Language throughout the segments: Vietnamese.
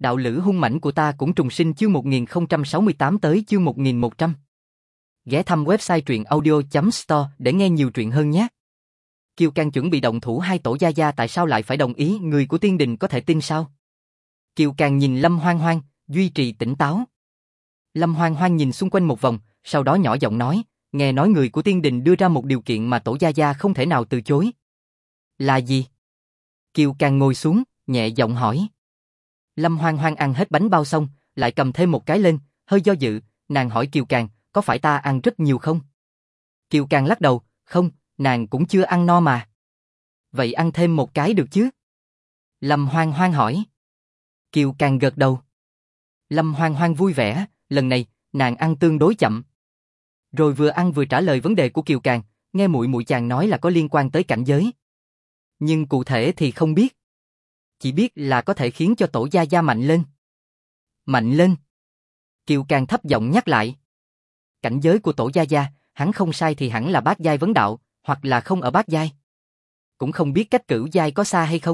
Đạo lữ hung mãnh của ta cũng trùng sinh chương 1068 tới chương 1100. Ghé thăm website truyệnaudio.store để nghe nhiều truyện hơn nhé. Kiều Càng chuẩn bị động thủ hai tổ gia gia, tại sao lại phải đồng ý, người của Tiên Đình có thể tin sao? Kiều Càng nhìn Lâm Hoang Hoang, duy trì tỉnh táo. Lâm Hoang Hoang nhìn xung quanh một vòng, sau đó nhỏ giọng nói, nghe nói người của Tiên Đình đưa ra một điều kiện mà tổ gia gia không thể nào từ chối. Là gì? Kiều Càng ngồi xuống, nhẹ giọng hỏi. Lâm Hoang Hoang ăn hết bánh bao xong, lại cầm thêm một cái lên, hơi do dự, nàng hỏi Kiều Càng, có phải ta ăn rất nhiều không? Kiều Càng lắc đầu, không, nàng cũng chưa ăn no mà. Vậy ăn thêm một cái được chứ? Lâm Hoang Hoang hỏi. Kiều Càng gật đầu. Lâm Hoang Hoang vui vẻ, lần này, nàng ăn tương đối chậm. Rồi vừa ăn vừa trả lời vấn đề của Kiều Càng, nghe muội muội chàng nói là có liên quan tới cảnh giới. Nhưng cụ thể thì không biết. Chỉ biết là có thể khiến cho tổ gia gia mạnh lên. Mạnh lên? Kiều Càng thấp giọng nhắc lại. Cảnh giới của tổ gia gia, hắn không sai thì hẳn là bát giai vấn đạo, hoặc là không ở bát giai. Cũng không biết cách cửu giai có xa hay không.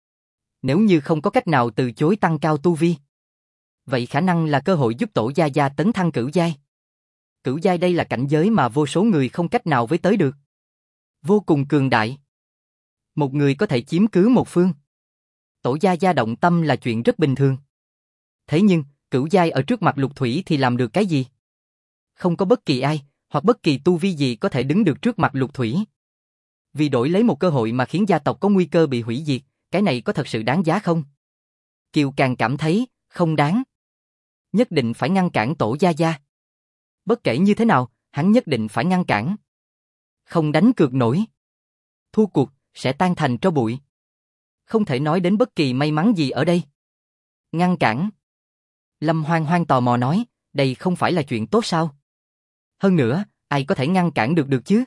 Nếu như không có cách nào từ chối tăng cao tu vi, vậy khả năng là cơ hội giúp tổ gia gia tấn thăng cửu giai. Cửu giai đây là cảnh giới mà vô số người không cách nào với tới được. Vô cùng cường đại. Một người có thể chiếm cứ một phương. Tổ gia gia động tâm là chuyện rất bình thường. Thế nhưng, cửu giai ở trước mặt Lục Thủy thì làm được cái gì? Không có bất kỳ ai, hoặc bất kỳ tu vi gì có thể đứng được trước mặt Lục Thủy. Vì đổi lấy một cơ hội mà khiến gia tộc có nguy cơ bị hủy diệt, cái này có thật sự đáng giá không? Kiều Càng cảm thấy, không đáng. Nhất định phải ngăn cản tổ gia gia. Bất kể như thế nào, hắn nhất định phải ngăn cản. Không đánh cược nổi. Thua cuộc, sẽ tan thành tro bụi. Không thể nói đến bất kỳ may mắn gì ở đây. Ngăn cản. Lâm Hoang Hoang tò mò nói, đây không phải là chuyện tốt sao? Hơn nữa, ai có thể ngăn cản được chứ?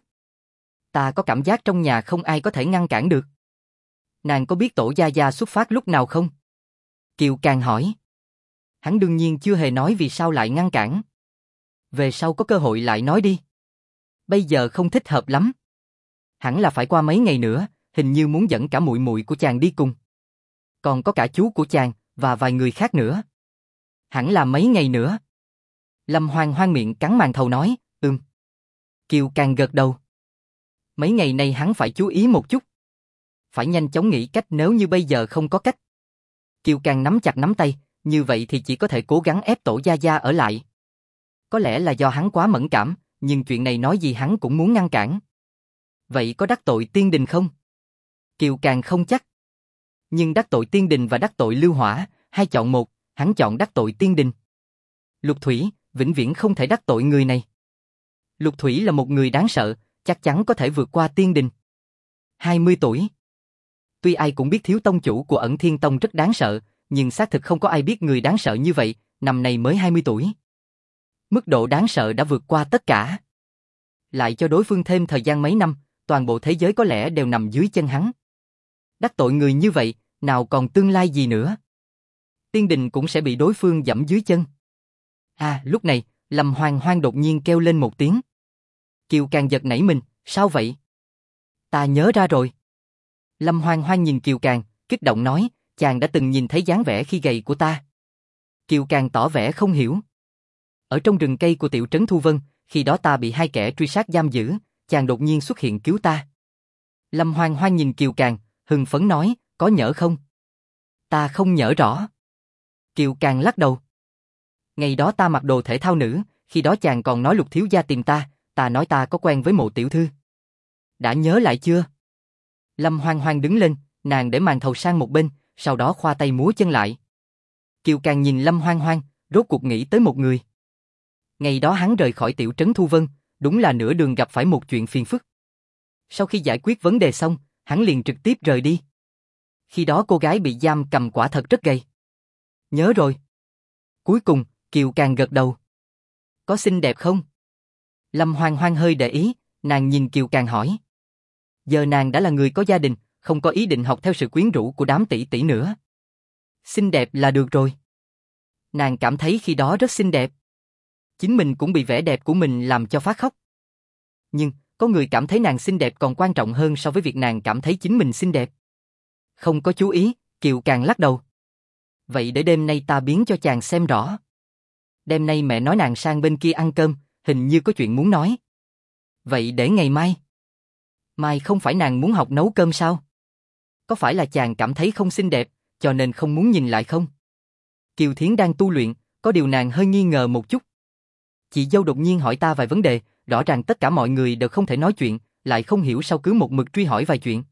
Ta có cảm giác trong nhà không ai có thể ngăn cản được. Nàng có biết tổ gia gia xuất phát lúc nào không? Kiều Càng hỏi. Hắn đương nhiên chưa hề nói vì sao lại ngăn cản. Về sau có cơ hội lại nói đi. Bây giờ không thích hợp lắm. Hẳn là phải qua mấy ngày nữa, hình như muốn dẫn cả muội muội của chàng đi cùng. Còn có cả chú của chàng, và vài người khác nữa. Hẳn là mấy ngày nữa. Lâm Hoang Hoang miệng cắn màn thầu nói, Kiều Càng gật đầu. Mấy ngày nay hắn phải chú ý một chút. Phải nhanh chóng nghĩ cách nếu như bây giờ không có cách. Kiều Càng nắm chặt nắm tay, như vậy thì chỉ có thể cố gắng ép tổ gia gia ở lại. Có lẽ là do hắn quá mẫn cảm, nhưng chuyện này nói gì hắn cũng muốn ngăn cản. Vậy có đắc tội Tiên Đình không? Kiều Càng không chắc. Nhưng đắc tội Tiên Đình và đắc tội Lưu Hỏa, hai chọn một, hắn chọn đắc tội Tiên Đình. Lục Thủy, vĩnh viễn không thể đắc tội người này. Lục Thủy là một người đáng sợ, chắc chắn có thể vượt qua Tiên Đình. 20 tuổi. Tuy ai cũng biết thiếu tông chủ của Ẩn Thiên Tông rất đáng sợ, nhưng xác thực không có ai biết người đáng sợ như vậy, năm nay mới 20 tuổi. Mức độ đáng sợ đã vượt qua tất cả. Lại cho đối phương thêm thời gian mấy năm, toàn bộ thế giới có lẽ đều nằm dưới chân hắn. Đắc tội người như vậy, nào còn tương lai gì nữa. Tiên Đình cũng sẽ bị đối phương dẫm dưới chân. Lúc này, Lâm Hoang Hoang đột nhiên kêu lên một tiếng. Kiều Càng giật nảy mình, sao vậy? Ta nhớ ra rồi. Lâm Hoang Hoang nhìn Kiều Càng, kích động nói, chàng đã từng nhìn thấy dáng vẻ khi gầy của ta. Kiều Càng tỏ vẻ không hiểu. Ở trong rừng cây của tiểu trấn Thu Vân, khi đó ta bị hai kẻ truy sát giam giữ, chàng đột nhiên xuất hiện cứu ta. Lâm Hoang Hoang nhìn Kiều Càng, hưng phấn nói, có nhớ không? Ta không nhớ rõ. Kiều Càng lắc đầu. Ngày đó ta mặc đồ thể thao nữ, khi đó chàng còn nói Lục thiếu gia tìm ta nói ta có quen với Mộ tiểu thư. Đã nhớ lại chưa? Lâm Hoang Hoang đứng lên, nàng để màn thầu sang một bên, sau đó khoa tay múa chân lại. Kiều Càng nhìn Lâm Hoang Hoang, rốt cuộc nghĩ tới một người. Ngày đó hắn rời khỏi tiểu trấn Thu Vân, đúng là nửa đường gặp phải một chuyện phiền phức. Sau khi giải quyết vấn đề xong, hắn liền trực tiếp rời đi. Khi đó cô gái bị giam cầm quả thật rất gầy. Nhớ rồi. Cuối cùng, Kiều Càng gật đầu. Có xinh đẹp không? Lâm Hoang Hoang hơi để ý, nàng nhìn Kiều Càng hỏi. Giờ nàng đã là người có gia đình, không có ý định học theo sự quyến rũ của đám tỷ tỷ nữa. Xinh đẹp là được rồi. Nàng cảm thấy khi đó rất xinh đẹp. Chính mình cũng bị vẻ đẹp của mình làm cho phát khóc. Nhưng, có người cảm thấy nàng xinh đẹp còn quan trọng hơn so với việc nàng cảm thấy chính mình xinh đẹp. Không có chú ý, Kiều Càng lắc đầu. Vậy để đêm nay ta biến cho chàng xem rõ. Đêm nay mẹ nói nàng sang bên kia ăn cơm, hình như có chuyện muốn nói. Vậy để ngày mai. Mai không phải nàng muốn học nấu cơm sao? Có phải là chàng cảm thấy không xinh đẹp, cho nên không muốn nhìn lại không? Kiều Thiến đang tu luyện, có điều nàng hơi nghi ngờ một chút. Chị dâu đột nhiên hỏi ta vài vấn đề, rõ ràng tất cả mọi người đều không thể nói chuyện, lại không hiểu sao cứ một mực truy hỏi vài chuyện.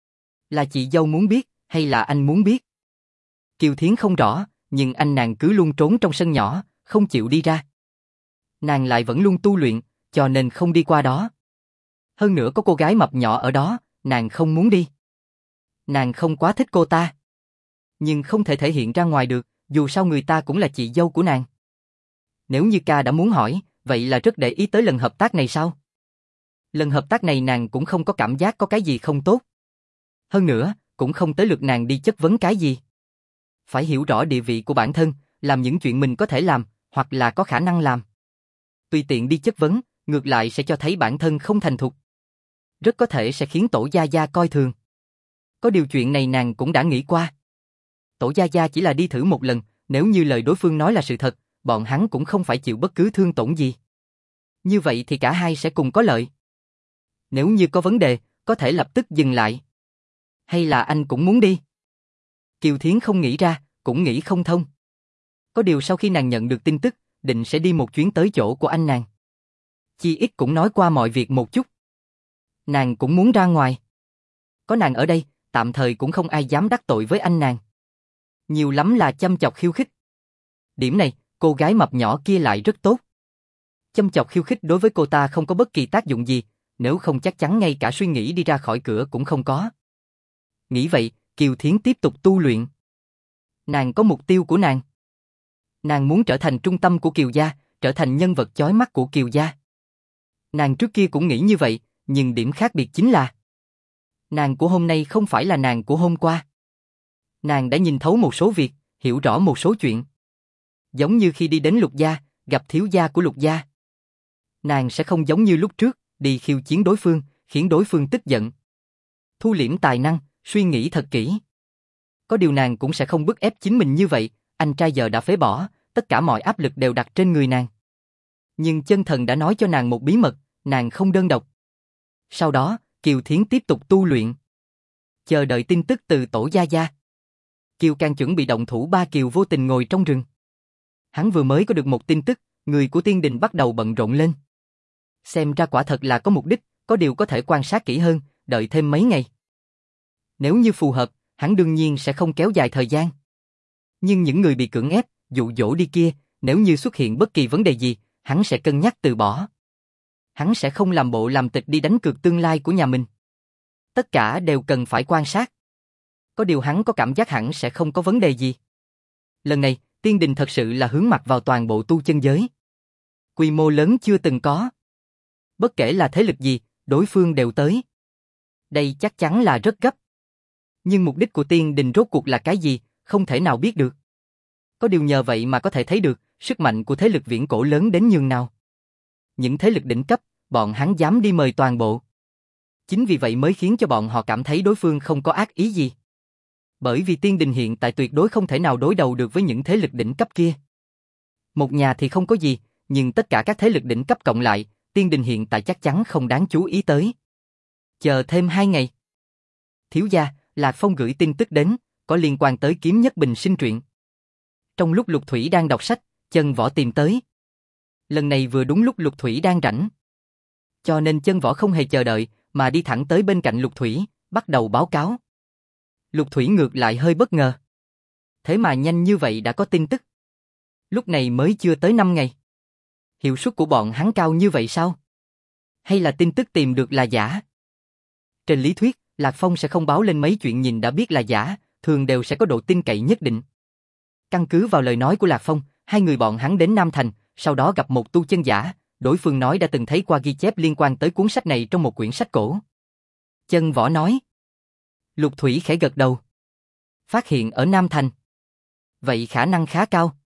Là chị dâu muốn biết, hay là anh muốn biết? Kiều Thiến không rõ, nhưng anh nàng cứ luôn trốn trong sân nhỏ, không chịu đi ra. Nàng lại vẫn luôn tu luyện, cho nên không đi qua đó. Hơn nữa có cô gái mập nhỏ ở đó, nàng không muốn đi. Nàng không quá thích cô ta. Nhưng không thể thể hiện ra ngoài được, dù sao người ta cũng là chị dâu của nàng. Nếu như ca đã muốn hỏi, vậy là rất để ý tới lần hợp tác này sao? Lần hợp tác này nàng cũng không có cảm giác có cái gì không tốt. Hơn nữa, cũng không tới lượt nàng đi chất vấn cái gì. Phải hiểu rõ địa vị của bản thân, làm những chuyện mình có thể làm, hoặc là có khả năng làm. Tùy tiện đi chất vấn, ngược lại sẽ cho thấy bản thân không thành thục. Rất có thể sẽ khiến Tổ Gia Gia coi thường. Có điều chuyện này nàng cũng đã nghĩ qua. Tổ Gia Gia chỉ là đi thử một lần, nếu như lời đối phương nói là sự thật, bọn hắn cũng không phải chịu bất cứ thương tổn gì. Như vậy thì cả hai sẽ cùng có lợi. Nếu như có vấn đề, có thể lập tức dừng lại. Hay là anh cũng muốn đi? Kiều Thiến không nghĩ ra, cũng nghĩ không thông. Có điều sau khi nàng nhận được tin tức, định sẽ đi một chuyến tới chỗ của anh nàng. Chi ít cũng nói qua mọi việc một chút. Nàng cũng muốn ra ngoài. Có nàng ở đây, tạm thời cũng không ai dám đắc tội với anh nàng. Nhiều lắm là châm chọc khiêu khích. Điểm này, cô gái mập nhỏ kia lại rất tốt. Châm chọc khiêu khích đối với cô ta không có bất kỳ tác dụng gì, nếu không chắc chắn ngay cả suy nghĩ đi ra khỏi cửa cũng không có. Nghĩ vậy, Kiều Thiến tiếp tục tu luyện. Nàng có mục tiêu của nàng. Nàng muốn trở thành trung tâm của Kiều gia, trở thành nhân vật chói mắt của Kiều gia. Nàng trước kia cũng nghĩ như vậy, nhưng điểm khác biệt chính là nàng của hôm nay không phải là nàng của hôm qua. Nàng đã nhìn thấu một số việc, hiểu rõ một số chuyện. Giống như khi đi đến Lục gia, gặp thiếu gia của Lục gia. Nàng sẽ không giống như lúc trước, đi khiêu chiến đối phương, khiến đối phương tức giận. Thu liễm tài năng, suy nghĩ thật kỹ. Có điều nàng cũng sẽ không bức ép chính mình như vậy, anh trai giờ đã phế bỏ, tất cả mọi áp lực đều đặt trên người nàng. Nhưng chân thần đã nói cho nàng một bí mật, nàng không đơn độc. Sau đó, Kiều Thiến tiếp tục tu luyện. Chờ đợi tin tức từ Tổ Gia Gia. Kiều Càng chuẩn bị động thủ, ba Kiều vô tình ngồi trong rừng. Hắn vừa mới có được một tin tức, người của Tiên Đình bắt đầu bận rộn lên. Xem ra quả thật là có mục đích, có điều có thể quan sát kỹ hơn, đợi thêm mấy ngày. Nếu như phù hợp, hắn đương nhiên sẽ không kéo dài thời gian. Nhưng những người bị cưỡng ép, dụ dỗ đi kia, nếu như xuất hiện bất kỳ vấn đề gì, hắn sẽ cân nhắc từ bỏ. Hắn sẽ không làm bộ làm tịch đi đánh cược tương lai của nhà mình. Tất cả đều cần phải quan sát. Có điều hắn có cảm giác hẳn sẽ không có vấn đề gì. Lần này, Tiên Đình thật sự là hướng mặt vào toàn bộ tu chân giới. Quy mô lớn chưa từng có. Bất kể là thế lực gì, đối phương đều tới. Đây chắc chắn là rất gấp. Nhưng mục đích của Tiên Đình rốt cuộc là cái gì, không thể nào biết được. Có điều nhờ vậy mà có thể thấy được, sức mạnh của thế lực viễn cổ lớn đến nhường nào. Những thế lực đỉnh cấp, bọn hắn dám đi mời toàn bộ. Chính vì vậy mới khiến cho bọn họ cảm thấy đối phương không có ác ý gì. Bởi vì Tiên Đình hiện tại tuyệt đối không thể nào đối đầu được với những thế lực đỉnh cấp kia. Một nhà thì không có gì, nhưng tất cả các thế lực đỉnh cấp cộng lại, Tiên Đình hiện tại chắc chắn không đáng chú ý tới. Chờ thêm 2 ngày. Thiếu gia, Lạc Phong gửi tin tức đến, có liên quan tới Kiếm Nhất Bình sinh truyện. Trong lúc Lục Thủy đang đọc sách, Chân Võ tìm tới. Lần này vừa đúng lúc Lục Thủy đang rảnh. Cho nên Chân Võ không hề chờ đợi, mà đi thẳng tới bên cạnh Lục Thủy, bắt đầu báo cáo. Lục Thủy ngược lại hơi bất ngờ. Thế mà nhanh như vậy đã có tin tức. Lúc này mới chưa tới 5 ngày. Hiệu suất của bọn hắn cao như vậy sao? Hay là tin tức tìm được là giả? Trên lý thuyết, Lạc Phong sẽ không báo lên mấy chuyện nhìn đã biết là giả, thường đều sẽ có độ tin cậy nhất định. Căn cứ vào lời nói của Lạc Phong, hai người bọn hắn đến Nam Thành, sau đó gặp một tu chân giả, đối phương nói đã từng thấy qua ghi chép liên quan tới cuốn sách này trong một quyển sách cổ. Chân Võ nói. Lục Thủy khẽ gật đầu. Phát hiện ở Nam Thành. Vậy khả năng khá cao.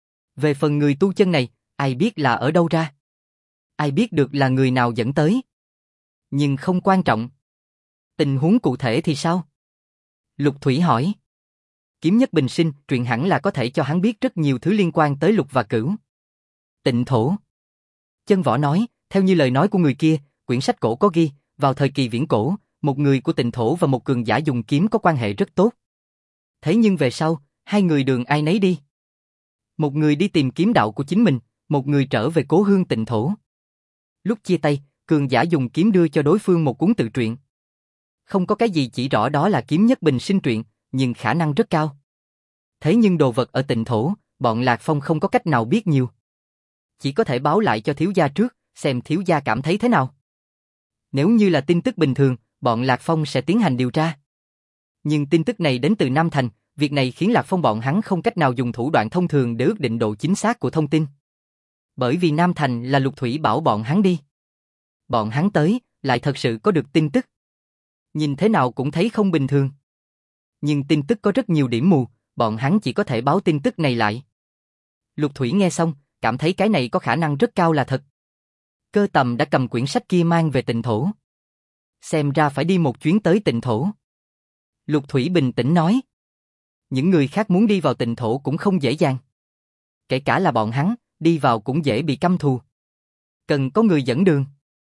Về phần người tu chân này, ai biết là ở đâu ra? Ai biết được là người nào dẫn tới? Nhưng không quan trọng. Tình huống cụ thể thì sao? Lục Thủy hỏi. kiếm nhất bình sinh, truyện hẳn là có thể cho hắn biết rất nhiều thứ liên quan tới Lục và Cửu. Tịnh thổ. Chân Võ nói, theo như lời nói của người kia, quyển sách cổ có ghi, vào thời kỳ viễn cổ, một người của Tịnh thổ và một cường giả dùng kiếm có quan hệ rất tốt. Thế nhưng về sau, hai người đường ai nấy đi. Một người đi tìm kiếm đạo của chính mình, một người trở về cố hương Tịnh thổ. Lúc chia tay, cường giả dùng kiếm đưa cho đối phương một cuốn tự truyện. Không có cái gì chỉ rõ đó là kiếm nhất bình sinh truyện, nhưng khả năng rất cao. Thế nhưng đồ vật ở Tịnh thổ, bọn Lạc Phong không có cách nào biết nhiều. Chỉ có thể báo lại cho thiếu gia trước, xem thiếu gia cảm thấy thế nào. Nếu như là tin tức bình thường, bọn Lạc Phong sẽ tiến hành điều tra. Nhưng tin tức này đến từ Nam Thành, việc này khiến Lạc Phong bọn hắn không cách nào dùng thủ đoạn thông thường để ước định độ chính xác của thông tin. Bởi vì Nam Thành là Lục Thủy bảo bọn hắn đi. Bọn hắn tới, lại thật sự có được tin tức. Nhìn thế nào cũng thấy không bình thường. Nhưng tin tức có rất nhiều điểm mù, bọn hắn chỉ có thể báo tin tức này lại. Lục Thủy nghe xong, cảm thấy cái này có khả năng rất cao là thật. Cơ Tầm đã cầm quyển sách kia mang về Tịnh thổ. Xem ra phải đi một chuyến tới Tịnh thổ. Lục Thủy bình tĩnh nói. Những người khác muốn đi vào Tịnh thổ cũng không dễ dàng. Kể cả là bọn hắn, đi vào cũng dễ bị căm thù. Cần có người dẫn đường.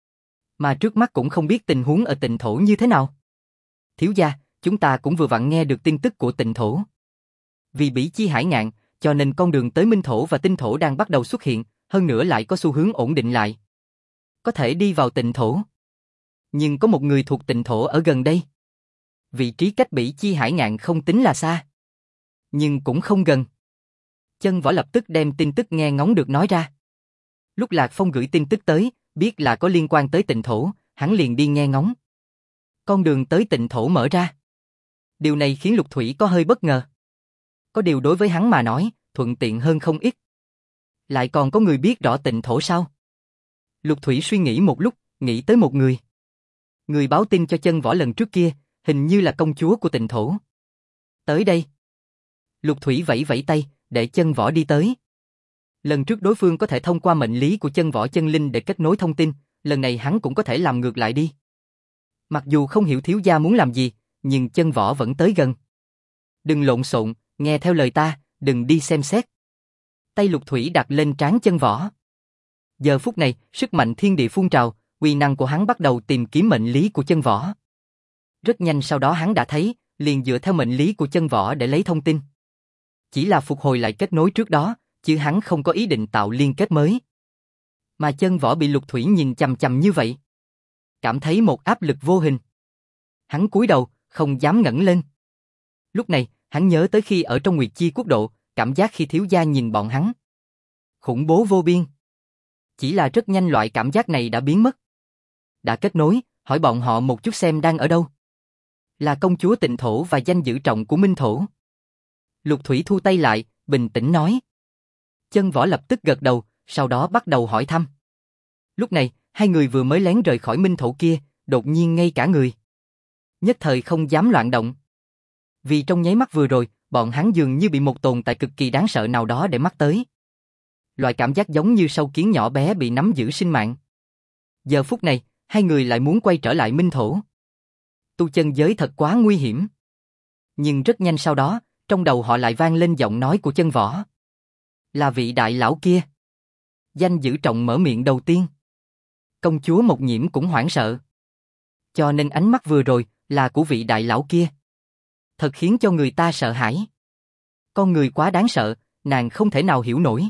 Mà trước mắt cũng không biết tình huống ở Tịnh thổ như thế nào. Thiếu gia, chúng ta cũng vừa vặn nghe được tin tức của Tịnh thổ. Vì Bỉ Chi Hải ngạn, cho nên con đường tới Minh thổ và Tinh thổ đang bắt đầu xuất hiện, hơn nữa lại có xu hướng ổn định lại. Có thể đi vào Tịnh thổ. Nhưng có một người thuộc Tịnh thổ ở gần đây. Vị trí cách Bỉ Chi Hải ngạn không tính là xa. Nhưng cũng không gần. Chân Võ lập tức đem tin tức nghe ngóng được nói ra. Lúc Lạc Phong gửi tin tức tới, biết là có liên quan tới Tịnh thổ, hắn liền đi nghe ngóng. Con đường tới Tịnh thổ mở ra. Điều này khiến Lục Thủy có hơi bất ngờ. Có điều đối với hắn mà nói, thuận tiện hơn không ít. Lại còn có người biết rõ Tịnh thổ sao? Lục Thủy suy nghĩ một lúc, nghĩ tới một người. Người báo tin cho Chân Võ lần trước kia, hình như là công chúa của Tịnh thổ. Tới đây. Lục Thủy vẫy vẫy tay, để Chân Võ đi tới. Lần trước đối phương có thể thông qua mệnh lý của Chân Võ chân linh để kết nối thông tin, lần này hắn cũng có thể làm ngược lại đi. Mặc dù không hiểu thiếu gia muốn làm gì, nhưng Chân Võ vẫn tới gần. Đừng lộn xộn, nghe theo lời ta, đừng đi xem xét. Tay Lục Thủy đặt lên trán Chân Võ. Giờ phút này, sức mạnh thiên địa phun trào, uy năng của hắn bắt đầu tìm kiếm mệnh lý của Chân Võ. Rất nhanh sau đó hắn đã thấy, liền dựa theo mệnh lý của Chân Võ để lấy thông tin. Chỉ là phục hồi lại kết nối trước đó, chứ hắn không có ý định tạo liên kết mới. Mà Chân Võ bị Lục Thủy nhìn chằm chằm như vậy, cảm thấy một áp lực vô hình. Hắn cúi đầu, không dám ngẩng lên. Lúc này, hắn nhớ tới khi ở trong Nguyệt Chi Quốc độ, cảm giác khi thiếu gia nhìn bọn hắn. Khủng bố vô biên. Chỉ là rất nhanh loại cảm giác này đã biến mất. Đã kết nối, hỏi bọn họ một chút xem đang ở đâu. Là công chúa Tịnh thổ và danh dự trọng của Minh thổ. Lục Thủy thu tay lại, bình tĩnh nói. Chân Võ lập tức gật đầu, sau đó bắt đầu hỏi thăm. Lúc này, hai người vừa mới lén rời khỏi Minh thổ kia, đột nhiên ngây cả người. Nhất thời không dám loạn động. Vì trong nháy mắt vừa rồi, bọn hắn dường như bị một tồn tại cực kỳ đáng sợ nào đó để mắt tới. Loại cảm giác giống như sâu kiến nhỏ bé bị nắm giữ sinh mạng. Giờ phút này, hai người lại muốn quay trở lại Minh thổ. Tu chân giới thật quá nguy hiểm. Nhưng rất nhanh sau đó, trong đầu họ lại vang lên giọng nói của Chân Võ. Là vị đại lão kia. Danh giữ trọng mở miệng đầu tiên. Công chúa Mộc Nhiễm cũng hoảng sợ. Cho nên ánh mắt vừa rồi là của vị đại lão kia. Thật khiến cho người ta sợ hãi. Con người quá đáng sợ, nàng không thể nào hiểu nổi.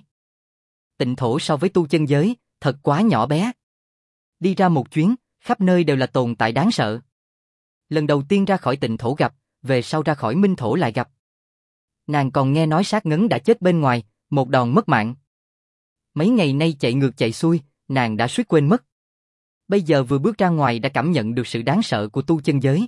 Tịnh thổ so với tu chân giới, thật quá nhỏ bé. Đi ra một chuyến, khắp nơi đều là tồn tại đáng sợ. Lần đầu tiên ra khỏi Tịnh thổ gặp, về sau ra khỏi Minh thổ lại gặp. Nàng còn nghe nói Sát Ngấn đã chết bên ngoài, một đòn mất mạng. Mấy ngày nay chạy ngược chạy xuôi, nàng đã suýt quên mất. Bây giờ vừa bước ra ngoài đã cảm nhận được sự đáng sợ của tu chân giới.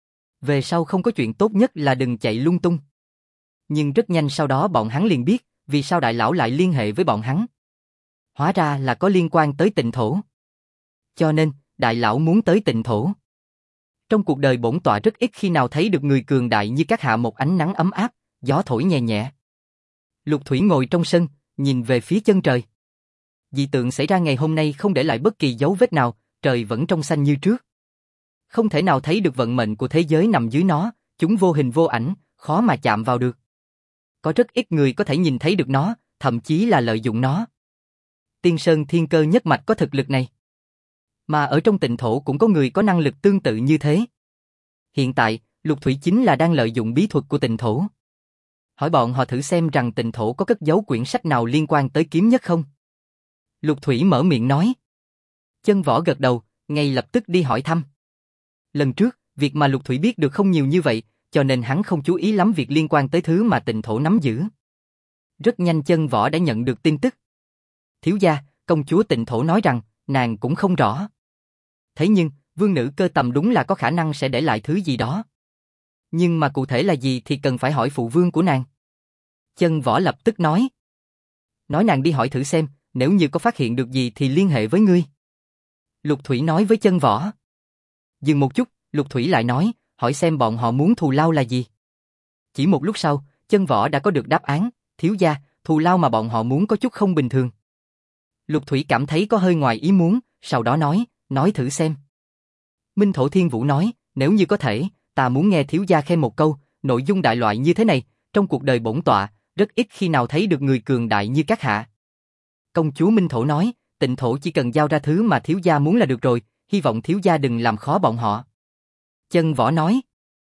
Về sau không có chuyện tốt nhất là đừng chạy lung tung. Nhưng rất nhanh sau đó bọn hắn liền biết, vì sao đại lão lại liên hệ với bọn hắn. Hóa ra là có liên quan tới Tịnh thổ. Cho nên, đại lão muốn tới Tịnh thổ. Trong cuộc đời bổn tọa rất ít khi nào thấy được người cường đại như các hạ một ánh nắng ấm áp, gió thổi nhẹ nhẹ. Lục Thủy ngồi trong sân, nhìn về phía chân trời. Dị tượng xảy ra ngày hôm nay không để lại bất kỳ dấu vết nào, trời vẫn trong xanh như trước. Không thể nào thấy được vận mệnh của thế giới nằm dưới nó, chúng vô hình vô ảnh, khó mà chạm vào được. Có rất ít người có thể nhìn thấy được nó, thậm chí là lợi dụng nó. Tiên Sơn Thiên Cơ nhất mạch có thực lực này. Mà ở trong Tịnh Thổ cũng có người có năng lực tương tự như thế. Hiện tại, Lục Thủy chính là đang lợi dụng bí thuật của Tịnh Thổ. Hỏi bọn họ thử xem rằng Tịnh Thổ có cất giấu quyển sách nào liên quan tới kiếm nhất không? Lục Thủy mở miệng nói. Chân Võ gật đầu, ngay lập tức đi hỏi thăm. Lần trước, việc mà Lục Thủy biết được không nhiều như vậy, cho nên hắn không chú ý lắm việc liên quan tới thứ mà Tịnh Thổ nắm giữ. Rất nhanh Chân Võ đã nhận được tin tức. Thiếu gia, công chúa Tịnh Thổ nói rằng, nàng cũng không rõ. Thế nhưng, vương nữ Cơ Tầm đúng là có khả năng sẽ để lại thứ gì đó. Nhưng mà cụ thể là gì thì cần phải hỏi phụ vương của nàng. Chân Võ lập tức nói. Nói nàng đi hỏi thử xem, nếu như có phát hiện được gì thì liên hệ với ngươi. Lục Thủy nói với Chân Võ. Dừng một chút, Lục Thủy lại nói, hỏi xem bọn họ muốn thù lao là gì. Chỉ một lúc sau, Chân Võ đã có được đáp án, thiếu gia, thù lao mà bọn họ muốn có chút không bình thường. Lục Thủy cảm thấy có hơi ngoài ý muốn, sau đó nói thử xem. Minh Thổ Thiên Vũ nói, nếu như có thể, ta muốn nghe thiếu gia khen một câu, nội dung đại loại như thế này, trong cuộc đời bổn tọa, rất ít khi nào thấy được người cường đại như các hạ. Công chúa Minh Thổ nói, Tịnh Thổ chỉ cần giao ra thứ mà thiếu gia muốn là được rồi, hy vọng thiếu gia đừng làm khó bọn họ. Chân Võ nói.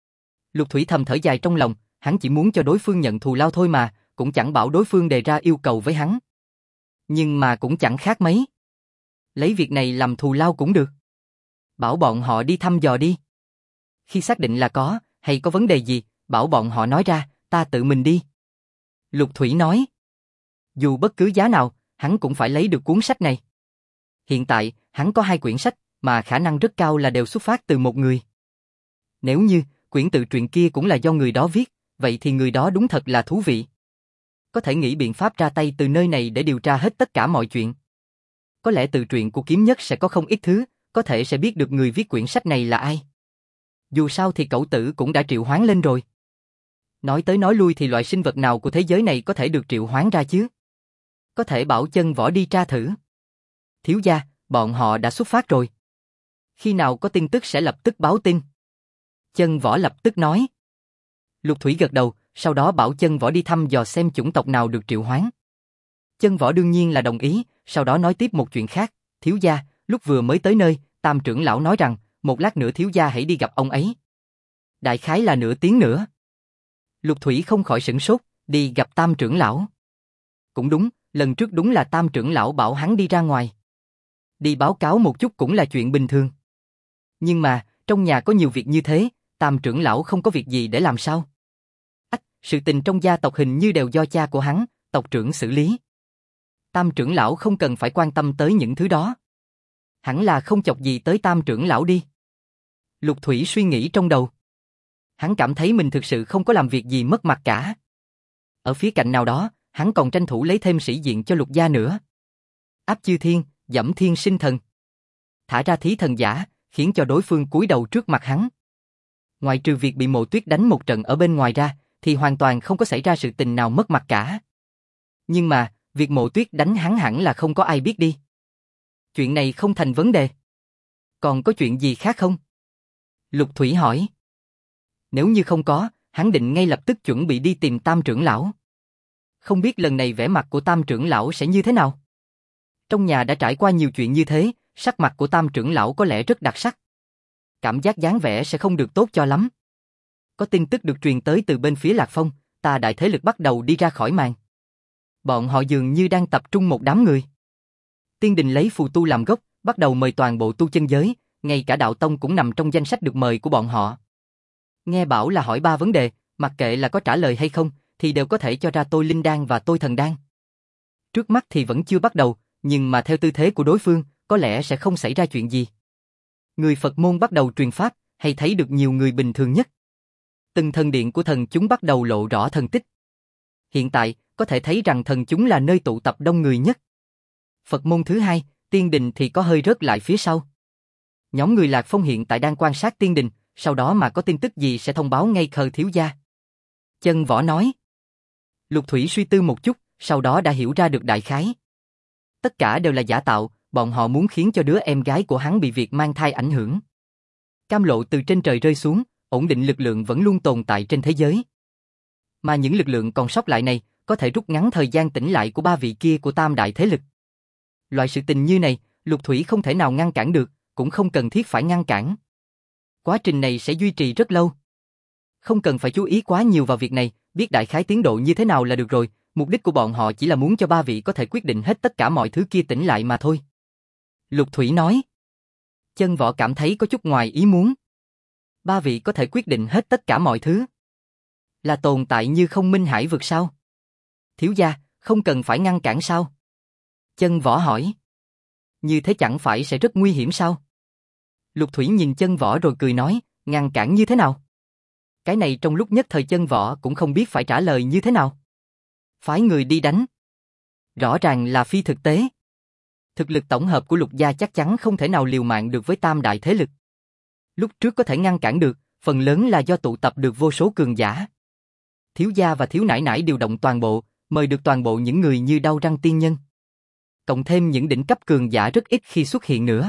Lục Thủy thầm thở dài trong lòng, hắn chỉ muốn cho đối phương nhận thù lao thôi mà, cũng chẳng bảo đối phương đề ra yêu cầu với hắn. Nhưng mà cũng chẳng khác mấy. Lấy việc này làm thù lao cũng được. Bảo bọn họ đi thăm dò đi. Khi xác định là có, hay có vấn đề gì, bảo bọn họ nói ra, ta tự mình đi. Lục Thủy nói. Dù bất cứ giá nào, hắn cũng phải lấy được cuốn sách này. Hiện tại, hắn có 2 quyển sách, mà khả năng rất cao là đều xuất phát từ một người. Nếu như, quyển tự truyện kia cũng là do người đó viết, vậy thì người đó đúng thật là thú vị. Có thể nghĩ biện pháp ra tay từ nơi này để điều tra hết tất cả mọi chuyện. Có lẽ tự truyện của kiếm nhất sẽ có không ít thứ, có thể sẽ biết được người viết quyển sách này là ai. Dù sao thì cậu tử cũng đã triệu hoán lên rồi. Nói tới nói lui thì loại sinh vật nào của thế giới này có thể được triệu hoán ra chứ? Có thể bảo Chân Võ đi tra thử. Thiếu gia, bọn họ đã xuất phát rồi. Khi nào có tin tức sẽ lập tức báo tin. Chân Võ lập tức nói. Lục Thủy gật đầu, sau đó bảo Chân Võ đi thăm dò xem chủng tộc nào được triệu hoán. Chân Võ đương nhiên là đồng ý, sau đó nói tiếp một chuyện khác. Thiếu gia, lúc vừa mới tới nơi, Tam trưởng lão nói rằng, một lát nữa thiếu gia hãy đi gặp ông ấy. Đại khái là nửa tiếng nữa. Lục Thủy không khỏi sửng sốt, đi gặp Tam trưởng lão. Cũng đúng, lần trước đúng là Tam trưởng lão bảo hắn đi ra ngoài. Đi báo cáo một chút cũng là chuyện bình thường. Nhưng mà, trong nhà có nhiều việc như thế, Tam trưởng lão không có việc gì để làm sao? Sự tình trong gia tộc hình như đều do cha của hắn, tộc trưởng xử lý. Tam trưởng lão không cần phải quan tâm tới những thứ đó. Hẳn là không chọc gì tới Tam trưởng lão đi. Lục Thủy suy nghĩ trong đầu. Hắn cảm thấy mình thực sự không có làm việc gì mất mặt cả. Ở phía cạnh nào đó, hắn còn tranh thủ lấy thêm sĩ diện cho Lục gia nữa. Áp chư thiên, dẫm thiên sinh thần. Thả ra thí thần giả, khiến cho đối phương cúi đầu trước mặt hắn. Ngoài trừ việc bị Mộ Tuyết đánh một trận ở bên ngoài ra, thì hoàn toàn không có xảy ra sự tình nào mất mặt cả. Nhưng mà, việc Mộ Tuyết đánh hắn hẳn là không có ai biết đi. Chuyện này không thành vấn đề. Còn có chuyện gì khác không? Lục Thủy hỏi. Nếu như không có, hắn định ngay lập tức chuẩn bị đi tìm Tam trưởng lão. Không biết lần này vẻ mặt của Tam trưởng lão sẽ như thế nào? Trong nhà đã trải qua nhiều chuyện như thế, sắc mặt của Tam trưởng lão có lẽ rất đặc sắc. Cảm giác dáng vẻ sẽ không được tốt cho lắm. Có tin tức được truyền tới từ bên phía Lạc Phong, ta đại thế lực bắt đầu đi ra khỏi màn. Bọn họ dường như đang tập trung một đám người. Tiên đình lấy phù tu làm gốc, bắt đầu mời toàn bộ tu chân giới, ngay cả đạo tông cũng nằm trong danh sách được mời của bọn họ. Nghe bảo là hỏi 3 vấn đề, mặc kệ là có trả lời hay không, thì đều có thể cho ra tôi linh đan và tôi thần đan. Trước mắt thì vẫn chưa bắt đầu, nhưng mà theo tư thế của đối phương, có lẽ sẽ không xảy ra chuyện gì. Người Phật môn bắt đầu truyền pháp, hay thấy được nhiều người bình thường nhất. Từng thần điện của thần chúng bắt đầu lộ rõ thần tích. Hiện tại, có thể thấy rằng thần chúng là nơi tụ tập đông người nhất. Phật môn thứ 2, tiên đình thì có hơi rớt lại phía sau. Nhóm người Lạc Phong hiện tại đang quan sát tiên đình, sau đó mà có tin tức gì sẽ thông báo ngay khờ thiếu gia. Chân Võ nói. Lục Thủy suy tư một chút, sau đó đã hiểu ra được đại khái. Tất cả đều là giả tạo, bọn họ muốn khiến cho đứa em gái của hắn bị việc mang thai ảnh hưởng. Cam lộ từ trên trời rơi xuống, ổn định lực lượng vẫn luôn tồn tại trên thế giới. Mà những lực lượng còn sót lại này có thể rút ngắn thời gian tỉnh lại của ba vị kia của tam đại thế lực. Loại sự tình như này, Lục Thủy không thể nào ngăn cản được, cũng không cần thiết phải ngăn cản. Quá trình này sẽ duy trì rất lâu. Không cần phải chú ý quá nhiều vào việc này, biết đại khái tiến độ như thế nào là được rồi, mục đích của bọn họ chỉ là muốn cho ba vị có thể quyết định hết tất cả mọi thứ kia tỉnh lại mà thôi. Lục Thủy nói. Chân Võ cảm thấy có chút ngoài ý muốn. Ba vị có thể quyết định hết tất cả mọi thứ. Là tồn tại như không minh hải vực sao? Thiếu gia, không cần phải ngăn cản sao? Chân Võ hỏi. Như thế chẳng phải sẽ rất nguy hiểm sao? Lục Thủy nhìn Chân Võ rồi cười nói, ngăn cản như thế nào? Cái này trong lúc nhất thời Chân Võ cũng không biết phải trả lời như thế nào. Phái người đi đánh. Rõ ràng là phi thực tế. Thực lực tổng hợp của Lục gia chắc chắn không thể nào liều mạng được với tam đại thế lực. Lúc trước có thể ngăn cản được, phần lớn là do tụ tập được vô số cường giả. Thiếu gia và thiếu nãi nãi điều động toàn bộ, mời được toàn bộ những người như Đau Răng Tiên Nhân. Cộng thêm những đỉnh cấp cường giả rất ít khi xuất hiện nữa.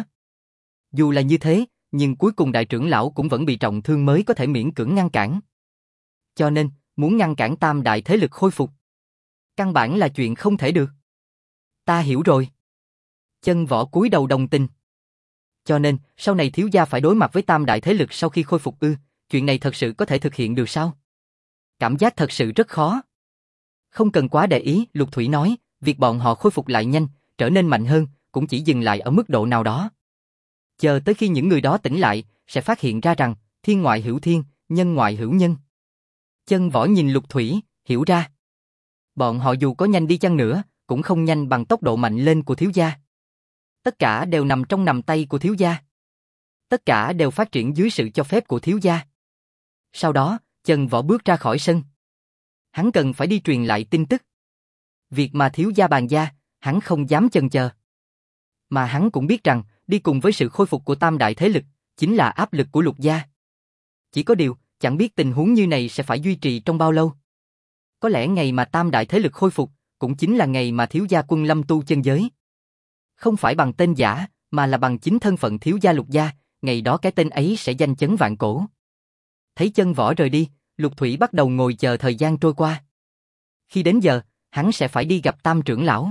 Dù là như thế, nhưng cuối cùng đại trưởng lão cũng vẫn bị trọng thương mới có thể miễn cưỡng ngăn cản. Cho nên, muốn ngăn cản tam đại thế lực khôi phục, căn bản là chuyện không thể được. Ta hiểu rồi. Chân Võ cúi đầu đồng tình. Cho nên, sau này thiếu gia phải đối mặt với tam đại thế lực sau khi khôi phục ư, chuyện này thật sự có thể thực hiện được sao? Cảm giác thật sự rất khó. Không cần quá để ý, Lục Thủy nói, việc bọn họ khôi phục lại nhanh, trở nên mạnh hơn, cũng chỉ dừng lại ở mức độ nào đó. Chờ tới khi những người đó tỉnh lại, sẽ phát hiện ra rằng, thiên ngoại hữu thiên, nhân ngoại hữu nhân. Chân Võ nhìn Lục Thủy, hiểu ra. Bọn họ dù có nhanh đi chăng nữa, cũng không nhanh bằng tốc độ mạnh lên của thiếu gia. Tất cả đều nằm trong nằm tay của thiếu gia. Tất cả đều phát triển dưới sự cho phép của thiếu gia. Sau đó, Chân Võ bước ra khỏi sân. Hắn cần phải đi truyền lại tin tức. Việc mà thiếu gia bàn gia, hắn không dám chần chờ. Mà hắn cũng biết rằng, đi cùng với sự khôi phục của tam đại thế lực, chính là áp lực của Lục gia. Chỉ có điều, chẳng biết tình huống như này sẽ phải duy trì trong bao lâu. Có lẽ ngày mà tam đại thế lực khôi phục, cũng chính là ngày mà thiếu gia quân lâm tu chân giới. Không phải bằng tên giả, mà là bằng chính thân phận thiếu gia Lục gia, ngày đó cái tên ấy sẽ danh chấn vạn cổ. Thấy Chân Võ rời đi, Lục Thủy bắt đầu ngồi chờ thời gian trôi qua. Khi đến giờ, hắn sẽ phải đi gặp Tam trưởng lão.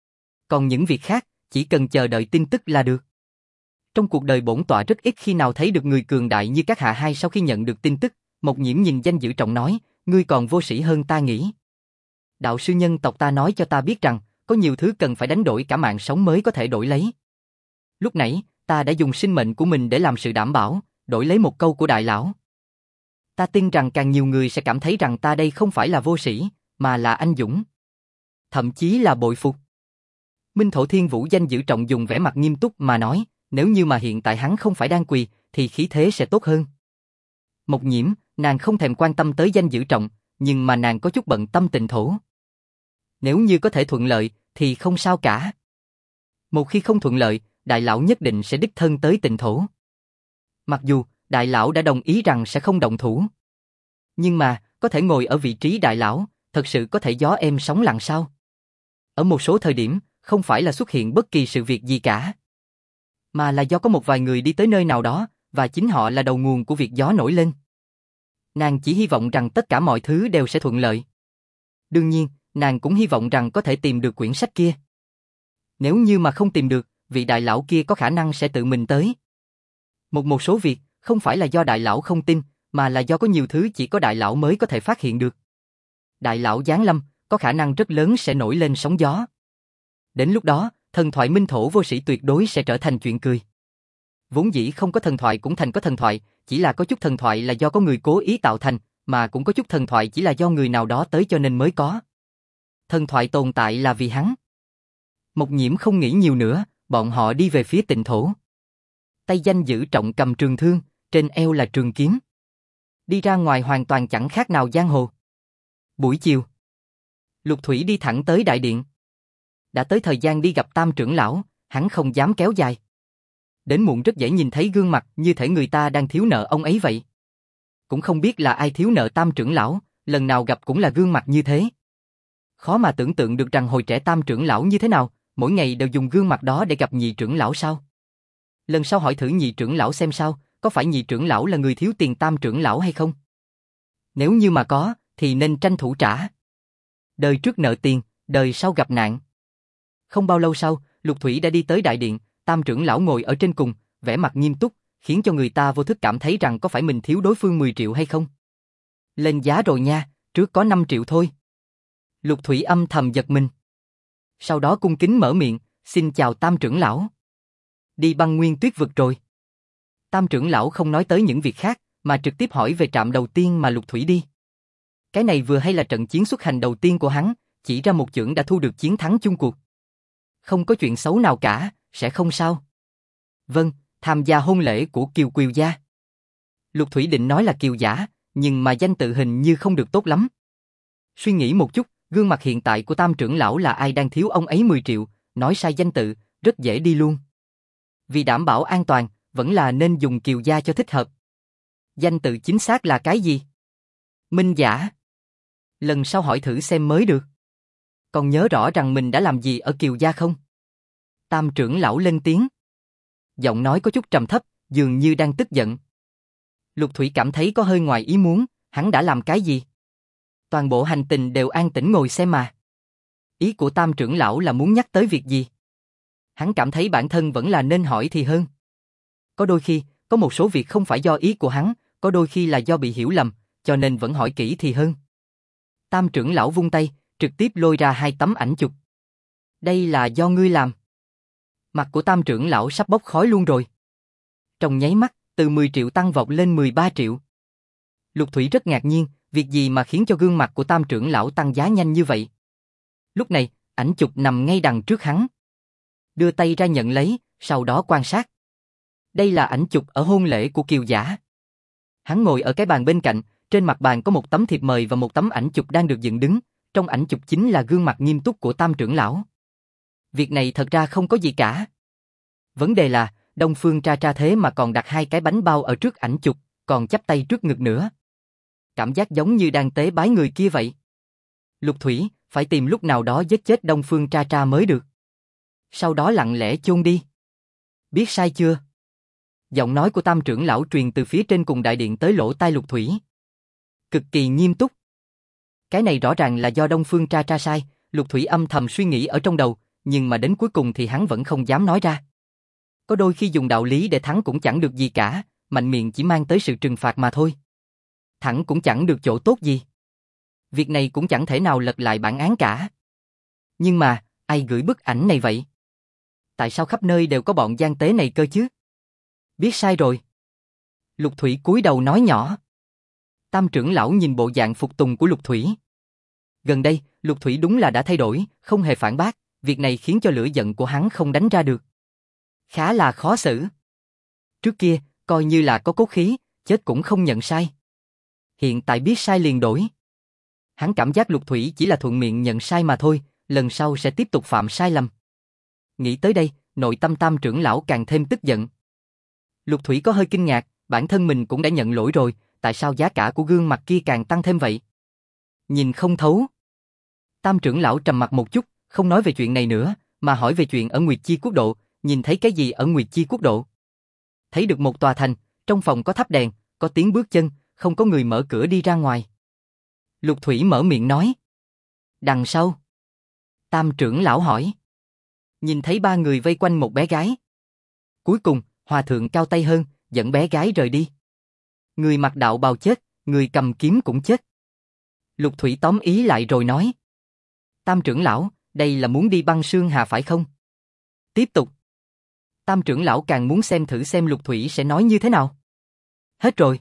Còn những việc khác, chỉ cần chờ đợi tin tức là được. Trong cuộc đời bổn tọa rất ít khi nào thấy được người cường đại như các hạ hai sau khi nhận được tin tức. Mộc Nhiễm nhìn Danh Dữ Trọng nói, ngươi còn vô sĩ hơn ta nghĩ. Đạo sư nhân tộc ta nói cho ta biết rằng, có nhiều thứ cần phải đánh đổi cả mạng sống mới có thể đổi lấy. Lúc nãy, ta đã dùng sinh mệnh của mình để làm sự đảm bảo, đổi lấy một câu của đại lão. Ta tin rằng càng nhiều người sẽ cảm thấy rằng ta đây không phải là vô sĩ, mà là anh dũng. Thậm chí là bội phục. Minh Thổ Thiên Vũ Danh Dữ Trọng dùng vẻ mặt nghiêm túc mà nói, nếu như mà hiện tại hắn không phải đang quỳ, thì khí thế sẽ tốt hơn. Mộc Nhiễm, nàng không thèm quan tâm tới Danh Dữ Trọng, nhưng mà nàng có chút bận tâm Tịnh Thổ. Nếu như có thể thuận lợi, thì không sao cả. Một khi không thuận lợi, đại lão nhất định sẽ đích thân tới Tịnh Thổ. Mặc dù, đại lão đã đồng ý rằng sẽ không động thủ. Nhưng mà, có thể ngồi ở vị trí đại lão, thật sự có thể gió êm sóng lặng sao? Ở một số thời điểm, không phải là xuất hiện bất kỳ sự việc gì cả, mà là do có một vài người đi tới nơi nào đó, và chính họ là đầu nguồn của việc gió nổi lên. Nàng chỉ hy vọng rằng tất cả mọi thứ đều sẽ thuận lợi. Đương nhiên, nàng cũng hy vọng rằng có thể tìm được quyển sách kia. Nếu như mà không tìm được, vị đại lão kia có khả năng sẽ tự mình tới. Một số việc, không phải là do đại lão không tin, mà là do có nhiều thứ chỉ có đại lão mới có thể phát hiện được. Đại lão giáng lâm, có khả năng rất lớn sẽ nổi lên sóng gió. Đến lúc đó, thần thoại Minh Thổ vô sĩ tuyệt đối sẽ trở thành chuyện cười. Vốn dĩ không có thần thoại cũng thành có thần thoại, chỉ là có chút thần thoại là do có người cố ý tạo thành, mà cũng có chút thần thoại chỉ là do người nào đó tới cho nên mới có. Thần thoại tồn tại là vì hắn. Mộc Nhiễm không nghĩ nhiều nữa, bọn họ đi về phía Tịnh Thổ. Tay Danh Dữ Trọng cầm trường thương, trên eo là trường kiếm. Đi ra ngoài hoàn toàn chẳng khác nào giang hồ. Buổi chiều, Lục Thủy đi thẳng tới đại điện. Đã tới thời gian đi gặp Tam trưởng lão, hắn không dám kéo dài. Đến muộn rất dễ nhìn thấy gương mặt như thể người ta đang thiếu nợ ông ấy vậy. Cũng không biết là ai thiếu nợ Tam trưởng lão, lần nào gặp cũng là gương mặt như thế. Khó mà tưởng tượng được rằng hồi trẻ Tam trưởng lão như thế nào, mỗi ngày đều dùng gương mặt đó để gặp Nhị trưởng lão sao? Lần sau hỏi thử Nhị trưởng lão xem sao, có phải Nhị trưởng lão là người thiếu tiền Tam trưởng lão hay không? Nếu như mà có, thì thì nên tranh thủ trả. Đời trước nợ tiền, đời sau gặp nạn. Không bao lâu sau, Lục Thủy đã đi tới đại điện, Tam trưởng lão ngồi ở trên cùng, vẻ mặt nghiêm túc, khiến cho người ta vô thức cảm thấy rằng có phải mình thiếu đối phương 10 triệu hay không. Lên giá rồi nha, trước có 5 triệu thôi. Lục Thủy âm thầm giật mình. Sau đó cung kính mở miệng, xin chào Tam trưởng lão. Đi băng nguyên tuyết vực rồi. Tam trưởng lão không nói tới những việc khác, mà trực tiếp hỏi về trạm đầu tiên mà Lục Thủy đi. Cái này vừa hay là trận chiến xuất hành đầu tiên của hắn, chỉ ra một chưởng đã thu được chiến thắng chung cuộc. Không có chuyện xấu nào cả, sẽ không sao. Vâng, tham gia hôn lễ của Kiều Kiều gia. Lục Thủy định nói là Kiều giả, nhưng mà danh tự hình như không được tốt lắm. Suy nghĩ một chút, gương mặt hiện tại của Tam trưởng lão là ai đang thiếu ông ấy 10 triệu, nói sai danh tự, rất dễ đi luôn. Vì đảm bảo an toàn, vẫn là nên dùng Kiều gia cho thích hợp. Danh tự chính xác là cái gì? Minh giả. Lần sau hỏi thử xem mới được. Còn nhớ rõ rằng mình đã làm gì ở Kiều gia không? Tam trưởng lão lên tiếng. Giọng nói có chút trầm thấp, dường như đang tức giận. Lục Thủy cảm thấy có hơi ngoài ý muốn, hắn đã làm cái gì? Toàn bộ hành trình đều an tĩnh ngồi xem mà. Ý của Tam trưởng lão là muốn nhắc tới việc gì? Hắn cảm thấy bản thân vẫn là nên hỏi thì hơn. Có đôi khi, có một số việc không phải do ý của hắn, có đôi khi là do bị hiểu lầm, cho nên vẫn hỏi kỹ thì hơn. Tam trưởng lão vung tay, trực tiếp lôi ra 2 tấm ảnh chụp. Đây là do ngươi làm. Mặt của Tam trưởng lão sắp bốc khói luôn rồi. Trong nháy mắt, từ 10 triệu tăng vọt lên 13 triệu. Lục Thủy rất ngạc nhiên, việc gì mà khiến cho gương mặt của Tam trưởng lão tăng giá nhanh như vậy. Lúc này, ảnh chụp nằm ngay đằng trước hắn. Đưa tay ra nhận lấy, sau đó quan sát. Đây là ảnh chụp ở hôn lễ của Kiều giả. Hắn ngồi ở cái bàn bên cạnh, trên mặt bàn có một tấm thiệp mời và một tấm ảnh chụp đang được dựng đứng. Trong ảnh chụp chính là gương mặt nghiêm túc của Tam trưởng lão. Việc này thật ra không có gì cả. Vấn đề là, Đông Phương Tra Tra thế mà còn đặt 2 cái bánh bao ở trước ảnh chụp, còn chắp tay trước ngực nữa. Cảm giác giống như đang tế bái người kia vậy. Lục Thủy, phải tìm lúc nào đó giết chết Đông Phương Tra Tra mới được. Sau đó lặng lẽ chôn đi. Biết sai chưa? Giọng nói của Tam trưởng lão truyền từ phía trên cùng đại điện tới lỗ tai Lục Thủy. Cực kỳ nghiêm túc. Cái này rõ ràng là do Đông Phương Tra Tra sai, Lục Thủy âm thầm suy nghĩ ở trong đầu, nhưng mà đến cuối cùng thì hắn vẫn không dám nói ra. Có đôi khi dùng đạo lý để thắng cũng chẳng được gì cả, mạnh miệng chỉ mang tới sự trừng phạt mà thôi. Thẳng cũng chẳng được chỗ tốt gì. Việc này cũng chẳng thể nào lật lại bản án cả. Nhưng mà, ai gửi bức ảnh này vậy? Tại sao khắp nơi đều có bọn gian tế này cơ chứ? Biết sai rồi. Lục Thủy cúi đầu nói nhỏ. Tam trưởng lão nhìn bộ dạng phục tùng của Lục Thủy. Gần đây, Lục Thủy đúng là đã thay đổi, không hề phản bác, việc này khiến cho lửa giận của hắn không đánh ra được. Khá là khó xử. Trước kia, coi như là có cốt khí, chết cũng không nhận sai. Hiện tại biết sai liền đổi. Hắn cảm giác Lục Thủy chỉ là thuận miệng nhận sai mà thôi, lần sau sẽ tiếp tục phạm sai lầm. Nghĩ tới đây, nội tâm Tam trưởng lão càng thêm tức giận. Lục Thủy có hơi kinh ngạc, bản thân mình cũng đã nhận lỗi rồi, tại sao giá cả của gương mặt kia càng tăng thêm vậy? Nhìn không thấu. Tam trưởng lão trầm mặt một chút, không nói về chuyện này nữa, mà hỏi về chuyện ở Nguyệt Chi Quốc độ, nhìn thấy cái gì ở Nguyệt Chi Quốc độ? Thấy được một tòa thành, trong phòng có thắp đèn, có tiếng bước chân, không có người mở cửa đi ra ngoài. Lục Thủy mở miệng nói. Đằng sau. Tam trưởng lão hỏi. Nhìn thấy 3 người vây quanh một bé gái. Cuối cùng, hòa thượng cao tay hơn, dẫn bé gái rời đi. Người mặc đạo bào chết, người cầm kiếm cũng chết. Lục Thủy tóm ý lại rồi nói. Tam trưởng lão, đây là muốn đi băng sương hà phải không? Tiếp tục. Tam trưởng lão càng muốn xem thử xem Lục Thủy sẽ nói như thế nào. Hết rồi.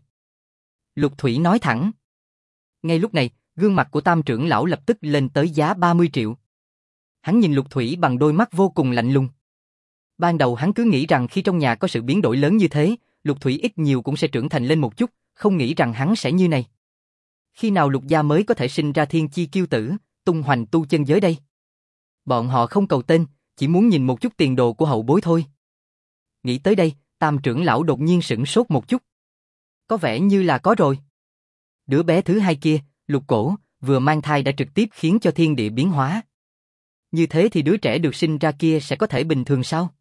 Lục Thủy nói thẳng. Ngay lúc này, gương mặt của Tam trưởng lão lập tức lên tới giá 30 triệu. Hắn nhìn Lục Thủy bằng đôi mắt vô cùng lạnh lùng. Ban đầu hắn cứ nghĩ rằng khi trong nhà có sự biến đổi lớn như thế, Lục Thủy ít nhiều cũng sẽ trưởng thành lên một chút, không nghĩ rằng hắn sẽ như này. Khi nào Lục gia mới có thể sinh ra thiên chi kiêu tử, tung hoành tu chân giới đây? Bọn họ không cầu tên, chỉ muốn nhìn một chút tiền đồ của hậu bối thôi. Nghĩ tới đây, Tam trưởng lão đột nhiên sửng sốt một chút. Có vẻ như là có rồi. Đứa bé thứ hai kia, Lục Cổ, vừa mang thai đã trực tiếp khiến cho thiên địa biến hóa. Như thế thì đứa trẻ được sinh ra kia sẽ có thể bình thường sao?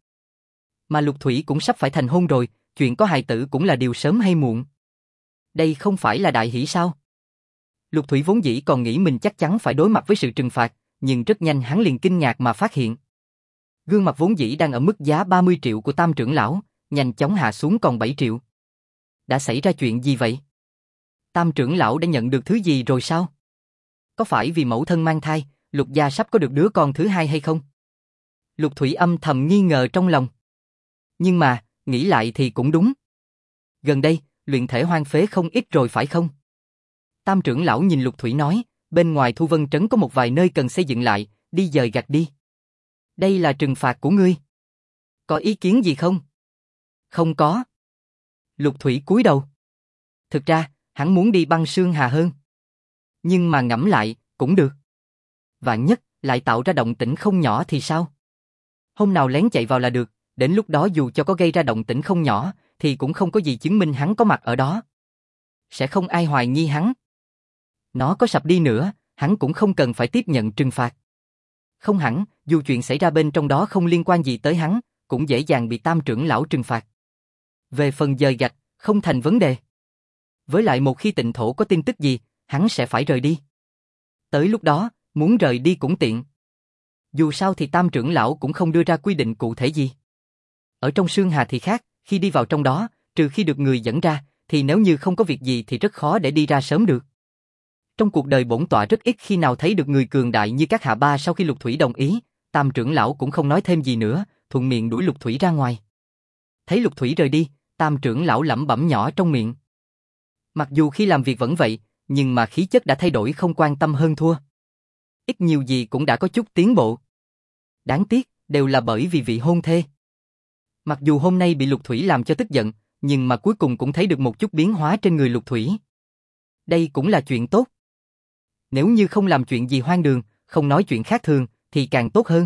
Mà Lục Thủy cũng sắp phải thành hôn rồi, chuyện có hài tử cũng là điều sớm hay muộn. Đây không phải là đại hỷ sao? Lục Thủy vốn dĩ còn nghĩ mình chắc chắn phải đối mặt với sự trừng phạt, nhưng rất nhanh hắn liền kinh ngạc mà phát hiện. Gương mặt vốn dĩ đang ở mức giá 30 triệu của Tam trưởng lão, nhanh chóng hạ xuống còn 7 triệu. Đã xảy ra chuyện gì vậy? Tam trưởng lão đã nhận được thứ gì rồi sao? Có phải vì mẫu thân mang thai, Lục gia sắp có được đứa con thứ hai hay không? Lục Thủy âm thầm nghi ngờ trong lòng. Nhưng mà, nghĩ lại thì cũng đúng. Gần đây, luyện thể hoang phế không ít rồi phải không? Tam trưởng lão nhìn Lục Thủy nói, bên ngoài Thu Vân Trấn có một vài nơi cần xây dựng lại, đi dời gạch đi. Đây là trừng phạt của ngươi. Có ý kiến gì không? Không có. Lục Thủy cúi đầu. Thực ra, hắn muốn đi băng sương hà hơn. Nhưng mà ngẫm lại, cũng được. Vạn nhất, lại tạo ra động tĩnh không nhỏ thì sao? Hôm nào lén chạy vào là được, đến lúc đó dù cho có gây ra động tĩnh không nhỏ, thì cũng không có gì chứng minh hắn có mặt ở đó. Sẽ không ai hoài nghi hắn. Nó có sập đi nữa, hắn cũng không cần phải tiếp nhận trừng phạt. Không hẳn, dù chuyện xảy ra bên trong đó không liên quan gì tới hắn, cũng dễ dàng bị Tam trưởng lão trừng phạt. Về phần dời gạch, không thành vấn đề. Với lại một khi Tịnh Thổ có tin tức gì, hắn sẽ phải rời đi. Tới lúc đó, muốn rời đi cũng tiện. Dù sao thì Tam trưởng lão cũng không đưa ra quy định cụ thể gì. Ở trong Sương Hà thì khác, khi đi vào trong đó, trừ khi được người dẫn ra, thì nếu như không có việc gì thì rất khó để đi ra sớm được. Trong cuộc đời bổn tọa rất ít khi nào thấy được người cường đại như các hạ ba. Sau khi Lục Thủy đồng ý, Tam trưởng lão cũng không nói thêm gì nữa, thuận miệng đuổi Lục Thủy ra ngoài. Thấy Lục Thủy rời đi, Tam trưởng lão lẩm bẩm nhỏ trong miệng. Mặc dù khi làm việc vẫn vậy, nhưng mà khí chất đã thay đổi, không quan tâm hơn thua. Ít nhiều gì cũng đã có chút tiến bộ. Đáng tiếc, đều là bởi vì vị hôn thê. Mặc dù hôm nay bị Lục Thủy làm cho tức giận, nhưng mà cuối cùng cũng thấy được một chút biến hóa trên người Lục Thủy. Đây cũng là chuyện tốt. Nếu như không làm chuyện gì hoang đường, không nói chuyện khác thường, thì càng tốt hơn.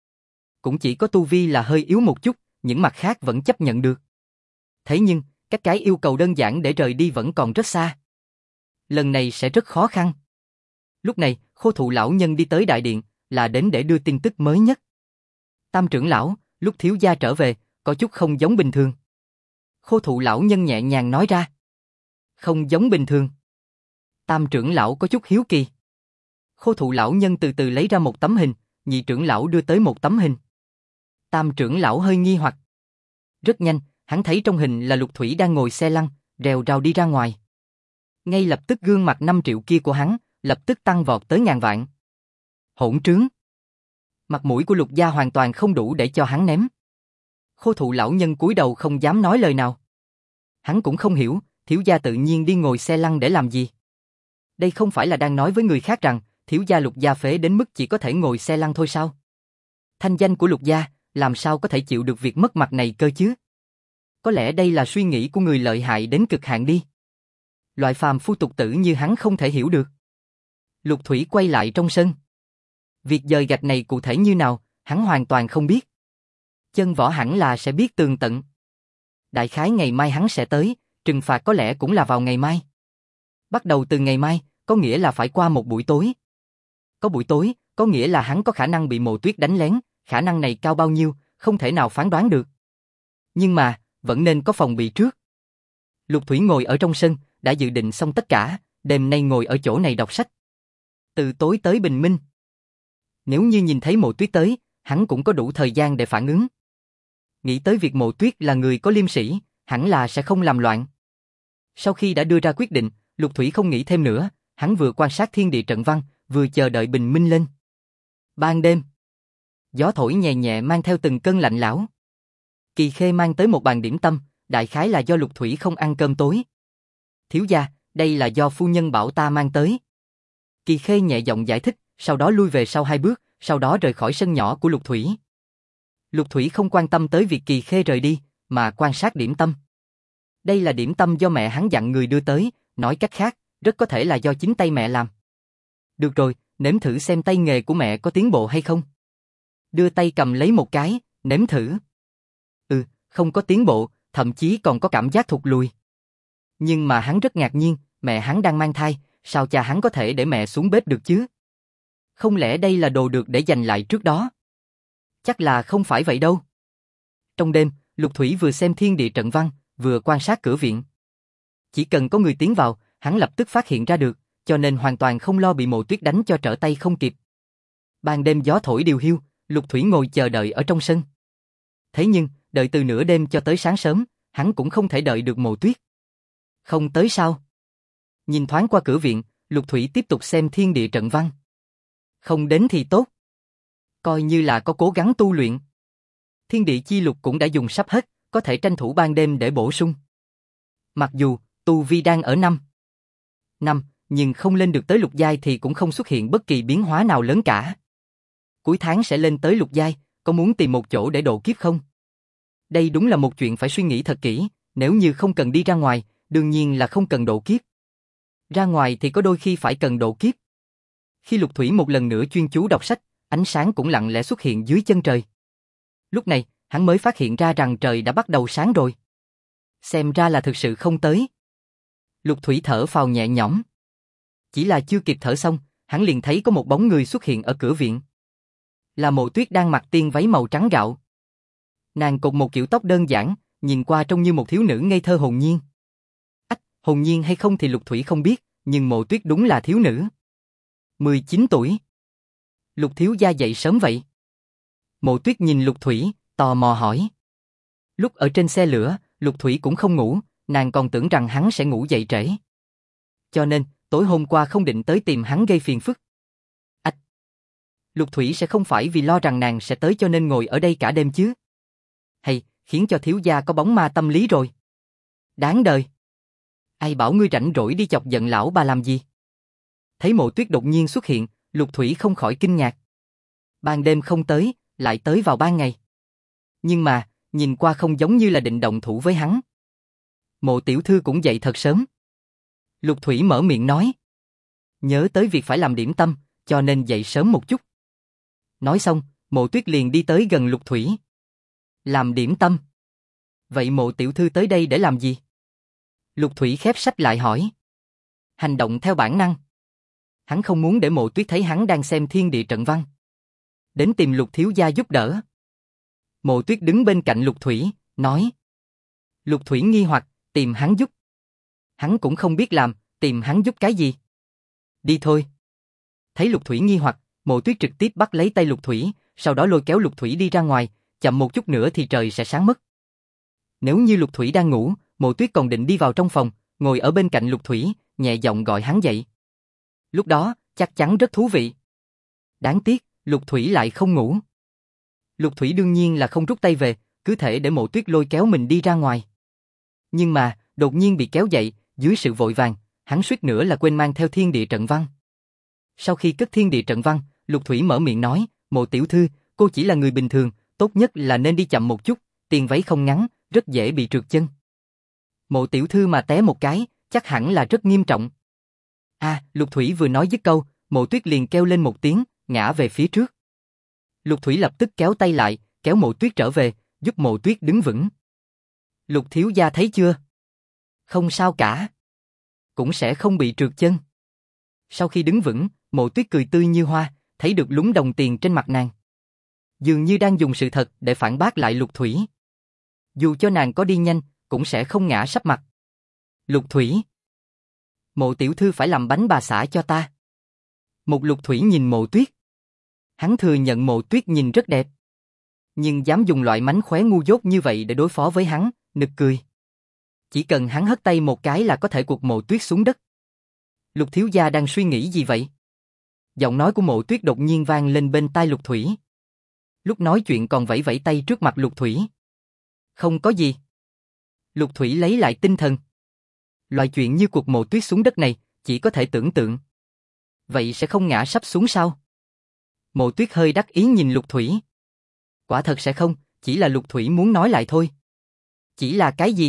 Cũng chỉ có tu vi là hơi yếu một chút, những mặt khác vẫn chấp nhận được. Thế nhưng, các cái yêu cầu đơn giản để rời đi vẫn còn rất xa. Lần này sẽ rất khó khăn. Lúc này, Khô Thụ lão nhân đi tới đại điện, là đến để đưa tin tức mới nhất. Tam trưởng lão, lúc thiếu gia trở về, có chút không giống bình thường. Khô Thụ lão nhân nhẹ nhàng nói ra. Không giống bình thường. Tam trưởng lão có chút hiếu kỳ. Khô Thụ lão nhân từ từ lấy ra một tấm hình, nhị trưởng lão đưa tới một tấm hình. Tam trưởng lão hơi nghi hoặc. Rất nhanh, hắn thấy trong hình là Lục Thủy đang ngồi xe lăn, rèo rào đi ra ngoài. Ngay lập tức gương mặt 5 triệu kia của hắn, lập tức tăng vọt tới ngàn vạn. Hỗn trướng. Mặt mũi của Lục gia hoàn toàn không đủ để cho hắn ném. Khô Thụ lão nhân cúi đầu không dám nói lời nào. Hắn cũng không hiểu, thiếu gia tự nhiên đi ngồi xe lăn để làm gì. Đây không phải là đang nói với người khác rằng, thiếu gia Lục gia phế đến mức chỉ có thể ngồi xe lăn thôi sao? Thanh danh của Lục gia, làm sao có thể chịu được việc mất mặt này cơ chứ? Có lẽ đây là suy nghĩ của người lợi hại đến cực hạn đi. Loại phàm phu tục tử như hắn không thể hiểu được. Lục Thủy quay lại trong sân. Việc dời gạch này cụ thể như nào, hắn hoàn toàn không biết. Chân võ hẳn là sẽ biết tường tận. Đại khái ngày mai hắn sẽ tới, trừng phạt có lẽ cũng là vào ngày mai. Bắt đầu từ ngày mai, có nghĩa là phải qua một buổi tối. Có buổi tối, có nghĩa là hắn có khả năng bị Mộ Tuyết đánh lén, khả năng này cao bao nhiêu, không thể nào phán đoán được. Nhưng mà, vẫn nên có phòng bị trước. Lục Thủy ngồi ở trong sân, đã dự định xong tất cả, đêm nay ngồi ở chỗ này đọc sách. Từ tối tới bình minh. Nếu như nhìn thấy Mộ Tuyết tới, hắn cũng có đủ thời gian để phản ứng. Nghĩ tới việc Mộ Tuyết là người có liêm sĩ, hẳn là sẽ không làm loạn. Sau khi đã đưa ra quyết định, Lục Thủy không nghĩ thêm nữa, hắn vừa quan sát thiên địa trận văn, vừa chờ đợi bình minh lên. Ban đêm, gió thổi nhẹ nhẹ mang theo từng cơn lạnh lẽo. Kỳ Khê mang tới một bàn điểm tâm, đại khái là do Lục Thủy không ăn cơm tối. Thiếu gia, đây là do phu nhân bảo ta mang tới. Kỳ Khê nhẹ giọng giải thích, sau đó lui về sau 2 bước, sau đó rời khỏi sân nhỏ của Lục Thủy. Lục Thủy không quan tâm tới việc Kỳ Khê rời đi, mà quan sát điểm tâm. Đây là điểm tâm do mẹ hắn dặn người đưa tới, nói cách khác, rất có thể là do chính tay mẹ làm. Được rồi, nếm thử xem tay nghề của mẹ có tiến bộ hay không. Đưa tay cầm lấy một cái, nếm thử. Không có tiến bộ, thậm chí còn có cảm giác thụt lùi. Nhưng mà hắn rất ngạc nhiên, mẹ hắn đang mang thai, sao cha hắn có thể để mẹ xuống bếp được chứ? Không lẽ đây là đồ được để dành lại trước đó? Chắc là không phải vậy đâu. Trong đêm, Lục Thủy vừa xem thiên địa trận văn, vừa quan sát cửa viện. Chỉ cần có người tiến vào, hắn lập tức phát hiện ra được, cho nên hoàn toàn không lo bị Mộ Tuyết đánh cho trở tay không kịp. Ban đêm gió thổi điều hiu, Lục Thủy ngồi chờ đợi ở trong sân. Thế nhưng, đợi từ nửa đêm cho tới sáng sớm, hắn cũng không thể đợi được Mộ Tuyết. Không tới sao? Nhìn thoáng qua cửa viện, Lục Thủy tiếp tục xem thiên địa trận văn. Không đến thì tốt. Coi như là có cố gắng tu luyện. Thiên địa chi lục cũng đã dùng sắp hết, có thể tranh thủ ban đêm để bổ sung. Mặc dù, tu vi đang ở 5, nhưng không lên được tới lục giai thì cũng không xuất hiện bất kỳ biến hóa nào lớn cả. Cuối tháng sẽ lên tới lục giai, có muốn tìm một chỗ để độ kiếp không? Đây đúng là một chuyện phải suy nghĩ thật kỹ, nếu như không cần đi ra ngoài, đương nhiên là không cần độ kiếp. Ra ngoài thì có đôi khi phải cần độ kiếp. Khi Lục Thủy một lần nữa chuyên chú đọc sách, ánh sáng cũng lặng lẽ xuất hiện dưới chân trời. Lúc này, hắn mới phát hiện ra rằng trời đã bắt đầu sáng rồi. Xem ra là thực sự không tới. Lục Thủy thở phào nhẹ nhõm. Chỉ là chưa kịp thở xong, hắn liền thấy có một bóng người xuất hiện ở cửa viện. Là Mộ Tuyết đang mặc tiên váy màu trắng gạo. Nàng cột một kiểu tóc đơn giản, nhìn qua trông như một thiếu nữ ngây thơ hồn nhiên. Hồn nhiên hay không thì Lục Thủy không biết, nhưng Mộ Tuyết đúng là thiếu nữ. 19 tuổi. Lục thiếu gia dậy sớm vậy? Mộ Tuyết nhìn Lục Thủy, tò mò hỏi. Lúc ở trên xe lửa, Lục Thủy cũng không ngủ, nàng còn tưởng rằng hắn sẽ ngủ dậy trễ. Cho nên, tối hôm qua không định tới tìm hắn gây phiền phức. Lục Thủy sẽ không phải vì lo rằng nàng sẽ tới cho nên ngồi ở đây cả đêm chứ? Hay, khiến cho thiếu gia có bóng ma tâm lý rồi. Đáng đời. Ai bảo ngươi rảnh rỗi đi chọc giận lão bà làm gì? Thấy Mộ Tuyết đột nhiên xuất hiện, Lục Thủy không khỏi kinh ngạc. Ban đêm không tới, lại tới vào ban ngày. Nhưng mà, nhìn qua không giống như là định động thủ với hắn. Mộ tiểu thư cũng dậy thật sớm. Lục Thủy mở miệng nói. Nhớ tới việc phải làm điểm tâm, cho nên dậy sớm một chút. Nói xong, Mộ Tuyết liền đi tới gần Lục Thủy. Làm điểm tâm. Vậy Mộ tiểu thư tới đây để làm gì? Lục Thủy khép sách lại hỏi. Hành động theo bản năng. Hắn không muốn để Mộ Tuyết thấy hắn đang xem thiên địa trận văn. Đến tìm Lục thiếu gia giúp đỡ. Mộ Tuyết đứng bên cạnh Lục Thủy, nói. Lục Thủy nghi hoặc, tìm hắn giúp. Hắn cũng không biết làm, tìm hắn giúp cái gì. Đi thôi. Thấy Lục Thủy nghi hoặc, Mộ Tuyết trực tiếp bắt lấy tay Lục Thủy, sau đó lôi kéo Lục Thủy đi ra ngoài, chậm một chút nữa thì trời sẽ sáng mất. Nếu như Lục Thủy đang ngủ, Mộ Tuyết còn định đi vào trong phòng, ngồi ở bên cạnh Lục Thủy, nhẹ giọng gọi hắn dậy. Lúc đó, chắc chắn rất thú vị. Đáng tiếc, Lục Thủy lại không ngủ. Lục Thủy đương nhiên là không rút tay về, cứ thể để Mộ Tuyết lôi kéo mình đi ra ngoài. Nhưng mà, đột nhiên bị kéo dậy, dưới sự vội vàng, hắn suýt nữa là quên mang theo thiên địa trận văn. Sau khi cất thiên địa trận văn, Lục Thủy mở miệng nói, Mộ tiểu thư, cô chỉ là người bình thường, tốt nhất là nên đi chậm một chút, tiền váy không ngắn, rất dễ bị trượt chân. Mộ tiểu thư mà té một cái, chắc hẳn là rất nghiêm trọng. Lục Thủy vừa nói dứt câu, Mộ Tuyết liền kêu lên một tiếng, ngã về phía trước. Lục Thủy lập tức kéo tay lại, kéo Mộ Tuyết trở về, giúp Mộ Tuyết đứng vững. Lục thiếu gia thấy chưa? Không sao cả. Cũng sẽ không bị trượt chân. Sau khi đứng vững, Mộ Tuyết cười tươi như hoa, thấy được lúm đồng tiền trên mặt nàng. Dường như đang dùng sự thật để phản bác lại Lục Thủy. Dù cho nàng có đi nhanh, cũng sẽ không ngã sấp mặt. Lục Thủy. Mộ tiểu thư phải làm bánh bà xã cho ta. Một Lục Thủy nhìn Mộ Tuyết. Hắn thừa nhận Mộ Tuyết nhìn rất đẹp. Nhưng dám dùng loại mánh khóe ngu dốt như vậy để đối phó với hắn, nực cười. Chỉ cần hắn hất tay một cái là có thể quật Mộ Tuyết xuống đất. Lục thiếu gia đang suy nghĩ gì vậy? Giọng nói của Mộ Tuyết đột nhiên vang lên bên tai Lục Thủy. Lúc nói chuyện còn vẫy vẫy tay trước mặt Lục Thủy. Không có gì. Lục Thủy lấy lại tinh thần. Loại chuyện như quật Mộ Tuyết xuống đất này, chỉ có thể tưởng tượng. Vậy sẽ không ngã sắp xuống sao? Mộ Tuyết hơi đắc ý nhìn Lục Thủy. Quả thật sẽ không, chỉ là Lục Thủy muốn nói lại thôi. Chỉ là cái gì?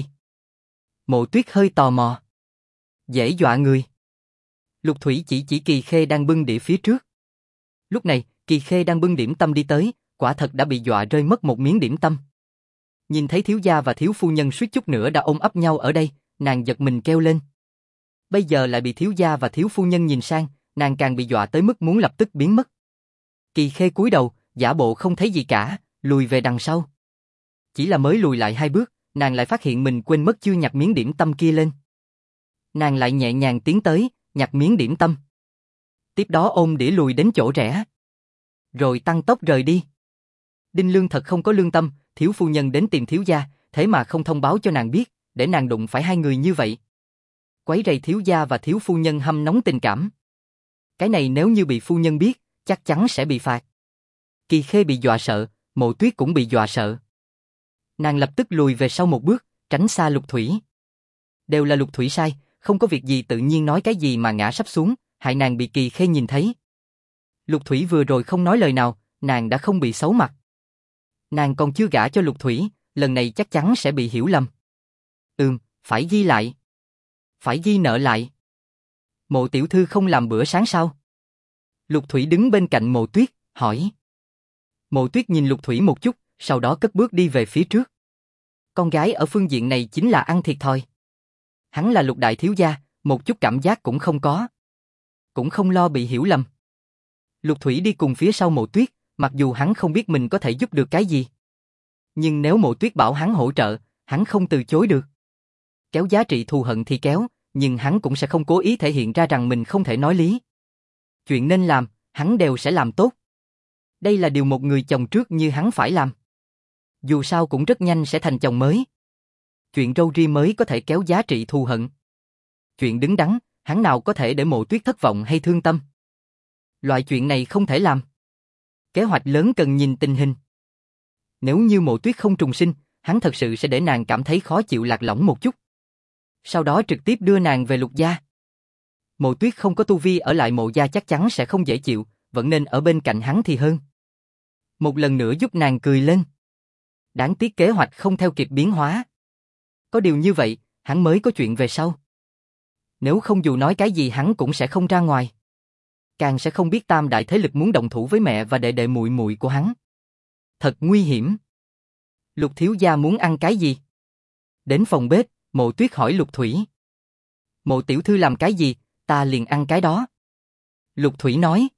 Mộ Tuyết hơi tò mò. Dễ dọa người. Lục Thủy chỉ Kỳ Khê đang bưng đĩa phía trước. Lúc này, Kỳ Khê đang bưng điểm tâm đi tới, quả thật đã bị dọa rơi mất một miếng điểm tâm. Nhìn thấy thiếu gia và thiếu phu nhân suýt chút nữa đã ôm ấp nhau ở đây, nàng giật mình kêu lên. Bây giờ lại bị thiếu gia và thiếu phu nhân nhìn sang, nàng càng bị dọa tới mức muốn lập tức biến mất. Kỳ Khê cúi đầu, giả bộ không thấy gì cả, lùi về đằng sau. Chỉ là mới lùi lại 2 bước, nàng lại phát hiện mình quên mất chưa nhặt miếng điểm tâm kia lên. Nàng lại nhẹ nhàng tiến tới, nhặt miếng điểm tâm. Tiếp đó ôm đĩa lùi đến chỗ rẽ. Rồi tăng tốc rời đi. Đinh Lương thật không có lương tâm, thiếu phu nhân đến tìm thiếu gia, thế mà không thông báo cho nàng biết, để nàng đụng phải hai người như vậy. Quấy rầy thiếu gia và thiếu phu nhân hâm nóng tình cảm. Cái này nếu như bị phu nhân biết, chắc chắn sẽ bị phạt. Kỳ Khê bị dọa sợ, Mộ Tuyết cũng bị dọa sợ. Nàng lập tức lùi về sau một bước, tránh xa Lục Thủy. Đều là Lục Thủy sai, không có việc gì tự nhiên nói cái gì mà ngã sắp xuống, hại nàng bị Kỳ Khê nhìn thấy. Lục Thủy vừa rồi không nói lời nào, nàng đã không bị xấu mặt. Nàng còn chưa gả cho Lục Thủy, lần này chắc chắn sẽ bị hiểu lầm. Phải ghi lại. Phải ghi nợ lại. Mộ tiểu thư không làm bữa sáng sao? Lục Thủy đứng bên cạnh Mộ Tuyết, hỏi. Mộ Tuyết nhìn Lục Thủy một chút, sau đó cất bước đi về phía trước. Con gái ở phương diện này chính là ăn thiệt thòi. Hắn là Lục đại thiếu gia, một chút cảm giác cũng không có. Cũng không lo bị hiểu lầm. Lục Thủy đi cùng phía sau Mộ Tuyết, mặc dù hắn không biết mình có thể giúp được cái gì. Nhưng nếu Mộ Tuyết bảo hắn hỗ trợ, hắn không từ chối được. Kéo giá trị thù hận thì kéo, nhưng hắn cũng sẽ không cố ý thể hiện ra rằng mình không thể nói lý. Chuyện nên làm, hắn đều sẽ làm tốt. Đây là điều một người chồng trước như hắn phải làm. Dù sao cũng rất nhanh sẽ thành chồng mới. Chuyện râu ria mới có thể kéo giá trị thù hận. Chuyện đứng đắn, hắn nào có thể để Mộ Tuyết thất vọng hay thương tâm. Loại chuyện này không thể làm. Kế hoạch lớn cần nhìn tình hình. Nếu như Mộ Tuyết không trùng sinh, hắn thật sự sẽ để nàng cảm thấy khó chịu lạc lõng một chút. Sau đó trực tiếp đưa nàng về Lục gia. Mộ Tuyết không có tu vi ở lại Mộ gia chắc chắn sẽ không dễ chịu, vẫn nên ở bên cạnh hắn thì hơn. Một lần nữa giúp nàng cười lên. Đáng tiếc kế hoạch không theo kịp biến hóa. Có điều như vậy, hắn mới có chuyện về sau. Nếu không dù nói cái gì hắn cũng sẽ không ra ngoài. Càng sẽ không biết tam đại thế lực muốn động thủ với mẹ và đệ đệ muội muội của hắn. Thật nguy hiểm. Lục thiếu gia muốn ăn cái gì? Đến phòng bếp, Mộ Tuyết hỏi Lục Thủy. Mộ tiểu thư làm cái gì, ta liền ăn cái đó. Lục Thủy nói.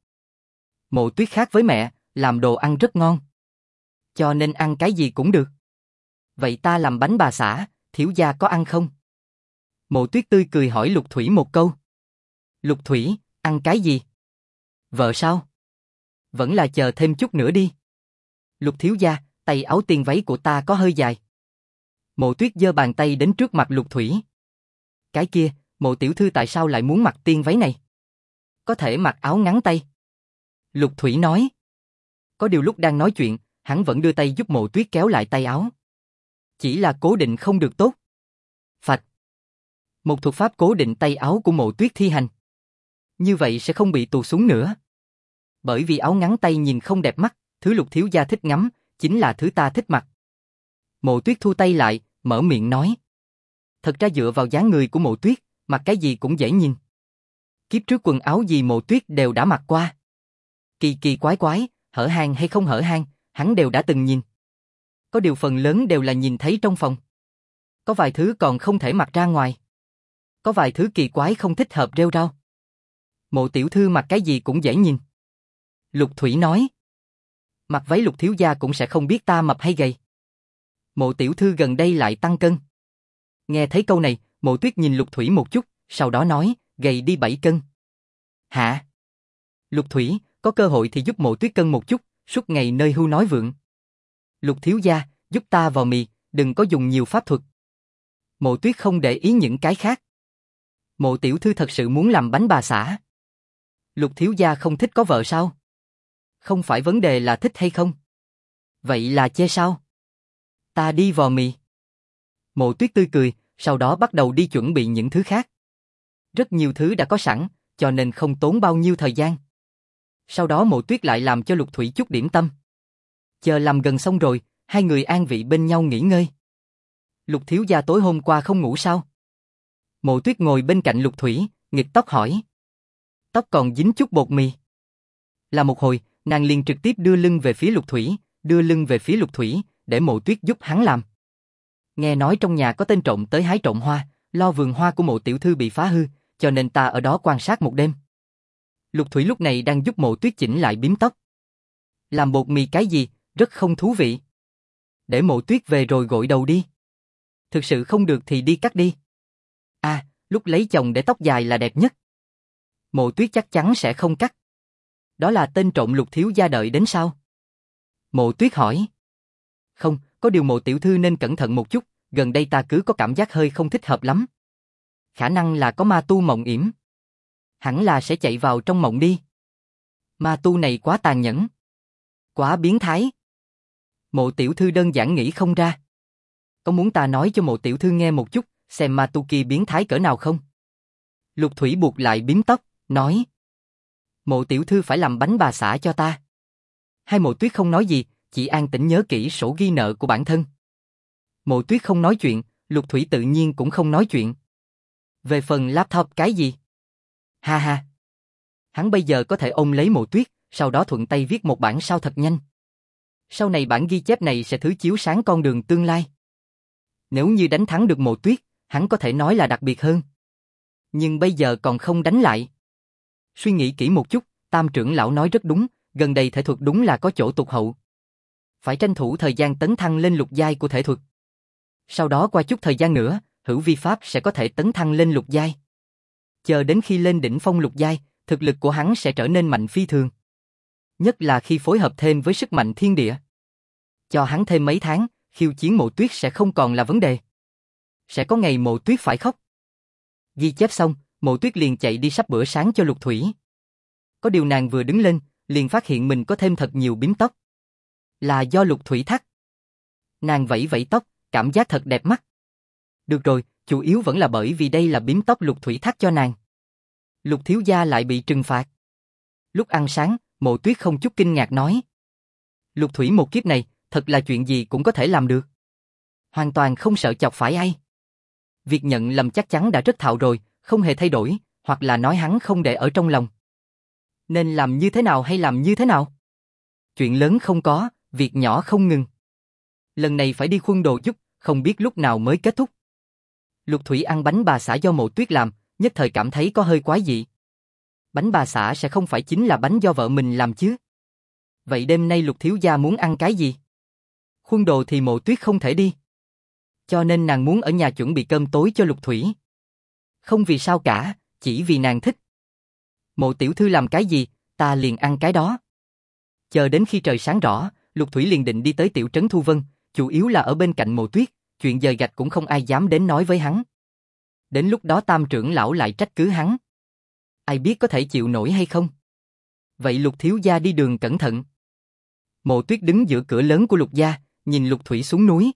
Mộ Tuyết khác với mẹ, làm đồ ăn rất ngon. Cho nên ăn cái gì cũng được. Vậy ta làm bánh bà xả, thiếu gia có ăn không? Mộ Tuyết tươi cười hỏi Lục Thủy một câu. Lục Thủy, ăn cái gì? Vợ sao? Vẫn là chờ thêm chút nữa đi. Lục thiếu gia, tay áo tiên váy của ta có hơi dài. Mộ Tuyết giơ bàn tay đến trước mặt Lục Thủy. Cái kia, Mộ tiểu thư tại sao lại muốn mặc tiên váy này? Có thể mặc áo ngắn tay. Lục Thủy nói. Có điều lúc đang nói chuyện, hắn vẫn đưa tay giúp Mộ Tuyết kéo lại tay áo. Chỉ là cố định không được tốt. Phạch. Một thuật pháp cố định tay áo của Mộ Tuyết thi hành. Như vậy sẽ không bị tù xuống nữa. Bởi vì áo ngắn tay nhìn không đẹp mắt, thứ Lục thiếu gia thích ngắm, chính là thứ ta thích mặc. Mộ Tuyết thu tay lại, mở miệng nói. Thật ra dựa vào dáng người của Mộ Tuyết, mặc cái gì cũng dễ nhìn. Kiếp trước quần áo gì Mộ Tuyết đều đã mặc qua. Kỳ kỳ quái quái, hở hang hay không hở hang, hắn đều đã từng nhìn. Có điều phần lớn đều là nhìn thấy trong phòng. Có vài thứ còn không thể mặc ra ngoài. Có vài thứ kỳ quái không thích hợp rêu rao. Mộ tiểu thư mặc cái gì cũng dễ nhìn. Lục Thủy nói. Mặc váy Lục thiếu gia cũng sẽ không biết ta mập hay gầy. Mộ tiểu thư gần đây lại tăng cân. Nghe thấy câu này, Mộ Tuyết nhìn Lục Thủy một chút, sau đó nói, gầy đi 7 cân. Hả? Lục Thủy, có cơ hội thì giúp Mộ Tuyết cân một chút, suốt ngày nơi hưu nói vượng. Lục thiếu gia, giúp ta vào mì, đừng có dùng nhiều pháp thuật. Mộ Tuyết không để ý những cái khác. Mộ tiểu thư thật sự muốn làm bánh bà xả. Lục thiếu gia không thích có vợ sao? Không phải vấn đề là thích hay không. Vậy là chê sao? Ta đi vò mì. Mộ Tuyết tươi cười, sau đó bắt đầu đi chuẩn bị những thứ khác. Rất nhiều thứ đã có sẵn, cho nên không tốn bao nhiêu thời gian. Sau đó Mộ Tuyết lại làm cho Lục Thủy chút điểm tâm. Chờ làm gần xong rồi, hai người an vị bên nhau nghỉ ngơi. Lục thiếu gia tối hôm qua không ngủ sao? Mộ Tuyết ngồi bên cạnh Lục Thủy, nghịch tóc hỏi. Tóc còn dính chút bột mì. Là một hồi, nàng liền trực tiếp đưa lưng về phía Lục Thủy, để Mộ Tuyết giúp hắn làm. Nghe nói trong nhà có tên trộm tới hái trộm hoa, lo vườn hoa của Mộ tiểu thư bị phá hư, cho nên ta ở đó quan sát một đêm. Lục Thủy lúc này đang giúp Mộ Tuyết chỉnh lại bím tóc. Làm bột mì cái gì, rất không thú vị. Để Mộ Tuyết về rồi gội đầu đi. Thực sự không được thì đi cắt đi. À, lúc lấy chồng để tóc dài là đẹp nhất. Mộ Tuyết chắc chắn sẽ không cắt. Đó là tên trộm Lục thiếu gia đợi đến sao? Mộ Tuyết hỏi. Không, có điều Mộ tiểu thư nên cẩn thận một chút, gần đây ta cứ có cảm giác hơi không thích hợp lắm. Khả năng là có ma tu mộng yểm. Hẳn là sẽ chạy vào trong mộng đi. Ma tu này quá tàn nhẫn. Quá biến thái. Mộ tiểu thư đơn giản nghĩ không ra. Có muốn ta nói cho Mộ tiểu thư nghe một chút, xem ma tu kia biến thái cỡ nào không? Lục Thủy buộc lại bím tóc, nói. Mộ tiểu thư phải làm bánh bà xã cho ta. Hai Mộ Tuyết không nói gì, chỉ an tĩnh nhớ kỹ sổ ghi nợ của bản thân. Mộ Tuyết không nói chuyện, Lục Thủy tự nhiên cũng không nói chuyện. Về phần laptop cái gì? Ha ha. Hắn bây giờ có thể ôm lấy Mộ Tuyết, sau đó thuận tay viết một bản sao thật nhanh. Sau này bản ghi chép này sẽ thứ chiếu sáng con đường tương lai. Nếu như đánh thắng được Mộ Tuyết, hắn có thể nói là đặc biệt hơn. Nhưng bây giờ còn không đánh lại. Suy nghĩ kỹ một chút, Tam trưởng lão nói rất đúng, gần đây thể thuật đúng là có chỗ tụt hậu. Phải tranh thủ thời gian tấn thăng lên lục giai của thể thuật. Sau đó qua chút thời gian nữa, Hữu Vi pháp sẽ có thể tấn thăng lên lục giai. Chờ đến khi lên đỉnh phong lục giai, thực lực của hắn sẽ trở nên mạnh phi thường. Nhất là khi phối hợp thêm với sức mạnh thiên địa. Cho hắn thêm mấy tháng, khiêu chiến Mộ Tuyết sẽ không còn là vấn đề. Sẽ có ngày Mộ Tuyết phải khóc. Ghi chép xong, Mộ Tuyết liền chạy đi sắp bữa sáng cho Lục Thủy. Có điều nàng vừa đứng lên, liền phát hiện mình có thêm thật nhiều bím tóc. Là do Lục Thủy thắt. Nàng vẫy vẫy tóc, cảm giác thật đẹp mắt. Được rồi, chủ yếu vẫn là bởi vì đây là bím tóc Lục Thủy thắt cho nàng. Lục thiếu gia lại bị trừng phạt. Lúc ăn sáng, Mộ Tuyết không chút kinh ngạc nói. Lục Thủy một kiếp này, thật là chuyện gì cũng có thể làm được. Hoàn toàn không sợ chọc phải ai. Việc nhận lầm chắc chắn đã rất thạo rồi, không hề thay đổi, hoặc là nói hắn không để ở trong lòng. Nên làm như thế nào hay làm như thế nào? Chuyện lớn không có, việc nhỏ không ngừng. Lần này phải đi khuân đồ giúp, không biết lúc nào mới kết thúc. Lục Thủy ăn bánh bà xã do Mộ Tuyết làm, nhất thời cảm thấy có hơi quái dị. Bánh bà xã sẽ không phải chính là bánh do vợ mình làm chứ? Vậy đêm nay Lục thiếu gia muốn ăn cái gì? Khuân đồ thì Mộ Tuyết không thể đi. Cho nên nàng muốn ở nhà chuẩn bị cơm tối cho Lục Thủy. Không vì sao cả, chỉ vì nàng thích. Mộ tiểu thư làm cái gì, ta liền ăn cái đó. Chờ đến khi trời sáng rõ, Lục Thủy liền định đi tới tiểu trấn Thu Vân, chủ yếu là ở bên cạnh Mộ Tuyết, chuyện dời gạch cũng không ai dám đến nói với hắn. Đến lúc đó Tam trưởng lão lại trách cứ hắn. Ai biết có thể chịu nổi hay không? Vậy Lục thiếu gia đi đường cẩn thận. Mộ Tuyết đứng giữa cửa lớn của Lục gia, nhìn Lục Thủy xuống núi.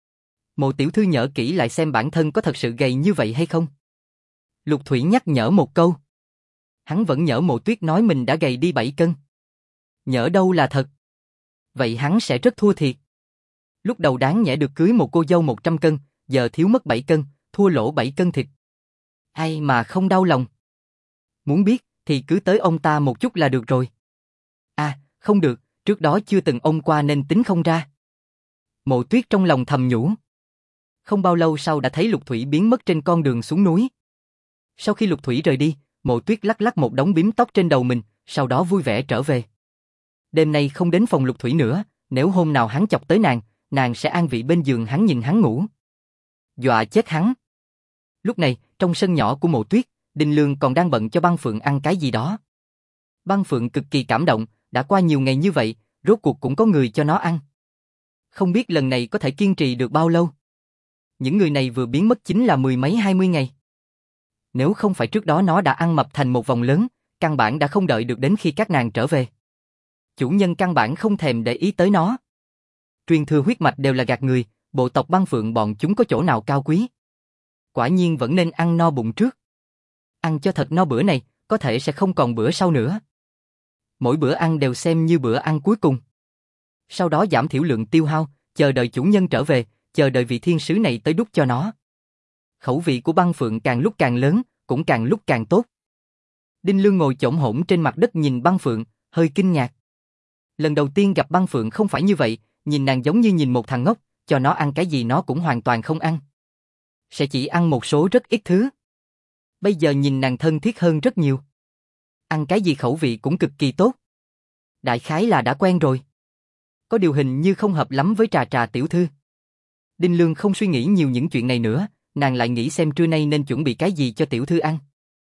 Mộ tiểu thư nhớ kỹ lại xem bản thân có thật sự gầy như vậy hay không? Lục Thủy nhắc nhở một câu. Hắn vẫn nhớ Mộ Tuyết nói mình đã gầy đi 7 cân. Nhỡ đâu là thật. Vậy hắn sẽ rất thua thiệt. Lúc đầu đáng nhẽ được cưới một cô dâu 100 cân, giờ thiếu mất 7 cân, thua lỗ 7 cân thịt. Ai mà không đau lòng. Muốn biết thì cứ tới ông ta một chút là được rồi. À, không được, trước đó chưa từng ôm qua nên tính không ra. Mộ Tuyết trong lòng thầm nhủ. Không bao lâu sau đã thấy Lục Thủy biến mất trên con đường xuống núi. Sau khi Lục Thủy rời đi, Mộ Tuyết lắc lắc một đống bím tóc trên đầu mình, sau đó vui vẻ trở về. Đêm nay không đến phòng Lục Thủy nữa, nếu hôm nào hắn chọc tới nàng sẽ an vị bên giường hắn nhìn hắn ngủ. Dọa chết hắn. Lúc này, trong sân nhỏ của Mộ Tuyết, Đinh Lương còn đang bận cho Băng Phượng ăn cái gì đó. Băng Phượng cực kỳ cảm động, đã qua nhiều ngày như vậy, rốt cuộc cũng có người cho nó ăn. Không biết lần này có thể kiên trì được bao lâu. Những người này vừa biến mất chính là 10 mấy 20 ngày. Nếu không phải trước đó nó đã ăn mập thành một vòng lớn, căn bản đã không đợi được đến khi các nàng trở về. Chủ nhân căn bản không thèm để ý tới nó. Truyền thừa huyết mạch đều là gạt người, bộ tộc Băng Phượng bọn chúng có chỗ nào cao quý. Quả nhiên vẫn nên ăn no bụng trước. Ăn cho thật no bữa này, có thể sẽ không còn bữa sau nữa. Mỗi bữa ăn đều xem như bữa ăn cuối cùng. Sau đó giảm thiểu lượng tiêu hao, chờ đợi chủ nhân trở về, chờ đợi vị thiên sứ này tới đút cho nó. Khẩu vị của Băng Phượng càng lúc càng lớn, cũng càng lúc càng tốt. Đinh Lương ngồi chổng hổm trên mặt đất nhìn Băng Phượng, hơi kinh ngạc. Lần đầu tiên gặp Băng Phượng không phải như vậy, nhìn nàng giống như nhìn một thằng ngốc, cho nó ăn cái gì nó cũng hoàn toàn không ăn. Sẽ chỉ ăn một số rất ít thứ. Bây giờ nhìn nàng thân thiết hơn rất nhiều. Ăn cái gì khẩu vị cũng cực kỳ tốt. Đại khái là đã quen rồi. Có điều hình như không hợp lắm với Trà Trà tiểu thư. Đinh Lương không suy nghĩ nhiều những chuyện này nữa, nàng lại nghĩ xem trưa nay nên chuẩn bị cái gì cho tiểu thư ăn.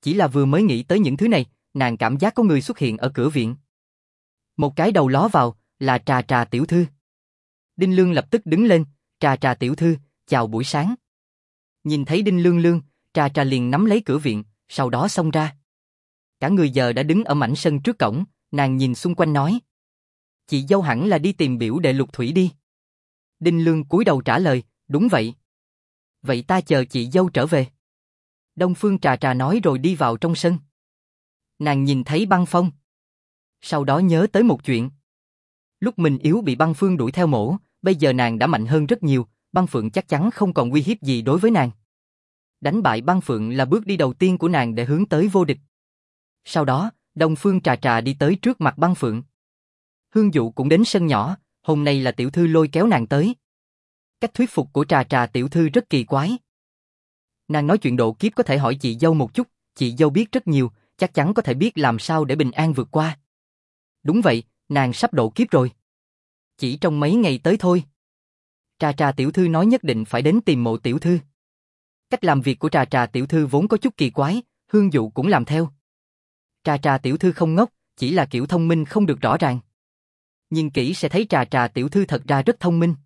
Chỉ là vừa mới nghĩ tới những thứ này, nàng cảm giác có người xuất hiện ở cửa viện. Một cái đầu ló vào, là Trà Trà tiểu thư. Đinh Lương lập tức đứng lên, Trà Trà tiểu thư, chào buổi sáng. Nhìn thấy Đinh Lương Lương, Trà Trà liền nắm lấy cửa viện, sau đó xông ra. Cả người giờ đã đứng ở mảnh sân trước cổng, nàng nhìn xung quanh nói. Chị dâu hẳn là đi tìm biểu đệ Lục Thủy đi. Đinh Lương cúi đầu trả lời, đúng vậy. Vậy ta chờ chị dâu trở về. Đông Phương Trà Trà nói rồi đi vào trong sân. Nàng nhìn thấy Băng Phong. Sau đó nhớ tới một chuyện. Lúc mình yếu bị Băng Phương đuổi theo mổ, bây giờ nàng đã mạnh hơn rất nhiều, Băng Phượng chắc chắn không còn uy hiếp gì đối với nàng. Đánh bại Băng Phượng là bước đi đầu tiên của nàng để hướng tới vô địch. Sau đó, Đông Phương Trà Trà đi tới trước mặt Băng Phượng. Hương Dụ cũng đến sân nhỏ, hôm nay là tiểu thư lôi kéo nàng tới. Cách thuyết phục của Trà Trà tiểu thư rất kỳ quái. Nàng nói chuyện độ kiếp có thể hỏi chị dâu một chút, chị dâu biết rất nhiều, chắc chắn có thể biết làm sao để bình an vượt qua. Đúng vậy, nàng sắp độ kiếp rồi. Chỉ trong mấy ngày tới thôi. Trà Trà tiểu thư nói nhất định phải đến tìm Mộ tiểu thư. Cách làm việc của Trà Trà tiểu thư vốn có chút kỳ quái, Hương Dụ cũng làm theo. Trà Trà tiểu thư không ngốc, chỉ là kiểu thông minh không được rõ ràng. Nhìn kỹ sẽ thấy Trà Trà tiểu thư thật ra rất thông minh.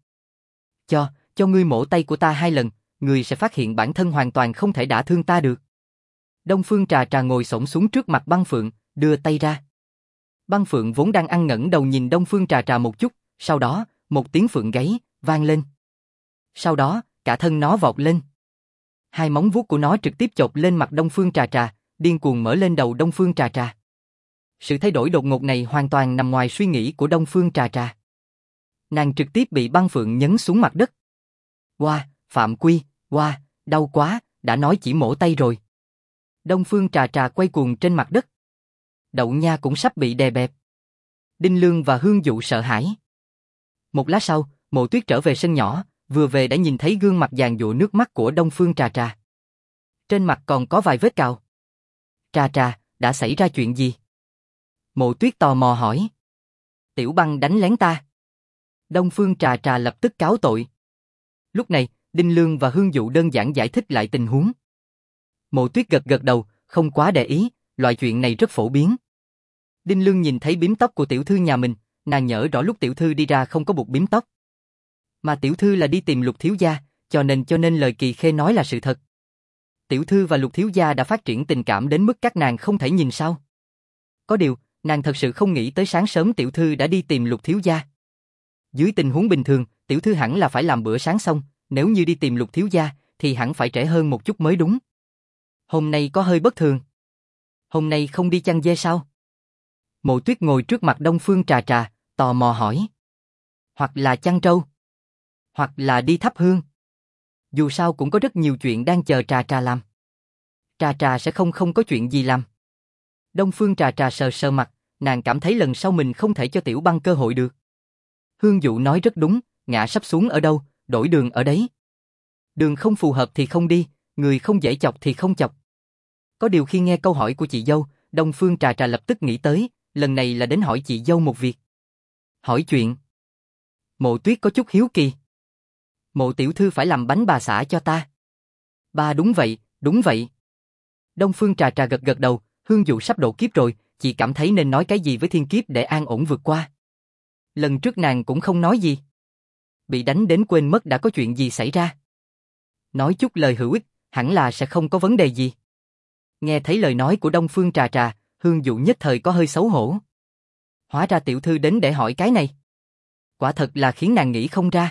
Cho ngươi mổ tay của ta 2 lần, ngươi sẽ phát hiện bản thân hoàn toàn không thể đả thương ta được. Đông Phương Trà Trà ngồi xổm xuống trước mặt Băng Phượng, đưa tay ra. Băng Phượng vốn đang ăn ngẩng đầu nhìn Đông Phương Trà Trà một chút, sau đó, một tiếng phượng gáy vang lên. Sau đó, cả thân nó vọt lên. 2 móng vuốt của nó trực tiếp chộp lên mặt Đông Phương Trà Trà, điên cuồng mở lên đầu Đông Phương Trà Trà. Sự thay đổi đột ngột này hoàn toàn nằm ngoài suy nghĩ của Đông Phương Trà Trà. Nàng trực tiếp bị Băng Phượng nhấn xuống mặt đất. Phạm Quy, đau quá, đã nói chỉ mổ tay rồi. Đông Phương Trà Trà quay cuồng trên mặt đất. Đậu Nha cũng sắp bị đè bẹp. Đinh Lương và Hương Dụ sợ hãi. Một lát sau, Mộ Tuyết trở về sân nhỏ, vừa về đã nhìn thấy gương mặt giàn giụa nước mắt của Đông Phương Trà Trà. Trên mặt còn có vài vết cào. Trà Trà, đã xảy ra chuyện gì? Mộ Tuyết tò mò hỏi. Tiểu Băng đánh lén ta. Đông Phương Trà Trà lập tức cáo tội. Lúc này, Đinh Lương và Hương Dụ đơn giản giải thích lại tình huống. Mộ Tuyết gật gật đầu, không quá để ý, loại chuyện này rất phổ biến. Đinh Lương nhìn thấy bím tóc của tiểu thư nhà mình, nàng nhớ rõ lúc tiểu thư đi ra không có buộc bím tóc. Mà tiểu thư là đi tìm Lục thiếu gia, cho nên lời Kỳ Khê nói là sự thật. Tiểu thư và Lục thiếu gia đã phát triển tình cảm đến mức các nàng không thể nhìn sao. Có điều, nàng thật sự không nghĩ tới sáng sớm tiểu thư đã đi tìm Lục thiếu gia. Dưới tình huống bình thường, tiểu thư hẳn là phải làm bữa sáng xong, nếu như đi tìm Lục thiếu gia, thì hẳn phải trễ hơn một chút mới đúng. Hôm nay có hơi bất thường. Hôm nay không đi chăn dê sao? Mộ Tuyết ngồi trước mặt Đông Phương Trà Trà, tò mò hỏi. Hoặc là chăn trâu. Hoặc là đi thắp hương. Dù sao cũng có rất nhiều chuyện đang chờ Trà Trà làm. Trà Trà sẽ không có chuyện gì làm. Đông Phương Trà Trà sờ sờ mặt, nàng cảm thấy lần sau mình không thể cho Tiểu Băng cơ hội được. Hương Dụ nói rất đúng, ngã sắp xuống ở đâu, đổi đường ở đấy. Đường không phù hợp thì không đi, người không dễ chọc thì không chọc. Có điều khi nghe câu hỏi của chị dâu, Đông Phương Trà Trà lập tức nghĩ tới, lần này là đến hỏi chị dâu một việc. Hỏi chuyện. Mộ Tuyết có chút hiếu kỳ. Mộ tiểu thư phải làm bánh bà xã cho ta. Ba đúng vậy, đúng vậy. Đông Phương Trà Trà gật gật đầu, Hương Dụ sắp độ kiếp rồi, chị cảm thấy nên nói cái gì với thiên kiếp để an ổn vượt qua. Lần trước nàng cũng không nói gì. Bị đánh đến quên mất đã có chuyện gì xảy ra. Nói chút lời hữu ích, hẳn là sẽ không có vấn đề gì. Nghe thấy lời nói của Đông Phương Trà Trà, Hương Dụ nhất thời có hơi xấu hổ. Hóa ra tiểu thư đến để hỏi cái này. Quả thật là khiến nàng nghĩ không ra.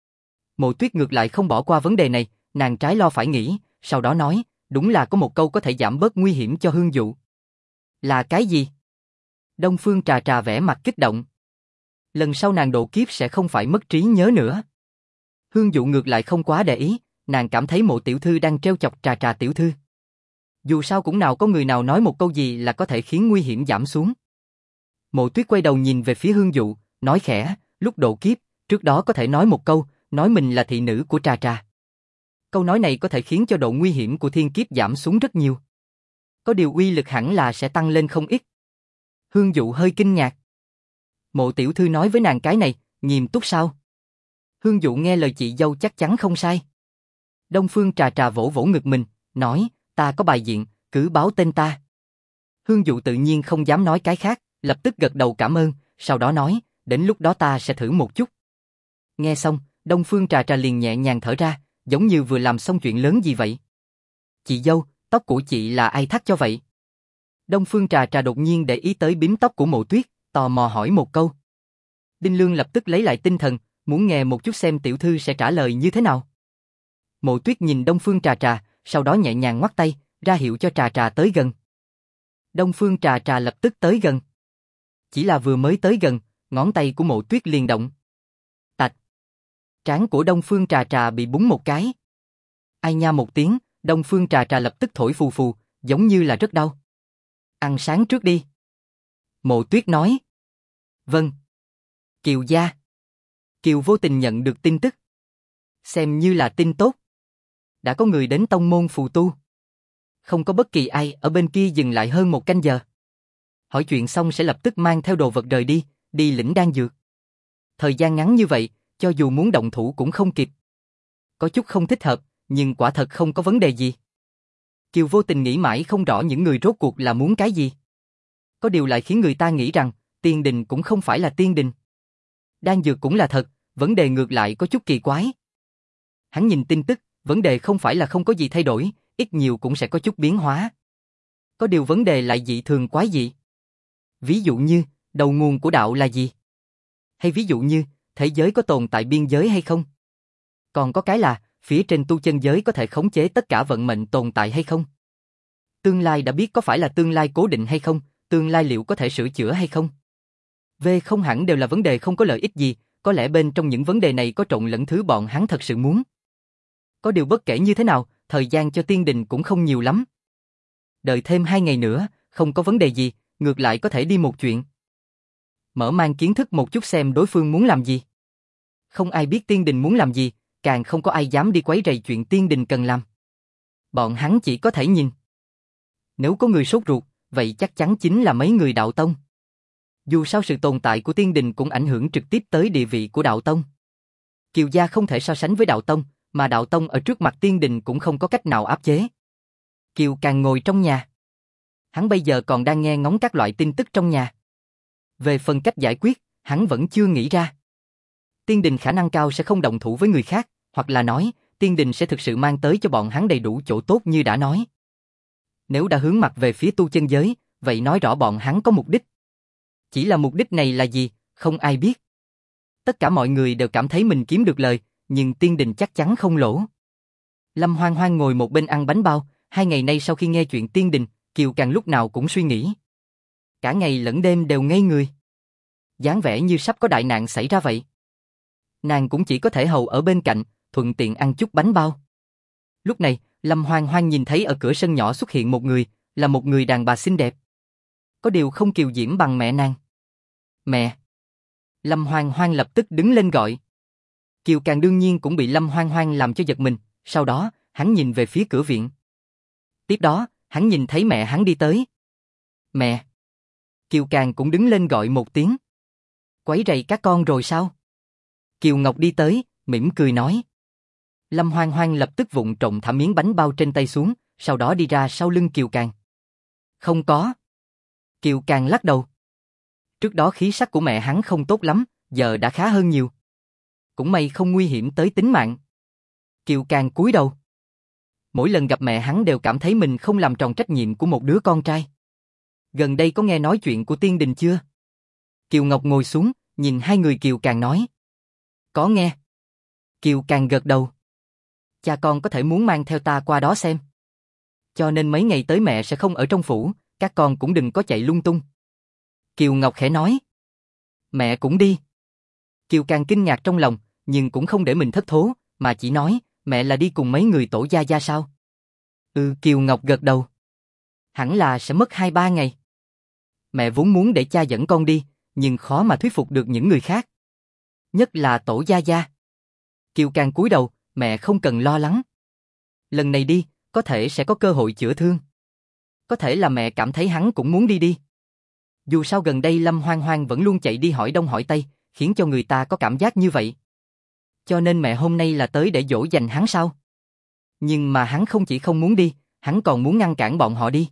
Mộ Tuyết ngược lại không bỏ qua vấn đề này, nàng trái lo phải nghĩ, sau đó nói, đúng là có một câu có thể giảm bớt nguy hiểm cho Hương Dụ. Là cái gì? Đông Phương Trà Trà vẻ mặt kích động. Lần sau nàng độ kiếp sẽ không phải mất trí nhớ nữa. Hương Dụ ngược lại không quá để ý, nàng cảm thấy Mộ tiểu thư đang trêu chọc Trà Trà tiểu thư. Dù sao cũng nào có người nào nói một câu gì là có thể khiến nguy hiểm giảm xuống. Mộ Tuyết quay đầu nhìn về phía Hương Dụ, nói khẽ, lúc độ kiếp, trước đó có thể nói một câu, nói mình là thị nữ của Trà Trà. Câu nói này có thể khiến cho độ nguy hiểm của thiên kiếp giảm xuống rất nhiều. Có điều uy lực hẳn là sẽ tăng lên không ít. Hương Dụ hơi kinh ngạc. Mộ tiểu thư nói với nàng cái này, nghiêm túc sao? Hương Dụ nghe lời chị dâu chắc chắn không sai. Đông Phương Trà Trà vỗ vỗ ngực mình, nói, ta có bài diện, Cứ báo tên ta. Hương Dụ tự nhiên không dám nói cái khác, lập tức gật đầu cảm ơn, sau đó nói, đến lúc đó ta sẽ thử một chút. Nghe xong, Đông Phương Trà Trà liền nhẹ nhàng thở ra, giống như vừa làm xong chuyện lớn gì vậy. Chị dâu, tóc của chị là ai thắt cho vậy? Đông Phương Trà Trà đột nhiên để ý tới bím tóc của Mộ Tuyết, tò mò hỏi một câu. Đinh Lương lập tức lấy lại tinh thần, muốn nghe một chút xem tiểu thư sẽ trả lời như thế nào. Mộ Tuyết nhìn Đông Phương Trà Trà, sau đó nhẹ nhàng ngoắc tay, ra hiệu cho Trà Trà tới gần. Đông Phương Trà Trà lập tức tới gần. Chỉ là vừa mới tới gần, ngón tay của Mộ Tuyết liền động. Tạch. Trán của Đông Phương Trà Trà bị búng một cái. Ai nha một tiếng, Đông Phương Trà Trà lập tức thổi phù phù, giống như là rất đau. Ăn sáng trước đi. Mộ Tuyết nói. Vâng. Kiều gia. Kiều vô tình nhận được tin tức. Xem như là tin tốt. Đã có người đến tông môn phù tu. Không có bất kỳ ai ở bên kia dừng lại hơn một canh giờ. Hỏi chuyện xong sẽ lập tức mang theo đồ vật rời đi, đi lĩnh đan dược. Thời gian ngắn như vậy, cho dù muốn động thủ cũng không kịp. Có chút không thích hợp, nhưng quả thật không có vấn đề gì. Kiều vô tình nghĩ mãi không rõ những người rốt cuộc là muốn cái gì. Có điều lại khiến người ta nghĩ rằng, tiên đình cũng không phải là tiên đình. Đan dược cũng là thật, vấn đề ngược lại có chút kỳ quái. Hắn nhìn tin tức, vấn đề không phải là không có gì thay đổi, ít nhiều cũng sẽ có chút biến hóa. Có điều vấn đề lại dị thường quái dị. Ví dụ như, đầu nguồn của đạo là gì? Hay ví dụ như, thế giới có tồn tại biên giới hay không? Còn có cái là, phía trên tu chân giới có thể khống chế tất cả vận mệnh tồn tại hay không? Tương lai đã biết có phải là tương lai cố định hay không? Tương lai liệu có thể sửa chữa hay không? Không hẳn đều là vấn đề không có lợi ích gì, có lẽ bên trong những vấn đề này có trộn lẫn thứ bọn hắn thật sự muốn. Có điều bất kể như thế nào, thời gian cho tiên đình cũng không nhiều lắm. Đợi thêm 2 ngày nữa, không có vấn đề gì, ngược lại có thể đi một chuyện. Mở mang kiến thức một chút xem đối phương muốn làm gì. Không ai biết tiên đình muốn làm gì, càng không có ai dám đi quấy rầy chuyện tiên đình cần làm. Bọn hắn chỉ có thể nhìn. Nếu có người sốt ruột, vậy chắc chắn chính là mấy người đạo tông. Dù sao sự tồn tại của tiên đình cũng ảnh hưởng trực tiếp tới địa vị của đạo tông. Kiều gia không thể so sánh với đạo tông, mà đạo tông ở trước mặt tiên đình cũng không có cách nào áp chế. Kiều càng ngồi trong nhà. Hắn bây giờ còn đang nghe ngóng các loại tin tức trong nhà. Về phần cách giải quyết, hắn vẫn chưa nghĩ ra. Tiên đình khả năng cao sẽ không động thủ với người khác, hoặc là nói, tiên đình sẽ thực sự mang tới cho bọn hắn đầy đủ chỗ tốt như đã nói. Nếu đã hướng mặt về phía tu chân giới, vậy nói rõ bọn hắn có mục đích. Chỉ là mục đích này là gì, không ai biết. Tất cả mọi người đều cảm thấy mình kiếm được lời, nhưng tiên đình chắc chắn không lỗ. Lâm Hoang Hoang ngồi một bên ăn bánh bao, 2 ngày nay sau khi nghe chuyện tiên đình, Kiều càng lúc nào cũng suy nghĩ. Cả ngày lẫn đêm đều ngây người. Dáng vẻ như sắp có đại nạn xảy ra vậy. Nàng cũng chỉ có thể hầu ở bên cạnh, thuận tiện ăn chút bánh bao. Lúc này, Lâm Hoang Hoang nhìn thấy ở cửa sân nhỏ xuất hiện một người, là một người đàn bà xinh đẹp. Có điều không kiều diễm bằng mẹ nàng. Mẹ! Lâm Hoang Hoang lập tức đứng lên gọi. Kiều càng đương nhiên cũng bị Lâm Hoang Hoang làm cho giật mình, sau đó, hắn nhìn về phía cửa viện. Tiếp đó, hắn nhìn thấy mẹ hắn đi tới. Mẹ! Kiều càng cũng đứng lên gọi một tiếng. Quấy rầy các con rồi sao? Kiều Ngọc đi tới, mỉm cười nói. Lâm Hoang Hoang lập tức vụng trộm thả miếng bánh bao trên tay xuống, sau đó đi ra sau lưng Kiều Càng. Không có. Kiều Càng lắc đầu. Trước đó khí sắc của mẹ hắn không tốt lắm, giờ đã khá hơn nhiều. Cũng may không nguy hiểm tới tính mạng. Kiều Càng cúi đầu. Mỗi lần gặp mẹ hắn đều cảm thấy mình không làm tròn trách nhiệm của một đứa con trai. Gần đây có nghe nói chuyện của tiên đình chưa? Kiều Ngọc ngồi xuống, nhìn hai người Kiều Càng nói. Có nghe. Kiều Càng gật đầu. Cha con có thể muốn mang theo ta qua đó xem. Cho nên mấy ngày tới mẹ sẽ không ở trong phủ, các con cũng đừng có chạy lung tung. Kiều Ngọc khẽ nói. Mẹ cũng đi. Kiều Càng kinh ngạc trong lòng, nhưng cũng không để mình thất thố, mà chỉ nói, mẹ là đi cùng mấy người tổ gia gia sao? Kiều Ngọc gật đầu. Hẳn là sẽ mất 2-3 ngày. Mẹ vốn muốn để cha dẫn con đi, nhưng khó mà thuyết phục được những người khác. Nhất là tổ gia gia. Kiều Càng cúi đầu, mẹ không cần lo lắng. Lần này đi, có thể sẽ có cơ hội chữa thương. Có thể là mẹ cảm thấy hắn cũng muốn đi. Dù sao gần đây Lâm Hoang Hoang vẫn luôn chạy đi hỏi đông hỏi tây, khiến cho người ta có cảm giác như vậy. Cho nên mẹ hôm nay là tới để dỗ dành hắn sao? Nhưng mà hắn không chỉ không muốn đi, Hắn còn muốn ngăn cản bọn họ đi.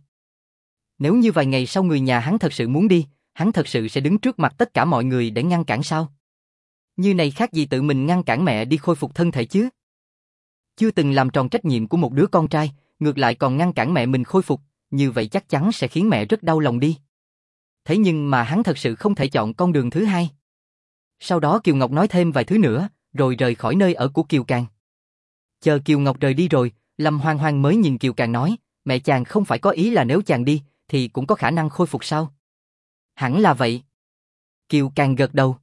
Nếu như vài ngày sau người nhà hắn thật sự muốn đi, hắn thật sự sẽ đứng trước mặt tất cả mọi người để ngăn cản sao? Như này khác gì tự mình ngăn cản mẹ đi khôi phục thân thể chứ? Chưa từng làm tròn trách nhiệm của một đứa con trai, ngược lại còn ngăn cản mẹ mình khôi phục, như vậy chắc chắn sẽ khiến mẹ rất đau lòng đi. Thế nhưng mà hắn thật sự không thể chọn con đường thứ hai. Sau đó Kiều Ngọc nói thêm vài thứ nữa, rồi rời khỏi nơi ở của Kiều Càng. Chờ Kiều Ngọc rời đi rồi, Lâm Hoang Hoang mới nhìn Kiều Càng nói, mẹ chàng không phải có ý là nếu chàng đi, thì cũng có khả năng khôi phục sao? Hẳn là vậy. Kiều Càng gật đầu.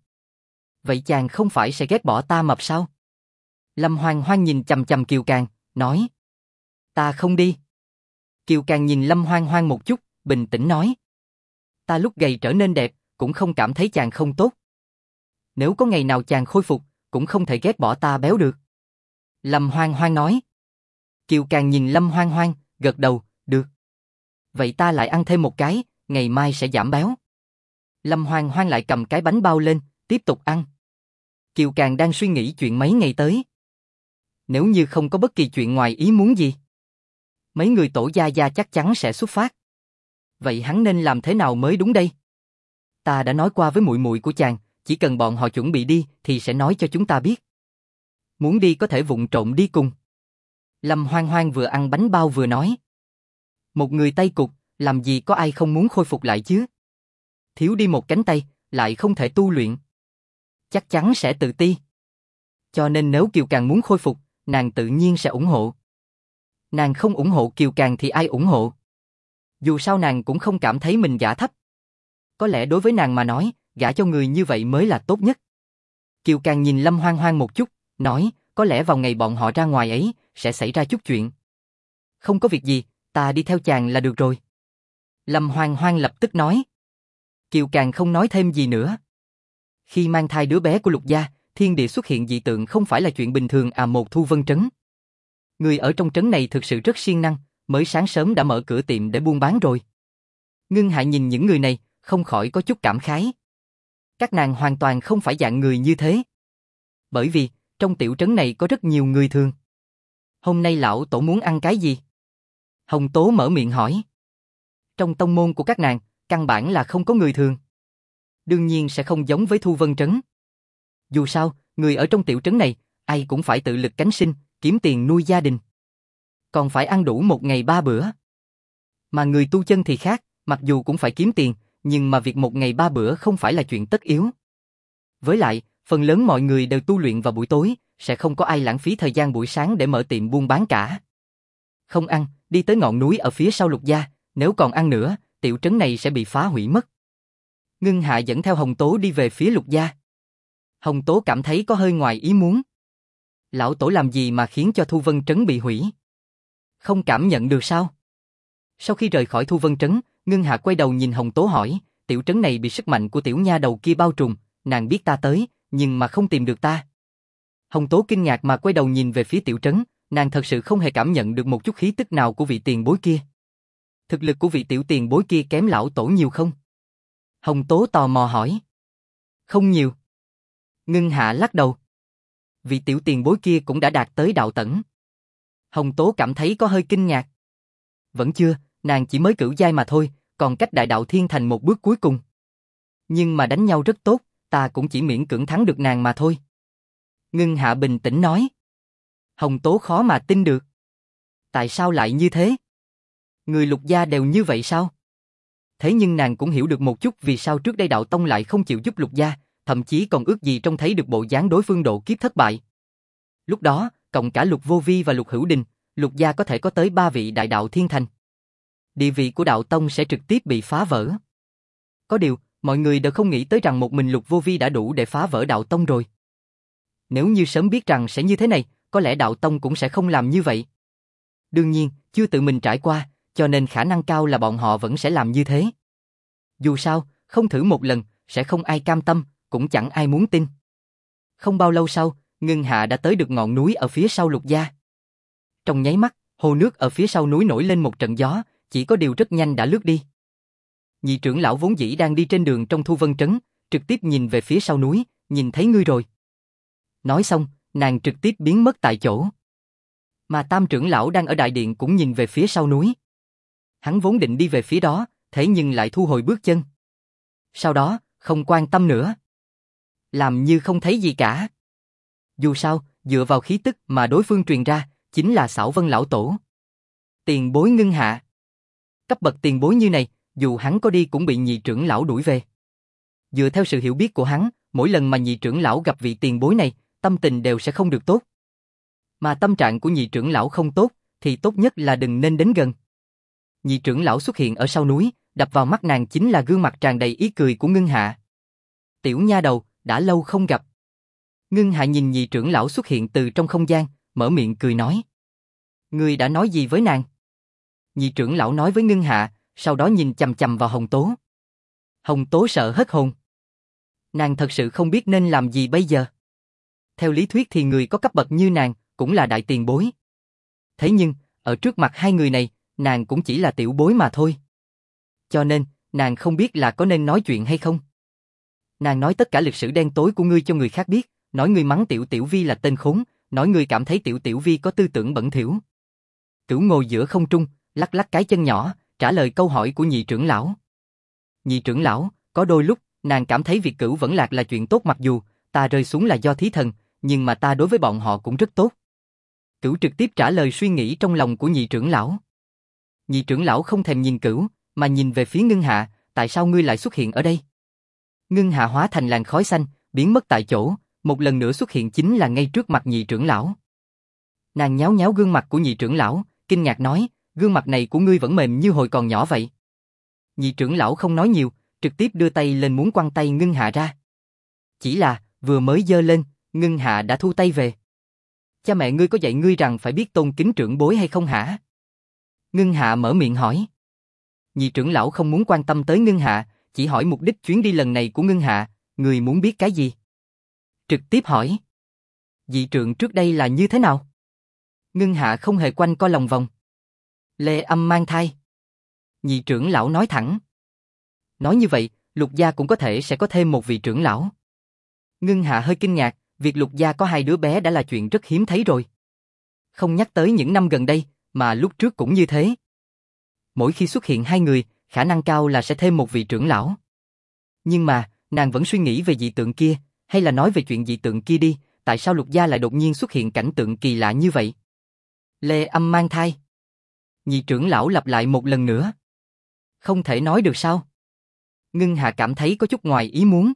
Vậy chàng không phải sẽ ghét bỏ ta mập sao? Lâm Hoang Hoang nhìn chằm chằm Kiều Càng, nói. Ta không đi. Kiều Càng nhìn Lâm Hoang Hoang một chút, bình tĩnh nói. Ta lúc gầy trở nên đẹp, cũng không cảm thấy chàng không tốt. Nếu có ngày nào chàng khôi phục, cũng không thể ghét bỏ ta béo được. Lâm Hoang Hoang nói. Kiều Càng nhìn Lâm Hoang Hoang, gật đầu, được. Vậy ta lại ăn thêm một cái, ngày mai sẽ giảm béo. Lâm Hoang Hoang lại cầm cái bánh bao lên, tiếp tục ăn. Kiều Càng đang suy nghĩ chuyện mấy ngày tới. Nếu như không có bất kỳ chuyện ngoài ý muốn gì, mấy người Tổ Gia Gia chắc chắn sẽ xuất phát. Vậy hắn nên làm thế nào mới đúng đây? Ta đã nói qua với muội muội của chàng, chỉ cần bọn họ chuẩn bị đi thì sẽ nói cho chúng ta biết. Muốn đi có thể vụng trộm đi cùng. Lâm Hoang Hoang vừa ăn bánh bao vừa nói. Một người Tây Cục, làm gì có ai không muốn khôi phục lại chứ? Thiếu đi một cánh tay, lại không thể tu luyện. Chắc chắn sẽ tự ti. Cho nên nếu Kiều Càng muốn khôi phục, nàng tự nhiên sẽ ủng hộ. Nàng không ủng hộ Kiều Càng thì ai ủng hộ? Dù sao nàng cũng không cảm thấy mình gả thấp. Có lẽ đối với nàng mà nói, gả cho người như vậy mới là tốt nhất. Kiều Càng nhìn Lâm Hoang Hoang một chút, nói, có lẽ vào ngày bọn họ ra ngoài ấy, sẽ xảy ra chút chuyện. Không có việc gì, ta đi theo chàng là được rồi. Lâm Hoang Hoang lập tức nói. Kiều Càng không nói thêm gì nữa. Khi mang thai đứa bé của Lục gia, thiên địa xuất hiện dị tượng không phải là chuyện bình thường một Thu Vân Trấn. Người ở trong trấn này thực sự rất siêng năng, mới sáng sớm đã mở cửa tiệm để buôn bán rồi. Ngưng Hạ nhìn những người này, không khỏi có chút cảm khái. Các nàng hoàn toàn không phải dạng người như thế. Bởi vì, trong tiểu trấn này có rất nhiều người thường. Hôm nay lão tổ muốn ăn cái gì? Hồng Tố mở miệng hỏi. Trong tông môn của các nàng, căn bản là không có người thường. Đương nhiên sẽ không giống với Thu Vân Trấn. Dù sao, người ở trong tiểu trấn này, ai cũng phải tự lực cánh sinh, kiếm tiền nuôi gia đình. Còn phải ăn đủ một ngày 3 bữa. Mà người tu chân thì khác, mặc dù cũng phải kiếm tiền, nhưng mà việc một ngày 3 bữa không phải là chuyện tất yếu. Với lại, phần lớn mọi người đều tu luyện vào buổi tối, sẽ không có ai lãng phí thời gian buổi sáng để mở tiệm buôn bán cả. Không ăn, đi tới ngọn núi ở phía sau Lục gia, nếu còn ăn nữa, tiểu trấn này sẽ bị phá hủy mất. Ngưng Hạ dẫn theo Hồng Tố đi về phía Lục gia. Hồng Tố cảm thấy có hơi ngoài ý muốn. Lão tổ làm gì mà khiến cho Thu Vân Trấn bị hủy? Không cảm nhận được sao? Sau khi rời khỏi Thu Vân Trấn, Ngưng Hạ quay đầu nhìn Hồng Tố hỏi, tiểu trấn này bị sức mạnh của tiểu nha đầu kia bao trùm, nàng biết ta tới, nhưng mà không tìm được ta. Hồng Tố kinh ngạc mà quay đầu nhìn về phía tiểu trấn, nàng thật sự không hề cảm nhận được một chút khí tức nào của vị tiền bối kia. Thực lực của vị tiểu tiền bối kia kém lão tổ nhiều không? Hồng Tố tò mò hỏi. Không nhiều. Ngưng Hạ lắc đầu. Vị tiểu tiền bối kia cũng đã đạt tới đạo tẩn. Hồng Tố cảm thấy có hơi kinh ngạc. Vẫn chưa, nàng chỉ mới cửu giai mà thôi, còn cách đại đạo thiên thành một bước cuối cùng. Nhưng mà đánh nhau rất tốt, ta cũng chỉ miễn cưỡng thắng được nàng mà thôi. Ngưng Hạ bình tĩnh nói. Hồng Tố khó mà tin được. Tại sao lại như thế? Người Lục gia đều như vậy sao? Thế nhưng nàng cũng hiểu được một chút vì sao trước đây đạo tông lại không chịu giúp Lục gia, thậm chí còn ước gì trông thấy được bộ dáng đối phương độ kiếp thất bại. Lúc đó, cộng cả Lục Vô Vi và Lục Hữu Đình, Lục gia có thể có tới 3 vị đại đạo thiên thành. Địa vị của đạo tông sẽ trực tiếp bị phá vỡ. Có điều, mọi người đều không nghĩ tới rằng một mình Lục Vô Vi đã đủ để phá vỡ đạo tông rồi. Nếu như sớm biết rằng sẽ như thế này, có lẽ đạo tông cũng sẽ không làm như vậy. Đương nhiên, chưa tự mình trải qua, cho nên khả năng cao là bọn họ vẫn sẽ làm như thế. Dù sao, không thử một lần, sẽ không ai cam tâm, cũng chẳng ai muốn tin. Không bao lâu sau, Ngưng Hạ đã tới được ngọn núi ở phía sau Lục gia. Trong nháy mắt, hồ nước ở phía sau núi nổi lên một trận gió, chỉ có điều rất nhanh đã lướt đi. Nhị trưởng lão vốn dĩ đang đi trên đường trong Thu Vân Trấn, trực tiếp nhìn về phía sau núi, nhìn thấy ngươi rồi. Nói xong, nàng trực tiếp biến mất tại chỗ. Mà Tam trưởng lão đang ở đại điện cũng nhìn về phía sau núi. Hắn vốn định đi về phía đó, thế nhưng lại thu hồi bước chân. Sau đó, không quan tâm nữa. Làm như không thấy gì cả. Dù sao, dựa vào khí tức mà đối phương truyền ra, chính là Xảo Vân lão tổ. Tiền bối Ngưng Hạ. Cấp bậc tiền bối như này, dù hắn có đi cũng bị nhị trưởng lão đuổi về. Dựa theo sự hiểu biết của hắn, mỗi lần mà nhị trưởng lão gặp vị tiền bối này, tâm tình đều sẽ không được tốt. Mà tâm trạng của nhị trưởng lão không tốt, thì tốt nhất là đừng nên đến gần. Nhị trưởng lão xuất hiện ở sau núi, đập vào mắt nàng chính là gương mặt tràn đầy ý cười của Ngưng Hạ. Tiểu nha đầu, đã lâu không gặp. Ngưng Hạ nhìn nhị trưởng lão xuất hiện từ trong không gian, mở miệng cười nói. Ngươi đã nói gì với nàng? Nhị trưởng lão nói với Ngưng Hạ, sau đó nhìn chằm chằm vào Hồng Tố. Hồng Tố sợ hết hồn. Nàng thật sự không biết nên làm gì bây giờ. Theo lý thuyết thì người có cấp bậc như nàng, cũng là đại tiền bối. Thế nhưng, ở trước mặt hai người này, nàng cũng chỉ là tiểu bối mà thôi. Cho nên, nàng không biết là có nên nói chuyện hay không. Nàng nói tất cả lịch sử đen tối của ngươi cho người khác biết, nói ngươi mắng Tiểu Tiểu Vi là tên khốn, nói ngươi cảm thấy Tiểu Tiểu Vi có tư tưởng bẩn thỉu. Cửu ngồi giữa không trung, lắc lắc cái chân nhỏ, trả lời câu hỏi của nhị trưởng lão. Nhị trưởng lão, có đôi lúc, nàng cảm thấy việc Cửu vẫn lạc là chuyện tốt, mặc dù ta rơi xuống là do thí thần, nhưng mà ta đối với bọn họ cũng rất tốt. Cửu trực tiếp trả lời suy nghĩ trong lòng của nhị trưởng lão. Nhị trưởng lão không thèm nhìn Cửu, mà nhìn về phía Ngưng Hạ, tại sao ngươi lại xuất hiện ở đây? Ngưng Hạ hóa thành làn khói xanh, biến mất tại chỗ, một lần nữa xuất hiện chính là ngay trước mặt nhị trưởng lão. Nàng nhéo nhéo gương mặt của nhị trưởng lão, kinh ngạc nói, gương mặt này của ngươi vẫn mềm như hồi còn nhỏ vậy. Nhị trưởng lão không nói nhiều, trực tiếp đưa tay lên muốn quăng tay Ngưng Hạ ra. Chỉ là, vừa mới giơ lên, Ngưng Hạ đã thu tay về. Cha mẹ ngươi có dạy ngươi rằng phải biết tôn kính trưởng bối hay không hả? Ngưng Hạ mở miệng hỏi. Nhị trưởng lão không muốn quan tâm tới Ngưng Hạ, chỉ hỏi mục đích chuyến đi lần này của Ngưng Hạ, người muốn biết cái gì? Trực tiếp hỏi. Dị trượng trước đây là như thế nào? Ngưng Hạ không hề quanh co lòng vòng. Lê Âm mang thai. Nhị trưởng lão nói thẳng. Nói như vậy, Lục gia cũng có thể sẽ có thêm một vị trưởng lão. Ngưng Hạ hơi kinh ngạc, việc Lục gia có hai đứa bé đã là chuyện rất hiếm thấy rồi. Không nhắc tới những năm gần đây, mà lúc trước cũng như thế. Mỗi khi xuất hiện hai người, khả năng cao là sẽ thêm một vị trưởng lão. Nhưng mà, nàng vẫn suy nghĩ về dị tượng kia, hay là nói về chuyện dị tượng kia đi, tại sao Lục gia lại đột nhiên xuất hiện cảnh tượng kỳ lạ như vậy? Lê Âm mang thai. Nhị trưởng lão lặp lại một lần nữa. Không thể nói được sao? Ngưng Hạ cảm thấy có chút ngoài ý muốn.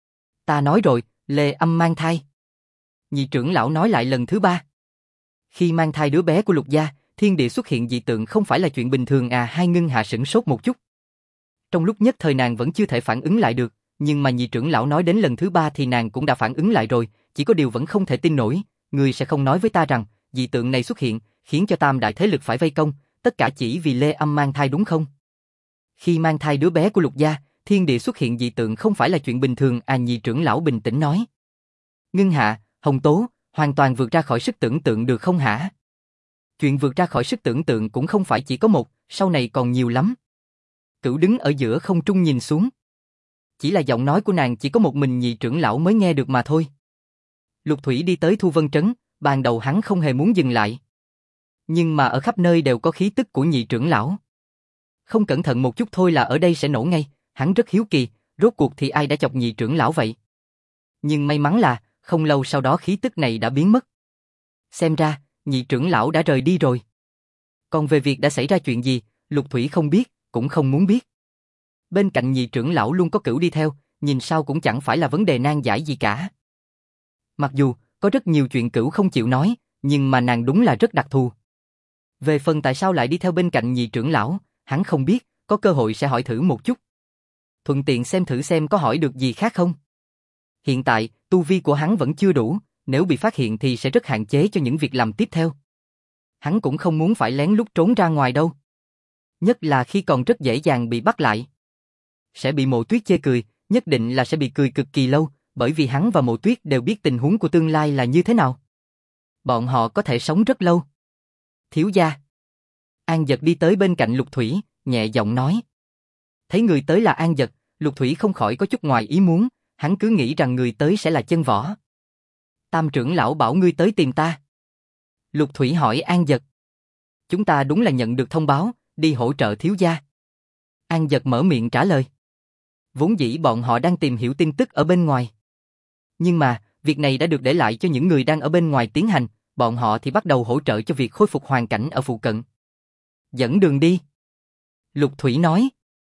Ta nói rồi, Lê Âm mang thai. Nhị trưởng lão nói lại lần thứ ba. Khi mang thai đứa bé của Lục gia, thiên địa xuất hiện dị tượng không phải là chuyện bình thường à? Hai Ngưng Hạ sửng sốt một chút. Trong lúc nhất thời nàng vẫn chưa thể phản ứng lại được, nhưng mà nhị trưởng lão nói đến lần thứ ba thì nàng cũng đã phản ứng lại rồi, chỉ có điều vẫn không thể tin nổi, ngươi sẽ không nói với ta rằng, dị tượng này xuất hiện, khiến cho tam đại thế lực phải vây công, tất cả chỉ vì Lê Âm mang thai đúng không? Khi mang thai đứa bé của Lục gia, thiên địa xuất hiện dị tượng không phải là chuyện bình thường à? Nhị trưởng lão bình tĩnh nói. Ngưng Hạ, Hồng Tố, hoàn toàn vượt ra khỏi sức tưởng tượng được không hả? Chuyện vượt ra khỏi sức tưởng tượng cũng không phải chỉ có một, sau này còn nhiều lắm. Cửu đứng ở giữa không trung nhìn xuống. Chỉ là giọng nói của nàng chỉ có một mình nhị trưởng lão mới nghe được mà thôi. Lục Thủy đi tới Thu Vân Trấn, ban đầu hắn không hề muốn dừng lại. Nhưng mà ở khắp nơi đều có khí tức của nhị trưởng lão. Không cẩn thận một chút thôi là ở đây sẽ nổ ngay, hắn rất hiếu kỳ, rốt cuộc thì ai đã chọc nhị trưởng lão vậy? Nhưng may mắn là, không lâu sau đó khí tức này đã biến mất. Xem ra, nhị trưởng lão đã rời đi rồi. Còn về việc đã xảy ra chuyện gì, Lục Thủy không biết, cũng không muốn biết. Bên cạnh nhị trưởng lão luôn có Cửu đi theo, nhìn sao cũng chẳng phải là vấn đề nan giải gì cả. Mặc dù, có rất nhiều chuyện Cửu không chịu nói, nhưng mà nàng đúng là rất đặc thù. Về phần tại sao lại đi theo bên cạnh nhị trưởng lão, hắn không biết, có cơ hội sẽ hỏi thử một chút. Thuận tiện xem thử xem có hỏi được gì khác không. Hiện tại, tu vi của hắn vẫn chưa đủ, nếu bị phát hiện thì sẽ rất hạn chế cho những việc làm tiếp theo. Hắn cũng không muốn phải lén lút trốn ra ngoài đâu. Nhất là khi còn rất dễ dàng bị bắt lại. Sẽ bị Mộ Tuyết chê cười, nhất định là sẽ bị cười cực kỳ lâu, bởi vì hắn và Mộ Tuyết đều biết tình huống của tương lai là như thế nào. Bọn họ có thể sống rất lâu. Thiếu gia. An Dật đi tới bên cạnh Lục Thủy, nhẹ giọng nói. Thấy người tới là An Dật, Lục Thủy không khỏi có chút ngoài ý muốn, hắn cứ nghĩ rằng người tới sẽ là Chân Võ. Tam trưởng lão bảo ngươi tới tìm ta. Lục Thủy hỏi An Dật. Chúng ta đúng là nhận được thông báo, đi hỗ trợ thiếu gia. An Dật mở miệng trả lời. Vốn dĩ bọn họ đang tìm hiểu tin tức ở bên ngoài. Nhưng mà, việc này đã được để lại cho những người đang ở bên ngoài tiến hành, bọn họ thì bắt đầu hỗ trợ cho việc khôi phục hoàn cảnh ở phụ cận. Dẫn đường đi. Lục Thủy nói.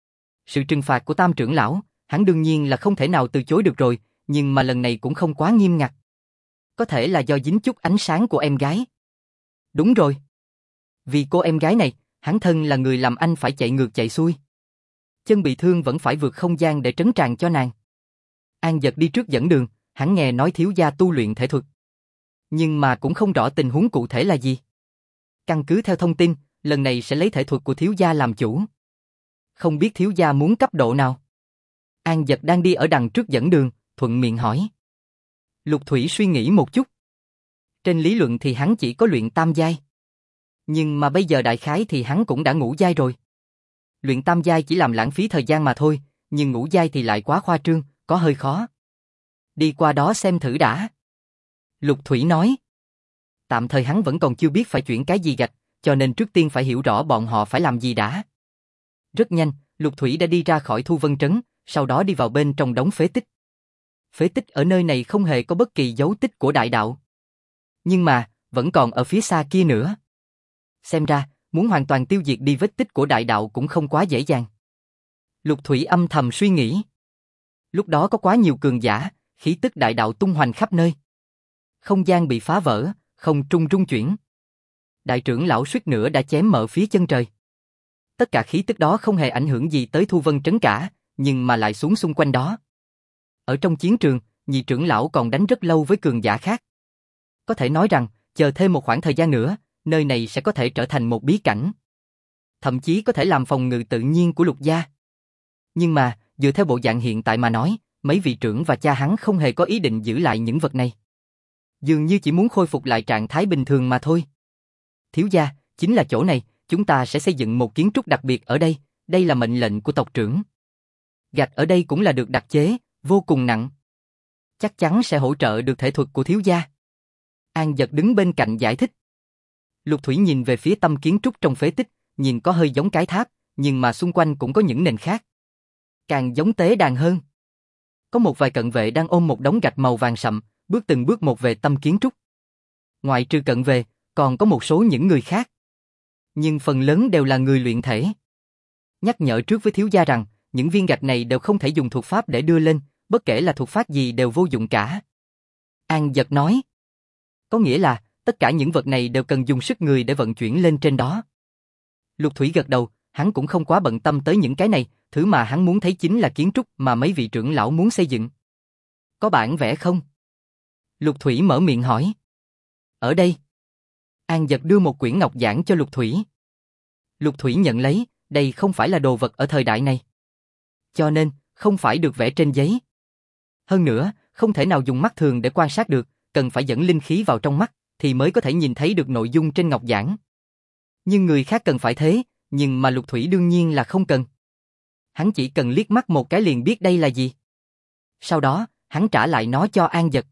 Sự trừng phạt của Tam trưởng lão, hắn đương nhiên là không thể nào từ chối được rồi, nhưng mà lần này cũng không quá nghiêm ngặt. Có thể là do dính chút ánh sáng của em gái. Đúng rồi. Vì cô em gái này, hắn thân là người làm anh phải chạy ngược chạy xuôi. Chân bị thương vẫn phải vượt không gian để trấn tràng cho nàng. An Dật đi trước dẫn đường, hắn nghe nói thiếu gia tu luyện thể thuật. Nhưng mà cũng không rõ tình huống cụ thể là gì. Căn cứ theo thông tin, lần này sẽ lấy thể thuật của thiếu gia làm chủ. Không biết thiếu gia muốn cấp độ nào? An Dật đang đi ở đằng trước dẫn đường, thuận miệng hỏi. Lục Thủy suy nghĩ một chút. Trên lý luận thì hắn chỉ có luyện tam giai. Nhưng mà bây giờ đại khái thì hắn cũng đã ngũ giai rồi. Luyện tam giai chỉ làm lãng phí thời gian mà thôi, nhưng ngũ giai thì lại quá khoa trương, có hơi khó. Đi qua đó xem thử đã. Lục Thủy nói. Tạm thời hắn vẫn còn chưa biết phải chuyển cái gì gạch, cho nên trước tiên phải hiểu rõ bọn họ phải làm gì đã. Rất nhanh, Lục Thủy đã đi ra khỏi Thu Vân Trấn, sau đó đi vào bên trong đống phế tích. Phế tích ở nơi này không hề có bất kỳ dấu tích của đại đạo. Nhưng mà, vẫn còn ở phía xa kia nữa. Xem ra, muốn hoàn toàn tiêu diệt đi vết tích của đại đạo cũng không quá dễ dàng. Lục Thủy âm thầm suy nghĩ. Lúc đó có quá nhiều cường giả, khí tức đại đạo tung hoành khắp nơi. Không gian bị phá vỡ, không trung rung chuyển. Đại trưởng lão suýt nữa đã chém mở phía chân trời. Tất cả khí tức đó không hề ảnh hưởng gì tới Thu Vân Trấn cả, nhưng mà lại xuống xung quanh đó. Ở trong chiến trường, nhị trưởng lão còn đánh rất lâu với cường giả khác. Có thể nói rằng, chờ thêm một khoảng thời gian nữa, nơi này sẽ có thể trở thành một bí cảnh. Thậm chí có thể làm phòng ngự tự nhiên của Lục gia. Nhưng mà, dựa theo bộ dạng hiện tại mà nói, mấy vị trưởng và cha hắn không hề có ý định giữ lại những vật này. Dường như chỉ muốn khôi phục lại trạng thái bình thường mà thôi. Thiếu gia, chính là chỗ này, chúng ta sẽ xây dựng một kiến trúc đặc biệt ở đây, đây là mệnh lệnh của tộc trưởng. Gạch ở đây cũng là được đặc chế, vô cùng nặng. Chắc chắn sẽ hỗ trợ được thể thuật của thiếu gia. An Dật đứng bên cạnh giải thích. Lục Thủy nhìn về phía tâm kiến trúc trong phế tích, nhìn có hơi giống cái tháp, nhưng mà xung quanh cũng có những nền khác. Càng giống tế đàn hơn. Có một vài cận vệ đang ôm một đống gạch màu vàng sậm, bước từng bước một về tâm kiến trúc. Ngoại trừ cận vệ, còn có một số những người khác. Nhưng phần lớn đều là người luyện thể. Nhắc nhở trước với thiếu gia rằng, những viên gạch này đều không thể dùng thuật pháp để đưa lên, bất kể là thuật pháp gì đều vô dụng cả. An Dật nói. Có nghĩa là, tất cả những vật này đều cần dùng sức người để vận chuyển lên trên đó. Lục Thủy gật đầu, hắn cũng không quá bận tâm tới những cái này, thứ mà hắn muốn thấy chính là kiến trúc mà mấy vị trưởng lão muốn xây dựng. Có bản vẽ không? Lục Thủy mở miệng hỏi. Ở đây. An Dật đưa một quyển ngọc giản cho Lục Thủy. Lục Thủy nhận lấy, đây không phải là đồ vật ở thời đại này. Cho nên, không phải được vẽ trên giấy. Hơn nữa, không thể nào dùng mắt thường để quan sát được, cần phải dẫn linh khí vào trong mắt, thì mới có thể nhìn thấy được nội dung trên ngọc giản. Nhưng người khác cần phải thế, nhưng mà Lục Thủy đương nhiên là không cần. Hắn chỉ cần liếc mắt một cái liền biết đây là gì. Sau đó, hắn trả lại nó cho An Dật.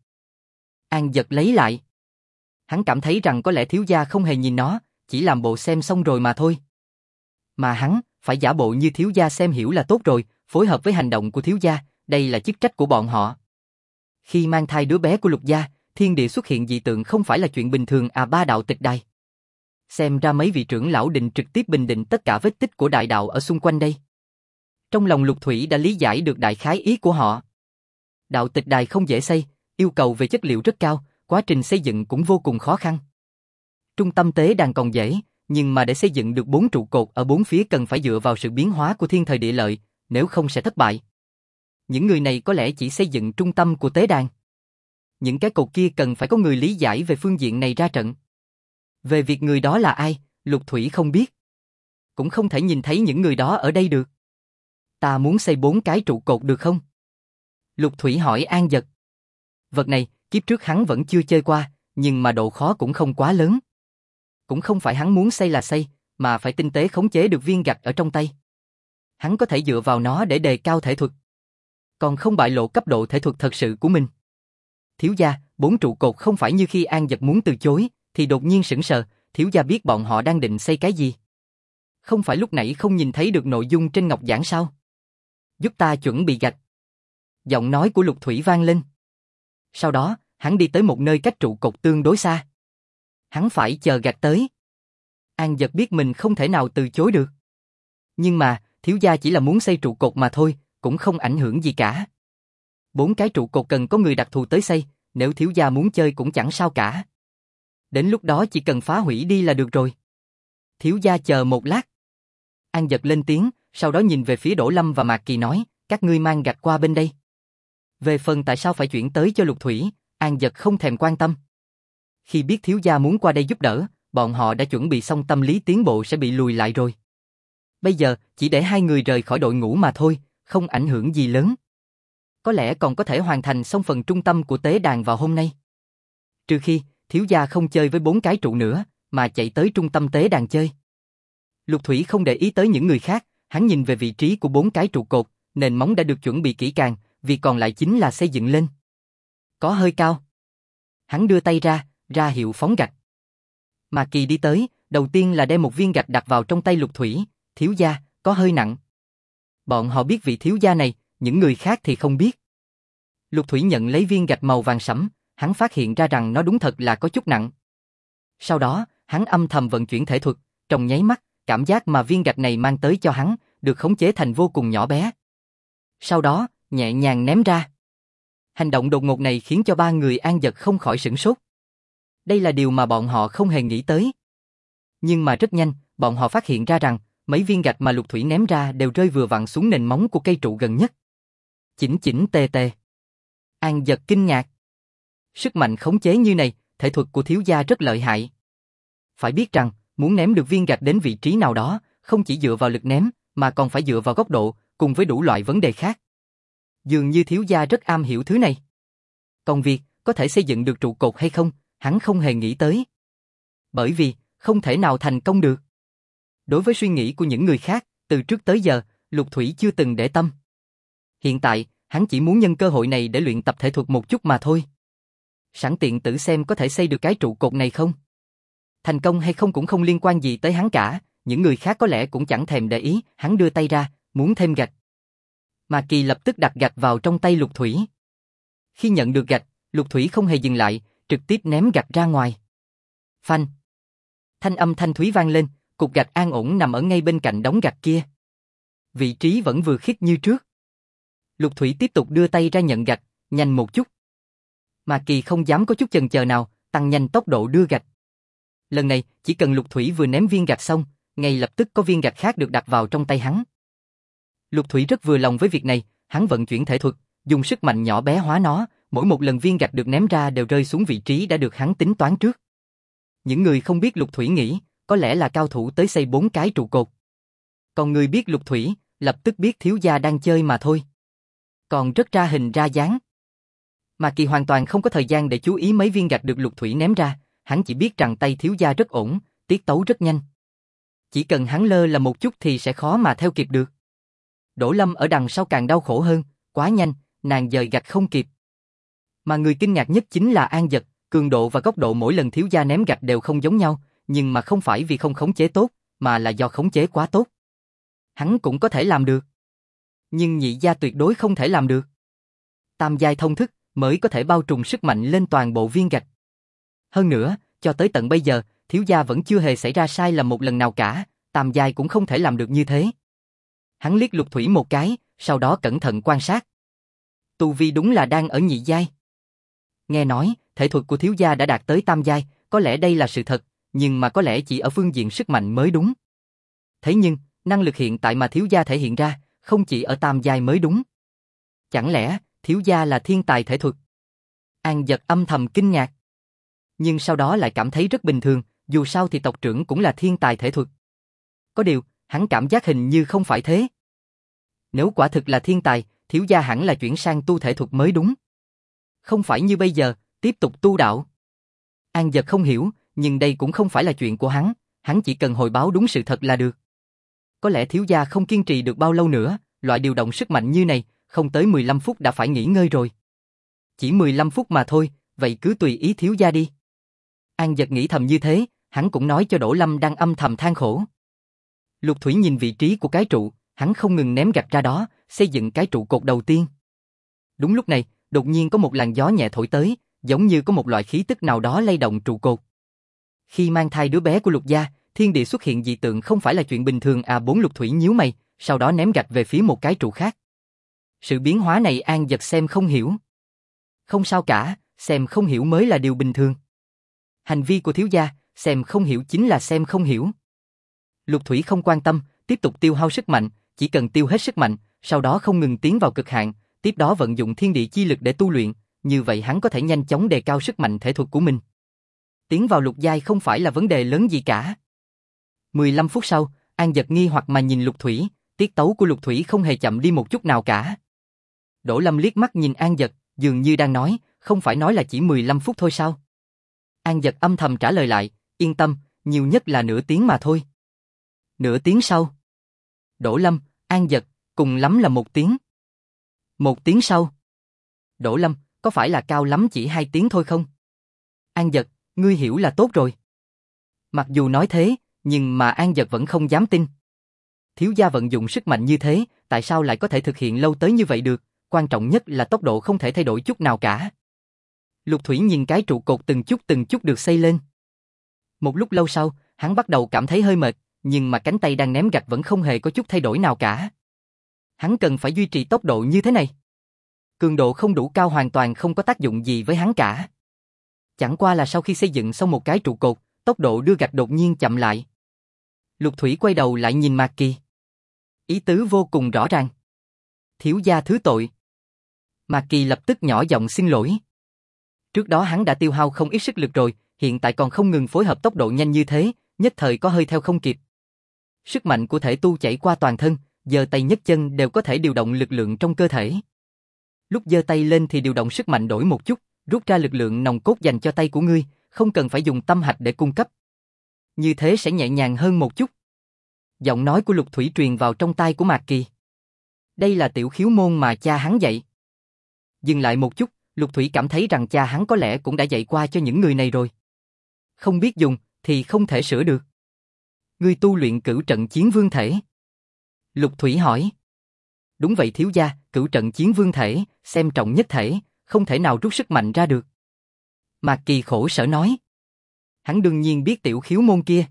An Dật lấy lại. Hắn cảm thấy rằng có lẽ thiếu gia không hề nhìn nó, chỉ làm bộ xem xong rồi mà thôi. Mà hắn, phải giả bộ như thiếu gia xem hiểu là tốt rồi, phối hợp với hành động của thiếu gia, đây là chức trách của bọn họ. Khi mang thai đứa bé của Lục gia, thiên địa xuất hiện dị tượng không phải là chuyện bình thường à, ba đạo tịch đài. Xem ra mấy vị trưởng lão định trực tiếp bình định tất cả vết tích của đại đạo ở xung quanh đây. Trong lòng Lục Thủy đã lý giải được đại khái ý của họ. Đạo tịch đài không dễ xây, yêu cầu về chất liệu rất cao, quá trình xây dựng cũng vô cùng khó khăn. Trung tâm tế đàn còn dễ, nhưng mà để xây dựng được 4 trụ cột ở 4 phía cần phải dựa vào sự biến hóa của thiên thời địa lợi, nếu không sẽ thất bại. Những người này có lẽ chỉ xây dựng trung tâm của tế đàn. Những cái cột kia cần phải có người lý giải về phương diện này ra trận. Về việc người đó là ai, Lục Thủy không biết. Cũng không thể nhìn thấy những người đó ở đây được. Ta muốn xây 4 cái trụ cột được không? Lục Thủy hỏi An Dật. Vật này, kiếp trước hắn vẫn chưa chơi qua, nhưng mà độ khó cũng không quá lớn. Cũng không phải hắn muốn xây là xây, mà phải tinh tế khống chế được viên gạch ở trong tay. Hắn có thể dựa vào nó để đề cao thể thuật. Còn không bại lộ cấp độ thể thuật thật sự của mình. Thiếu gia, 4 trụ cột không phải như khi An Dật muốn từ chối, thì đột nhiên sững sờ, thiếu gia biết bọn họ đang định xây cái gì. Không phải lúc nãy không nhìn thấy được nội dung trên ngọc giảng sao? Giúp ta chuẩn bị gạch. Giọng nói của Lục Thủy vang lên. Sau đó, hắn đi tới một nơi cách trụ cột tương đối xa. Hắn phải chờ gạch tới. An Dật biết mình không thể nào từ chối được. Nhưng mà, thiếu gia chỉ là muốn xây trụ cột mà thôi, cũng không ảnh hưởng gì cả. 4 cái trụ cột cần có người đặc thù tới xây, nếu thiếu gia muốn chơi cũng chẳng sao cả. Đến lúc đó chỉ cần phá hủy đi là được rồi. Thiếu gia chờ một lát. An Dật lên tiếng, sau đó nhìn về phía Đỗ Lâm và Mạc Kỳ nói, các ngươi mang gạch qua bên đây. Về phần tại sao phải chuyển tới cho Lục Thủy, An Dật không thèm quan tâm. Khi biết thiếu gia muốn qua đây giúp đỡ, bọn họ đã chuẩn bị xong tâm lý tiến bộ sẽ bị lùi lại rồi. Bây giờ, chỉ để 2 người rời khỏi đội ngũ mà thôi, không ảnh hưởng gì lớn. Có lẽ còn có thể hoàn thành xong phần trung tâm của tế đàn vào hôm nay. Trừ khi, thiếu gia không chơi với 4 cái trụ nữa, mà chạy tới trung tâm tế đàn chơi. Lục Thủy không để ý tới những người khác, hắn nhìn về vị trí của 4 cái trụ cột, nền móng đã được chuẩn bị kỹ càng, việc còn lại chính là xây dựng lên. Có hơi cao. Hắn đưa tay ra hiệu phóng gạch. Mạc Kỳ đi tới, đầu tiên là đem một viên gạch đặt vào trong tay Lục Thủy, thiếu gia, có hơi nặng. Bọn họ biết vị thiếu gia này, những người khác thì không biết. Lục Thủy nhận lấy viên gạch màu vàng sẫm, hắn phát hiện ra rằng nó đúng thật là có chút nặng. Sau đó, hắn âm thầm vận chuyển thể thuật, trong nháy mắt, cảm giác mà viên gạch này mang tới cho hắn, được khống chế thành vô cùng nhỏ bé. Sau đó, nhẹ nhàng ném ra. Hành động đột ngột này khiến cho 3 người An Dật không khỏi sửng sốt. Đây là điều mà bọn họ không hề nghĩ tới. Nhưng mà rất nhanh, bọn họ phát hiện ra rằng, mấy viên gạch mà Lục Thủy ném ra đều rơi vừa vặn xuống nền móng của cây trụ gần nhất. Chỉnh chỉnh tề tề. An Dật kinh ngạc. Sức mạnh khống chế như này, thể thuật của thiếu gia rất lợi hại. Phải biết rằng, muốn ném được viên gạch đến vị trí nào đó, không chỉ dựa vào lực ném, mà còn phải dựa vào góc độ, cùng với đủ loại vấn đề khác. Dường như thiếu gia rất am hiểu thứ này. Còn việc, có thể xây dựng được trụ cột hay không, hắn không hề nghĩ tới. Bởi vì, không thể nào thành công được. Đối với suy nghĩ của những người khác, từ trước tới giờ, Lục Thủy chưa từng để tâm. Hiện tại, hắn chỉ muốn nhân cơ hội này để luyện tập thể thuật một chút mà thôi. Sẵn tiện tử xem có thể xây được cái trụ cột này không. Thành công hay không cũng không liên quan gì tới hắn cả, những người khác có lẽ cũng chẳng thèm để ý, hắn đưa tay ra, muốn thêm gạch. Mạc Kỳ lập tức đặt gạch vào trong tay Lục Thủy. Khi nhận được gạch, Lục Thủy không hề dừng lại, trực tiếp ném gạch ra ngoài. Phanh. Thanh âm thanh thúy vang lên, cục gạch an ổn nằm ở ngay bên cạnh đống gạch kia. Vị trí vẫn vừa khít như trước. Lục Thủy tiếp tục đưa tay ra nhận gạch, nhanh một chút. Mạc Kỳ không dám có chút chần chờ nào, tăng nhanh tốc độ đưa gạch. Lần này, chỉ cần Lục Thủy vừa ném viên gạch xong, ngay lập tức có viên gạch khác được đặt vào trong tay hắn. Lục Thủy rất vừa lòng với việc này, hắn vận chuyển thể thuật, dùng sức mạnh nhỏ bé hóa nó, mỗi một lần viên gạch được ném ra đều rơi xuống vị trí đã được hắn tính toán trước. Những người không biết Lục Thủy nghĩ, có lẽ là cao thủ tới xây 4 cái trụ cột. Còn người biết Lục Thủy, lập tức biết thiếu gia đang chơi mà thôi. Còn rất ra hình ra dáng. Mạc Kỳ hoàn toàn không có thời gian để chú ý mấy viên gạch được Lục Thủy ném ra, hắn chỉ biết rằng tay thiếu gia rất ổn, tiết tấu rất nhanh. Chỉ cần hắn lơ là một chút thì sẽ khó mà theo kịp được. Đỗ Lâm ở đằng sau càng đau khổ hơn, quá nhanh, nàng dời gạch không kịp. Mà người kinh ngạc nhất chính là An Dật, cường độ và góc độ mỗi lần thiếu gia ném gạch đều không giống nhau, nhưng mà không phải vì không khống chế tốt, mà là do khống chế quá tốt. Hắn cũng có thể làm được. Nhưng nhị gia tuyệt đối không thể làm được. Tam giai thông thức mới có thể bao trùm sức mạnh lên toàn bộ viên gạch. Hơn nữa, cho tới tận bây giờ, thiếu gia vẫn chưa hề xảy ra sai lầm một lần nào cả, tam giai cũng không thể làm được như thế. Hắn liếc Lục Thủy một cái, sau đó cẩn thận quan sát. Tu vi đúng là đang ở nhị giai. Nghe nói, thể thuật của thiếu gia đã đạt tới tam giai, có lẽ đây là sự thật, nhưng mà có lẽ chỉ ở phương diện sức mạnh mới đúng. Thế nhưng, năng lực hiện tại mà thiếu gia thể hiện ra, không chỉ ở tam giai mới đúng. Chẳng lẽ, thiếu gia là thiên tài thể thuật? An Dật âm thầm kinh ngạc. Nhưng sau đó lại cảm thấy rất bình thường, dù sao thì tộc trưởng cũng là thiên tài thể thuật. Có điều, hắn cảm giác hình như không phải thế. Nếu quả thực là thiên tài, thiếu gia hẳn là chuyển sang tu thể thuật mới đúng. Không phải như bây giờ, tiếp tục tu đạo. An Dật không hiểu, nhưng đây cũng không phải là chuyện của hắn chỉ cần hồi báo đúng sự thật là được. Có lẽ thiếu gia không kiên trì được bao lâu nữa, loại điều động sức mạnh như này, không tới 15 phút đã phải nghỉ ngơi rồi. Chỉ 15 phút mà thôi, vậy cứ tùy ý thiếu gia đi. An Dật nghĩ thầm như thế, hắn cũng nói cho Đỗ Lâm đang âm thầm than khổ. Lục Thủy nhìn vị trí của cái trụ, hắn không ngừng ném gạch ra đó, xây dựng cái trụ cột đầu tiên. Đúng lúc này, đột nhiên có một làn gió nhẹ thổi tới, giống như có một loại khí tức nào đó lay động trụ cột. Khi mang thai đứa bé của Lục gia, thiên địa xuất hiện dị tượng không phải là chuyện bình thường à. Bốn Lục Thủy nhíu mày, sau đó ném gạch về phía một cái trụ khác. Sự biến hóa này An Dật xem không hiểu. Không sao cả, xem không hiểu mới là điều bình thường. Hành vi của thiếu gia, xem không hiểu chính là xem không hiểu. Lục Thủy không quan tâm, tiếp tục tiêu hao sức mạnh, chỉ cần tiêu hết sức mạnh, sau đó không ngừng tiến vào cực hạn, tiếp đó vận dụng thiên địa chi lực để tu luyện, như vậy hắn có thể nhanh chóng đề cao sức mạnh thể thuật của mình. Tiến vào lục giai không phải là vấn đề lớn gì cả. 15 phút sau, An Dật nghi hoặc mà nhìn Lục Thủy, tiết tấu của Lục Thủy không hề chậm đi một chút nào cả. Đỗ Lâm liếc mắt nhìn An Dật, dường như đang nói, không phải nói là chỉ 15 phút thôi sao? An Dật âm thầm trả lời lại, yên tâm, nhiều nhất là nửa tiếng mà thôi. Nửa tiếng sau. Đỗ Lâm, An Dật, cùng lắm là 1 tiếng. 1 tiếng sau. Đỗ Lâm, có phải là cao lắm chỉ 2 tiếng thôi không? An Dật, ngươi hiểu là tốt rồi. Mặc dù nói thế, nhưng mà An Dật vẫn không dám tin. Thiếu gia vận dụng sức mạnh như thế, tại sao lại có thể thực hiện lâu tới như vậy được? Quan trọng nhất là tốc độ không thể thay đổi chút nào cả. Lục Thủy nhìn cái trụ cột từng chút được xây lên. Một lúc lâu sau, hắn bắt đầu cảm thấy hơi mệt, nhưng mà cánh tay đang ném gạch vẫn không hề có chút thay đổi nào cả. Hắn cần phải duy trì tốc độ như thế này. Cường độ không đủ cao hoàn toàn không có tác dụng gì với hắn cả. Chẳng qua là sau khi xây dựng xong một cái trụ cột, tốc độ đưa gạch đột nhiên chậm lại. Lục Thủy quay đầu lại nhìn Mạc Kỳ. Ý tứ vô cùng rõ ràng. Thiếu gia thứ tội. Mạc Kỳ lập tức nhỏ giọng xin lỗi. Trước đó hắn đã tiêu hao không ít sức lực rồi, hiện tại còn không ngừng phối hợp tốc độ nhanh như thế, nhất thời có hơi theo không kịp. Sức mạnh của thể tu chảy qua toàn thân, giơ tay nhấc chân đều có thể điều động lực lượng trong cơ thể. Lúc giơ tay lên thì điều động sức mạnh đổi một chút, rút ra lực lượng nòng cốt dành cho tay của ngươi, không cần phải dùng tâm hạch để cung cấp. Như thế sẽ nhẹ nhàng hơn một chút. Giọng nói của Lục Thủy truyền vào trong tai của Mạc Kỳ. Đây là tiểu khiếu môn mà cha hắn dạy. Dừng lại một chút, Lục Thủy cảm thấy rằng cha hắn có lẽ cũng đã dạy qua cho những người này rồi. Không biết dùng, thì không thể sửa được. Ngươi tu luyện cửu trận chiến vương thể. Lục Thủy hỏi. Đúng vậy thiếu gia, cửu trận chiến vương thể, xem trọng nhất thể, không thể nào rút sức mạnh ra được. Mạc Kỳ khổ sở nói. Hắn đương nhiên biết tiểu khiếu môn kia.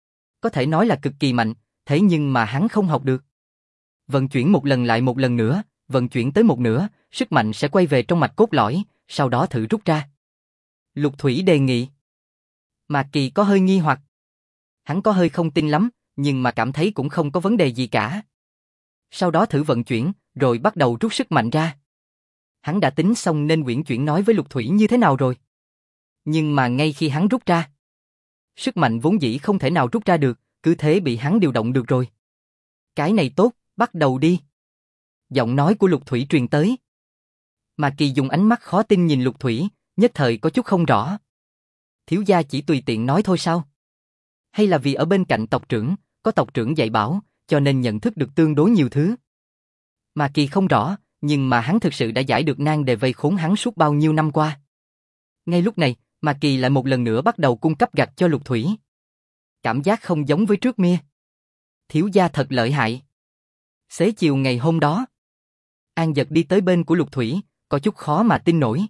Có thể nói là cực kỳ mạnh, thế nhưng mà hắn không học được. Vận chuyển một lần lại một lần nữa, vận chuyển tới một nửa, sức mạnh sẽ quay về trong mạch cốt lõi, sau đó thử rút ra. Lục Thủy đề nghị. Mạc Kỳ có hơi nghi hoặc. Hắn có hơi không tin lắm, nhưng mà cảm thấy cũng không có vấn đề gì cả. Sau đó thử vận chuyển, rồi bắt đầu rút sức mạnh ra. Hắn đã tính xong nên uyển chuyển nói với Lục Thủy như thế nào rồi. Nhưng mà ngay khi hắn rút ra, sức mạnh vốn dĩ không thể nào rút ra được, cứ thế bị hắn điều động được rồi. Cái này tốt, bắt đầu đi. Giọng nói của Lục Thủy truyền tới. Mạc Kỳ dùng ánh mắt khó tin nhìn Lục Thủy, nhất thời có chút không rõ. Thiếu gia chỉ tùy tiện nói thôi sao? Hay là vì ở bên cạnh tộc trưởng, có tộc trưởng dạy bảo, cho nên nhận thức được tương đối nhiều thứ? Mạc Kỳ không rõ, nhưng mà hắn thực sự đã giải được nan đề vây khốn hắn suốt bao nhiêu năm qua. Ngay lúc này, Mạc Kỳ lại một lần nữa bắt đầu cung cấp gạch cho Lục Thủy. Cảm giác không giống với trước mia. Thiếu gia thật lợi hại. Xế chiều ngày hôm đó, An Dật đi tới bên của Lục Thủy, có chút khó mà tin nổi.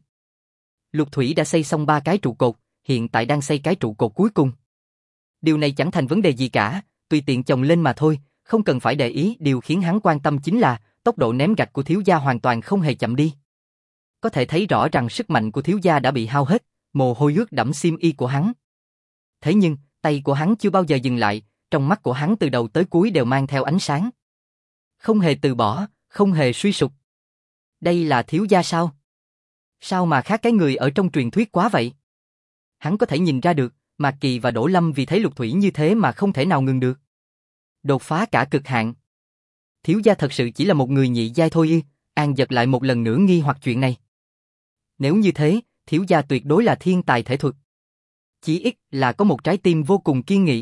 Lục Thủy đã xây xong 3 cái trụ cột, hiện tại đang xây cái trụ cột cuối cùng. Điều này chẳng thành vấn đề gì cả, tùy tiện chồng lên mà thôi, không cần phải để ý. Điều khiến hắn quan tâm chính là tốc độ ném gạch của thiếu gia hoàn toàn không hề chậm đi. Có thể thấy rõ rằng sức mạnh của thiếu gia đã bị hao hết, mồ hôi ướt đẫm xiêm y của hắn. Thế nhưng, tay của hắn chưa bao giờ dừng lại, trong mắt của hắn từ đầu tới cuối đều mang theo ánh sáng. Không hề từ bỏ, không hề suy sụp. Đây là thiếu gia sao? Sao mà khác cái người ở trong truyền thuyết quá vậy? Hắn có thể nhìn ra được, Mạc Kỳ và Đỗ Lâm vì thấy Lục Thủy như thế mà không thể nào ngừng được. Đột phá cả cực hạn. Thiếu gia thật sự chỉ là một người nhị giai thôi ư? An Dật lại một lần nữa nghi hoặc chuyện này. Nếu như thế, thiếu gia tuyệt đối là thiên tài thể thuật. Chỉ ít là có một trái tim vô cùng kiên nghị.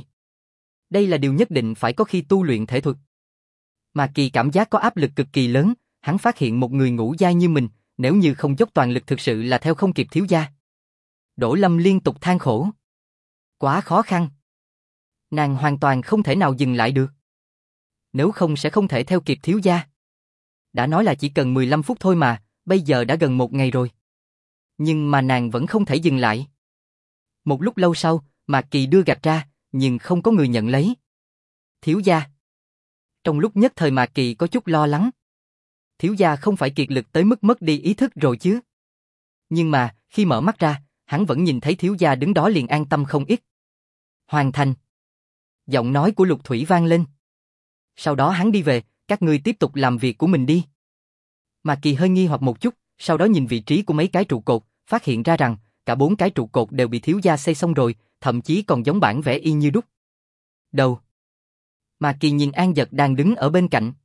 Đây là điều nhất định phải có khi tu luyện thể thuật. Mạc Kỳ cảm giác có áp lực cực kỳ lớn, hắn phát hiện một người ngũ giai như mình, nếu như không dốc toàn lực thực sự là theo không kịp thiếu gia. Đỗ Lâm liên tục than khổ. Quá khó khăn. Nàng hoàn toàn không thể nào dừng lại được. Nếu không sẽ không thể theo kịp thiếu gia. Đã nói là chỉ cần 15 phút thôi mà, bây giờ đã gần 1 ngày rồi. Nhưng mà nàng vẫn không thể dừng lại. Một lúc lâu sau, Mạc Kỳ đưa gạch ra, nhưng không có người nhận lấy. Thiếu gia. Trong lúc nhất thời Mạc Kỳ có chút lo lắng. Thiếu gia không phải kiệt lực tới mức mất đi ý thức rồi chứ. Nhưng mà, khi mở mắt ra, hắn vẫn nhìn thấy thiếu gia đứng đó liền an tâm không ít. Hoàn thành. Giọng nói của Lục Thủy vang lên. Sau đó hắn đi về, các ngươi tiếp tục làm việc của mình đi. Mạc Kỳ hơi nghi hoặc một chút, sau đó nhìn vị trí của mấy cái trụ cột, phát hiện ra rằng, cả 4 cái trụ cột đều bị thiếu gia xây xong rồi, thậm chí còn giống bản vẽ y như đúc. Đầu. Mạc Kỳ nhìn An Dật đang đứng ở bên cạnh.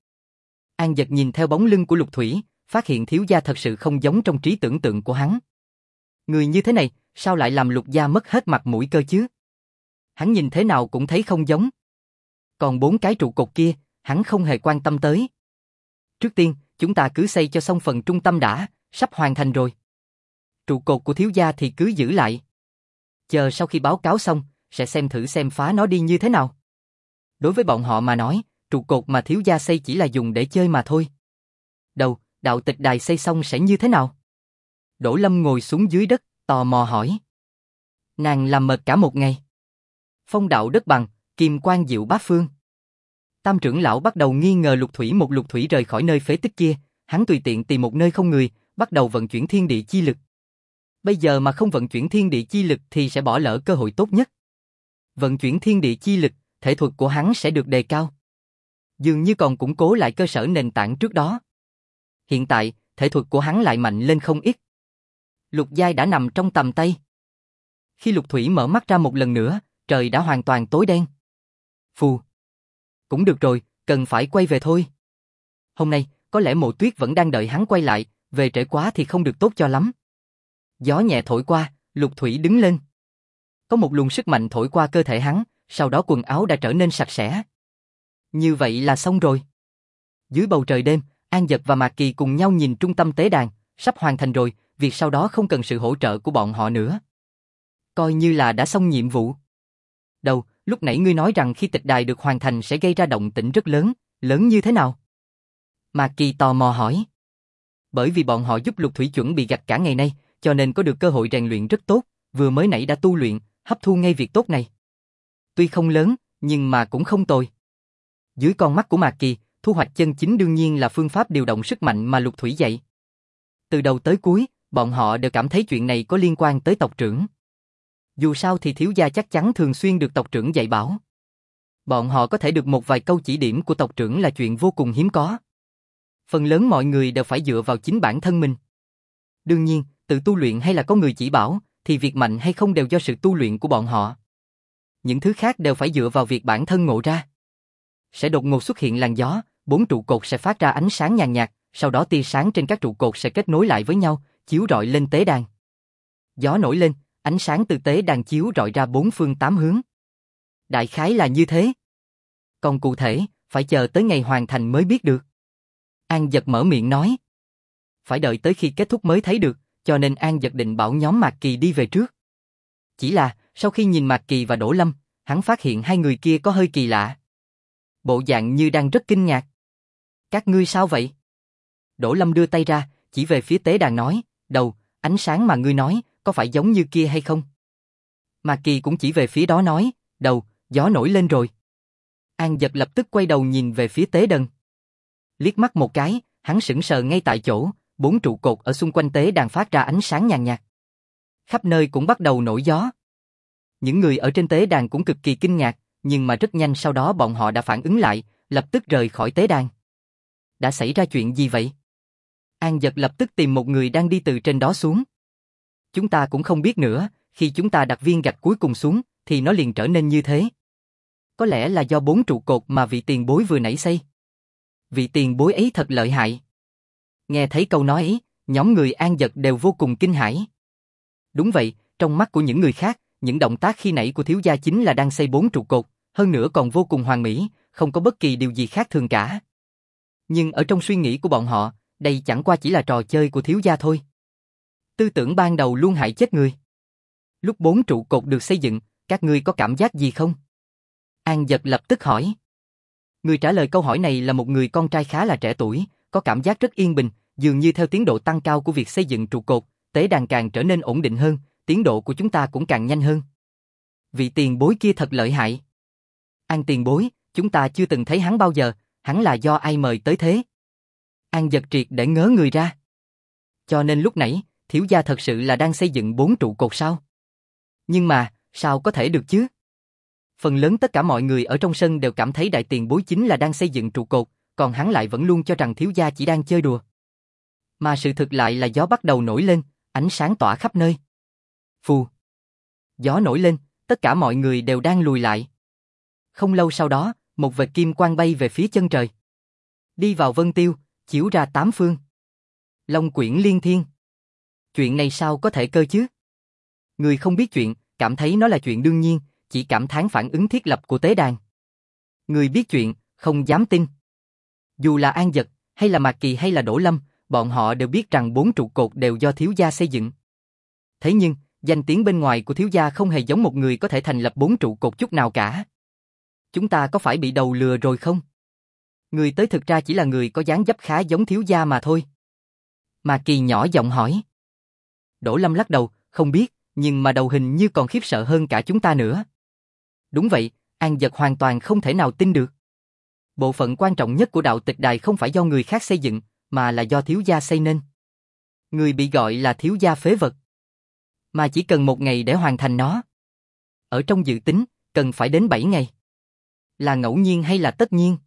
An Dật nhìn theo bóng lưng của Lục Thủy, phát hiện thiếu gia thật sự không giống trong trí tưởng tượng của hắn. Người như thế này, sao lại làm Lục gia mất hết mặt mũi cơ chứ? Hắn nhìn thế nào cũng thấy không giống. Còn 4 cái trụ cột kia, hắn không hề quan tâm tới. Trước tiên, chúng ta cứ xây cho xong phần trung tâm đã, sắp hoàn thành rồi. Trụ cột của thiếu gia thì cứ giữ lại. Chờ sau khi báo cáo xong, sẽ xem thử xem phá nó đi như thế nào. Đối với bọn họ mà nói, trụ cột mà thiếu gia xây chỉ là dùng để chơi mà thôi. Đầu, đạo tịch đài xây xong sẽ như thế nào? Đỗ Lâm ngồi xuống dưới đất, tò mò hỏi. Nàng làm mệt cả một ngày. Phong đạo đất bằng, kim quang diệu bát phương. Tam trưởng lão bắt đầu nghi ngờ Lục Thủy rời khỏi nơi phế tích kia, hắn tùy tiện tìm một nơi không người, bắt đầu vận chuyển thiên địa chi lực. Bây giờ mà không vận chuyển thiên địa chi lực thì sẽ bỏ lỡ cơ hội tốt nhất. Vận chuyển thiên địa chi lực, thể thuật của hắn sẽ được đề cao. Dường như còn củng cố lại cơ sở nền tảng trước đó. Hiện tại, thể thuật của hắn lại mạnh lên không ít. Lục giai đã nằm trong tầm tay. Khi Lục Thủy mở mắt ra một lần nữa, trời đã hoàn toàn tối đen. Phù. Cũng được rồi, cần phải quay về thôi. Hôm nay, có lẽ Mộ Tuyết vẫn đang đợi hắn quay lại, về trễ quá thì không được tốt cho lắm. Gió nhẹ thổi qua, Lục Thủy đứng lên. Có một luồng sức mạnh thổi qua cơ thể hắn, sau đó quần áo đã trở nên sạch sẽ. Như vậy là xong rồi. Dưới bầu trời đêm, An Dật và Mạc Kỳ cùng nhau nhìn trung tâm tế đàn, sắp hoàn thành rồi, việc sau đó không cần sự hỗ trợ của bọn họ nữa. Coi như là đã xong nhiệm vụ. Đầu, lúc nãy ngươi nói rằng khi tịch đài được hoàn thành sẽ gây ra động tĩnh rất lớn, lớn như thế nào? Mạc Kỳ tò mò hỏi. Bởi vì bọn họ giúp Lục Thủy chuẩn bị gạch cả ngày nay, cho nên có được cơ hội rèn luyện rất tốt, vừa mới nãy đã tu luyện, hấp thu ngay việc tốt này. Tuy không lớn, nhưng mà cũng không tồi. Dưới con mắt của Mạc Kỳ, thu hoạch chân chính đương nhiên là phương pháp điều động sức mạnh mà Lục Thủy dạy. Từ đầu tới cuối, bọn họ đều cảm thấy chuyện này có liên quan tới tộc trưởng. Dù sao thì thiếu gia chắc chắn thường xuyên được tộc trưởng dạy bảo. Bọn họ có thể được một vài câu chỉ điểm của tộc trưởng là chuyện vô cùng hiếm có. Phần lớn mọi người đều phải dựa vào chính bản thân mình. Đương nhiên, tự tu luyện hay là có người chỉ bảo, thì việc mạnh hay không đều do sự tu luyện của bọn họ. Những thứ khác đều phải dựa vào việc bản thân ngộ ra. Sẽ đột ngột xuất hiện làn gió, 4 trụ cột sẽ phát ra ánh sáng nhàn nhạt, sau đó tia sáng trên các trụ cột sẽ kết nối lại với nhau, chiếu rọi lên tế đàn. Gió nổi lên, ánh sáng từ tế đàn chiếu rọi ra 4 phương 8 hướng. Đại khái là như thế. Còn cụ thể, phải chờ tới ngày hoàn thành mới biết được. An Dật mở miệng nói. Phải đợi tới khi kết thúc mới thấy được, cho nên An Dật định bảo nhóm Mạc Kỳ đi về trước. Chỉ là, sau khi nhìn Mạc Kỳ và Đỗ Lâm, hắn phát hiện hai người kia có hơi kỳ lạ. Bộ dạng như đang rất kinh ngạc. Các ngươi sao vậy? Đỗ Lâm đưa tay ra, chỉ về phía tế đàn nói, đầu, ánh sáng mà ngươi nói, có phải giống như kia hay không? Mạc Kỳ cũng chỉ về phía đó nói, đầu, gió nổi lên rồi. An Dật lập tức quay đầu nhìn về phía tế đàn. Liếc mắt một cái, hắn sững sờ ngay tại chỗ, 4 trụ cột ở xung quanh tế đàn phát ra ánh sáng nhàn nhạt. Khắp nơi cũng bắt đầu nổi gió. Những người ở trên tế đàn cũng cực kỳ kinh ngạc, nhưng mà rất nhanh sau đó bọn họ đã phản ứng lại, lập tức rời khỏi tế đàn. Đã xảy ra chuyện gì vậy? An Dật lập tức tìm một người đang đi từ trên đó xuống. Chúng ta cũng không biết nữa, khi chúng ta đặt viên gạch cuối cùng xuống, thì nó liền trở nên như thế. Có lẽ là do 4 trụ cột mà vị tiền bối vừa nãy xây. Vị tiền bối ấy thật lợi hại. Nghe thấy câu nói ấy, nhóm người An Dật đều vô cùng kinh hãi. Đúng vậy, trong mắt của những người khác, những động tác khi nãy của thiếu gia chính là đang xây 4 trụ cột, hơn nữa còn vô cùng hoàn mỹ, không có bất kỳ điều gì khác thường cả. Nhưng ở trong suy nghĩ của bọn họ, đây chẳng qua chỉ là trò chơi của thiếu gia thôi. Tư tưởng ban đầu luôn hại chết người. Lúc 4 trụ cột được xây dựng, Các ngươi có cảm giác gì không? An Dật lập tức hỏi. Người trả lời câu hỏi này là một người con trai khá là trẻ tuổi, có cảm giác rất yên bình, dường như theo tiến độ tăng cao của việc xây dựng trụ cột, tế đàn càng trở nên ổn định hơn, tiến độ của chúng ta cũng càng nhanh hơn. Vị tiền bối kia thật lợi hại. An tiền bối, chúng ta chưa từng thấy hắn bao giờ, hắn là do ai mời tới thế? An Dật triệt để ngớ người ra. Cho nên lúc nãy, thiếu gia thật sự là đang xây dựng 4 trụ cột sao? Nhưng mà, sao có thể được chứ? Phần lớn tất cả mọi người ở trong sân đều cảm thấy đại tiền bối chính là đang xây dựng trụ cột, còn hắn lại vẫn luôn cho rằng thiếu gia chỉ đang chơi đùa. Mà sự thực lại là gió bắt đầu nổi lên, ánh sáng tỏa khắp nơi. Phù. Gió nổi lên, tất cả mọi người đều đang lùi lại. Không lâu sau đó, một vệt kim quang bay về phía chân trời. Đi vào vân tiêu, chiếu ra 8 phương. Long quyển liên thiên. Chuyện này sao có thể cơ chứ? Người không biết chuyện, cảm thấy nó là chuyện đương nhiên, chỉ cảm thán phản ứng thiết lập của tế đàn. Người biết chuyện, không dám tin. Dù là An Dật, hay là Mạc Kỳ hay là Đỗ Lâm, bọn họ đều biết rằng 4 trụ cột đều do thiếu gia xây dựng. Thế nhưng, danh tiếng bên ngoài của thiếu gia không hề giống một người có thể thành lập 4 trụ cột chút nào cả. Chúng ta có phải bị đầu lừa rồi không? Người tới thực ra chỉ là người có dáng dấp khá giống thiếu gia mà thôi. Mạc Kỳ nhỏ giọng hỏi. Đỗ Lâm lắc đầu, không biết, nhưng mà đầu hình như còn khiếp sợ hơn cả chúng ta nữa. Đúng vậy, An Dật hoàn toàn không thể nào tin được. Bộ phận quan trọng nhất của đạo tịch đài không phải do người khác xây dựng, mà là do thiếu gia xây nên. Người bị gọi là thiếu gia phế vật. Mà chỉ cần 1 ngày để hoàn thành nó. Ở trong dự tính, cần phải đến 7 ngày. Là ngẫu nhiên hay là tất nhiên?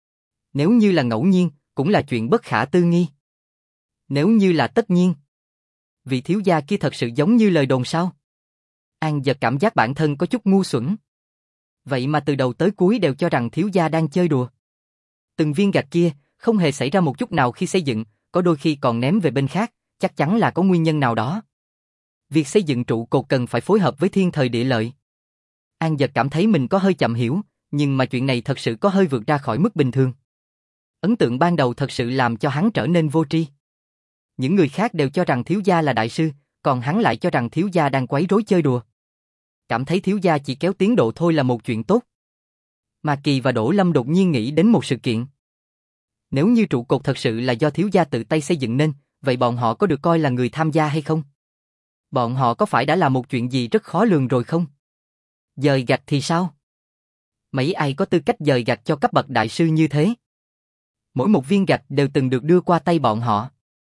Nếu như là ngẫu nhiên, cũng là chuyện bất khả tư nghi. Nếu như là tất nhiên, vị thiếu gia kia thật sự giống như lời đồn sao? An Dật cảm giác bản thân có chút ngu xuẩn. Vậy mà từ đầu tới cuối đều cho rằng thiếu gia đang chơi đùa. Từng viên gạch kia, không hề xảy ra một chút nào khi xây dựng, có đôi khi còn ném về bên khác, chắc chắn là có nguyên nhân nào đó. Việc xây dựng trụ cột cần phải phối hợp với thiên thời địa lợi. An Dật cảm thấy mình có hơi chậm hiểu, nhưng mà chuyện này thật sự có hơi vượt ra khỏi mức bình thường. Ấn tượng ban đầu thật sự làm cho hắn trở nên vô tri. Những người khác đều cho rằng thiếu gia là đại sư, còn hắn lại cho rằng thiếu gia đang quấy rối chơi đùa. Cảm thấy thiếu gia chỉ kéo tiến độ thôi là một chuyện tốt. Mạc Kỳ và Đỗ Lâm đột nhiên nghĩ đến một sự kiện. Nếu như trụ cột thật sự là do thiếu gia tự tay xây dựng nên, vậy bọn họ có được coi là người tham gia hay không? Bọn họ có phải đã làm một chuyện gì rất khó lường rồi không? Dời gạch thì sao? Mấy ai có tư cách dời gạch cho cấp bậc đại sư như thế? Mỗi một viên gạch đều từng được đưa qua tay bọn họ.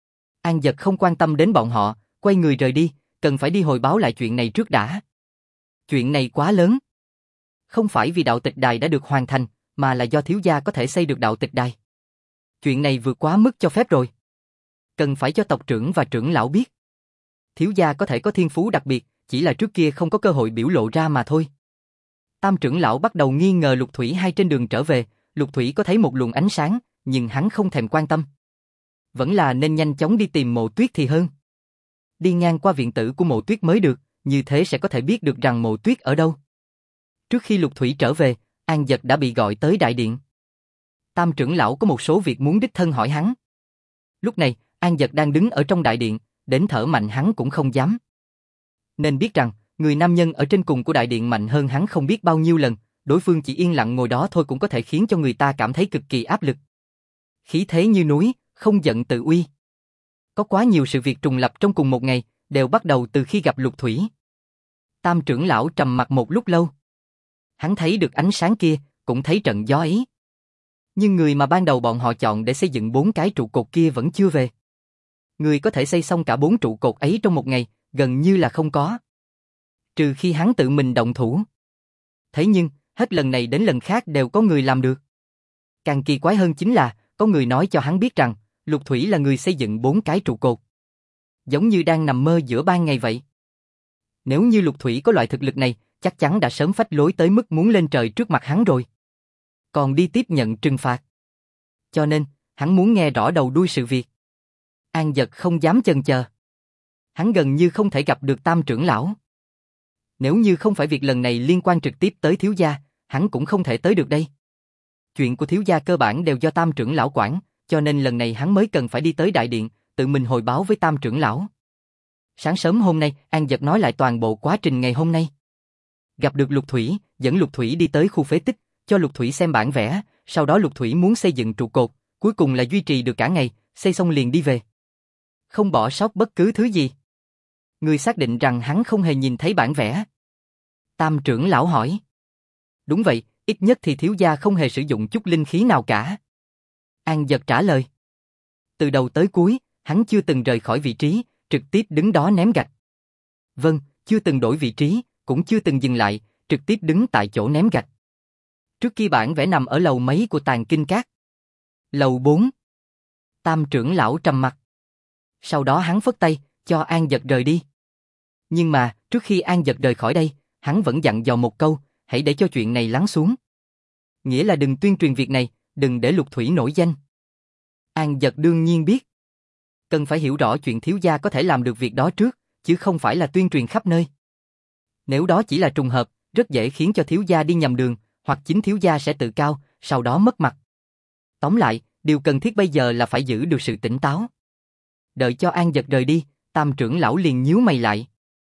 An Dật không quan tâm đến bọn họ, quay người rời đi, cần phải đi hồi báo lại chuyện này trước đã. Chuyện này quá lớn. Không phải vì đạo tịch đài đã được hoàn thành, mà là do thiếu gia có thể xây được đạo tịch đài. Chuyện này vượt quá mức cho phép rồi. Cần phải cho tộc trưởng và trưởng lão biết. Thiếu gia có thể có thiên phú đặc biệt, chỉ là trước kia không có cơ hội biểu lộ ra mà thôi. Tam trưởng lão bắt đầu nghi ngờ Lục Thủy hay trên đường trở về, Lục Thủy có thấy một luồng ánh sáng, nhưng hắn không thèm quan tâm. Vẫn là nên nhanh chóng đi tìm Mộ Tuyết thì hơn. Đi ngang qua viện tử của Mộ Tuyết mới được, như thế sẽ có thể biết được rằng Mộ Tuyết ở đâu. Trước khi Lục Thủy trở về, An Dật đã bị gọi tới đại điện. Tam trưởng lão có một số việc muốn đích thân hỏi hắn. Lúc này, An Dật đang đứng ở trong đại điện, đến thở mạnh hắn cũng không dám. Nên biết rằng, người nam nhân ở trên cùng của đại điện mạnh hơn hắn không biết bao nhiêu lần, đối phương chỉ yên lặng ngồi đó thôi cũng có thể khiến cho người ta cảm thấy cực kỳ áp lực. Khí thế như núi, không giận tự uy. Có quá nhiều sự việc trùng lập trong cùng một ngày, đều bắt đầu từ khi gặp Lục Thủy. Tam trưởng lão trầm mặc một lúc lâu. Hắn thấy được ánh sáng kia, cũng thấy trận gió ấy. Nhưng người mà ban đầu bọn họ chọn để xây dựng 4 cái trụ cột kia vẫn chưa về. Người có thể xây xong cả 4 trụ cột ấy trong một ngày, gần như là không có. Trừ khi hắn tự mình động thủ. Thế nhưng, hết lần này đến lần khác đều có người làm được. Càng kỳ quái hơn chính là, có người nói cho hắn biết rằng, Lục Thủy là người xây dựng 4 cái trụ cột. Giống như đang nằm mơ giữa ban ngày vậy. Nếu như Lục Thủy có loại thực lực này, chắc chắn đã sớm phách lối tới mức muốn lên trời trước mặt hắn rồi. Còn đi tiếp nhận trừng phạt. Cho nên, hắn muốn nghe rõ đầu đuôi sự việc. An Dật không dám chần chờ. Hắn gần như không thể gặp được Tam trưởng lão. Nếu như không phải việc lần này liên quan trực tiếp tới thiếu gia, hắn cũng không thể tới được đây. Chuyện của thiếu gia cơ bản đều do Tam trưởng lão quản, cho nên lần này hắn mới cần phải đi tới đại điện, tự mình hồi báo với Tam trưởng lão. Sáng sớm hôm nay, An Dật nói lại toàn bộ quá trình ngày hôm nay. Gặp được Lục Thủy, dẫn Lục Thủy đi tới khu phế tích, cho Lục Thủy xem bản vẽ, sau đó Lục Thủy muốn xây dựng trụ cột, cuối cùng là duy trì được cả ngày, xây xong liền đi về. Không bỏ sót bất cứ thứ gì. Ngươi xác định rằng hắn không hề nhìn thấy bản vẽ. Tam trưởng lão hỏi. Đúng vậy, ít nhất thì thiếu gia không hề sử dụng chút linh khí nào cả. An Dật trả lời. Từ đầu tới cuối, hắn chưa từng rời khỏi vị trí, trực tiếp đứng đó ném gạch. Vâng, chưa từng đổi vị trí, cũng chưa từng dừng lại, trực tiếp đứng tại chỗ ném gạch. Trước kia bản vẽ nằm ở lầu mấy của Tàng Kinh Các? Lầu 4. Tam trưởng lão trầm mặt. Sau đó hắn phất tay, cho An Dật rời đi. Nhưng mà, trước khi An Dật rời khỏi đây, hắn vẫn dặn dò một câu, hãy để cho chuyện này lắng xuống. Nghĩa là đừng tuyên truyền việc này, đừng để Lục Thủy nổi danh. An Dật đương nhiên biết. Cần phải hiểu rõ chuyện thiếu gia có thể làm được việc đó trước, chứ không phải là tuyên truyền khắp nơi. Nếu đó chỉ là trùng hợp, rất dễ khiến cho thiếu gia đi nhầm đường, hoặc chính thiếu gia sẽ tự cao, sau đó mất mặt. Tóm lại, điều cần thiết bây giờ là phải giữ được sự tỉnh táo. Đợi cho An Dật rời đi, Tam trưởng lão liền nhíu mày lại.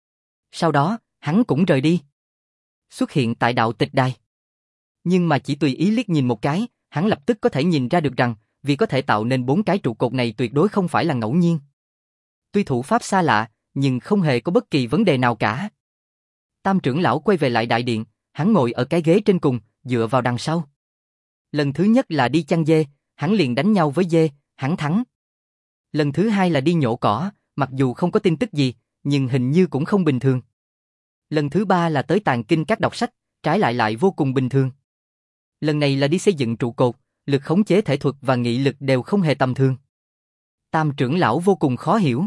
Sau đó, hắn cũng rời đi. Xuất hiện tại đạo tịch đài. Nhưng mà chỉ tùy ý liếc nhìn một cái, hắn lập tức có thể nhìn ra được rằng, vì có thể tạo nên 4 cái trụ cột này tuyệt đối không phải là ngẫu nhiên. Tuy thủ pháp xa lạ, nhưng không hề có bất kỳ vấn đề nào cả. Tam trưởng lão quay về lại đại điện, hắn ngồi ở cái ghế trên cùng, dựa vào đằng sau. Lần thứ nhất là đi chăn dê, hắn liền đánh nhau với dê, hắn thắng. Lần thứ hai là đi nhổ cỏ, mặc dù không có tin tức gì, nhưng hình như cũng không bình thường. Lần thứ ba là tới Tàng Kinh Các đọc sách, trái lại vô cùng bình thường. Lần này là đi xây dựng trụ cột, lực khống chế thể thuật và nghị lực đều không hề tầm thường. Tam trưởng lão vô cùng khó hiểu.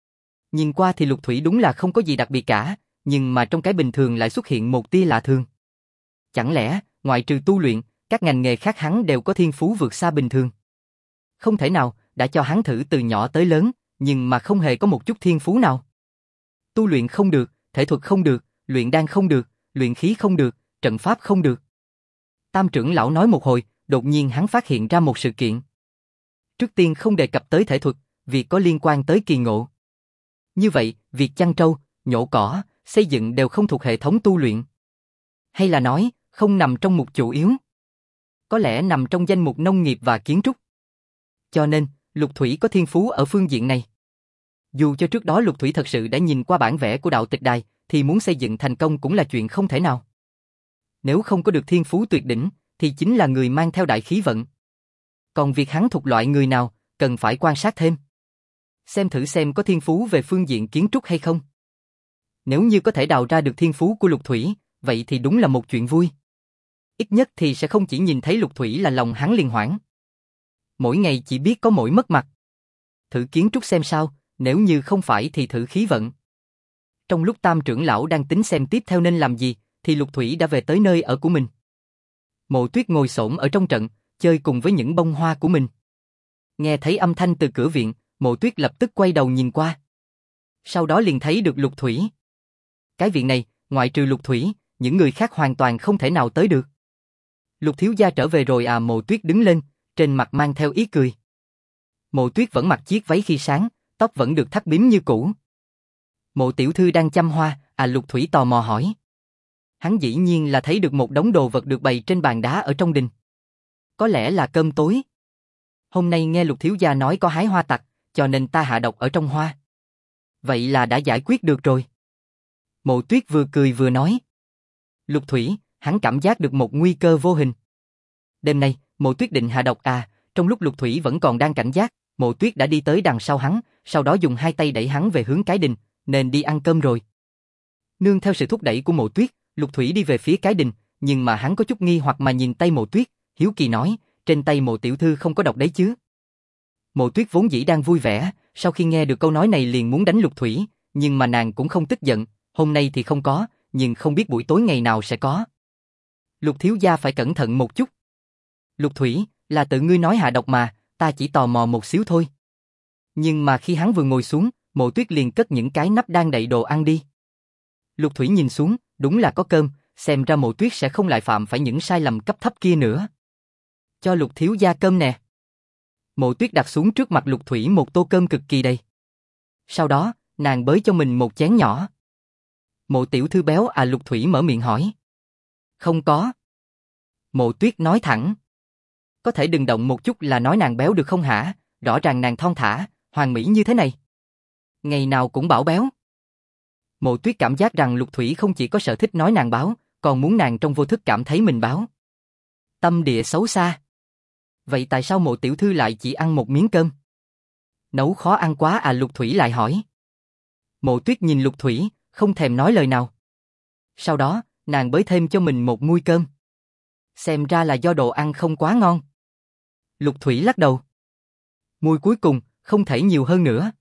Nhìn qua thì Lục Thủy đúng là không có gì đặc biệt cả, nhưng mà trong cái bình thường lại xuất hiện một tia lạ thường. Chẳng lẽ, ngoại trừ tu luyện, các ngành nghề khác hắn đều có thiên phú vượt xa bình thường? Không thể nào, đã cho hắn thử từ nhỏ tới lớn, nhưng mà không hề có một chút thiên phú nào. Tu luyện không được, thể thuật không được, luyện đan không được, luyện khí không được, trận pháp không được. Tam trưởng lão nói một hồi, đột nhiên hắn phát hiện ra một sự kiện. Trước tiên không đề cập tới thể thuật, việc có liên quan tới kỳ ngộ. Như vậy, việc chăn trâu, nhổ cỏ, xây dựng đều không thuộc hệ thống tu luyện. Hay là nói, không nằm trong mục chủ yếu. Có lẽ nằm trong danh mục nông nghiệp và kiến trúc. Cho nên, Lục Thủy có thiên phú ở phương diện này. Dù cho trước đó Lục Thủy thật sự đã nhìn qua bản vẽ của đạo tịch đài, thì muốn xây dựng thành công cũng là chuyện không thể nào. Nếu không có được thiên phú tuyệt đỉnh, thì chính là người mang theo đại khí vận. Còn việc hắn thuộc loại người nào, cần phải quan sát thêm. Xem thử xem có thiên phú về phương diện kiến trúc hay không. Nếu như có thể đào ra được thiên phú của Lục Thủy, vậy thì đúng là một chuyện vui. Ít nhất thì sẽ không chỉ nhìn thấy Lục Thủy là lòng hắn liền hoảng. Mỗi ngày chỉ biết có mỗi mất mặt. Thử kiến trúc xem sao, nếu như không phải thì thử khí vận. Trong lúc Tam trưởng lão đang tính xem tiếp theo nên làm gì, thì Lục Thủy đã về tới nơi ở của mình. Mộ Tuyết ngồi xổm ở trong trận, chơi cùng với những bông hoa của mình. Nghe thấy âm thanh từ cửa viện, Mộ Tuyết lập tức quay đầu nhìn qua. Sau đó liền thấy được Lục Thủy. Cái viện này, ngoại trừ Lục Thủy, những người khác hoàn toàn không thể nào tới được. Lục thiếu gia trở về rồi à? Mộ Tuyết đứng lên, trên mặt mang theo ý cười. Mộ Tuyết vẫn mặc chiếc váy khi sáng, tóc vẫn được thắt bím như cũ. Mộ tiểu thư đang chăm hoa, à? Lục Thủy tò mò hỏi. Hắn dĩ nhiên là thấy được một đống đồ vật được bày trên bàn đá ở trong đình. Có lẽ là cơm tối. Hôm nay nghe Lục thiếu gia nói có hái hoa tặc, cho nên ta hạ độc ở trong hoa. Vậy là đã giải quyết được rồi. Mộ Tuyết vừa cười vừa nói. Lục Thủy, hắn cảm giác được một nguy cơ vô hình. Đêm nay, Mộ Tuyết định hạ độc à? Trong lúc Lục Thủy vẫn còn đang cảnh giác, Mộ Tuyết đã đi tới đằng sau hắn, sau đó dùng hai tay đẩy hắn về hướng cái đình, nên đi ăn cơm rồi. Nương theo sự thúc đẩy của Mộ Tuyết, Lục Thủy đi về phía cái đình, nhưng mà hắn có chút nghi hoặc mà nhìn tay Mộ Tuyết, hiếu kỳ nói, trên tay Mộ tiểu thư không có độc đấy chứ? Mộ Tuyết vốn dĩ đang vui vẻ, sau khi nghe được câu nói này liền muốn đánh Lục Thủy, nhưng mà nàng cũng không tức giận, hôm nay thì không có, nhưng không biết buổi tối ngày nào sẽ có. Lục thiếu gia phải cẩn thận một chút. Lục Thủy, là tự ngươi nói hạ độc mà, ta chỉ tò mò một xíu thôi. Nhưng mà khi hắn vừa ngồi xuống, Mộ Tuyết liền cất những cái nắp đang đậy đồ ăn đi. Lục Thủy nhìn xuống, đúng là có cơm, xem ra Mộ Tuyết sẽ không lại phạm phải những sai lầm cấp thấp kia nữa. Cho Lục thiếu gia cơm nè. Mộ Tuyết đặt xuống trước mặt Lục Thủy một tô cơm cực kỳ đầy. Sau đó, nàng bới cho mình một chén nhỏ. Mộ tiểu thư béo à? Lục Thủy mở miệng hỏi. Không có. Mộ Tuyết nói thẳng. Có thể đừng động một chút là nói nàng béo được không hả? Rõ ràng nàng thon thả, hoàn mỹ như thế này. Ngày nào cũng bảo béo. Mộ Tuyết cảm giác rằng Lục Thủy không chỉ có sở thích nói nàng báo, còn muốn nàng trong vô thức cảm thấy mình báo. Tâm địa xấu xa. Vậy tại sao Mộ tiểu thư lại chỉ ăn một miếng cơm? Nấu khó ăn quá à, Lục Thủy lại hỏi. Mộ Tuyết nhìn Lục Thủy, không thèm nói lời nào. Sau đó, nàng bới thêm cho mình một muôi cơm. Xem ra là do đồ ăn không quá ngon. Lục Thủy lắc đầu. Muôi cuối cùng, không thể nhiều hơn nữa.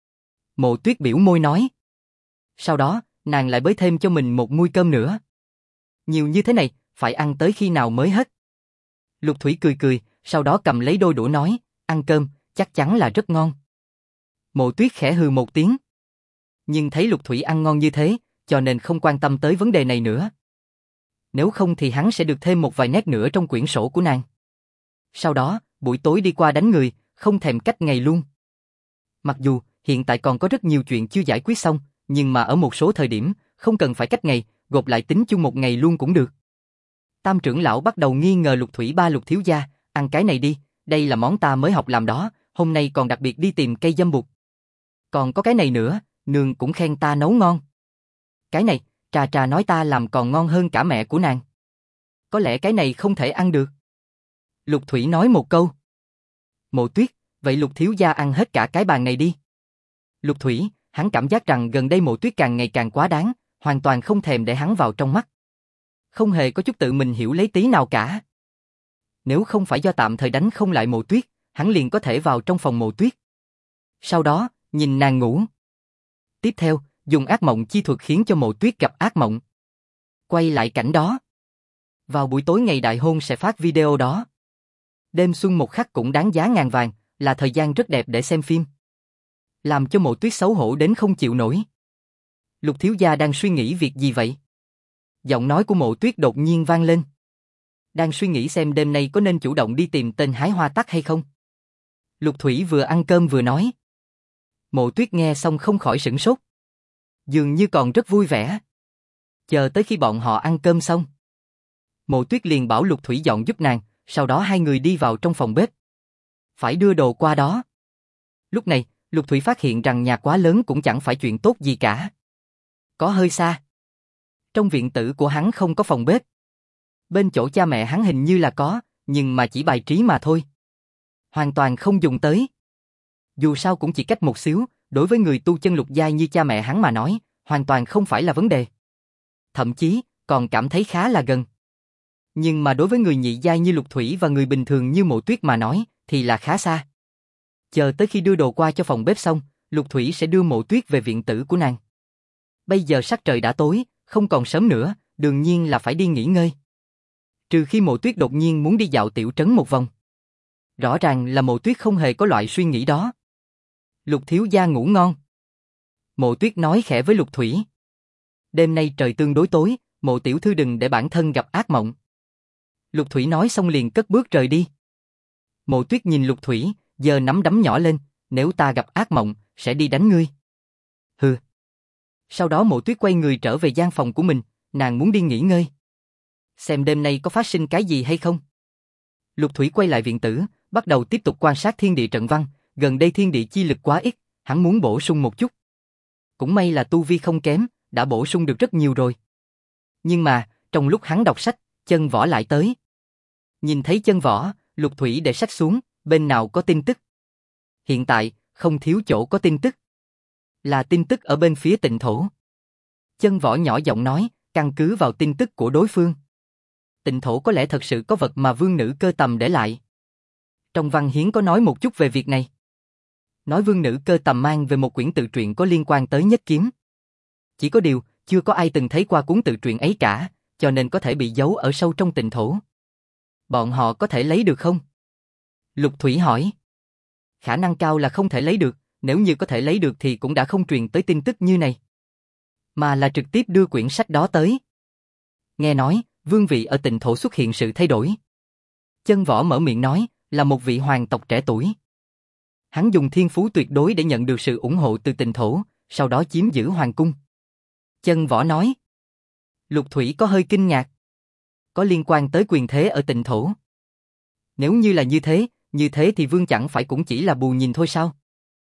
Mộ Tuyết biểu môi nói. Sau đó, nàng lại bới thêm cho mình một muôi cơm nữa. Nhiều như thế này, phải ăn tới khi nào mới hết? Lục Thủy cười cười, sau đó cầm lấy đôi đũa nói, ăn cơm, chắc chắn là rất ngon. Mộ Tuyết khẽ hừ một tiếng. Nhưng thấy Lục Thủy ăn ngon như thế, cho nên không quan tâm tới vấn đề này nữa. Nếu không thì hắn sẽ được thêm một vài nét nữa trong quyển sổ của nàng. Sau đó, buổi tối đi qua đánh người, không thèm cách ngày luôn. Mặc dù, hiện tại còn có rất nhiều chuyện chưa giải quyết xong, nhưng mà ở một số thời điểm, không cần phải cách ngày, gộp lại tính chung một ngày luôn cũng được. Tam trưởng lão bắt đầu nghi ngờ Lục Thủy ba Lục thiếu gia, ăn cái này đi, đây là món ta mới học làm đó, hôm nay còn đặc biệt đi tìm cây dâm bụt. Còn có cái này nữa, nương cũng khen ta nấu ngon. Cái này, trà trà nói ta làm còn ngon hơn cả mẹ của nàng. Có lẽ cái này không thể ăn được. Lục Thủy nói một câu. Mộ Tuyết, vậy Lục thiếu gia ăn hết cả cái bàn này đi. Lục Thủy, hắn cảm giác rằng gần đây Mộ Tuyết càng ngày càng quá đáng, hoàn toàn không thèm để hắn vào trong mắt. Không hề có chút tự mình hiểu lấy tí nào cả. Nếu không phải do tạm thời đánh không lại Mộ Tuyết, hắn liền có thể vào trong phòng Mộ Tuyết. Sau đó, nhìn nàng ngủ. Tiếp theo, dùng ác mộng chi thuật khiến cho Mộ Tuyết gặp ác mộng. Quay lại cảnh đó. Vào buổi tối ngày đại hôn sẽ phát video đó. Đêm xuân một khắc cũng đáng giá ngàn vàng, là thời gian rất đẹp để xem phim. Làm cho Mộ Tuyết xấu hổ đến không chịu nổi. Lục thiếu gia đang suy nghĩ việc gì vậy? Giọng nói của Mộ Tuyết đột nhiên vang lên. Đang suy nghĩ xem đêm nay có nên chủ động đi tìm tên hái hoa tắc hay không? Lục Thủy vừa ăn cơm vừa nói. Mộ Tuyết nghe xong không khỏi sửng sốt. Dường như còn rất vui vẻ. Chờ tới khi bọn họ ăn cơm xong. Mộ Tuyết liền bảo Lục Thủy dọn giúp nàng, sau đó hai người đi vào trong phòng bếp. Phải đưa đồ qua đó. Lúc này, Lục Thủy phát hiện rằng nhà quá lớn cũng chẳng phải chuyện tốt gì cả. Có hơi xa. Trong viện tử của hắn không có phòng bếp. Bên chỗ cha mẹ hắn hình như là có, nhưng mà chỉ bài trí mà thôi. Hoàn toàn không dùng tới. Dù sao cũng chỉ cách một xíu, đối với người tu chân lục giai như cha mẹ hắn mà nói, hoàn toàn không phải là vấn đề. Thậm chí, còn cảm thấy khá là gần. Nhưng mà đối với người nhị giai như Lục Thủy và người bình thường như Mộ Tuyết mà nói, thì là khá xa. Chờ tới khi đưa đồ qua cho phòng bếp xong, Lục Thủy sẽ đưa Mộ Tuyết về viện tử của nàng. Bây giờ sắc trời đã tối, không còn sớm nữa, đương nhiên là phải đi nghỉ ngơi. Trừ khi Mộ Tuyết đột nhiên muốn đi dạo tiểu trấn một vòng. Rõ ràng là Mộ Tuyết không hề có loại suy nghĩ đó. Lục thiếu gia ngủ ngon. Mộ Tuyết nói khẽ với Lục Thủy. Đêm nay trời tương đối tối, Mộ tiểu thư đừng để bản thân gặp ác mộng. Lục Thủy nói xong liền cất bước rời đi. Mộ Tuyết nhìn Lục Thủy, giơ nắm đấm nhỏ lên, nếu ta gặp ác mộng, sẽ đi đánh ngươi. Hừ. Sau đó Mộ Tuyết quay người trở về gian phòng của mình, nàng muốn đi nghỉ ngơi. Xem đêm nay có phát sinh cái gì hay không. Lục Thủy quay lại viện tử, bắt đầu tiếp tục quan sát thiên địa trận văn, gần đây thiên địa chi lực quá ít, hắn muốn bổ sung một chút. Cũng may là tu vi không kém, đã bổ sung được rất nhiều rồi. Nhưng mà, trong lúc hắn đọc sách, Chân Võ lại tới. Nhìn thấy Chân Võ, Lục Thủy để sách xuống, bên nào có tin tức. Hiện tại, không thiếu chỗ có tin tức. Là tin tức ở bên phía Tịnh Thổ. Chân Võ nhỏ giọng nói, căn cứ vào tin tức của đối phương. Tịnh Thổ có lẽ thật sự có vật mà vương nữ Cơ Tầm để lại. Trong văn hiến có nói một chút về việc này. Nói vương nữ Cơ Tầm mang về một quyển tự truyện có liên quan tới nhất kiếm. Chỉ có điều, chưa có ai từng thấy qua cuốn tự truyện ấy cả, cho nên có thể bị giấu ở sâu trong Tịnh Thổ. Bọn họ có thể lấy được không? Lục Thủy hỏi. Khả năng cao là không thể lấy được, nếu như có thể lấy được thì cũng đã không truyền tới tin tức như này. Mà là trực tiếp đưa quyển sách đó tới. Nghe nói, vương vị ở Tịnh Thổ xuất hiện sự thay đổi. Chân Võ mở miệng nói, là một vị hoàng tộc trẻ tuổi. Hắn dùng thiên phú tuyệt đối để nhận được sự ủng hộ từ Tịnh Thổ, sau đó chiếm giữ hoàng cung. Chân Võ nói. Lục Thủy có hơi kinh ngạc. có liên quan tới quyền thế ở Tịnh Thổ. Nếu như là như thế thì Vương chẳng phải cũng chỉ là bù nhìn thôi sao?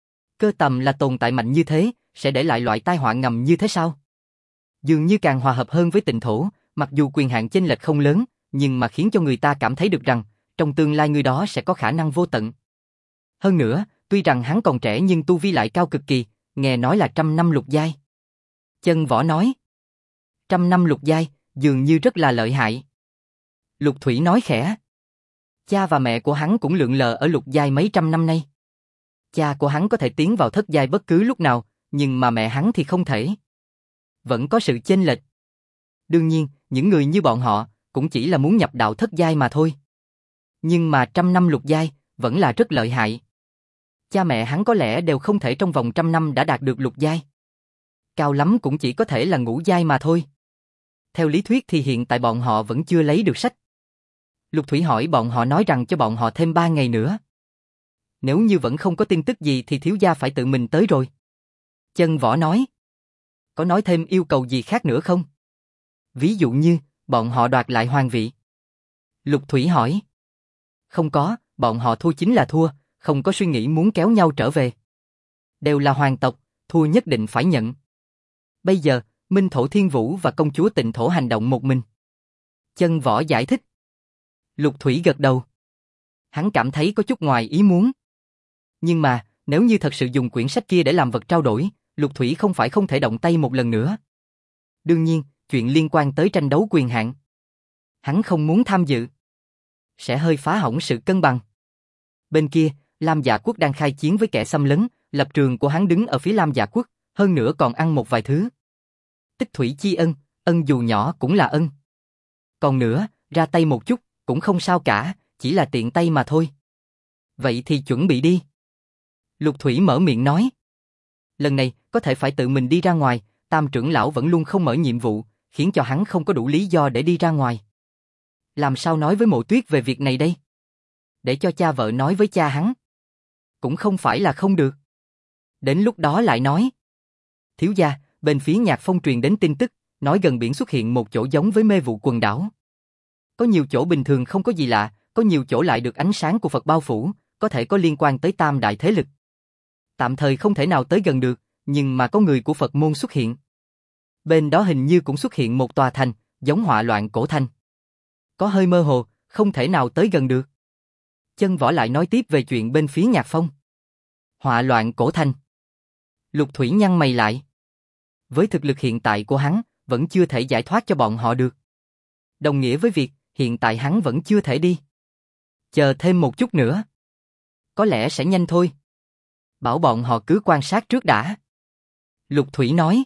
Cơ Tầm là tồn tại mạnh như thế, sẽ để lại loại tai họa ngầm như thế sao? Dường như càng hòa hợp hơn với Tịnh Thổ, mặc dù quyền hạn chênh lệch không lớn, nhưng mà khiến cho người ta cảm thấy được rằng, trong tương lai người đó sẽ có khả năng vô tận. Hơn nữa, tuy rằng hắn còn trẻ nhưng tu vi lại cao cực kỳ, nghe nói là 100 năm lục giai. Chân Võ nói. 100 năm lục giai, dường như rất là lợi hại. Lục Thủy nói khẽ. Cha và mẹ của hắn cũng lượn lờ ở lục giai mấy trăm năm nay. Cha của hắn có thể tiến vào thất giai bất cứ lúc nào, nhưng mà mẹ hắn thì không thể. Vẫn có sự chênh lệch. Đương nhiên, những người như bọn họ cũng chỉ là muốn nhập đạo thất giai mà thôi. Nhưng mà 100 năm lục giai vẫn là rất lợi hại. Cha mẹ hắn có lẽ đều không thể trong vòng 100 năm đã đạt được lục giai. Cao lắm cũng chỉ có thể là ngũ giai mà thôi. Theo lý thuyết thì hiện tại bọn họ vẫn chưa lấy được sách. Lục Thủy hỏi bọn họ nói rằng cho bọn họ thêm 3 ngày nữa. Nếu như vẫn không có tin tức gì thì thiếu gia phải tự mình tới rồi. Chân Võ nói. Có nói thêm yêu cầu gì khác nữa không? Ví dụ như, bọn họ đoạt lại hoàng vị. Lục Thủy hỏi. Không có, bọn họ thua chính là thua, không có suy nghĩ muốn kéo nhau trở về. Đều là hoàng tộc, thua nhất định phải nhận. Bây giờ, Minh Thổ Thiên Vũ và công chúa Tịnh Thổ hành động một mình. Chân Võ giải thích. Lục Thủy gật đầu. Hắn cảm thấy có chút ngoài ý muốn. Nhưng mà, nếu như thật sự dùng quyển sách kia để làm vật trao đổi, Lục Thủy không phải không thể động tay một lần nữa. Đương nhiên, chuyện liên quan tới tranh đấu quyền hạn, hắn không muốn tham dự. Sẽ hơi phá hỏng sự cân bằng. Bên kia, Lam Dạ Quốc đang khai chiến với kẻ xâm lấn, lập trường của hắn đứng ở phía Lam Dạ Quốc, hơn nữa còn ăn một vài thứ. Tích thủy chi ân, ân dù nhỏ cũng là ân. Còn nữa, ra tay một chút, cũng không sao cả, chỉ là tiện tay mà thôi. Vậy thì chuẩn bị đi. Lục Thủy mở miệng nói. Lần này, có thể phải tự mình đi ra ngoài, Tam trưởng lão vẫn luôn không mở nhiệm vụ, khiến cho hắn không có đủ lý do để đi ra ngoài. Làm sao nói với Mộ Tuyết về việc này đây? Để cho cha vợ nói với cha hắn. Cũng không phải là không được. Đến lúc đó lại nói. Thiếu gia, bên phía Nhạc Phong truyền đến tin tức, nói gần biển xuất hiện một chỗ giống với Mê Vụ quần đảo. Có nhiều chỗ bình thường không có gì lạ, có nhiều chỗ lại được ánh sáng của Phật bao phủ, có thể có liên quan tới tam đại thế lực. Tạm thời không thể nào tới gần được, nhưng mà có người của Phật môn xuất hiện. Bên đó hình như cũng xuất hiện một tòa thành, giống họa loạn cổ thành. Có hơi mơ hồ, không thể nào tới gần được. Chân Võ lại nói tiếp về chuyện bên phía Nhạc Phong. Họa loạn cổ thành. Lục Thủy nhăn mày lại. Với thực lực hiện tại của hắn, vẫn chưa thể giải thoát cho bọn họ được. Đồng nghĩa với việc, hiện tại hắn vẫn chưa thể đi. Chờ thêm một chút nữa. Có lẽ sẽ nhanh thôi. Bảo bọn họ cứ quan sát trước đã. Lục Thủy nói.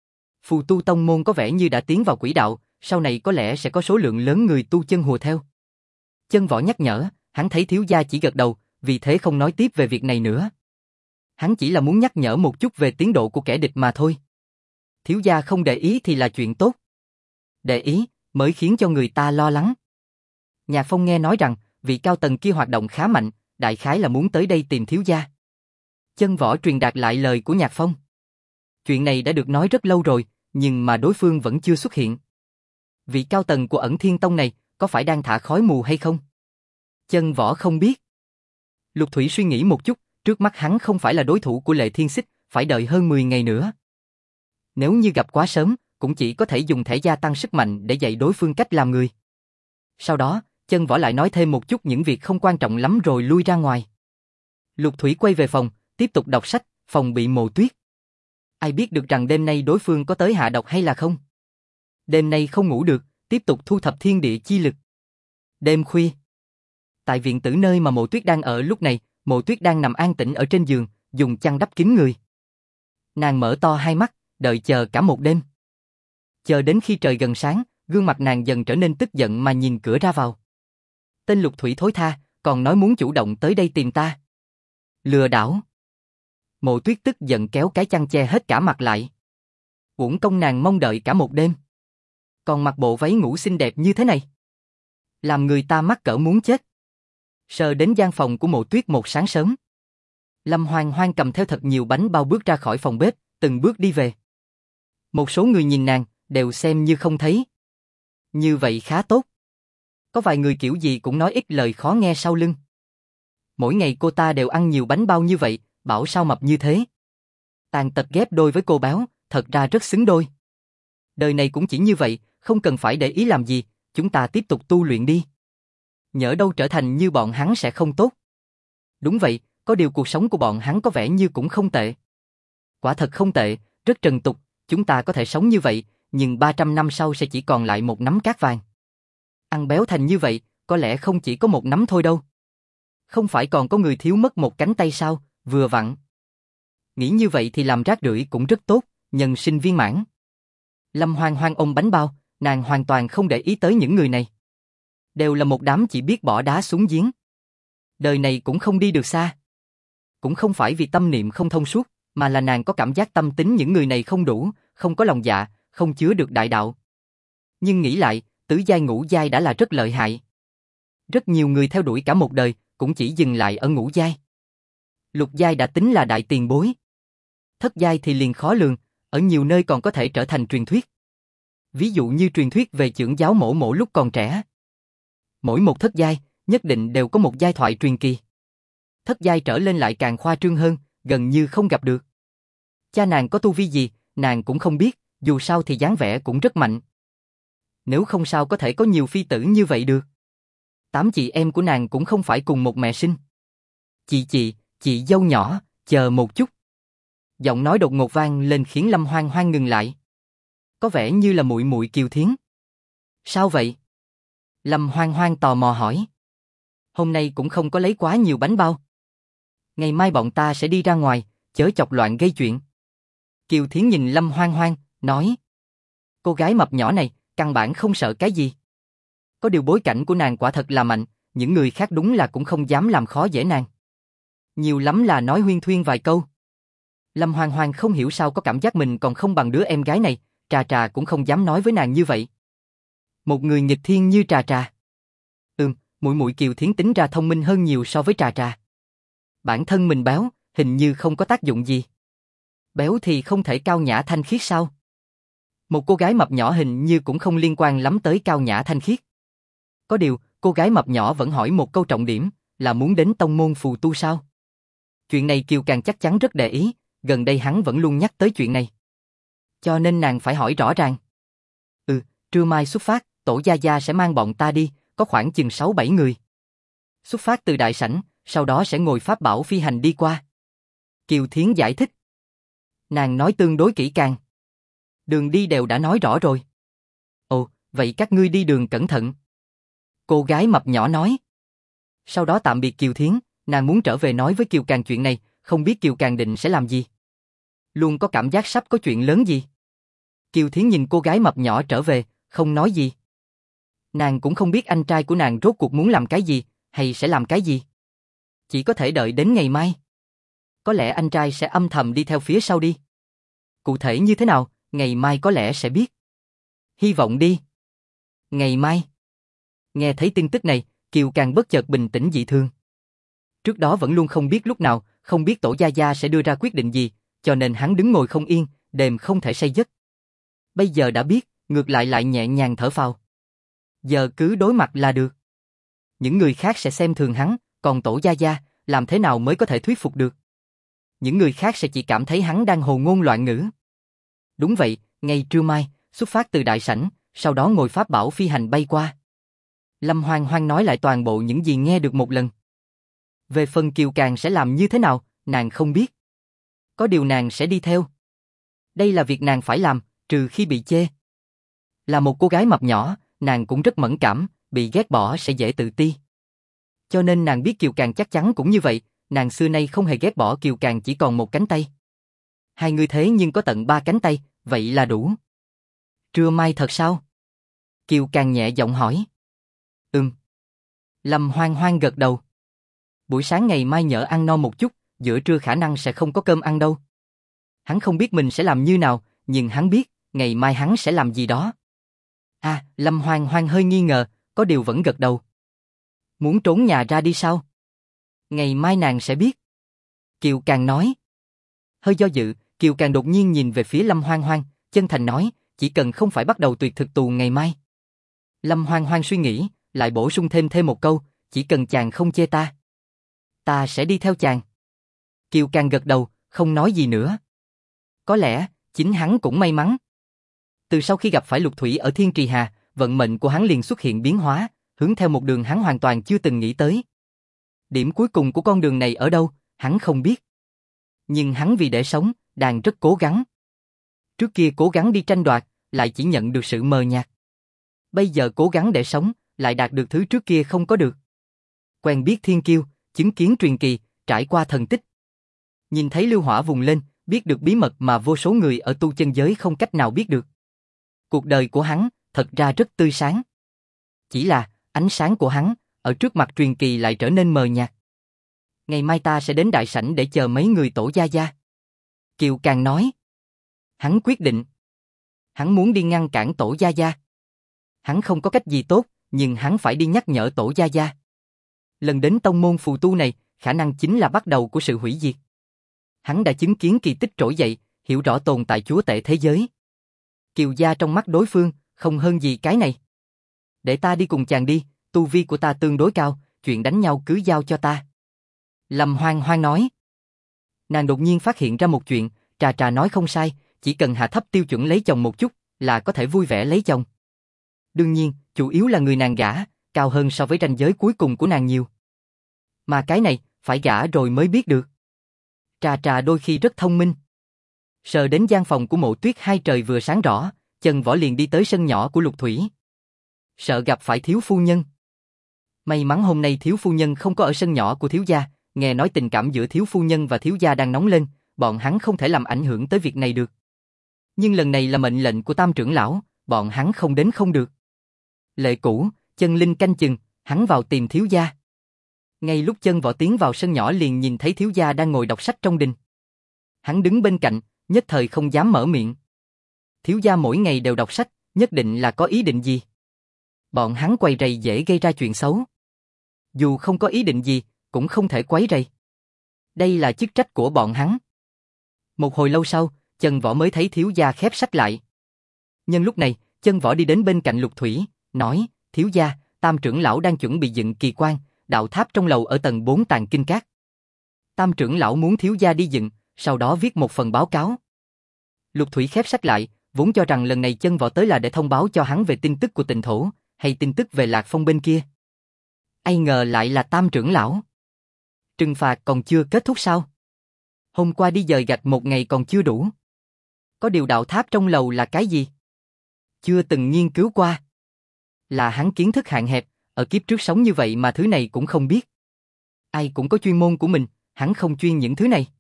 Phù tu tông môn có vẻ như đã tiến vào quỹ đạo, sau này có lẽ sẽ có số lượng lớn người tu chân hùa theo. Chân Võ nhắc nhở, hắn thấy thiếu gia chỉ gật đầu, vì thế không nói tiếp về việc này nữa. Hắn chỉ là muốn nhắc nhở một chút về tiến độ của kẻ địch mà thôi. Thiếu gia không để ý thì là chuyện tốt. Để ý, mới khiến cho người ta lo lắng. Nhạc Phong nghe nói rằng, vị cao tầng kia hoạt động khá mạnh, đại khái là muốn tới đây tìm thiếu gia. Chân Võ truyền đạt lại lời của Nhạc Phong. Chuyện này đã được nói rất lâu rồi, nhưng mà đối phương vẫn chưa xuất hiện. Vị cao tầng của Ẩn Thiên Tông này, có phải đang thả khói mù hay không? Chân Võ không biết. Lục Thủy suy nghĩ một chút, trước mắt hắn không phải là đối thủ của Lệ Thiên Xích, phải đợi hơn 10 ngày nữa. Nếu như gặp quá sớm, cũng chỉ có thể dùng thẻ gia tăng sức mạnh để dạy đối phương cách làm người. Sau đó, Chân Võ lại nói thêm một chút những việc không quan trọng lắm rồi lui ra ngoài. Lục Thủy quay về phòng, tiếp tục đọc sách, phòng bị Mộ Tuyết. Ai biết được rằng đêm nay đối phương có tới hạ độc hay là không? Đêm nay không ngủ được, tiếp tục thu thập thiên địa chi lực. Đêm khuya. Tại viện tử nơi mà Mộ Tuyết đang ở lúc này, Mộ Tuyết đang nằm an tĩnh ở trên giường, dùng chăn đắp kín người. Nàng mở to hai mắt, đợi chờ cả một đêm. Chờ đến khi trời gần sáng, gương mặt nàng dần trở nên tức giận mà nhìn cửa ra vào. Tên Lục Thủy thối tha, còn nói muốn chủ động tới đây tìm ta. Lừa đảo. Mộ Tuyết tức giận kéo cái chăn che hết cả mặt lại. Uổng công nàng mong đợi cả một đêm. Còn mặc bộ váy ngủ xinh đẹp như thế này. Làm người ta mắc cỡ muốn chết. Sờ đến gian phòng của Mộ Tuyết một sáng sớm. Lâm Hoang Hoang cầm theo thật nhiều bánh bao bước ra khỏi phòng bếp, từng bước đi về. Một số người nhìn nàng, đều xem như không thấy. Như vậy khá tốt. Có vài người kiểu gì cũng nói ít lời khó nghe sau lưng. Mỗi ngày cô ta đều ăn nhiều bánh bao như vậy, bảo sao mập như thế. Tàn tật ghép đôi với cô béo, thật ra rất xứng đôi. Đời này cũng chỉ như vậy, không cần phải để ý làm gì, chúng ta tiếp tục tu luyện đi. Nhỡ đâu trở thành như bọn hắn sẽ không tốt. Đúng vậy, có điều cuộc sống của bọn hắn có vẻ như cũng không tệ. Quả thật không tệ, rất trần tục, chúng ta có thể sống như vậy, nhưng 300 năm sau sẽ chỉ còn lại một nắm cát vàng. Ăn béo thành như vậy, có lẽ không chỉ có một nắm thôi đâu. Không phải còn có người thiếu mất một cánh tay sao, vừa vặn. Nghĩ như vậy thì làm rác rưởi cũng rất tốt, nhân sinh viên mãn. Lâm Hoang Hoang ôm bánh bao, nàng hoàn toàn không để ý tới những người này. Đều là một đám chỉ biết bỏ đá xuống giếng. Đời này cũng không đi được xa. Cũng không phải vì tâm niệm không thông suốt, mà là nàng có cảm giác tâm tính những người này không đủ, không có lòng dạ, không chứa được đại đạo. Nhưng nghĩ lại, tứ giai ngũ giai đã là rất lợi hại. Rất nhiều người theo đuổi cả một đời, cũng chỉ dừng lại ở ngũ giai. Lục giai đã tính là đại tiền bối. Thất giai thì liền khó lường, ở nhiều nơi còn có thể trở thành truyền thuyết. Ví dụ như truyền thuyết về chưởng giáo mổ mổ lúc còn trẻ. Mỗi một thất giai, nhất định đều có một giai thoại truyền kỳ. Thất giai trở lên lại càng khoa trương hơn, gần như không gặp được. Cha nàng có tu vi gì, nàng cũng không biết, dù sao thì dáng vẻ cũng rất mạnh. Nếu không sao có thể có nhiều phi tử như vậy được. 8 chị em của nàng cũng không phải cùng một mẹ sinh. Chị dâu nhỏ, chờ một chút. Giọng nói đột ngột vang lên khiến Lâm Hoang Hoang ngừng lại. Có vẻ như là muội muội Kiều Thiến. Sao vậy? Lâm Hoang Hoang tò mò hỏi. Hôm nay cũng không có lấy quá nhiều bánh bao. Ngày mai bọn ta sẽ đi ra ngoài, chớ chọc loạn gây chuyện. Kiều Thiến nhìn Lâm Hoang Hoang, nói. Cô gái mập nhỏ này, căn bản không sợ cái gì. Có điều bối cảnh của nàng quả thật là mạnh, những người khác đúng là cũng không dám làm khó dễ nàng. Nhiều lắm là nói huyên thuyên vài câu. Lâm Hoang Hoang không hiểu sao có cảm giác mình còn không bằng đứa em gái này, Trà Trà cũng không dám nói với nàng như vậy. Một người nghịch thiên như Trà Trà. Muội muội Kiều Thiến tính ra thông minh hơn nhiều so với Trà Trà. Bản thân mình béo, hình như không có tác dụng gì. Béo thì không thể cao nhã thanh khiết sao? Một cô gái mập nhỏ hình như cũng không liên quan lắm tới cao nhã thanh khiết. Có điều, cô gái mập nhỏ vẫn hỏi một câu trọng điểm, là muốn đến tông môn phù tu sao? Chuyện này Kiều Càng chắc chắn rất để ý, gần đây hắn vẫn luôn nhắc tới chuyện này. Cho nên nàng phải hỏi rõ ràng. Trưa mai xuất phát, tổ gia gia sẽ mang bọn ta đi, có khoảng chừng 6-7 người. Xuất phát từ đại sảnh, sau đó sẽ ngồi pháp bảo phi hành đi qua. Kiều Thiến giải thích. Nàng nói tương đối kỹ càng. Đường đi đều đã nói rõ rồi. Ồ, vậy các ngươi đi đường cẩn thận. Cô gái mập nhỏ nói. Sau đó tạm biệt Kiều Thiến, nàng muốn trở về nói với Kiều Càng chuyện này, không biết Kiều Càng định sẽ làm gì. Luôn có cảm giác sắp có chuyện lớn gì. Kiều Thiến nhìn cô gái mập nhỏ trở về, không nói gì. Nàng cũng không biết anh trai của nàng rốt cuộc muốn làm cái gì, hay sẽ làm cái gì. Chỉ có thể đợi đến ngày mai. Có lẽ anh trai sẽ âm thầm đi theo phía sau đi. Cụ thể như thế nào, ngày mai có lẽ sẽ biết. Hy vọng đi. Ngày mai. Nghe thấy tin tức này, Kiều Càng bất chợt bình tĩnh dị thường. Trước đó vẫn luôn không biết lúc nào, không biết tổ gia gia sẽ đưa ra quyết định gì, cho nên hắn đứng ngồi không yên, đêm không thể say giấc. Bây giờ đã biết, ngược lại nhẹ nhàng thở phào. Giờ cứ đối mặt là được. Những người khác sẽ xem thường hắn, còn tổ gia gia, làm thế nào mới có thể thuyết phục được. Những người khác sẽ chỉ cảm thấy hắn đang hồ ngôn loạn ngữ. Đúng vậy, ngày trưa mai, xuất phát từ đại sảnh, sau đó ngồi pháp bảo phi hành bay qua. Lâm Hoang Hoang nói lại toàn bộ những gì nghe được một lần. Về phần Kiều Càng sẽ làm như thế nào, nàng không biết. Có điều nàng sẽ đi theo. Đây là việc nàng phải làm, trừ khi bị chê. Là một cô gái mập nhỏ, nàng cũng rất mẫn cảm, bị ghét bỏ sẽ dễ tự ti. Cho nên nàng biết Kiều Càng chắc chắn cũng như vậy, nàng xưa nay không hề ghét bỏ Kiều Càng chỉ còn một cánh tay. Hai người thế nhưng có tận 3 cánh tay, vậy là đủ. Trưa mai thật sao? Kiều Càng nhẹ giọng hỏi. Lâm Hoang Hoang gật đầu. Buổi sáng ngày mai nhỡ ăn no một chút, giữa trưa khả năng sẽ không có cơm ăn đâu. Hắn không biết mình sẽ làm như nào, nhưng hắn biết, ngày mai hắn sẽ làm gì đó. Lâm Hoang Hoang hơi nghi ngờ, có điều vẫn gật đầu. Muốn trốn nhà ra đi sao? Ngày mai nàng sẽ biết. Kiều Càng nói. Hơi do dự, Kiều Càng đột nhiên nhìn về phía Lâm Hoang Hoang, chân thành nói, chỉ cần không phải bắt đầu tuyệt thực tù ngày mai. Lâm Hoang Hoang suy nghĩ, lại bổ sung thêm một câu, chỉ cần chàng không chê ta sẽ đi theo chàng. Kiều Càng gật đầu, không nói gì nữa. Có lẽ, chính hắn cũng may mắn. Từ sau khi gặp phải Lục Thủy ở Thiên Trì Hà, vận mệnh của hắn liền xuất hiện biến hóa, hướng theo một đường hắn hoàn toàn chưa từng nghĩ tới. Điểm cuối cùng của con đường này ở đâu, hắn không biết. Nhưng hắn vì để sống, đang rất cố gắng. Trước kia cố gắng đi tranh đoạt, lại chỉ nhận được sự mờ nhạt. Bây giờ cố gắng để sống, lại đạt được thứ trước kia không có được. Quen biết thiên kiêu, chứng kiến truyền kỳ, trải qua thần tích. Nhìn thấy lưu hỏa vùng lên, biết được bí mật mà vô số người ở tu chân giới không cách nào biết được. Cuộc đời của hắn, thật ra rất tươi sáng. Chỉ là, ánh sáng của hắn, ở trước mặt truyền kỳ lại trở nên mờ nhạt. Ngày mai ta sẽ đến đại sảnh để chờ mấy người tổ gia gia. Kiều Càng nói. Hắn quyết định. Hắn muốn đi ngăn cản tổ gia gia. Hắn không có cách gì tốt, nhưng hắn phải đi nhắc nhở tổ gia gia. Lần đến tông môn phù tu này, khả năng chính là bắt đầu của sự hủy diệt. Hắn đã chứng kiến kỳ tích trỗi dậy, hiểu rõ tồn tại chúa tể thế giới. Kiều gia trong mắt đối phương, không hơn gì cái này. Để ta đi cùng chàng đi, tu vi của ta tương đối cao, chuyện đánh nhau cứ giao cho ta. Lâm Hoang Hoang nói. Nàng đột nhiên phát hiện ra một chuyện, Trà Trà nói không sai, chỉ cần hạ thấp tiêu chuẩn lấy chồng một chút, là có thể vui vẻ lấy chồng. Đương nhiên, chủ yếu là người nàng gả, cao hơn so với ranh giới cuối cùng của nàng nhiều. Mà cái này, phải gả rồi mới biết được. Trà Trà đôi khi rất thông minh. Sờ đến gian phòng của Mộ Tuyết hai trời vừa sáng rõ, Chân Võ liền đi tới sân nhỏ của Lục Thủy. Sợ gặp phải thiếu phu nhân. May mắn hôm nay thiếu phu nhân không có ở sân nhỏ của thiếu gia, nghe nói tình cảm giữa thiếu phu nhân và thiếu gia đang nóng lên, bọn hắn không thể làm ảnh hưởng tới việc này được. Nhưng lần này là mệnh lệnh của Tam trưởng lão, bọn hắn không đến không được. Lệ cũ, Chân Linh canh chừng, hắn vào tìm thiếu gia. Ngay lúc Chân Võ tiến vào sân nhỏ liền nhìn thấy thiếu gia đang ngồi đọc sách trong đình. Hắn đứng bên cạnh, nhất thời không dám mở miệng. Thiếu gia mỗi ngày đều đọc sách, nhất định là có ý định gì. Bọn hắn quấy rầy dễ gây ra chuyện xấu. Dù không có ý định gì, cũng không thể quấy rầy. Đây là chức trách của bọn hắn. Một hồi lâu sau, Chân Võ mới thấy thiếu gia khép sách lại. Nhân lúc này, Chân Võ đi đến bên cạnh Lục Thủy, nói, thiếu gia, Tam trưởng lão đang chuẩn bị dựng kỳ quan, đạo tháp trong lầu ở tầng 4 Tàng Kinh Các. Tam trưởng lão muốn thiếu gia đi dựng, sau đó viết một phần báo cáo. Lục Thủy khép sách lại, vốn cho rằng lần này Chân Võ tới là để thông báo cho hắn về tin tức của Tịnh Thổ, hay tin tức về Lạc Phong bên kia. Ai ngờ lại là Tam trưởng lão. Trừng phạt còn chưa kết thúc sao? Hôm qua đi dời gạch một ngày còn chưa đủ. Có điều đạo tháp trong lầu là cái gì? Chưa từng nghiên cứu qua. Là hắn kiến thức hạn hẹp, ở kiếp trước sống như vậy mà thứ này cũng không biết. Ai cũng có chuyên môn của mình, hắn không chuyên những thứ này.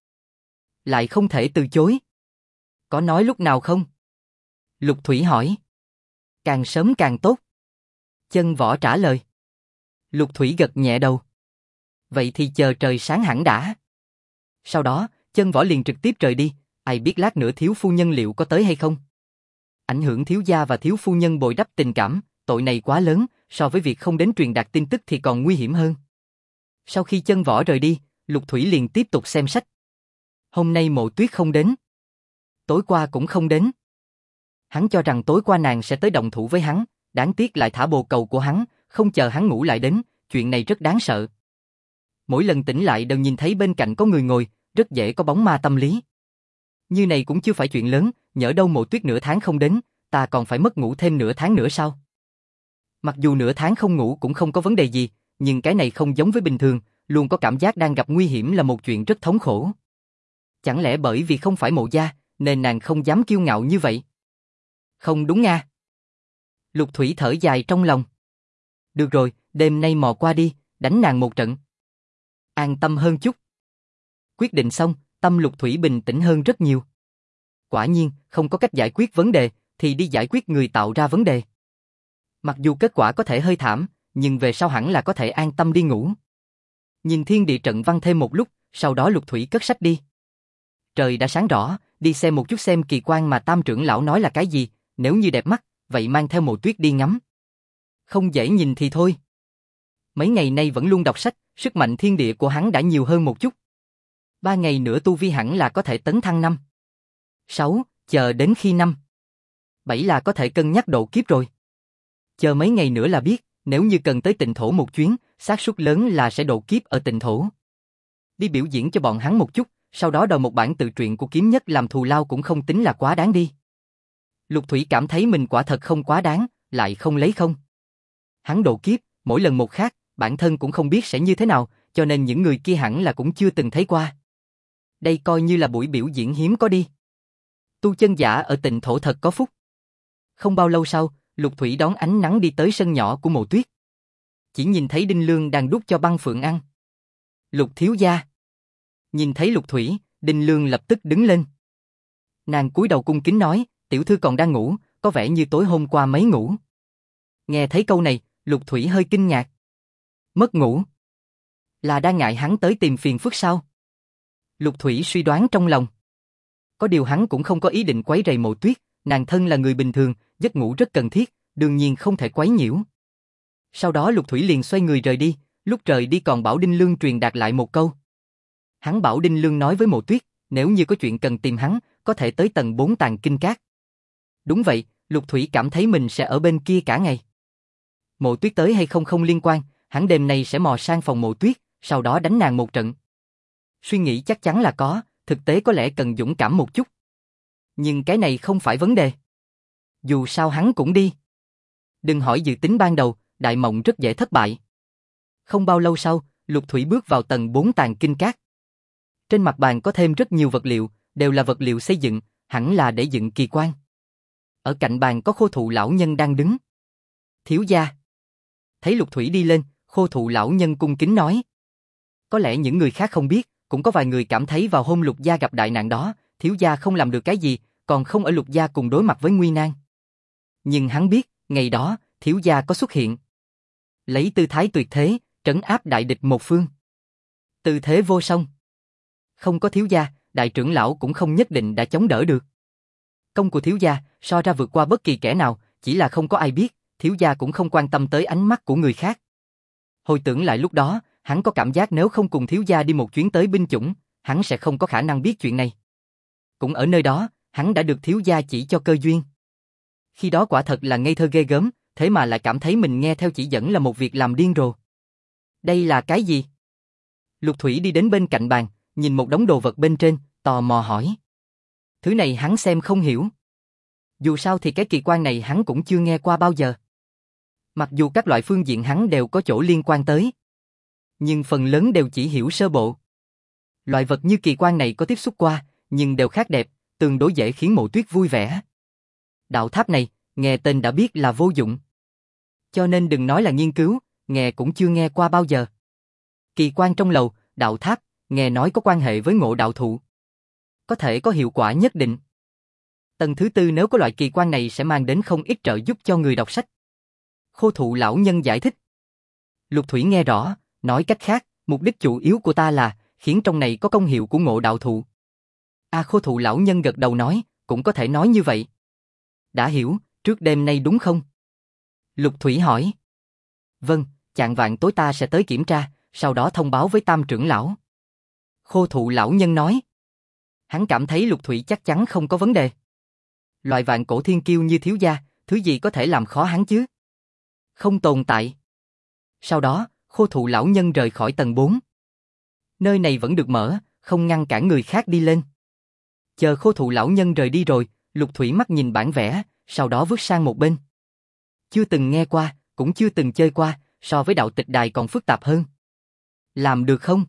Lại không thể từ chối. Có nói lúc nào không? Lục Thủy hỏi. Càng sớm càng tốt. Chân Võ trả lời. Lục Thủy gật nhẹ đầu. Vậy thì chờ trời sáng hẳn đã. Sau đó, Chân Võ liền trực tiếp rời đi, ai biết lát nữa thiếu phu nhân liệu có tới hay không. Ảnh hưởng thiếu gia và thiếu phu nhân bồi đắp tình cảm, tội này quá lớn, so với việc không đến truyền đạt tin tức thì còn nguy hiểm hơn. Sau khi Chân Võ rời đi, Lục Thủy liền tiếp tục xem sách. Hôm nay Mộ Tuyết không đến. Tối qua cũng không đến. Hắn cho rằng tối qua nàng sẽ tới động thủ với hắn, đáng tiếc lại thả bồ cầu của hắn, không chờ hắn ngủ lại đến, chuyện này rất đáng sợ. Mỗi lần tỉnh lại đều nhìn thấy bên cạnh có người ngồi, rất dễ có bóng ma tâm lý. Như này cũng chưa phải chuyện lớn, nhỡ đâu Mộ Tuyết nửa tháng không đến, ta còn phải mất ngủ thêm nửa tháng nữa sao? Mặc dù nửa tháng không ngủ cũng không có vấn đề gì, nhưng cái này không giống với bình thường, luôn có cảm giác đang gặp nguy hiểm là một chuyện rất thống khổ. Chẳng lẽ bởi vì không phải Mộ gia, nên nàng không dám kiêu ngạo như vậy? Không đúng nga. Lục Thủy thở dài trong lòng. Được rồi, đêm nay mò qua đi, đánh nàng một trận. An tâm hơn chút. Quyết định xong, tâm Lục Thủy bình tĩnh hơn rất nhiều. Quả nhiên, không có cách giải quyết vấn đề, thì đi giải quyết người tạo ra vấn đề. Mặc dù kết quả có thể hơi thảm, nhưng về sau hẳn là có thể an tâm đi ngủ. Nhìn thiên địa trận văn thêm một lúc, sau đó Lục Thủy cất sách đi. Trời đã sáng rõ, đi xem một chút xem kỳ quan mà Tam trưởng lão nói là cái gì, nếu như đẹp mắt, vậy mang theo Mộ Tuyết đi ngắm. Không dễ nhìn thì thôi. Mấy ngày nay vẫn luôn đọc sách, sức mạnh thiên địa của hắn đã nhiều hơn một chút. 3 ngày nữa tu vi hẳn là có thể tấn thăng 5. 6, chờ đến khi 5. 7 là có thể cân nhắc độ kiếp rồi. Chờ mấy ngày nữa là biết, nếu như cần tới Tịnh Thổ một chuyến, xác suất lớn là sẽ độ kiếp ở Tịnh Thổ. Đi biểu diễn cho bọn hắn một chút, sau đó đòi một bản tự truyện của kiếm nhất làm thù lao cũng không tính là quá đáng đi. Lục Thủy cảm thấy mình quả thật không quá đáng, lại không lấy không. Hắn độ kiếp, mỗi lần một khác, bản thân cũng không biết sẽ như thế nào, cho nên những người kia hẳn là cũng chưa từng thấy qua. Đây coi như là buổi biểu diễn hiếm có đi. Tu chân giả ở Tịnh Thổ thật có phúc. Không bao lâu sau, Lục Thủy đón ánh nắng đi tới sân nhỏ của Mộ Tuyết. Chỉ nhìn thấy Đinh Lương đang đút cho Băng Phượng ăn. Lục thiếu gia. Nhìn thấy Lục Thủy, Đinh Lương lập tức đứng lên. Nàng cúi đầu cung kính nói, tiểu thư còn đang ngủ, có vẻ như tối hôm qua mới ngủ. Nghe thấy câu này, Lục Thủy hơi kinh ngạc. Mất ngủ? Là đang ngại hắn tới tìm phiền phức sao? Lục Thủy suy đoán trong lòng. Có điều hắn cũng không có ý định quấy rầy Mộ Tuyết, nàng thân là người bình thường, giấc ngủ rất cần thiết, đương nhiên không thể quấy nhiễu. Sau đó Lục Thủy liền xoay người rời đi, lúc rời đi còn bảo Đinh Lương truyền đạt lại một câu. Hắn bảo Đinh Lương nói với Mộ Tuyết, nếu như có chuyện cần tìm hắn, có thể tới tầng 4 Tàng Kinh Các. Đúng vậy, Lục Thủy cảm thấy mình sẽ ở bên kia cả ngày. Mộ Tuyết tới hay không không liên quan, hắn đêm nay sẽ mò sang phòng Mộ Tuyết, sau đó đánh nàng một trận. Suy nghĩ chắc chắn là có, thực tế có lẽ cần dũng cảm một chút. Nhưng cái này không phải vấn đề. Dù sao hắn cũng đi. Đừng hỏi dự tính ban đầu, đại mộng rất dễ thất bại. Không bao lâu sau, Lục Thủy bước vào tầng 4 Tàng Kinh Các. Trên mặt bàn có thêm rất nhiều vật liệu, đều là vật liệu xây dựng, hẳn là để dựng kỳ quan. Ở cạnh bàn có Khô Thụ lão nhân đang đứng. Thiếu gia. Thấy Lục Thủy đi lên, Khô Thụ lão nhân cung kính nói. Có lẽ những người khác không biết, cũng có vài người cảm thấy vào hôm Lục gia gặp đại nạn đó, thiếu gia không làm được cái gì, còn không ở Lục gia cùng đối mặt với nguy nan. Nhưng hắn biết, ngày đó, thiếu gia có xuất hiện. Lấy tư thái tuyệt thế, trấn áp đại địch một phương. Tư thế vô song. Không có thiếu gia, đại trưởng lão cũng không nhất định đã chống đỡ được. Công của thiếu gia so ra vượt qua bất kỳ kẻ nào, chỉ là không có ai biết, thiếu gia cũng không quan tâm tới ánh mắt của người khác. Hồi tưởng lại lúc đó, hắn có cảm giác nếu không cùng thiếu gia đi một chuyến tới binh chủng, hắn sẽ không có khả năng biết chuyện này. Cũng ở nơi đó, hắn đã được thiếu gia chỉ cho cơ duyên. Khi đó quả thật là ngây thơ ghê gớm, thế mà lại cảm thấy mình nghe theo chỉ dẫn là một việc làm điên rồ. Đây là cái gì? Lục Thủy đi đến bên cạnh bàn, nhìn một đống đồ vật bên trên, tò mò hỏi. Thứ này hắn xem không hiểu. Dù sao thì cái kỳ quan này hắn cũng chưa nghe qua bao giờ. Mặc dù các loại phương diện hắn đều có chỗ liên quan tới, nhưng phần lớn đều chỉ hiểu sơ bộ. Loại vật như kỳ quan này có tiếp xúc qua, nhưng đều khác đẹp, tương đối dễ khiến Mộ Tuyết vui vẻ. Đạo tháp này, nghe tên đã biết là vô dụng. Cho nên đừng nói là nghiên cứu, nghe cũng chưa nghe qua bao giờ. Kỳ quan trong lầu, đạo tháp, nghe nói có quan hệ với Ngộ đạo thụ. Có thể có hiệu quả nhất định. Tầng thứ tư nếu có loại kỳ quan này sẽ mang đến không ít trợ giúp cho người đọc sách. Khô Thụ lão nhân giải thích. Lục Thủy nghe rõ, nói cách khác, mục đích chủ yếu của ta là khiến trong này có công hiệu của Ngộ đạo thụ. Khô Thụ lão nhân gật đầu nói, cũng có thể nói như vậy. Đã hiểu, trước đêm nay đúng không? Lục Thủy hỏi. Vâng, chạng vạng tối ta sẽ tới kiểm tra, sau đó thông báo với Tam trưởng lão. Khô Thụ lão nhân nói. Hắn cảm thấy Lục Thủy chắc chắn không có vấn đề. Loại vạn cổ thiên kiêu như thiếu gia, thứ gì có thể làm khó hắn chứ? Không tồn tại. Sau đó, Khô Thụ lão nhân rời khỏi tầng 4. Nơi này vẫn được mở, không ngăn cản người khác đi lên. Chờ Khô Thụ lão nhân rời đi rồi, Lục Thủy mắt nhìn bản vẽ, sau đó vứt sang một bên. Chưa từng nghe qua, cũng chưa từng chơi qua, so với đạo tịch đài còn phức tạp hơn. Làm được không?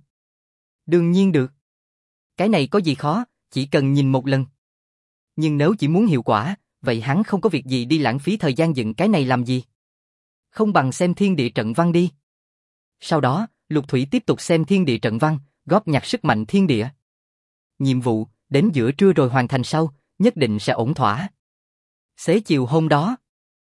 Đương nhiên được. Cái này có gì khó, chỉ cần nhìn một lần. Nhưng nếu chỉ muốn hiệu quả, vậy hắn không có việc gì đi lãng phí thời gian dựng cái này làm gì. Không bằng xem thiên địa trận văn đi. Sau đó, Lục Thủy tiếp tục xem thiên địa trận văn, góp nhặt sức mạnh thiên địa. Nhiệm vụ, đến giữa trưa rồi hoàn thành sau, nhất định sẽ ổn thỏa. Xế chiều hôm đó,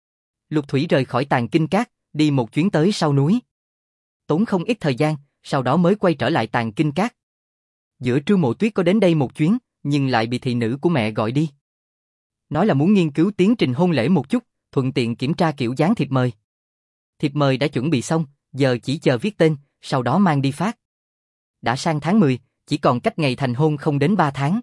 Lục Thủy rời khỏi Tàng Kinh Các, đi một chuyến tới sau núi. Tốn không ít thời gian, sau đó mới quay trở lại Tàng Kinh Các. Giữa trưa Mộ Tuyết có đến đây một chuyến, nhưng lại bị thị nữ của mẹ gọi đi. Nói là muốn nghiên cứu tiến trình hôn lễ một chút, thuận tiện kiểm tra kiểu dáng thiệp mời. Thiệp mời đã chuẩn bị xong, giờ chỉ chờ viết tên, sau đó mang đi phát. Đã sang tháng 10, chỉ còn cách ngày thành hôn không đến 3 tháng.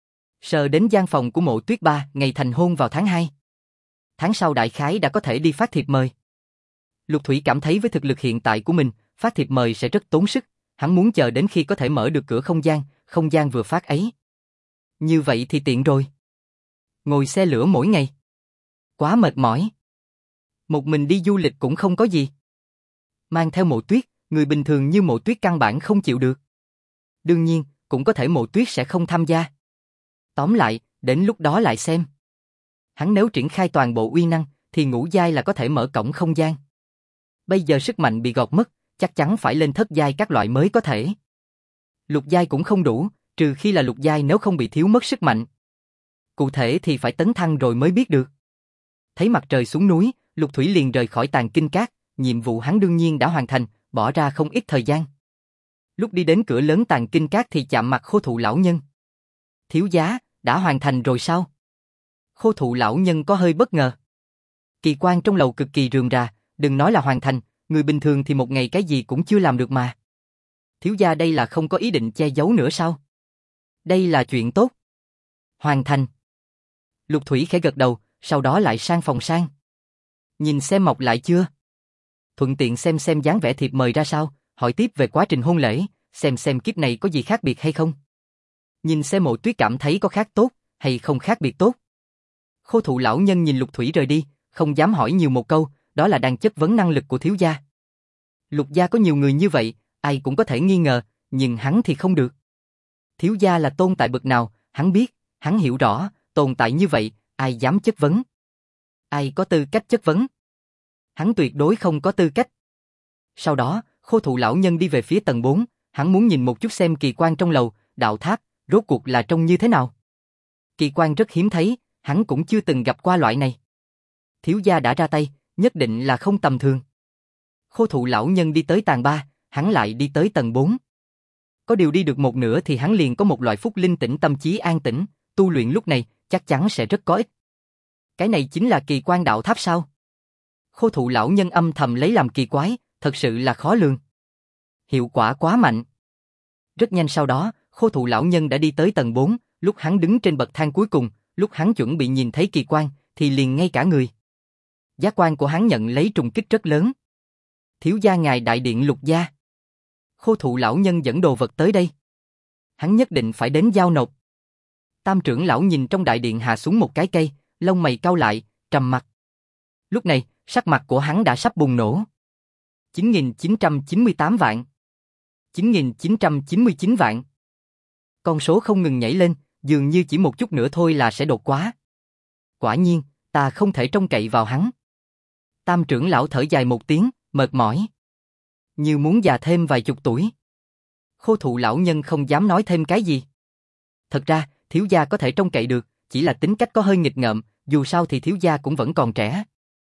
Sờ đến gian phòng của Mộ Tuyết 3, ngày thành hôn vào tháng 2. Tháng sau đại khái đã có thể đi phát thiệp mời. Lục Thủy cảm thấy với thực lực hiện tại của mình, phát thiệp mời sẽ rất tốn sức, hắn muốn chờ đến khi có thể mở được cửa không gian vừa phát ấy. Như vậy thì tiện rồi. Ngồi xe lửa mỗi ngày. Quá mệt mỏi. Một mình đi du lịch cũng không có gì. Mang theo Mộ Tuyết, người bình thường như Mộ Tuyết căn bản không chịu được. Đương nhiên, cũng có thể Mộ Tuyết sẽ không tham gia. Tóm lại, đến lúc đó lại xem. Hắn nếu triển khai toàn bộ uy năng, thì ngũ giai là có thể mở cổng không gian. Bây giờ sức mạnh bị gọt mất, chắc chắn phải lên thất giai các loại mới có thể. Lục giai cũng không đủ, trừ khi là lục giai nếu không bị thiếu mất sức mạnh. Cụ thể thì phải tấn thăng rồi mới biết được. Thấy mặt trời xuống núi, Lục Thủy liền rời khỏi Tàng Kinh Các, nhiệm vụ hắn đương nhiên đã hoàn thành, bỏ ra không ít thời gian. Lúc đi đến cửa lớn Tàng Kinh Các thì chạm mặt Khô Thụ lão nhân. Thiếu giá, đã hoàn thành rồi sao? Khô Thụ lão nhân có hơi bất ngờ. Kỳ quan trong lầu cực kỳ rườm rà, đừng nói là hoàn thành, người bình thường thì một ngày cái gì cũng chưa làm được mà. Thiếu gia đây là không có ý định che giấu nữa sao? Đây là chuyện tốt. Hoàn thành. Lục Thủy khẽ gật đầu, sau đó lại sang phòng sang. Nhìn xem mọc lại chưa? Thuận tiện xem dáng vẻ thiệp mời ra sao, hỏi tiếp về quá trình hôn lễ, xem kiếp này có gì khác biệt hay không. Nhìn xem Mộ Tuyết cảm thấy có khác tốt, hay không khác biệt tốt. Khô Thụ lão nhân nhìn Lục Thủy rời đi, không dám hỏi nhiều một câu, đó là đang chất vấn năng lực của thiếu gia. Lục gia có nhiều người như vậy, ai cũng có thể nghi ngờ, nhưng hắn thì không được. Thiếu gia là tồn tại bậc nào, hắn biết, hắn hiểu rõ, tồn tại như vậy, ai dám chất vấn? Ai có tư cách chất vấn? Hắn tuyệt đối không có tư cách. Sau đó, Khô Thụ lão nhân đi về phía tầng 4, hắn muốn nhìn một chút xem kỳ quan trong lầu, đạo tháp, rốt cuộc là trông như thế nào. Kỳ quan rất hiếm thấy, hắn cũng chưa từng gặp qua loại này. Thiếu gia đã ra tay, nhất định là không tầm thường. Khô Thụ lão nhân đi tới tầng 3, hắn lại đi tới tầng 4. Có điều đi được một nửa thì hắn liền có một loại phúc linh tĩnh tâm trí an tĩnh, tu luyện lúc này chắc chắn sẽ rất có ích. Cái này chính là kỳ quan đạo tháp sao? Khô Thụ lão nhân âm thầm lấy làm kỳ quái, thật sự là khó lường. Hiệu quả quá mạnh. Rất nhanh sau đó, Khô Thụ lão nhân đã đi tới tầng 4, lúc hắn đứng trên bậc thang cuối cùng, lúc hắn chuẩn bị nhìn thấy kỳ quan, thì liền ngay cả người. Giác quan của hắn nhận lấy trùng kích rất lớn. Thiếu gia ngài đại điện Lục gia. Khô Thụ lão nhân dẫn đồ vật tới đây. Hắn nhất định phải đến giao nộp. Tam trưởng lão nhìn trong đại điện hạ xuống một cái cây, lông mày cau lại, trầm mặt. Lúc này, sắc mặt của hắn đã sắp bùng nổ. 9.998 vạn. 9.999 vạn. Con số không ngừng nhảy lên, dường như chỉ một chút nữa thôi là sẽ đột quá. Quả nhiên, ta không thể trông cậy vào hắn. Tam trưởng lão thở dài một tiếng, mệt mỏi. Như muốn già thêm vài chục tuổi. Khô Thụ lão nhân không dám nói thêm cái gì. Thật ra, thiếu gia có thể trông cậy được, chỉ là tính cách có hơi nghịch ngợm, dù sao thì thiếu gia cũng vẫn còn trẻ.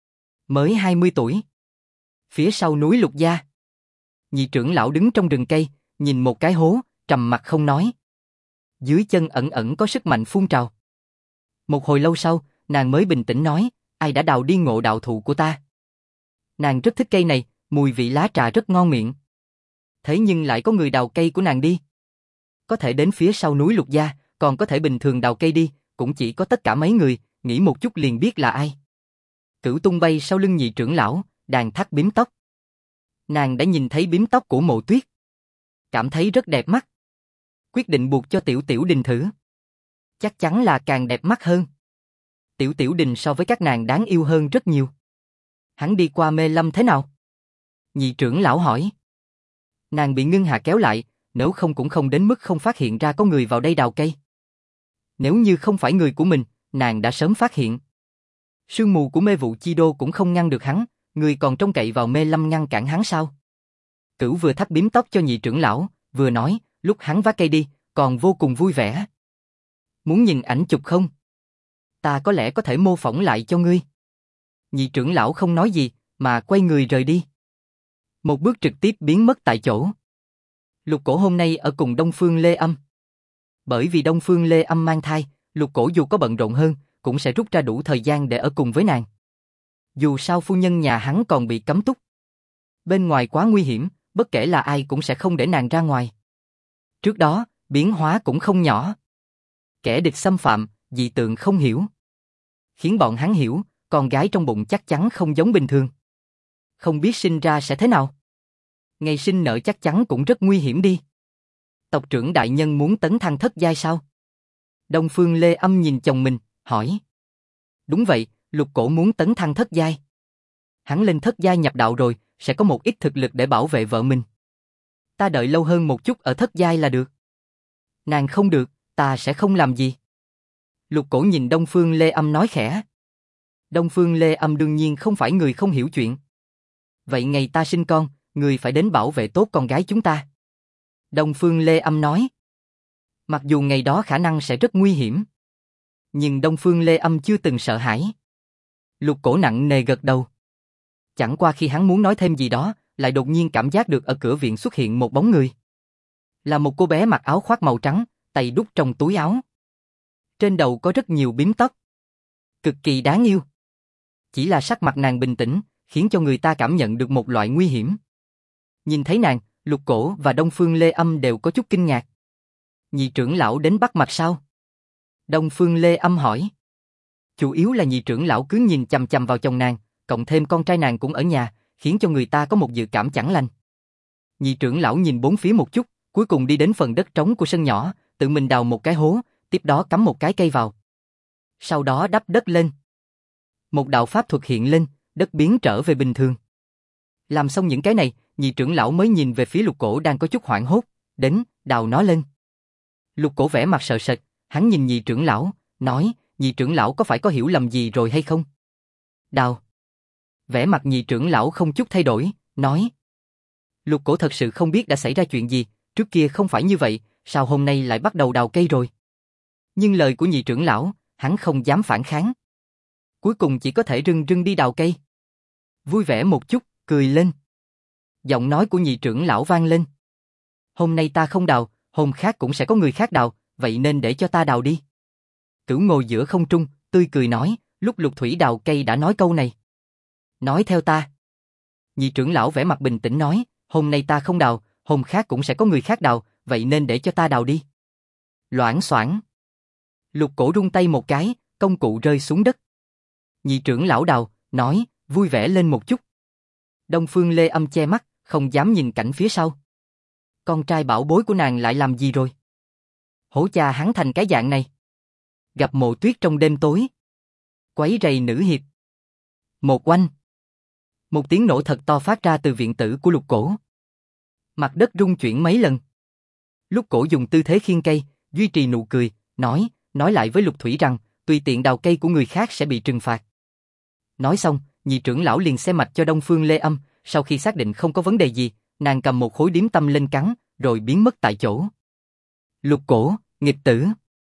Mới 20 tuổi. Phía sau núi Lục gia. Nhị trưởng lão đứng trong rừng cây, nhìn một cái hố, trầm mặt không nói. Dưới chân ẩn ẩn có sức mạnh phun trào. Một hồi lâu sau, nàng mới bình tĩnh nói, ai đã đào đi ngộ đạo thụ của ta? Nàng rất thích cây này, mùi vị lá trà rất ngon miệng. Thế nhưng lại có người đào cây của nàng đi. Có thể đến phía sau núi Lục gia, còn có thể bình thường đào cây đi, cũng chỉ có tất cả mấy người, nghĩ một chút liền biết là ai. Cửu tung bay sau lưng nhị trưởng lão, đàn thắt bím tóc. Nàng đã nhìn thấy bím tóc của Mộ Tuyết. Cảm thấy rất đẹp mắt. Quyết định buộc cho Tiểu Tiểu Đình thử. Chắc chắn là càng đẹp mắt hơn. Tiểu Tiểu Đình so với các nàng đáng yêu hơn rất nhiều. Hắn đi qua mê lâm thế nào? Nhị trưởng lão hỏi. Nàng bị Ngân Hà kéo lại, nếu không cũng không đến mức không phát hiện ra có người vào đây đào cây. Nếu như không phải người của mình, nàng đã sớm phát hiện. Sương mù của mê vụ chi đô cũng không ngăn được hắn, người còn trông cậy vào mê lâm ngăn cản hắn sao? Cửu vừa thắt bím tóc cho nhị trưởng lão, vừa nói, lúc hắn vác cây đi, còn vô cùng vui vẻ. Muốn nhìn ảnh chụp không? Ta có lẽ có thể mô phỏng lại cho ngươi. Nhị trưởng lão không nói gì, mà quay người rời đi. Một bước trực tiếp biến mất tại chỗ. Lục Cổ hôm nay ở cùng Đông Phương Lê Âm. Bởi vì Đông Phương Lê Âm mang thai, Lục Cổ dù có bận rộn hơn, cũng sẽ rút ra đủ thời gian để ở cùng với nàng. Dù sao phu nhân nhà hắn còn bị cấm túc. Bên ngoài quá nguy hiểm, bất kể là ai cũng sẽ không để nàng ra ngoài. Trước đó, biến hóa cũng không nhỏ. Kẻ địch xâm phạm, dị tượng không hiểu. Khiến bọn hắn hiểu, con gái trong bụng chắc chắn không giống bình thường. Không biết sinh ra sẽ thế nào? Ngày sinh nở chắc chắn cũng rất nguy hiểm đi. Tộc trưởng đại nhân muốn tấn thăng thất giai sao? Đông Phương Lê Âm nhìn chồng mình, hỏi. Đúng vậy, Lục Cổ muốn tấn thăng thất giai. Hắn lên thất giai nhập đạo rồi, sẽ có một ít thực lực để bảo vệ vợ mình. Ta đợi lâu hơn một chút ở thất giai là được. Nàng không được, ta sẽ không làm gì. Lục Cổ nhìn Đông Phương Lê Âm nói khẽ. Đông Phương Lê Âm đương nhiên không phải người không hiểu chuyện. Vậy ngày ta sinh con, người phải đến bảo vệ tốt con gái chúng ta. Đông Phương Lê Âm nói. Mặc dù ngày đó khả năng sẽ rất nguy hiểm. Nhưng Đông Phương Lê Âm chưa từng sợ hãi. Lục Cổ nặng nề gật đầu. Chẳng qua khi hắn muốn nói thêm gì đó, lại đột nhiên cảm giác được ở cửa viện xuất hiện một bóng người. Là một cô bé mặc áo khoác màu trắng, tay đút trong túi áo. Trên đầu có rất nhiều bím tóc. Cực kỳ đáng yêu. Chỉ là sắc mặt nàng bình tĩnh, khiến cho người ta cảm nhận được một loại nguy hiểm. Nhìn thấy nàng, Lục Cổ và Đông Phương Lê Âm đều có chút kinh ngạc. Nhị trưởng lão đến bắt mạch sao? Đông Phương Lê Âm hỏi. Chủ yếu là nhị trưởng lão cứ nhìn chằm chằm vào chồng nàng, cộng thêm con trai nàng cũng ở nhà, khiến cho người ta có một dự cảm chẳng lành. Nhị trưởng lão nhìn bốn phía một chút, cuối cùng đi đến phần đất trống của sân nhỏ, tự mình đào một cái hố, tiếp đó cắm một cái cây vào. Sau đó đắp đất lên. Một đạo pháp thuật hiện lên, đất biến trở về bình thường. Làm xong những cái này, nhị trưởng lão mới nhìn về phía Lục Cổ đang có chút hoảng hốt, đến, đào nó lên. Lục Cổ vẻ mặt sợ sệt, hắn nhìn nhị trưởng lão, nói, nhị trưởng lão có phải có hiểu lầm gì rồi hay không? Đào. Vẻ mặt nhị trưởng lão không chút thay đổi, nói. Lục Cổ thật sự không biết đã xảy ra chuyện gì, trước kia không phải như vậy, sao hôm nay lại bắt đầu đào cây rồi? Nhưng lời của nhị trưởng lão, hắn không dám phản kháng. Cuối cùng chỉ có thể rưng rưng đi đào cây. Vui vẻ một chút, cười lên. Giọng nói của nhị trưởng lão vang lên. Hôm nay ta không đào, hôm khác cũng sẽ có người khác đào, vậy nên để cho ta đào đi. Cửu ngồi giữa không trung, tươi cười nói, lúc Lục Thủy đào cây đã nói câu này. Nói theo ta. Nhị trưởng lão vẻ mặt bình tĩnh nói, hôm nay ta không đào, hôm khác cũng sẽ có người khác đào, vậy nên để cho ta đào đi. Loảng xoảng. Lục Cổ rung tay một cái, công cụ rơi xuống đất. Nhị trưởng lão đào, nói, vui vẻ lên một chút. Đông Phương Lê Âm che mắt, không dám nhìn cảnh phía sau. Con trai bảo bối của nàng lại làm gì rồi? Hổ cha hắn thành cái dạng này. Gặp Mộ Tuyết trong đêm tối. Quấy rầy nữ hiệp. Một oanh. Một tiếng nổ thật to phát ra từ viện tử của Lục Cổ. Mặt đất rung chuyển mấy lần. Lục Cổ dùng tư thế khiêng cây, duy trì nụ cười, nói lại với Lục Thủy rằng, tùy tiện đào cây của người khác sẽ bị trừng phạt. Nói xong, nhị trưởng lão liền xem mạch cho Đông Phương Lê Âm, sau khi xác định không có vấn đề gì, nàng cầm một khối điếm tâm lên cắn, rồi biến mất tại chỗ. Lục Cổ, nghịch tử.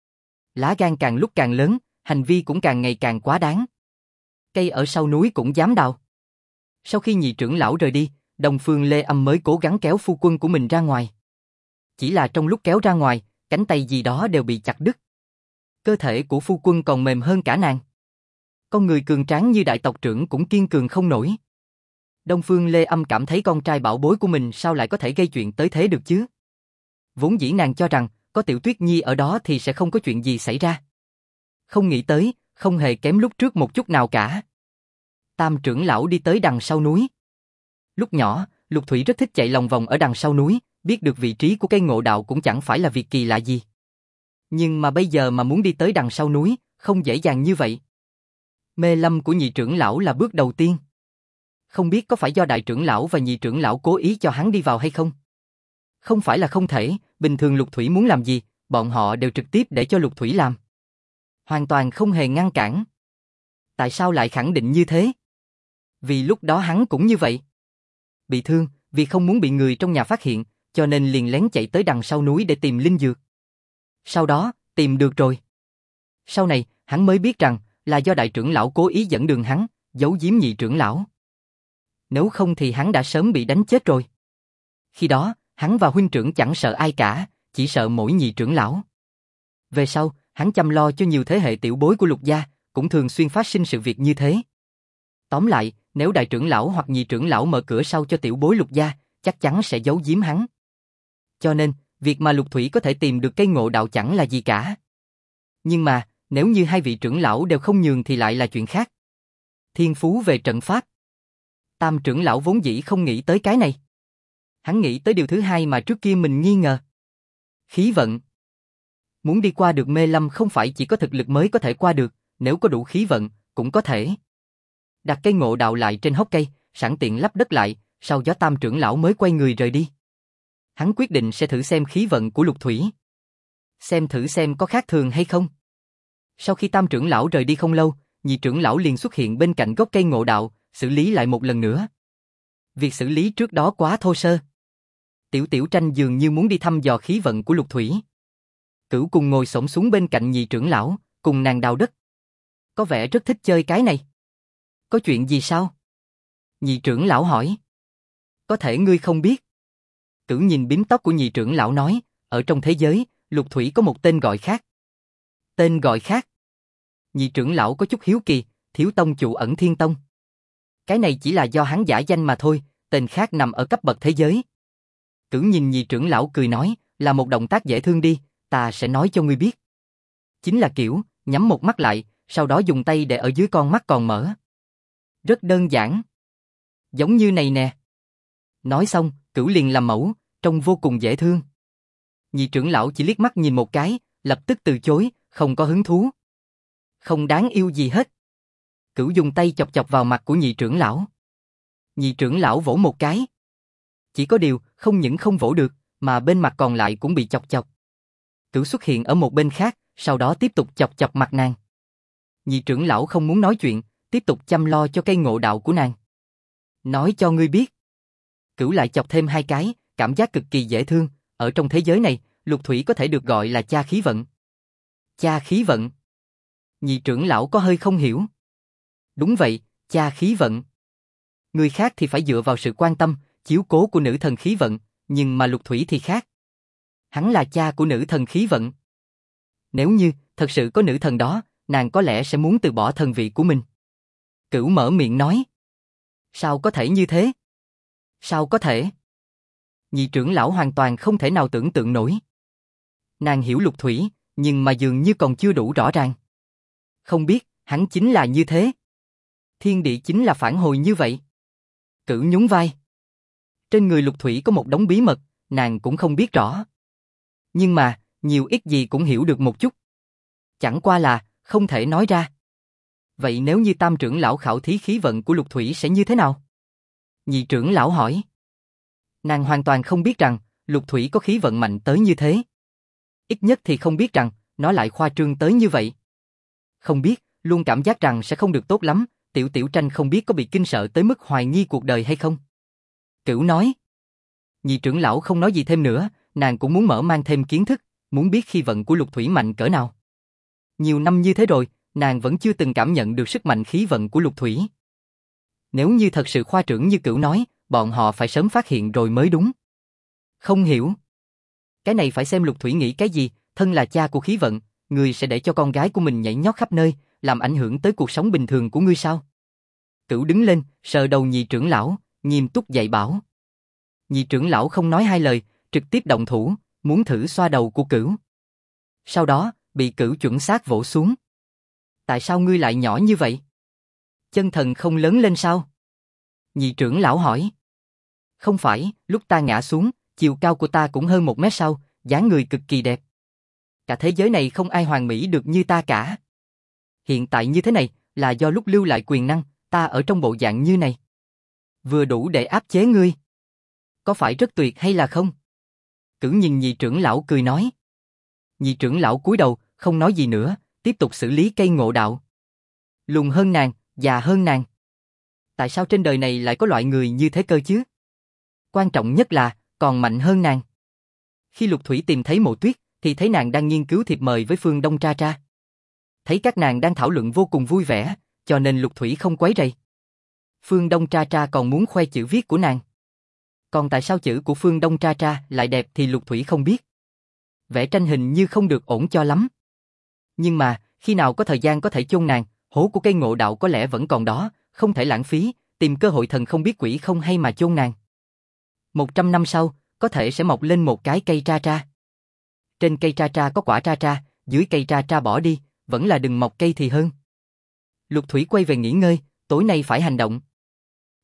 Lá gan càng lúc càng lớn, hành vi cũng càng ngày càng quá đáng. Cây ở sau núi cũng dám đào. Sau khi nhị trưởng lão rời đi, Đông Phương Lê Âm mới cố gắng kéo phu quân của mình ra ngoài. Chỉ là trong lúc kéo ra ngoài, cánh tay gì đó đều bị chặt đứt. Cơ thể của phu quân còn mềm hơn cả nàng. Con người cường tráng như đại tộc trưởng cũng kiên cường không nổi. Đông Phương Lê Âm cảm thấy con trai bảo bối của mình sao lại có thể gây chuyện tới thế được chứ? Vốn dĩ nàng cho rằng, có Tiểu Tuyết Nhi ở đó thì sẽ không có chuyện gì xảy ra. Không nghĩ tới, không hề kém lúc trước một chút nào cả. Tam trưởng lão đi tới đằng sau núi. Lúc nhỏ, Lục Thủy rất thích chạy lòng vòng ở đằng sau núi, biết được vị trí của cây ngộ đạo cũng chẳng phải là việc kỳ lạ gì. Nhưng mà bây giờ mà muốn đi tới đằng sau núi, không dễ dàng như vậy. Mê lâm của nhị trưởng lão là bước đầu tiên. Không biết có phải do đại trưởng lão và nhị trưởng lão cố ý cho hắn đi vào hay không? Không phải là không thể, bình thường Lục Thủy muốn làm gì, bọn họ đều trực tiếp để cho Lục Thủy làm. Hoàn toàn không hề ngăn cản. Tại sao lại khẳng định như thế? Vì lúc đó hắn cũng như vậy. Bị thương, vì không muốn bị người trong nhà phát hiện, cho nên liền lén chạy tới đằng sau núi để tìm linh dược. Sau đó, tìm được rồi. Sau này, hắn mới biết rằng, là do đại trưởng lão cố ý dẫn đường hắn, giấu giếm nhị trưởng lão. Nếu không thì hắn đã sớm bị đánh chết rồi. Khi đó, hắn và huynh trưởng chẳng sợ ai cả, chỉ sợ mỗi nhị trưởng lão. Về sau, hắn chăm lo cho nhiều thế hệ tiểu bối của Lục gia, cũng thường xuyên phát sinh sự việc như thế. Tóm lại, nếu đại trưởng lão hoặc nhị trưởng lão mở cửa sau cho tiểu bối Lục gia, chắc chắn sẽ giấu giếm hắn. Cho nên, việc mà Lục Thủy có thể tìm được cây ngộ đạo chẳng là gì cả. Nhưng mà, nếu như hai vị trưởng lão đều không nhường thì lại là chuyện khác. Thiên phú về trận pháp. Tam trưởng lão vốn dĩ không nghĩ tới cái này. Hắn nghĩ tới điều thứ hai mà trước kia mình nghi ngờ. Khí vận. Muốn đi qua được mê lâm không phải chỉ có thực lực mới có thể qua được, nếu có đủ khí vận, cũng có thể. Đặt cây ngộ đạo lại trên hốc cây, sẵn tiện lắp đất lại, sau đó Tam trưởng lão mới quay người rời đi. Hắn quyết định sẽ thử xem khí vận của Lục Thủy. Thử xem có khác thường hay không. Sau khi Tam trưởng lão rời đi không lâu, Nhị trưởng lão liền xuất hiện bên cạnh gốc cây ngộ đạo, xử lý lại một lần nữa. Việc xử lý trước đó quá thô sơ. Tiểu Tranh dường như muốn đi thăm dò khí vận của Lục Thủy. Cửu cùng ngồi xổm xuống bên cạnh Nhị trưởng lão, cùng nàng đào đất. Có vẻ rất thích chơi cái này. Có chuyện gì sao? Nhị trưởng lão hỏi. Có thể ngươi không biết. Cửu nhìn bím tóc của Nhị trưởng lão nói, ở trong thế giới, Lục Thủy có một tên gọi khác. Tên gọi khác? Nhị trưởng lão có chút hiếu kỳ, Thiếu tông chủ Ẩn Thiên Tông. Cái này chỉ là do hắn giả danh mà thôi, tên khác nằm ở cấp bậc thế giới. Cửu nhìn Nhị trưởng lão cười nói, là một động tác dễ thương đi, ta sẽ nói cho ngươi biết. Chính là kiểu, nhắm một mắt lại, sau đó dùng tay để ở dưới con mắt còn mở. Rất đơn giản. Giống như này nè. Nói xong, Cửu liền làm mẫu, trông vô cùng dễ thương. Nhị trưởng lão chỉ liếc mắt nhìn một cái, lập tức từ chối, không có hứng thú. Không đáng yêu gì hết. Cửu dùng tay chọc chọc vào mặt của nhị trưởng lão. Nhị trưởng lão vỗ một cái. Chỉ có điều, không những không vỗ được, mà bên mặt còn lại cũng bị chọc chọc. Cửu xuất hiện ở một bên khác, sau đó tiếp tục chọc chọc mặt nàng. Nhị trưởng lão không muốn nói chuyện, tiếp tục chăm lo cho cây ngộ đạo của nàng. Nói cho ngươi biết. Cửu lại chọc thêm hai cái, cảm giác cực kỳ dễ thương, ở trong thế giới này, Lục Thủy có thể được gọi là cha khí vận. Cha khí vận? Nhị trưởng lão có hơi không hiểu. Đúng vậy, cha khí vận. Người khác thì phải dựa vào sự quan tâm, chiếu cố của nữ thần khí vận, nhưng mà Lục Thủy thì khác. Hắn là cha của nữ thần khí vận. Nếu như thật sự có nữ thần đó, nàng có lẽ sẽ muốn từ bỏ thần vị của mình. Cửu mở miệng nói. Sao có thể như thế? Sao có thể? Nhị trưởng lão hoàn toàn không thể nào tưởng tượng nổi. Nàng hiểu Lục Thủy, nhưng mà dường như còn chưa đủ rõ ràng. Không biết, hắn chính là như thế. Thiên địa chính là phản hồi như vậy. Cửu nhún vai. Trên người Lục Thủy có một đống bí mật, nàng cũng không biết rõ. Nhưng mà, nhiều ít gì cũng hiểu được một chút. Chẳng qua là, không thể nói ra. Vậy nếu như Tam trưởng lão khảo thí khí vận của Lục Thủy sẽ như thế nào? Nhị trưởng lão hỏi. Nàng hoàn toàn không biết rằng, Lục Thủy có khí vận mạnh tới như thế. Ít nhất thì không biết rằng, nó lại khoa trương tới như vậy. Không biết, luôn cảm giác rằng sẽ không được tốt lắm, Tiểu Tranh không biết có bị kinh sợ tới mức hoài nghi cuộc đời hay không. Cửu nói. Nhị trưởng lão không nói gì thêm nữa, nàng cũng muốn mở mang thêm kiến thức, muốn biết khí vận của Lục Thủy mạnh cỡ nào. Nhiều năm như thế rồi, nàng vẫn chưa từng cảm nhận được sức mạnh khí vận của Lục Thủy. Nếu như thật sự khoa trương như Cửu nói, bọn họ phải sớm phát hiện rồi mới đúng. Không hiểu. Cái này phải xem Lục Thủy nghĩ cái gì, thân là cha của khí vận, ngươi sẽ để cho con gái của mình nhảy nhót khắp nơi, làm ảnh hưởng tới cuộc sống bình thường của ngươi sao? Cửu đứng lên, sờ đầu nhị trưởng lão, nghiêm túc dạy bảo. Nhị trưởng lão không nói hai lời, trực tiếp động thủ, muốn thử xoa đầu của Cửu. Sau đó, bị Cửu chuẩn xác vỗ xuống. Tại sao ngươi lại nhỏ như vậy? Chân thần không lớn lên sao? Nhị trưởng lão hỏi. Không phải, lúc ta ngã xuống, chiều cao của ta cũng hơn 1 mét sau, dáng người cực kỳ đẹp. Cả thế giới này không ai hoàn mỹ được như ta cả. Hiện tại như thế này, là do lúc lưu lại quyền năng, ta ở trong bộ dạng như này. Vừa đủ để áp chế ngươi. Có phải rất tuyệt hay là không? Cửu nhìn nhị trưởng lão cười nói. Nhị trưởng lão cúi đầu, không nói gì nữa, tiếp tục xử lý cây ngộ đạo. Lùn hơn nàng, già hơn nàng. Tại sao trên đời này lại có loại người như thế cơ chứ? Quan trọng nhất là, còn mạnh hơn nàng. Khi Lục Thủy tìm thấy Mộ Tuyết, thì thấy nàng đang nghiên cứu thiệp mời với Phương Đông Tra Tra. Thấy các nàng đang thảo luận vô cùng vui vẻ, cho nên Lục Thủy không quấy rầy. Phương Đông Tra Tra còn muốn khoe chữ viết của nàng. Còn tại sao chữ của Phương Đông Tra Tra lại đẹp thì Lục Thủy không biết. Vẽ tranh hình như không được ổn cho lắm. Nhưng mà, khi nào có thời gian có thể chôn nàng, hố của cây ngộ đạo có lẽ vẫn còn đó, không thể lãng phí, tìm cơ hội thần không biết quỷ không hay mà chôn nàng. 100 năm sau, có thể sẽ mọc lên một cái cây tra tra. Trên cây tra tra có quả tra tra, dưới cây tra tra bỏ đi, vẫn là đừng mọc cây thì hơn. Lục Thủy quay về nghỉ ngơi, tối nay phải hành động.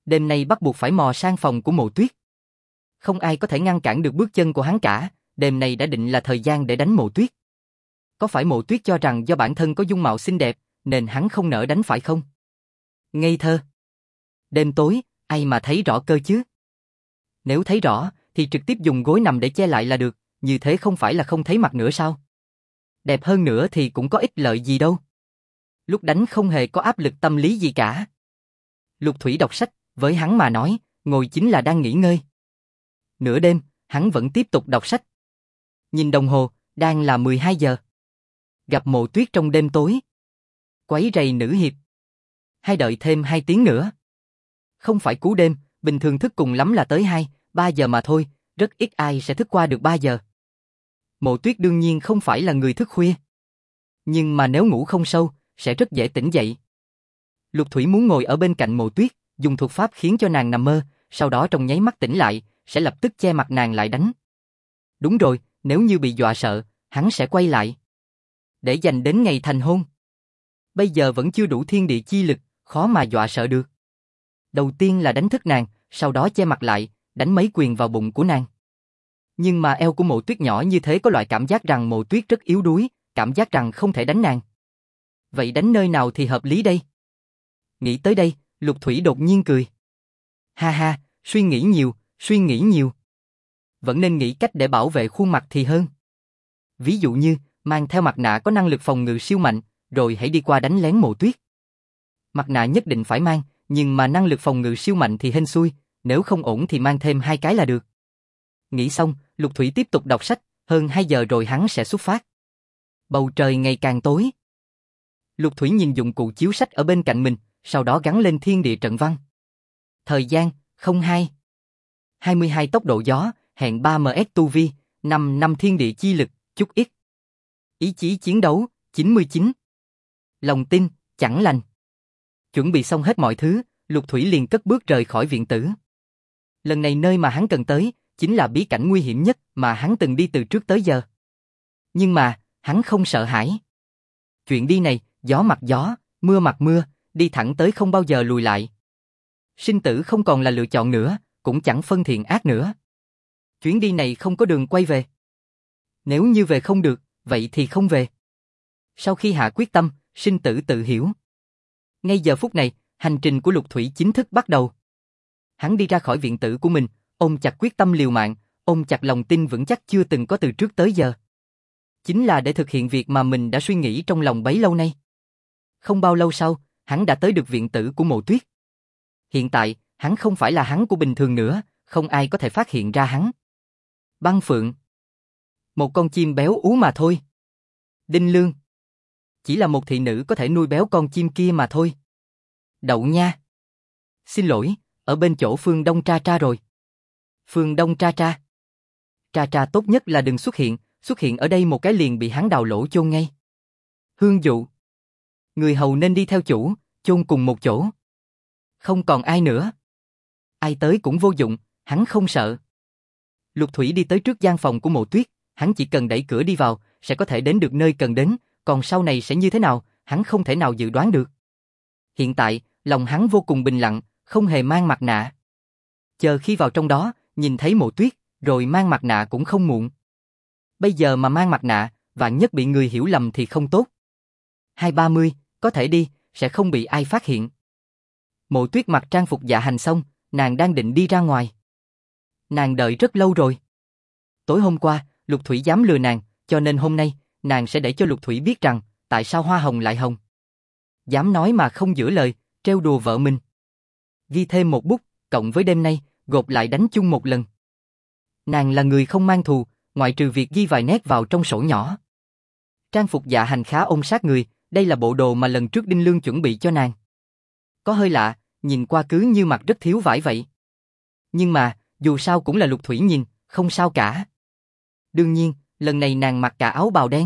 Đêm nay bắt buộc phải mò sang phòng của Mộ Tuyết. Không ai có thể ngăn cản được bước chân của hắn cả, đêm nay đã định là thời gian để đánh Mộ Tuyết. Có phải Mộ Tuyết cho rằng do bản thân có dung mạo xinh đẹp, nên hắn không nỡ đánh phải không? Ngây thơ. Đêm tối, ai mà thấy rõ cơ chứ? Nếu thấy rõ, thì trực tiếp dùng gối nằm để che lại là được, như thế không phải là không thấy mặt nữa sao? Đẹp hơn nữa thì cũng có ích lợi gì đâu. Lúc đánh không hề có áp lực tâm lý gì cả. Lục Thủy đọc sách, với hắn mà nói, ngồi chính là đang nghỉ ngơi. Nửa đêm, hắn vẫn tiếp tục đọc sách. Nhìn đồng hồ, đang là 12 giờ. Gặp Mộ Tuyết trong đêm tối. Quấy rầy nữ hiệp. Hay đợi thêm 2 tiếng nữa. Không phải cú đêm, bình thường thức cùng lắm là tới 2-3 giờ mà thôi, rất ít ai sẽ thức qua được 3 giờ. Mộ Tuyết đương nhiên không phải là người thức khuya. Nhưng mà nếu ngủ không sâu, sẽ rất dễ tỉnh dậy. Lục Thủy muốn ngồi ở bên cạnh Mộ Tuyết, dùng thuật pháp khiến cho nàng nằm mơ, sau đó trong nháy mắt tỉnh lại, sẽ lập tức che mặt nàng lại đánh. Đúng rồi, nếu như bị dọa sợ, hắn sẽ quay lại. Để dành đến ngày thành hôn. Bây giờ vẫn chưa đủ thiên địa chi lực, khó mà dọa sợ được. Đầu tiên là đánh thức nàng, sau đó che mặt lại, đánh mấy quyền vào bụng của nàng. Nhưng mà eo của Mộ Tuyết nhỏ như thế có loại cảm giác rằng Mộ Tuyết rất yếu đuối, cảm giác rằng không thể đánh nàng. Vậy đánh nơi nào thì hợp lý đây? Nghĩ tới đây, Lục Thủy đột nhiên cười. Ha ha, suy nghĩ nhiều, suy nghĩ nhiều. Vẫn nên nghĩ cách để bảo vệ khuôn mặt thì hơn. Ví dụ như, mang theo mặt nạ có năng lực phòng ngự siêu mạnh, rồi hãy đi qua đánh lén Mộ Tuyết. Mặt nạ nhất định phải mang, nhưng mà năng lực phòng ngự siêu mạnh thì hên xui, nếu không ổn thì mang thêm 2 cái là được. Nghĩ xong, Lục Thủy tiếp tục đọc sách, hơn 2 giờ rồi hắn sẽ xuất phát. Bầu trời ngày càng tối. Lục Thủy nhìn dụng cụ chiếu sách ở bên cạnh mình, sau đó gắn lên thiên địa trận văn. Thời gian, 02. 22 tốc độ gió, hẹn 3ms tu vi, 5 năm thiên địa chi lực, chút ít. Ý chí chiến đấu, 99. Lòng tin, chẳng lành. Chuẩn bị xong hết mọi thứ, Lục Thủy liền cất bước rời khỏi viện tử. Lần này nơi mà hắn cần tới, chính là bí cảnh nguy hiểm nhất mà hắn từng đi từ trước tới giờ. Nhưng mà, hắn không sợ hãi. Chuyện đi này, gió mặt gió, mưa mặt mưa, đi thẳng tới không bao giờ lùi lại. Sinh tử không còn là lựa chọn nữa, cũng chẳng phân thiện ác nữa. Chuyến đi này không có đường quay về. Nếu như về không được, vậy thì không về. Sau khi hạ quyết tâm, sinh tử tự hiểu. Ngay giờ phút này, hành trình của Lục Thủy chính thức bắt đầu. Hắn đi ra khỏi viện tử của mình, ôm chặt quyết tâm liều mạng, ôm chặt lòng tin vững chắc chưa từng có từ trước tới giờ. Chính là để thực hiện việc mà mình đã suy nghĩ trong lòng bấy lâu nay. Không bao lâu sau, hắn đã tới được viện tử của Mộ Tuyết. Hiện tại, hắn không phải là hắn của bình thường nữa, không ai có thể phát hiện ra hắn. Băng Phượng. Một con chim béo ú mà thôi. Đinh Lương. Chỉ là một thị nữ có thể nuôi béo con chim kia mà thôi. Đậu Nha. Xin lỗi, ở bên chỗ Phương Đông Tra Tra rồi. Phương Đông Tra Tra. Tra Tra tốt nhất là đừng xuất hiện ở đây một cái liền bị hắn đào lỗ chôn ngay. Hương Dụ. Người hầu nên đi theo chủ, chôn cùng một chỗ. Không còn ai nữa. Ai tới cũng vô dụng, hắn không sợ. Lục Thủy đi tới trước gian phòng của Mộ Tuyết, hắn chỉ cần đẩy cửa đi vào, sẽ có thể đến được nơi cần đến, còn sau này sẽ như thế nào, hắn không thể nào dự đoán được. Hiện tại, lòng hắn vô cùng bình lặng, không hề mang mặt nạ. Chờ khi vào trong đó, nhìn thấy Mộ Tuyết, rồi mang mặt nạ cũng không muộn. Bây giờ mà mang mặt nạ, vạn nhất bị người hiểu lầm thì không tốt. 2:30, có thể đi, sẽ không bị ai phát hiện. Mộ Tuyết mặc trang phục dạ hành xong, nàng đang định đi ra ngoài. Nàng đợi rất lâu rồi. Tối hôm qua, Lục Thủy dám lừa nàng, cho nên hôm nay, nàng sẽ để cho Lục Thủy biết rằng, tại sao hoa hồng lại hồng. Dám nói mà không giữ lời, trêu đùa vợ mình. Ghi thêm một bút, cộng với đêm nay, gộp lại đánh chung một lần. Nàng là người không mang thù, ngoại trừ việc ghi vài nét vào trong sổ nhỏ. Trang phục dạ hành khá ôm sát người, đây là bộ đồ mà lần trước Đinh Lương chuẩn bị cho nàng. Có hơi lạ, nhìn qua cứ như mặc rất thiếu vải vậy. Nhưng mà, dù sao cũng là Lục Thủy nhìn, không sao cả. Đương nhiên, lần này nàng mặc cả áo bào đen.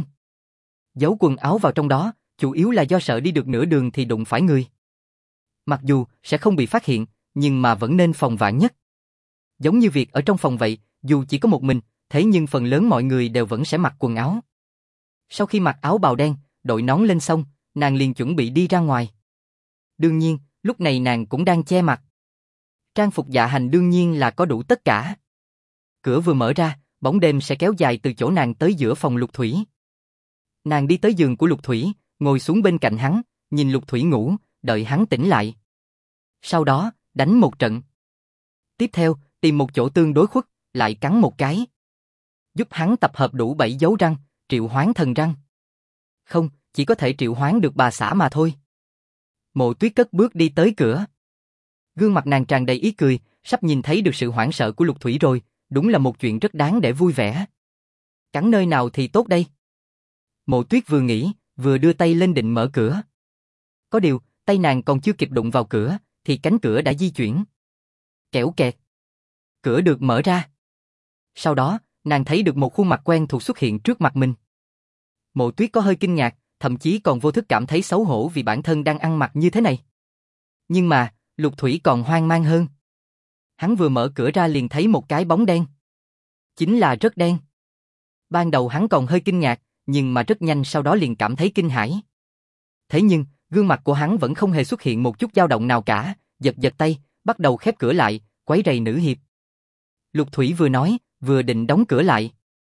Giấu quần áo vào trong đó, chủ yếu là do sợ đi được nửa đường thì đụng phải người. Mặc dù sẽ không bị phát hiện, nhưng mà vẫn nên phòng vạn nhất. Giống như việc ở trong phòng vậy, dù chỉ có một mình, thế nhưng phần lớn mọi người đều vẫn sẽ mặc quần áo. Sau khi mặc áo bào đen, đội nón lên xong, nàng liền chuẩn bị đi ra ngoài. Đương nhiên, lúc này nàng cũng đang che mặt. Trang phục dạ hành đương nhiên là có đủ tất cả. Cửa vừa mở ra, bóng đêm sẽ kéo dài từ chỗ nàng tới giữa phòng Lục Thủy. Nàng đi tới giường của Lục Thủy, ngồi xuống bên cạnh hắn, nhìn Lục Thủy ngủ, đợi hắn tỉnh lại. Sau đó, đánh một trận. Tiếp theo, tìm một chỗ tương đối khuất, lại cắn một cái. Giúp hắn tập hợp đủ 7 dấu răng, triệu hoán thần răng. Không, chỉ có thể triệu hoán được bà xã mà thôi. Mộ Tuyết cất bước đi tới cửa. Gương mặt nàng tràn đầy ý cười, sắp nhìn thấy được sự hoảng sợ của Lục Thủy rồi, đúng là một chuyện rất đáng để vui vẻ. Cắn nơi nào thì tốt đây? Mộ Tuyết vừa nghĩ, vừa đưa tay lên định mở cửa. Có điều, tay nàng còn chưa kịp đụng vào cửa, thì cánh cửa đã di chuyển. Kẻo kẹt. Cửa được mở ra. Sau đó, nàng thấy được một khuôn mặt quen thuộc xuất hiện trước mặt mình. Mộ Tuyết có hơi kinh ngạc, thậm chí còn vô thức cảm thấy xấu hổ vì bản thân đang ăn mặc như thế này. Nhưng mà, Lục Thủy còn hoang mang hơn. Hắn vừa mở cửa ra liền thấy một cái bóng đen. Chính là rất đen. Ban đầu hắn còn hơi kinh ngạc, nhưng mà rất nhanh sau đó liền cảm thấy kinh hãi. Thế nhưng, gương mặt của hắn vẫn không hề xuất hiện một chút dao động nào cả, giật giật tay, bắt đầu khép cửa lại, quấy rầy nữ hiệp. Lục Thủy vừa nói, vừa định đóng cửa lại.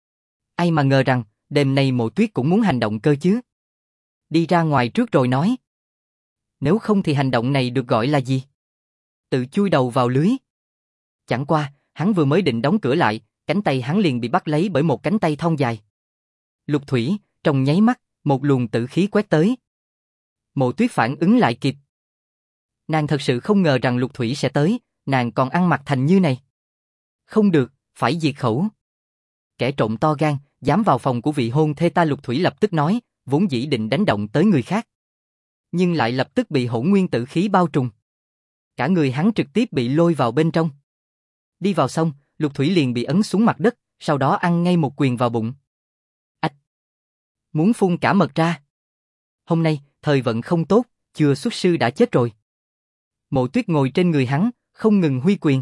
Ai mà ngờ rằng, đêm nay Mộ Tuyết cũng muốn hành động cơ chứ. Đi ra ngoài trước rồi nói. Nếu không thì hành động này được gọi là gì? Tự chui đầu vào lưới. Chẳng qua, hắn vừa mới định đóng cửa lại, cánh tay hắn liền bị bắt lấy bởi một cánh tay thon dài. Lục Thủy, trong nháy mắt, một luồng tử khí quét tới. Mộ Tuyết phản ứng lại kịp. Nàng thật sự không ngờ rằng Lục Thủy sẽ tới, nàng còn ăn mặc thành như này. Không được, phải diệt khẩu. Kẻ trộm to gan, dám vào phòng của vị hôn thê ta. Lục Thủy lập tức nói, vốn dĩ định đánh động tới người khác. Nhưng lại lập tức bị hỗn nguyên tử khí bao trùm. Cả người hắn trực tiếp bị lôi vào bên trong. Đi vào xong, Lục Thủy liền bị ấn xuống mặt đất, sau đó ăn ngay một quyền vào bụng. Ách! Muốn phun cả mật ra. Hôm nay, thời vận không tốt, chưa xuất sư đã chết rồi. Mộ Tuyết ngồi trên người hắn, không ngừng huy quyền.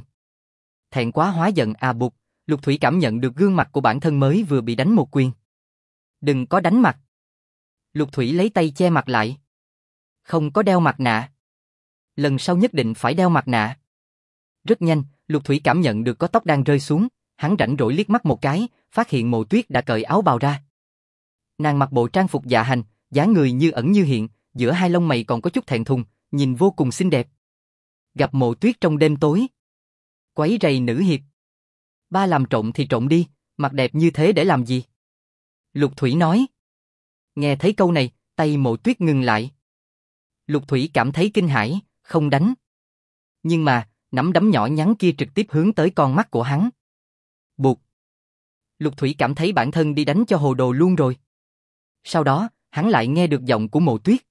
Thẹn quá hóa giận à bụt, Lục Thủy cảm nhận được gương mặt của bản thân mới vừa bị đánh một quyền. Đừng có đánh mặt. Lục Thủy lấy tay che mặt lại. Không có đeo mặt nạ. Lần sau nhất định phải đeo mặt nạ. Rất nhanh, Lục Thủy cảm nhận được có tóc đang rơi xuống, hắn rảnh rỗi liếc mắt một cái, phát hiện Mộ Tuyết đã cởi áo bào ra. Nàng mặc bộ trang phục dạ hành, dáng người như ẩn như hiện, giữa hai lông mày còn có chút thẹn thùng, nhìn vô cùng xinh đẹp. Gặp Mộ Tuyết trong đêm tối. Quấy rầy nữ hiệp. Ba làm trộm thì trộm đi, mặt đẹp như thế để làm gì? Lục Thủy nói. Nghe thấy câu này, tay Mộ Tuyết ngừng lại. Lục Thủy cảm thấy kinh hãi, không đánh. Nhưng mà, nắm đấm nhỏ nhắn kia trực tiếp hướng tới con mắt của hắn. Bụt. Lục Thủy cảm thấy bản thân đi đánh cho hồ đồ luôn rồi. Sau đó, hắn lại nghe được giọng của Mộ Tuyết.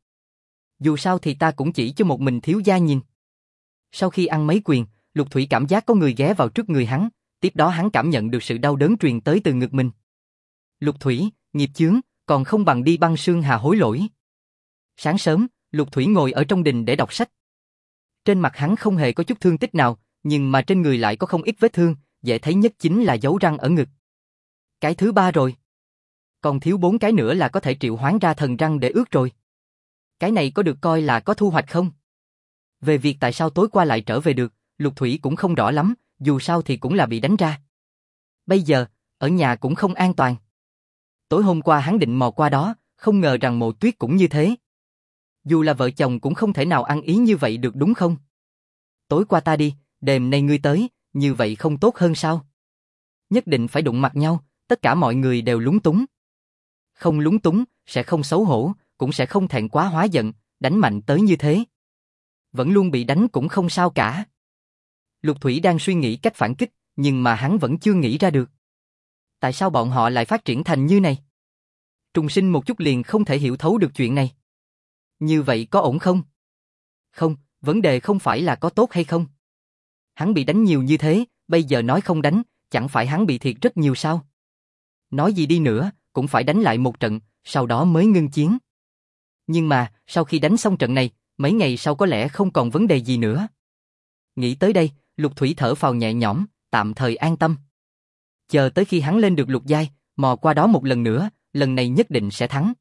Dù sao thì ta cũng chỉ cho một mình thiếu gia nhìn. Sau khi ăn mấy quyền, Lục Thủy cảm giác có người ghé vào trước người hắn, tiếp đó hắn cảm nhận được sự đau đớn truyền tới từ ngực mình. Lục Thủy, nghiệp chướng, còn không bằng đi băng sương hà hối lỗi. Sáng sớm, Lục Thủy ngồi ở trong đình để đọc sách. Trên mặt hắn không hề có chút thương tích nào, nhưng mà trên người lại có không ít vết thương, dễ thấy nhất chính là dấu răng ở ngực. Cái thứ 3 rồi. Còn thiếu 4 cái nữa là có thể triệu hoán ra thần răng để ướt rồi. Cái này có được coi là có thu hoạch không? Về việc tại sao tối qua lại trở về được, Lục Thủy cũng không rõ lắm, dù sao thì cũng là bị đánh ra. Bây giờ, ở nhà cũng không an toàn. Tối hôm qua hắn định mò qua đó, không ngờ rằng Mộ Tuyết cũng như thế. Dù là vợ chồng cũng không thể nào ăn ý như vậy được đúng không? Tối qua ta đi, đêm nay ngươi tới, như vậy không tốt hơn sao? Nhất định phải đụng mặt nhau, tất cả mọi người đều lúng túng. Không lúng túng, sẽ không xấu hổ, cũng sẽ không thẹn quá hóa giận, đánh mạnh tới như thế. Vẫn luôn bị đánh cũng không sao cả. Lục Thủy đang suy nghĩ cách phản kích, nhưng mà hắn vẫn chưa nghĩ ra được. Tại sao bọn họ lại phát triển thành như này? Trùng sinh một chút liền không thể hiểu thấu được chuyện này. Như vậy có ổn không? Không, vấn đề không phải là có tốt hay không. Hắn bị đánh nhiều như thế, bây giờ nói không đánh, chẳng phải hắn bị thiệt rất nhiều sao? Nói gì đi nữa, cũng phải đánh lại một trận, sau đó mới ngưng chiến. Nhưng mà, sau khi đánh xong trận này, mấy ngày sau có lẽ không còn vấn đề gì nữa. Nghĩ tới đây, Lục Thủy thở phào nhẹ nhõm, tạm thời an tâm. Chờ tới khi hắn lên được lục giai, mò qua đó một lần nữa, lần này nhất định sẽ thắng.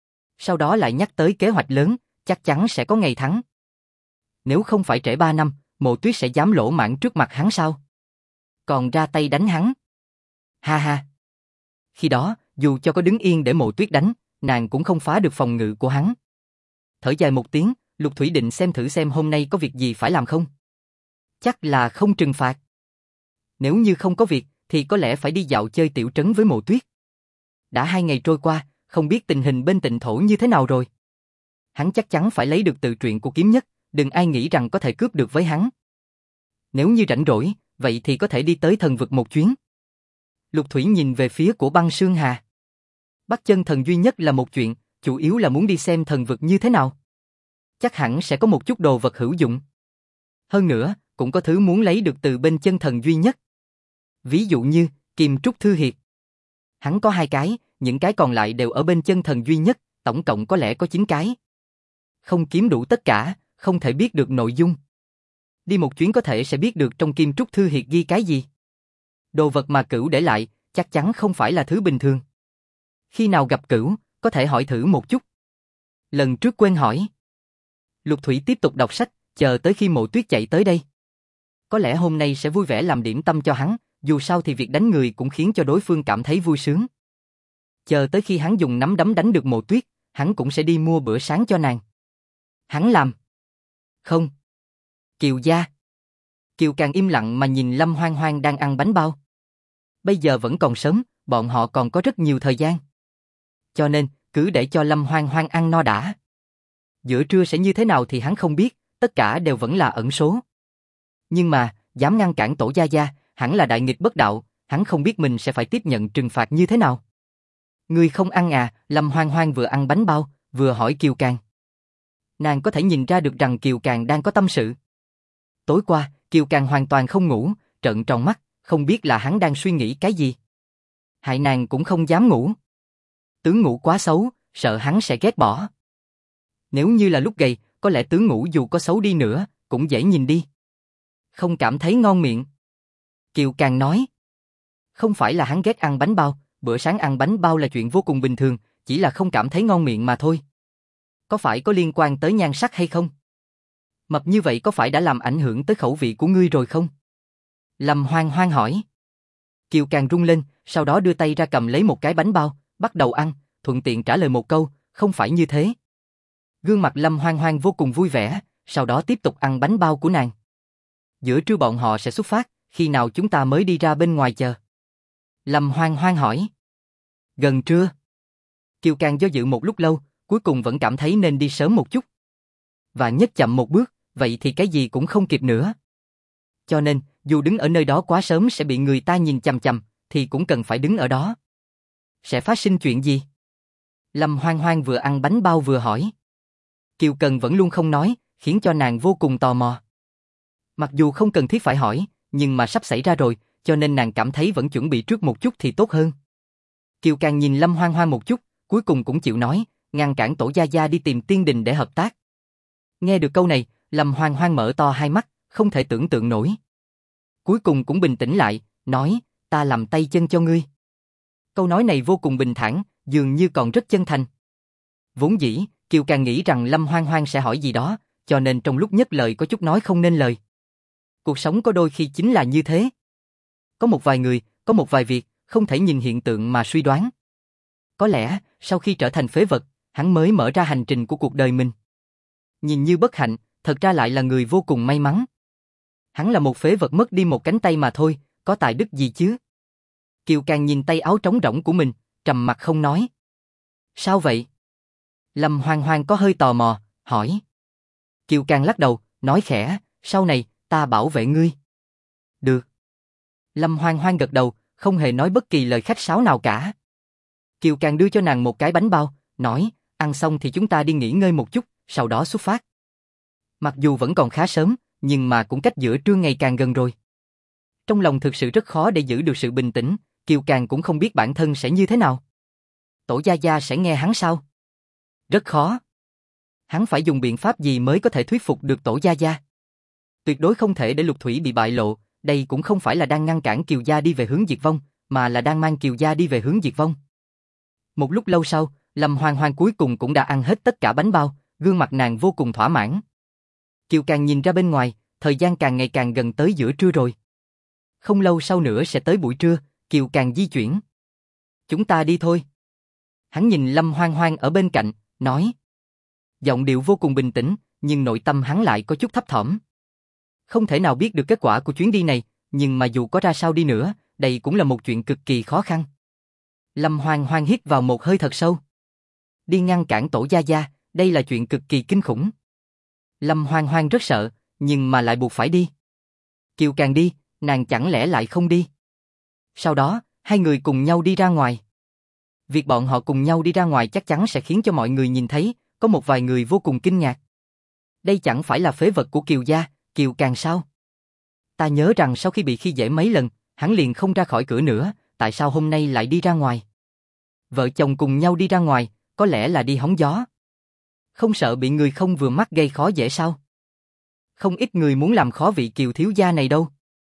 Sau đó lại nhắc tới kế hoạch lớn, chắc chắn sẽ có ngày thắng. Nếu không phải trễ 3 năm, Mộ Tuyết sẽ dám lỗ mãng trước mặt hắn sao? Còn ra tay đánh hắn? Ha ha! Khi đó, dù cho có đứng yên để Mộ Tuyết đánh, nàng cũng không phá được phòng ngự của hắn. Thở dài một tiếng, Lục Thủy định xem thử xem hôm nay có việc gì phải làm không. Chắc là không trừng phạt. Nếu như không có việc, thì có lẽ phải đi dạo chơi tiểu trấn với Mộ Tuyết. Đã 2 ngày trôi qua, không biết tình hình bên Tịnh Thổ như thế nào rồi. Hắn chắc chắn phải lấy được tự truyện của Kiếm Nhất, đừng ai nghĩ rằng có thể cướp được với hắn. Nếu như rảnh rỗi, vậy thì có thể đi tới thần vực một chuyến. Lục Thủy nhìn về phía của Băng Sương Hà. Bắt chân thần duy nhất là một chuyện, chủ yếu là muốn đi xem thần vực như thế nào. Chắc hẳn sẽ có một chút đồ vật hữu dụng. Hơn nữa, cũng có thứ muốn lấy được từ bên chân thần duy nhất. Ví dụ như, Kim Trúc Thư Hiệp. Hắn có 2 cái, những cái còn lại đều ở bên chân thần duy nhất, tổng cộng có lẽ có 9 cái. Không kiếm đủ tất cả, không thể biết được nội dung. Đi một chuyến có thể sẽ biết được trong Kim Trúc Thư Hiệp ghi cái gì. Đồ vật mà Cửu để lại, chắc chắn không phải là thứ bình thường. Khi nào gặp Cửu, có thể hỏi thử một chút. Lần trước quên hỏi. Lục Thủy tiếp tục đọc sách, chờ tới khi Mộ Tuyết chạy tới đây. Có lẽ hôm nay sẽ vui vẻ làm điểm tâm cho hắn, dù sao thì việc đánh người cũng khiến cho đối phương cảm thấy vui sướng. Chờ tới khi hắn dùng nắm đấm đánh được Mộ Tuyết, hắn cũng sẽ đi mua bữa sáng cho nàng. Hắn làm. Không. Kiều gia. Kiều càng im lặng mà nhìn Lâm Hoang Hoang đang ăn bánh bao. Bây giờ vẫn còn sớm, bọn họ còn có rất nhiều thời gian. Cho nên, cứ để cho Lâm Hoang Hoang ăn no đã. Giữa trưa sẽ như thế nào thì hắn không biết, tất cả đều vẫn là ẩn số. Nhưng mà, dám ngăn cản Tổ Gia Gia, hẳn là đại nghịch bất đạo, hắn không biết mình sẽ phải tiếp nhận trừng phạt như thế nào. Ngươi không ăn à? Lâm Hoang Hoang vừa ăn bánh bao, vừa hỏi Kiều Càng. Nàng có thể nhìn ra được rằng Kiều Càng đang có tâm sự. Tối qua, Kiều Càng hoàn toàn không ngủ, trợn tròn mắt, không biết là hắn đang suy nghĩ cái gì. Hại nàng cũng không dám ngủ. Tướng ngủ quá xấu, sợ hắn sẽ ghét bỏ. Nếu như là lúc gầy, có lẽ tướng ngủ dù có xấu đi nữa, cũng dễ nhìn đi. Không cảm thấy ngon miệng. Kiều Càng nói. Không phải là hắn ghét ăn bánh bao, bữa sáng ăn bánh bao là chuyện vô cùng bình thường, chỉ là không cảm thấy ngon miệng mà thôi. Có phải có liên quan tới nhan sắc hay không? Mập như vậy có phải đã làm ảnh hưởng tới khẩu vị của ngươi rồi không? Lâm Hoang Hoang hỏi. Kiều Càng rung lên, sau đó đưa tay ra cầm lấy một cái bánh bao, bắt đầu ăn, thuận tiện trả lời một câu, không phải như thế. Gương mặt Lâm Hoang Hoang vô cùng vui vẻ, sau đó tiếp tục ăn bánh bao của nàng. Giữa trưa bọn họ sẽ xuất phát, khi nào chúng ta mới đi ra bên ngoài chờ? Lâm Hoang Hoang hỏi. Gần trưa. Kiều Càng do dự một lúc lâu, cuối cùng vẫn cảm thấy nên đi sớm một chút. Và nhất chậm một bước, vậy thì cái gì cũng không kịp nữa. Cho nên, dù đứng ở nơi đó quá sớm sẽ bị người ta nhìn chằm chằm, thì cũng cần phải đứng ở đó. Sẽ phát sinh chuyện gì? Lâm Hoang Hoang vừa ăn bánh bao vừa hỏi. Kiều Cần vẫn luôn không nói, khiến cho nàng vô cùng tò mò. Mặc dù không cần thiết phải hỏi, nhưng mà sắp xảy ra rồi, cho nên nàng cảm thấy vẫn chuẩn bị trước một chút thì tốt hơn. Kiều Càng nhìn Lâm Hoang Hoang một chút, cuối cùng cũng chịu nói, ngăn cản Tổ Gia Gia đi tìm Tiên Đình để hợp tác. Nghe được câu này, Lâm Hoang Hoang mở to hai mắt, không thể tưởng tượng nổi. Cuối cùng cũng bình tĩnh lại, nói, ta làm tay chân cho ngươi. Câu nói này vô cùng bình thản, dường như còn rất chân thành. Vốn dĩ, Kiều Càng nghĩ rằng Lâm Hoang Hoang sẽ hỏi gì đó, cho nên trong lúc nhất lời có chút nói không nên lời. Cuộc sống có đôi khi chính là như thế. Có một vài người, có một vài việc, không thể nhìn hiện tượng mà suy đoán. Có lẽ, sau khi trở thành phế vật, hắn mới mở ra hành trình của cuộc đời mình. Nhìn như bất hạnh, thật ra lại là người vô cùng may mắn. Hắn là một phế vật mất đi một cánh tay mà thôi, có tài đức gì chứ? Kiều Càng nhìn tay áo trống rỗng của mình, trầm mặt không nói. Sao vậy? Lâm Hoang Hoang có hơi tò mò, hỏi. Kiều Càng lắc đầu, nói khẽ, sau này, ta bảo vệ ngươi. Được. Lâm Hoang Hoang gật đầu, không hề nói bất kỳ lời khách sáo nào cả. Kiều Càng đưa cho nàng một cái bánh bao, nói, ăn xong thì chúng ta đi nghỉ ngơi một chút, sau đó xuất phát. Mặc dù vẫn còn khá sớm, nhưng mà cũng cách giữa trưa ngày càng gần rồi. Trong lòng thực sự rất khó để giữ được sự bình tĩnh, Kiều Càng cũng không biết bản thân sẽ như thế nào. Tổ Gia Gia sẽ nghe hắn sao? Rất khó. Hắn phải dùng biện pháp gì mới có thể thuyết phục được Tổ Gia Gia? Tuyệt đối không thể để Lục Thủy bị bại lộ, đây cũng không phải là đang ngăn cản Kiều Gia đi về hướng diệt vong, mà là đang mang Kiều Gia đi về hướng diệt vong. Một lúc lâu sau, Lâm Hoang Hoang cuối cùng cũng đã ăn hết tất cả bánh bao, gương mặt nàng vô cùng thỏa mãn. Kiều Càng nhìn ra bên ngoài, thời gian càng ngày càng gần tới giữa trưa rồi. Không lâu sau nữa sẽ tới buổi trưa, Kiều càng di chuyển. Chúng ta đi thôi. Hắn nhìn Lâm Hoang Hoang ở bên cạnh, nói. Giọng điệu vô cùng bình tĩnh, nhưng nội tâm hắn lại có chút thấp thỏm. Không thể nào biết được kết quả của chuyến đi này, nhưng mà dù có ra sao đi nữa, đây cũng là một chuyện cực kỳ khó khăn. Lâm Hoang Hoang hít vào một hơi thật sâu. Đi ngăn cản Tổ Gia Gia, đây là chuyện cực kỳ kinh khủng. Lâm Hoang Hoang rất sợ, nhưng mà lại buộc phải đi. Kiều càng đi, nàng chẳng lẽ lại không đi. Sau đó, hai người cùng nhau đi ra ngoài. Việc bọn họ cùng nhau đi ra ngoài chắc chắn sẽ khiến cho mọi người nhìn thấy, có một vài người vô cùng kinh ngạc. Đây chẳng phải là phế vật của Kiều gia, Kiều càng sao? Ta nhớ rằng sau khi bị khi dễ mấy lần, hắn liền không ra khỏi cửa nữa, tại sao hôm nay lại đi ra ngoài? Vợ chồng cùng nhau đi ra ngoài, có lẽ là đi hóng gió. Không sợ bị người không vừa mắt gây khó dễ sao? Không ít người muốn làm khó vị Kiều thiếu gia này đâu.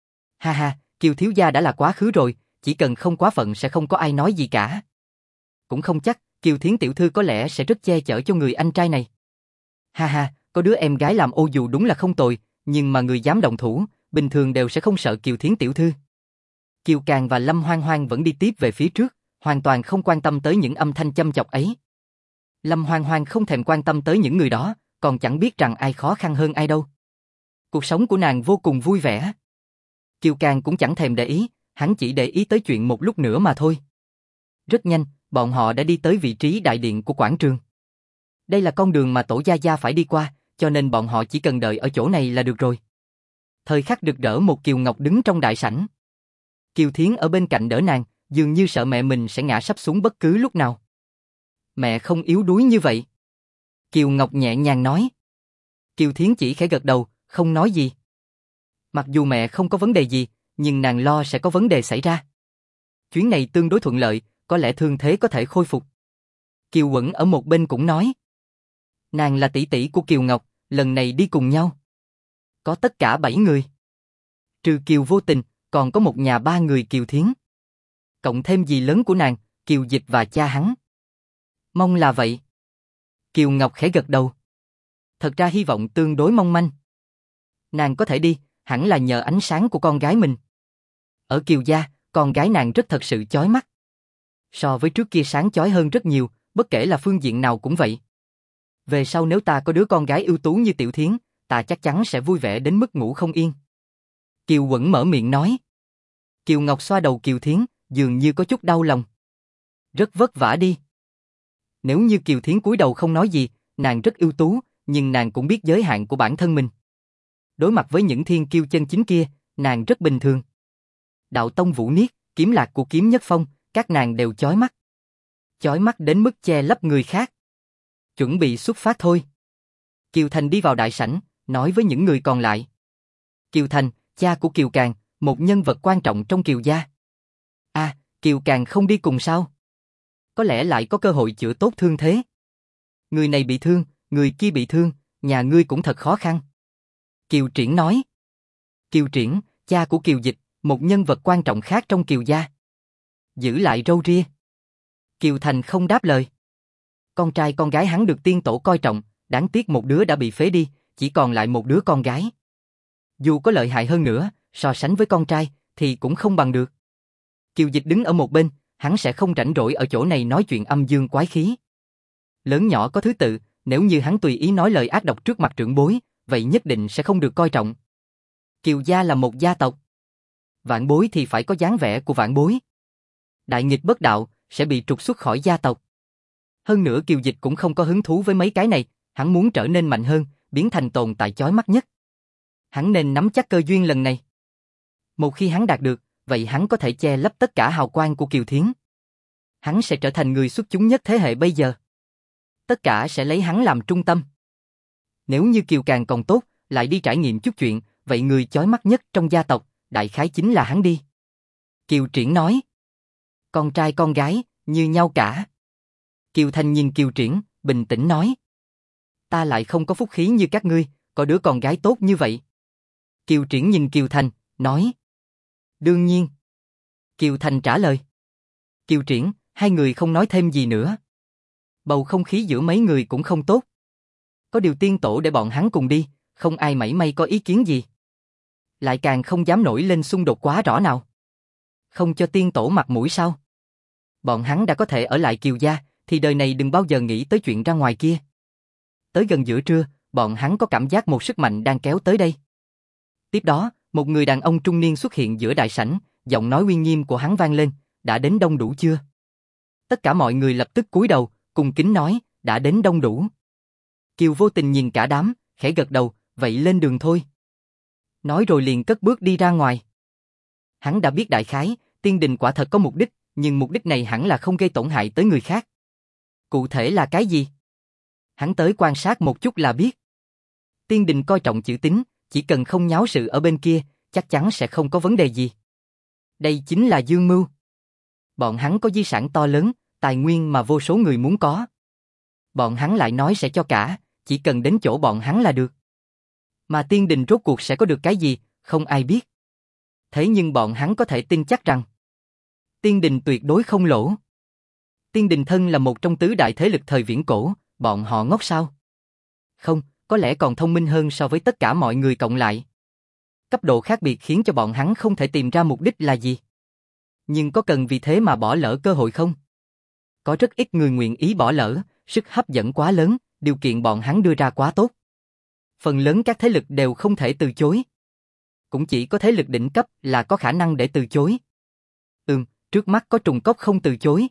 Ha ha, Kiều thiếu gia đã là quá khứ rồi, chỉ cần không quá phận sẽ không có ai nói gì cả. Cũng không chắc, Kiều Thiến tiểu thư có lẽ sẽ rất che chở cho người anh trai này. Ha ha, có đứa em gái làm ô dù đúng là không tồi, nhưng mà người dám động thủ, bình thường đều sẽ không sợ Kiều Thiến tiểu thư. Kiều Càng và Lâm Hoang Hoang vẫn đi tiếp về phía trước, hoàn toàn không quan tâm tới những âm thanh châm chọc ấy. Lâm Hoang Hoang không thèm quan tâm tới những người đó, còn chẳng biết rằng ai khó khăn hơn ai đâu. Cuộc sống của nàng vô cùng vui vẻ. Kiều Càng cũng chẳng thèm để ý, hắn chỉ để ý tới chuyện một lúc nữa mà thôi. Rất nhanh, bọn họ đã đi tới vị trí đại điện của quảng trường. Đây là con đường mà Tổ Gia Gia phải đi qua, cho nên bọn họ chỉ cần đợi ở chỗ này là được rồi. Thời khắc rực rỡ một Kiều Ngọc đứng trong đại sảnh. Kiều Thiến ở bên cạnh đỡ nàng, dường như sợ mẹ mình sẽ ngã sắp xuống bất cứ lúc nào. Mẹ không yếu đuối như vậy. Kiều Ngọc nhẹ nhàng nói. Kiều Thiến chỉ khẽ gật đầu, không nói gì. Mặc dù mẹ không có vấn đề gì, nhưng nàng lo sẽ có vấn đề xảy ra. Chuyến này tương đối thuận lợi, có lẽ thương thế có thể khôi phục. Kiều Quẩn ở một bên cũng nói. Nàng là tỷ tỷ của Kiều Ngọc, lần này đi cùng nhau. Có tất cả 7 người. Trừ Kiều Vô Tình, còn có một nhà 3 người Kiều Thiến. Cộng thêm dì lớn của nàng, Kiều Dịch và cha hắn. Mong là vậy. Kiều Ngọc khẽ gật đầu. Thật ra hy vọng tương đối mong manh. Nàng có thể đi, hẳn là nhờ ánh sáng của con gái mình. Ở Kiều gia, con gái nàng rất thật sự chói mắt. So với trước kia sáng chói hơn rất nhiều, bất kể là phương diện nào cũng vậy. Về sau nếu ta có đứa con gái ưu tú như Tiểu Thiến, ta chắc chắn sẽ vui vẻ đến mức ngủ không yên. Kiều Quẩn mở miệng nói. Kiều Ngọc xoa đầu Kiều Thiến, dường như có chút đau lòng. Rất vất vả đi. Nếu như Kiều Thiến cúi đầu không nói gì, nàng rất ưu tú, nhưng nàng cũng biết giới hạn của bản thân mình. Đối mặt với những thiên kiêu chân chính kia, nàng rất bình thường. Đạo tông Vũ Niết, Kiếm Lạc của Kiếm Nhất Phong, các nàng đều chói mắt. Chói mắt đến mức che lấp người khác. Chuẩn bị xuất phát thôi. Kiều Thành đi vào đại sảnh, nói với những người còn lại. Kiều Thành, cha của Kiều Càng, một nhân vật quan trọng trong Kiều gia. À, Kiều Càng không đi cùng sao? Có lẽ lại có cơ hội chữa tốt thương thế. Người này bị thương, người kia bị thương, nhà ngươi cũng thật khó khăn. Kiều Triển nói. Kiều Triển, cha của Kiều Dịch, một nhân vật quan trọng khác trong Kiều gia. Giữ lại râu ria. Kiều Thành không đáp lời. Con trai con gái hắn được tiên tổ coi trọng, đáng tiếc một đứa đã bị phế đi, chỉ còn lại một đứa con gái. Dù có lợi hại hơn nữa, so sánh với con trai, thì cũng không bằng được. Kiều Dịch đứng ở một bên, hắn sẽ không rảnh rỗi ở chỗ này nói chuyện âm dương quái khí. Lớn nhỏ có thứ tự, nếu như hắn tùy ý nói lời ác độc trước mặt trưởng bối, vậy nhất định sẽ không được coi trọng. Kiều gia là một gia tộc. Vạn bối thì phải có dáng vẻ của vạn bối. Đại nghịch bất đạo, sẽ bị trục xuất khỏi gia tộc. Hơn nữa Kiều Dịch cũng không có hứng thú với mấy cái này, hắn muốn trở nên mạnh hơn, biến thành tồn tại chói mắt nhất. Hắn nên nắm chắc cơ duyên lần này. Một khi hắn đạt được, vậy hắn có thể che lấp tất cả hào quang của Kiều Thiến. Hắn sẽ trở thành người xuất chúng nhất thế hệ bây giờ. Tất cả sẽ lấy hắn làm trung tâm. Nếu như Kiều Càng còn tốt, lại đi trải nghiệm chút chuyện, vậy người chói mắt nhất trong gia tộc, đại khái chính là hắn đi. Kiều Triển nói. Con trai con gái, như nhau cả. Kiều Thành nhìn Kiều Triển, bình tĩnh nói. Ta lại không có phúc khí như các ngươi, có đứa con gái tốt như vậy. Kiều Triển nhìn Kiều Thành, nói. Đương nhiên. Kiều Thành trả lời. Kiều Triển, hai người không nói thêm gì nữa. Bầu không khí giữa mấy người cũng không tốt. Có điều tiên tổ để bọn hắn cùng đi, không ai mảy may có ý kiến gì. Lại càng không dám nổi lên xung đột quá rõ nào. Không cho tiên tổ mặt mũi sao? Bọn hắn đã có thể ở lại Kiều gia, thì đời này đừng bao giờ nghĩ tới chuyện ra ngoài kia. Tới gần giữa trưa, bọn hắn có cảm giác một sức mạnh đang kéo tới đây. Tiếp đó, một người đàn ông trung niên xuất hiện giữa đại sảnh, giọng nói uy nghiêm của hắn vang lên, đã đến đông đủ chưa? Tất cả mọi người lập tức cúi đầu, cùng kính nói, đã đến đông đủ. Kiều Vô Tình nhìn cả đám, khẽ gật đầu, vậy lên đường thôi. Nói rồi liền cất bước đi ra ngoài. Hắn đã biết đại khái, tiên đình quả thật có mục đích, nhưng mục đích này hẳn là không gây tổn hại tới người khác. Cụ thể là cái gì? Hắn tới quan sát một chút là biết. Tiên đình coi trọng chữ tín, chỉ cần không nháo sự ở bên kia, chắc chắn sẽ không có vấn đề gì. Đây chính là dương mưu. Bọn hắn có di sản to lớn, tài nguyên mà vô số người muốn có. Bọn hắn lại nói sẽ cho cả, chỉ cần đến chỗ bọn hắn là được. Mà tiên đình rốt cuộc sẽ có được cái gì, không ai biết. Thế nhưng bọn hắn có thể tin chắc rằng tiên đình tuyệt đối không lỗ. Tiên đình thân là một trong tứ đại thế lực thời viễn cổ, bọn họ ngốc sao? Không, có lẽ còn thông minh hơn so với tất cả mọi người cộng lại. Cấp độ khác biệt khiến cho bọn hắn không thể tìm ra mục đích là gì. Nhưng có cần vì thế mà bỏ lỡ cơ hội không? Có rất ít người nguyện ý bỏ lỡ, sức hấp dẫn quá lớn, điều kiện bọn hắn đưa ra quá tốt. Phần lớn các thế lực đều không thể từ chối. Cũng chỉ có thế lực đỉnh cấp là có khả năng để từ chối. Trước mắt có trùng cốc không từ chối.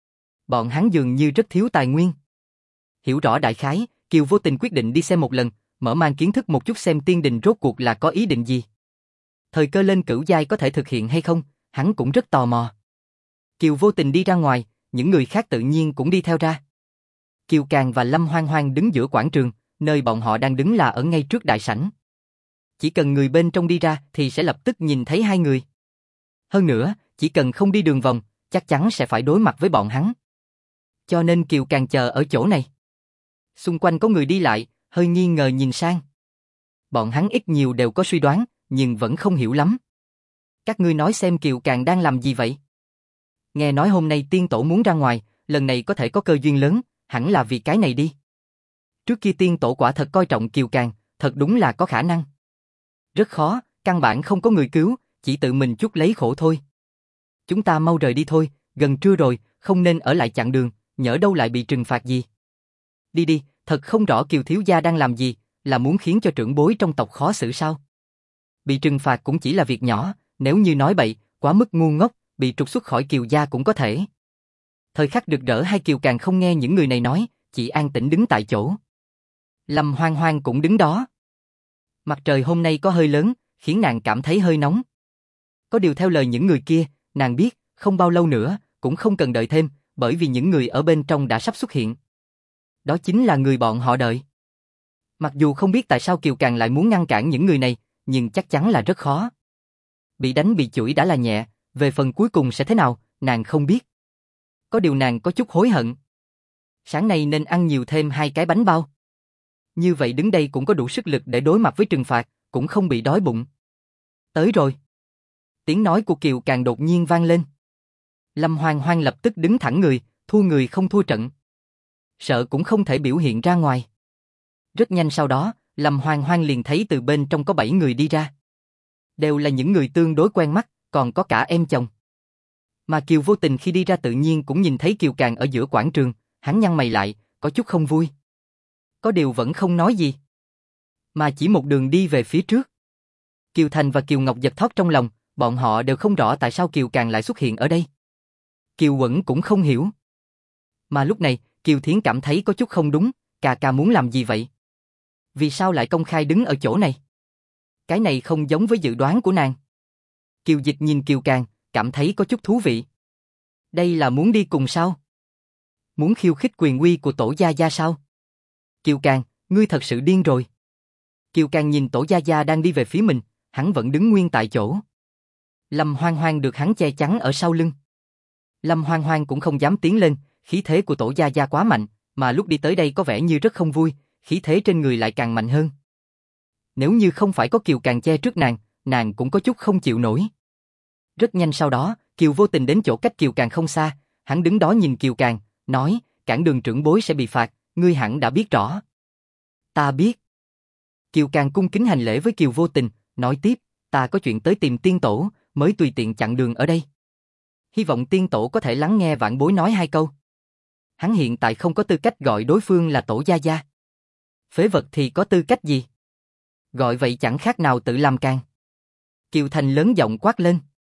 Bọn hắn dường như rất thiếu tài nguyên. Hiểu rõ đại khái, Kiều Vô Tình quyết định đi xem một lần, mở mang kiến thức một chút xem tiên đình rốt cuộc là có ý định gì. Thời cơ lên cửu giai có thể thực hiện hay không, hắn cũng rất tò mò. Kiều Vô Tình đi ra ngoài, những người khác tự nhiên cũng đi theo ra. Kiều Càng và Lâm Hoang Hoang đứng giữa quảng trường, nơi bọn họ đang đứng là ở ngay trước đại sảnh. Chỉ cần người bên trong đi ra thì sẽ lập tức nhìn thấy hai người. Hơn nữa, chỉ cần không đi đường vòng, chắc chắn sẽ phải đối mặt với bọn hắn. Cho nên Kiều Càng chờ ở chỗ này. Xung quanh có người đi lại, hơi nghi ngờ nhìn sang. Bọn hắn ít nhiều đều có suy đoán, nhưng vẫn không hiểu lắm. Các ngươi nói xem Kiều Càng đang làm gì vậy? Nghe nói hôm nay tiên tổ muốn ra ngoài, lần này có thể có cơ duyên lớn, hẳn là vì cái này đi. Trước kia tiên tổ quả thật coi trọng Kiều Càng, thật đúng là có khả năng. Rất khó, căn bản không có người cứu, chỉ tự mình chuốc lấy khổ thôi. Chúng ta mau rời đi thôi, gần trưa rồi, không nên ở lại chặn đường, nhỡ đâu lại bị trừng phạt gì. Đi đi, thật không rõ Kiều thiếu gia đang làm gì, là muốn khiến cho trưởng bối trong tộc khó xử sao? Bị trừng phạt cũng chỉ là việc nhỏ, nếu như nói bậy, quá mức ngu ngốc, bị trục xuất khỏi Kiều gia cũng có thể. Thời khắc rực rỡ hai Kiều Càng không nghe những người này nói, chỉ an tĩnh đứng tại chỗ. Lâm Hoang Hoang cũng đứng đó. Mặt trời hôm nay có hơi lớn, khiến nàng cảm thấy hơi nóng. Có điều theo lời những người kia, nàng biết, không bao lâu nữa, cũng không cần đợi thêm, bởi vì những người ở bên trong đã sắp xuất hiện. Đó chính là người bọn họ đợi. Mặc dù không biết tại sao Kiều Càng lại muốn ngăn cản những người này, nhưng chắc chắn là rất khó. Bị đánh bị chửi đã là nhẹ, về phần cuối cùng sẽ thế nào, nàng không biết. Có điều nàng có chút hối hận. Sáng nay nên ăn nhiều thêm 2 cái bánh bao. Như vậy đứng đây cũng có đủ sức lực để đối mặt với trừng phạt, cũng không bị đói bụng. Tới rồi. Tiếng nói của Kiều Càng đột nhiên vang lên. Lâm Hoang Hoang lập tức đứng thẳng người không thua trận. Sợ cũng không thể biểu hiện ra ngoài. Rất nhanh sau đó, Lâm Hoang Hoang liền thấy từ bên trong có 7 người đi ra. Đều là những người tương đối quen mắt, còn có cả em chồng. Mà Kiều Vô Tình khi đi ra tự nhiên cũng nhìn thấy Kiều Càng ở giữa quảng trường, hắn nhăn mày lại, có chút không vui. Có điều vẫn không nói gì, mà chỉ một đường đi về phía trước. Kiều Thành và Kiều Ngọc giật thót trong lòng, bọn họ đều không rõ tại sao Kiều Càng lại xuất hiện ở đây. Kiều Quẩn cũng không hiểu. Mà lúc này, Kiều Thiến cảm thấy có chút không đúng, ca ca muốn làm gì vậy? Vì sao lại công khai đứng ở chỗ này? Cái này không giống với dự đoán của nàng. Kiều Dịch nhìn Kiều Càng, cảm thấy có chút thú vị. Đây là muốn đi cùng sao? Muốn khiêu khích quyền uy của Tổ Gia Gia sao? Kiều Càng, ngươi thật sự điên rồi. Kiều Càng nhìn Tổ Gia Gia đang đi về phía mình, hắn vẫn đứng nguyên tại chỗ. Lâm Hoang Hoang được hắn che chắn ở sau lưng. Lâm Hoang Hoang cũng không dám tiến lên, khí thế của Tổ Gia Gia quá mạnh, mà lúc đi tới đây có vẻ như rất không vui, khí thế trên người lại càng mạnh hơn. Nếu như không phải có Kiều Càng che trước nàng cũng có chút không chịu nổi. Rất nhanh sau đó, Kiều Vô Tình đến chỗ cách Kiều Càng không xa, hắn đứng đó nhìn Kiều Càng, nói, cản đường trưởng bối sẽ bị phạt, ngươi hẳn đã biết rõ. Ta biết. Kiều Càng cung kính hành lễ với Kiều Vô Tình, nói tiếp, ta có chuyện tới tìm tiên tổ, mới tùy tiện chặn đường ở đây. Hy vọng tiên tổ có thể lắng nghe vãn bối nói hai câu. Hắn hiện tại không có tư cách gọi đối phương là tổ gia gia. Phế vật thì có tư cách gì? Gọi vậy chẳng khác nào tự làm càng. Kiều Thành lớn giọng quát lên.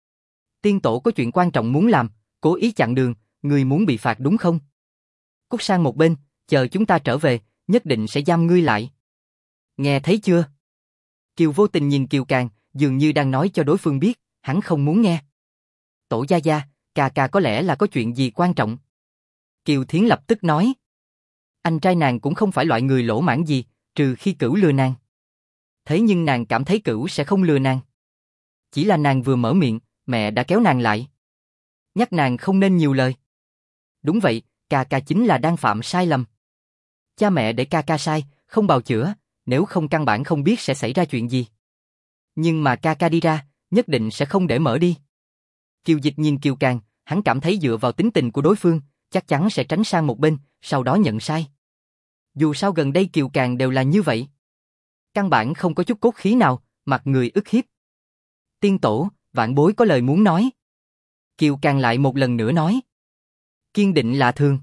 Tiên tổ có chuyện quan trọng muốn làm, cố ý chặn đường, ngươi muốn bị phạt đúng không? Cút sang một bên, chờ chúng ta trở về, nhất định sẽ giam ngươi lại. Nghe thấy chưa? Kiều vô tình nhìn Kiều Càng, dường như đang nói cho đối phương biết, hắn không muốn nghe. Tổ gia gia, ca có lẽ là có chuyện gì quan trọng. Kiều Thiến lập tức nói. Anh trai nàng cũng không phải loại người lỗ mãn gì, trừ khi Cửu lừa nàng. Thế nhưng nàng cảm thấy Cửu sẽ không lừa nàng. Chỉ là nàng vừa mở miệng, mẹ đã kéo nàng lại. Nhắc nàng không nên nhiều lời. Đúng vậy, ca chính là đang phạm sai lầm. Cha mẹ để ca sai, không bào chữa, nếu không căn bản không biết sẽ xảy ra chuyện gì. Nhưng mà ca đi ra, nhất định sẽ không để mở đi. Kiều Dịch nhìn Kiều Càng, hắn cảm thấy dựa vào tính tình của đối phương, chắc chắn sẽ tránh sang một bên, sau đó nhận sai. Dù sao gần đây Kiều Càng đều là như vậy. Căn bản không có chút cốt khí nào, mặt người ức hiếp. Tiên tổ, vãn bối có lời muốn nói. Kiều Càng lại một lần nữa nói. Kiên định lạ thường.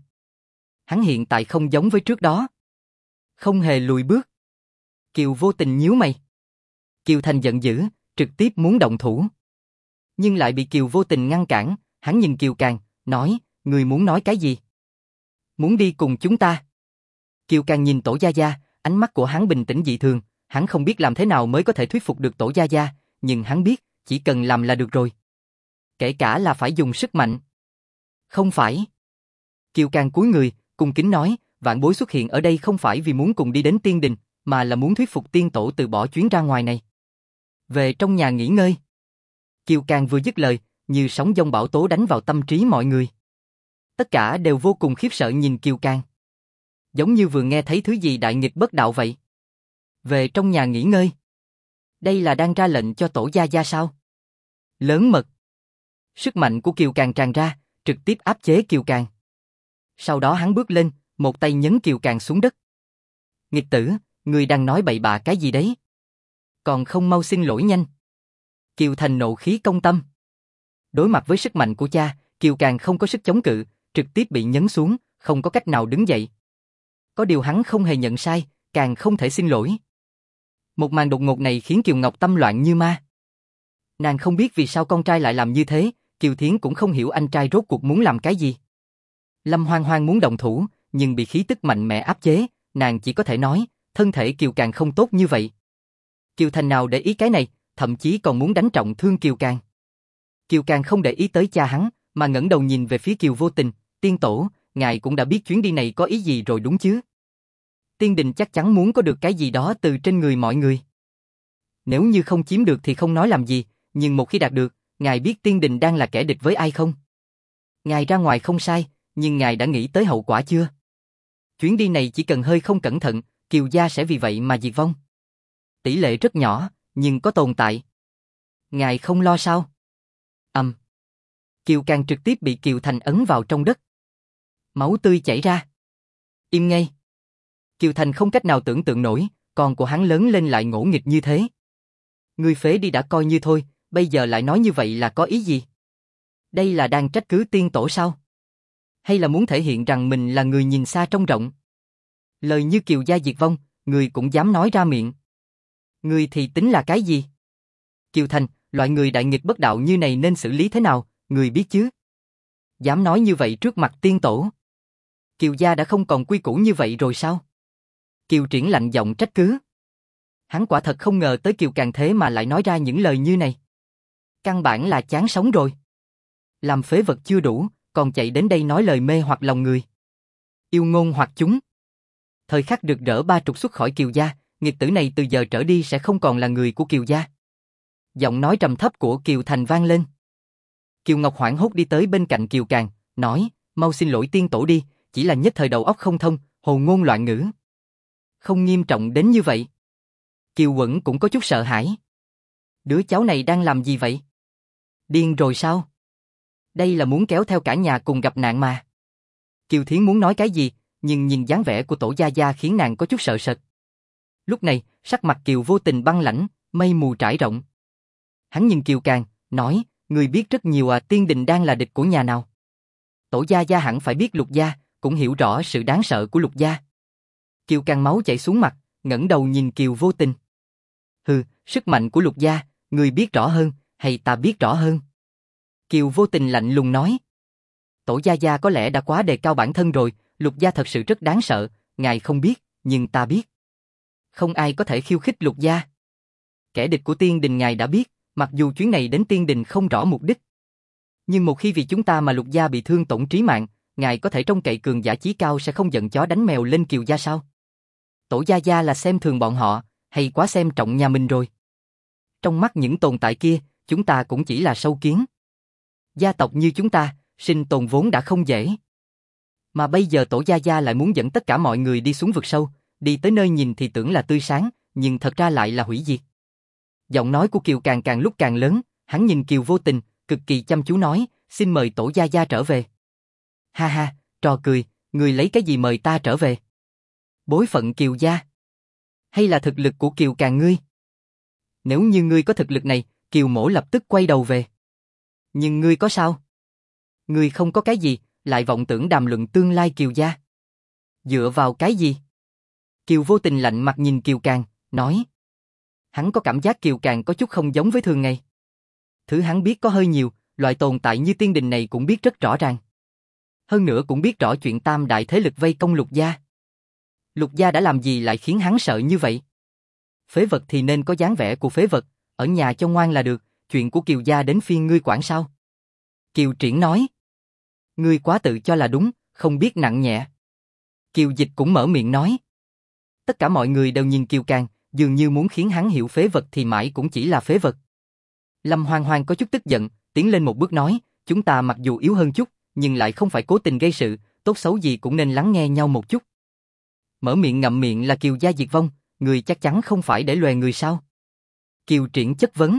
Hắn hiện tại không giống với trước đó. Không hề lùi bước. Kiều vô tình nhíu mày. Kiều Thành giận dữ, trực tiếp muốn động thủ. Nhưng lại bị Kiều vô tình ngăn cản, hắn nhìn Kiều Càng, nói, người muốn nói cái gì? Muốn đi cùng chúng ta. Kiều Càng nhìn tổ gia gia, ánh mắt của hắn bình tĩnh dị thường, hắn không biết làm thế nào mới có thể thuyết phục được tổ gia gia, nhưng hắn biết, chỉ cần làm là được rồi. Kể cả là phải dùng sức mạnh. Không phải. Kiều Càng cúi người, cung kính nói, vãn bối xuất hiện ở đây không phải vì muốn cùng đi đến tiên đình, mà là muốn thuyết phục tiên tổ từ bỏ chuyến ra ngoài này. Về trong nhà nghỉ ngơi. Kiều Càng vừa dứt lời, như sóng dông bão tố đánh vào tâm trí mọi người. Tất cả đều vô cùng khiếp sợ nhìn Kiều Càng. Giống như vừa nghe thấy thứ gì đại nghịch bất đạo vậy. Về trong nhà nghỉ ngơi. Đây là đang ra lệnh cho tổ gia gia sao? Lớn mật. Sức mạnh của Kiều Càng tràn ra, trực tiếp áp chế Kiều Càng. Sau đó hắn bước lên, một tay nhấn Kiều Càng xuống đất. Nghịch tử, ngươi đang nói bậy bạ cái gì đấy? Còn không mau xin lỗi nhanh. Kiều Thành nộ khí công tâm. Đối mặt với sức mạnh của cha, Kiều Càng không có sức chống cự, trực tiếp bị nhấn xuống, không có cách nào đứng dậy. Có điều hắn không hề nhận sai, càng không thể xin lỗi. Một màn đột ngột này khiến Kiều Ngọc tâm loạn như ma. Nàng không biết vì sao con trai lại làm như thế, Kiều Thiến cũng không hiểu anh trai rốt cuộc muốn làm cái gì. Lâm Hoang Hoang muốn động thủ, nhưng bị khí tức mạnh mẽ áp chế, nàng chỉ có thể nói, thân thể Kiều Càng không tốt như vậy. Kiều Thành nào để ý cái này, thậm chí còn muốn đánh trọng thương Kiều Càng. Kiều Càng không để ý tới cha hắn, mà ngẩng đầu nhìn về phía Kiều Vô Tình, tiên tổ, ngài cũng đã biết chuyến đi này có ý gì rồi đúng chứ? Tiên đình chắc chắn muốn có được cái gì đó từ trên người mọi người. Nếu như không chiếm được thì không nói làm gì, nhưng một khi đạt được, ngài biết tiên đình đang là kẻ địch với ai không? Ngài ra ngoài không sai, nhưng ngài đã nghĩ tới hậu quả chưa? Chuyến đi này chỉ cần hơi không cẩn thận, Kiều gia sẽ vì vậy mà diệt vong. Tỷ lệ rất nhỏ, nhưng có tồn tại. Ngài không lo sao? Kiều Càng trực tiếp bị Kiều Thành ấn vào trong đất. Máu tươi chảy ra. Im ngay. Kiều Thành không cách nào tưởng tượng nổi, con của hắn lớn lên lại ngỗ nghịch như thế. Ngươi phế đi đã coi như thôi, bây giờ lại nói như vậy là có ý gì? Đây là đang trách cứ tiên tổ sao? Hay là muốn thể hiện rằng mình là người nhìn xa trông rộng? Lời như Kiều gia diệt vong, người cũng dám nói ra miệng. Người thì tính là cái gì? Kiều Thành, loại người đại nghịch bất đạo như này nên xử lý thế nào, người biết chứ? Dám nói như vậy trước mặt tiên tổ. Kiều gia đã không còn quy củ như vậy rồi sao? Kiều Triển lạnh giọng trách cứ. Hắn quả thật không ngờ tới Kiều Càng thế mà lại nói ra những lời như này. Căn bản là chán sống rồi. Làm phế vật chưa đủ, còn chạy đến đây nói lời mê hoặc lòng người. Yêu ngôn hoặc chúng. Thời khắc rực rỡ ba trục xuất khỏi Kiều gia, nghịch tử này từ giờ trở đi sẽ không còn là người của Kiều gia. Giọng nói trầm thấp của Kiều Thành vang lên. Kiều Ngọc hoảng hốt đi tới bên cạnh Kiều Càng, nói, mau xin lỗi tiên tổ đi, chỉ là nhất thời đầu óc không thông, hồ ngôn loạn ngữ. Không nghiêm trọng đến như vậy. Kiều Quẩn cũng có chút sợ hãi. Đứa cháu này đang làm gì vậy? Điên rồi sao? Đây là muốn kéo theo cả nhà cùng gặp nạn mà. Kiều Thiến muốn nói cái gì, nhưng nhìn dáng vẻ của tổ gia gia khiến nàng có chút sợ sệt. Lúc này, sắc mặt Kiều Vô Tình băng lãnh, mây mù trải rộng. Hắn nhìn Kiều Càng, nói, người biết rất nhiều à, Tiên Đình đang là địch của nhà nào? Tổ gia gia hẳn phải biết Lục gia, cũng hiểu rõ sự đáng sợ của Lục gia. Kiều Càng máu chảy xuống mặt, ngẩng đầu nhìn Kiều Vô Tình. Hừ, sức mạnh của Lục gia, người biết rõ hơn, hay ta biết rõ hơn? Kiều Vô Tình lạnh lùng nói. Tổ gia gia có lẽ đã quá đề cao bản thân rồi, Lục gia thật sự rất đáng sợ, ngài không biết, nhưng ta biết. Không ai có thể khiêu khích Lục gia. Kẻ địch của Tiên Đình ngài đã biết, mặc dù chuyến này đến Tiên Đình không rõ mục đích. Nhưng một khi vì chúng ta mà Lục gia bị thương tổn trí mạng, ngài có thể trông cậy cường giả chí cao sẽ không giận chó đánh mèo lên Kiều gia sao? Tổ gia gia là xem thường bọn họ, hay quá xem trọng nhà mình rồi. Trong mắt những tồn tại kia, chúng ta cũng chỉ là sâu kiến. Gia tộc như chúng ta, sinh tồn vốn đã không dễ. Mà bây giờ tổ gia gia lại muốn dẫn tất cả mọi người đi xuống vực sâu, đi tới nơi nhìn thì tưởng là tươi sáng, nhưng thật ra lại là hủy diệt. Giọng nói của Kiều Càng càng lúc càng lớn, hắn nhìn Kiều Vô Tình, cực kỳ chăm chú nói, xin mời tổ gia gia trở về. Ha ha, trò cười, người lấy cái gì mời ta trở về? Bối phận Kiều gia? Hay là thực lực của Kiều Càng ngươi? Nếu như ngươi có thực lực này, Kiều mỗ lập tức quay đầu về. Nhưng ngươi có sao? Ngươi không có cái gì, lại vọng tưởng đàm luận tương lai Kiều gia. Dựa vào cái gì? Kiều Vô Tình lạnh mặt nhìn Kiều Càng, nói. Hắn có cảm giác Kiều Càng có chút không giống với thường ngày. Thứ hắn biết có hơi nhiều, loại tồn tại như Tiên Đình này cũng biết rất rõ ràng. Hơn nữa cũng biết rõ chuyện tam đại thế lực vây công Lục gia. Lục gia đã làm gì lại khiến hắn sợ như vậy? Phế vật thì nên có dáng vẻ của phế vật, ở nhà cho ngoan là được, chuyện của Kiều gia đến phiên ngươi quản sao? Kiều Triển nói. Ngươi quá tự cho là đúng, không biết nặng nhẹ. Kiều Dịch cũng mở miệng nói. Tất cả mọi người đều nhìn Kiều Càng, dường như muốn khiến hắn hiểu phế vật thì mãi cũng chỉ là phế vật. Lâm Hoang Hoang có chút tức giận, tiến lên một bước nói, chúng ta mặc dù yếu hơn chút, nhưng lại không phải cố tình gây sự, tốt xấu gì cũng nên lắng nghe nhau một chút. Mở miệng ngậm miệng là Kiều gia diệt vong, người chắc chắn không phải để lòe người sao? Kiều Triển chất vấn.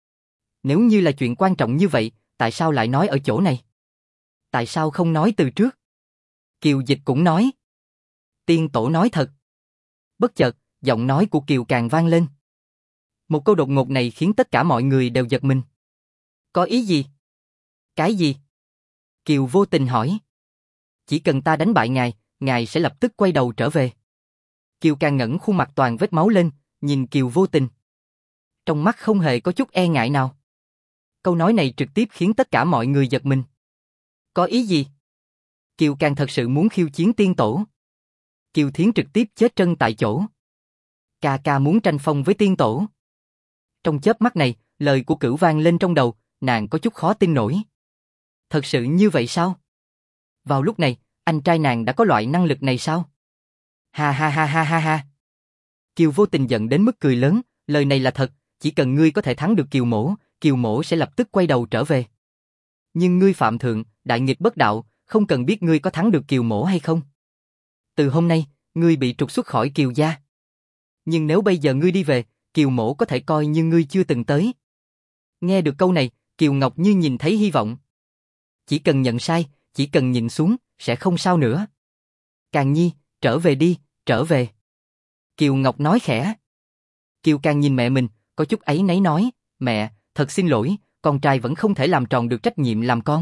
Nếu như là chuyện quan trọng như vậy, tại sao lại nói ở chỗ này? Tại sao không nói từ trước? Kiều Dịch cũng nói. Tiên tổ nói thật. Bất chợt, giọng nói của Kiều Càng vang lên. Một câu đột ngột này khiến tất cả mọi người đều giật mình. Có ý gì? Cái gì? Kiều Vô Tình hỏi. Chỉ cần ta đánh bại ngài, ngài sẽ lập tức quay đầu trở về. Kiều Càng ngẩng khuôn mặt toàn vết máu lên, nhìn Kiều Vô Tình. Trong mắt không hề có chút e ngại nào. Câu nói này trực tiếp khiến tất cả mọi người giật mình. Có ý gì? Kiều Càng thật sự muốn khiêu chiến tiên tổ. Kiều Thiến trực tiếp chết chân tại chỗ. Ca ca muốn tranh phong với tiên tổ. Trong chớp mắt này, lời của Cửu vang lên trong đầu, nàng có chút khó tin nổi. Thật sự như vậy sao? Vào lúc này, anh trai nàng đã có loại năng lực này sao? Ha ha ha ha ha ha. Kiều Vô Tình giận đến mức cười lớn, lời này là thật, chỉ cần ngươi có thể thắng được Kiều mỗ sẽ lập tức quay đầu trở về. Nhưng ngươi phạm thượng, đại nghịch bất đạo, không cần biết ngươi có thắng được Kiều mỗ hay không. Từ hôm nay, ngươi bị trục xuất khỏi Kiều gia. Nhưng nếu bây giờ ngươi đi về, Kiều mỗ có thể coi như ngươi chưa từng tới. Nghe được câu này, Kiều Ngọc như nhìn thấy hy vọng. Chỉ cần nhận sai, chỉ cần nhìn xuống, sẽ không sao nữa. Càng Nhi, trở về đi, trở về. Kiều Ngọc nói khẽ. Kiều Càng nhìn mẹ mình, có chút áy náy nói, mẹ, thật xin lỗi, con trai vẫn không thể làm tròn được trách nhiệm làm con.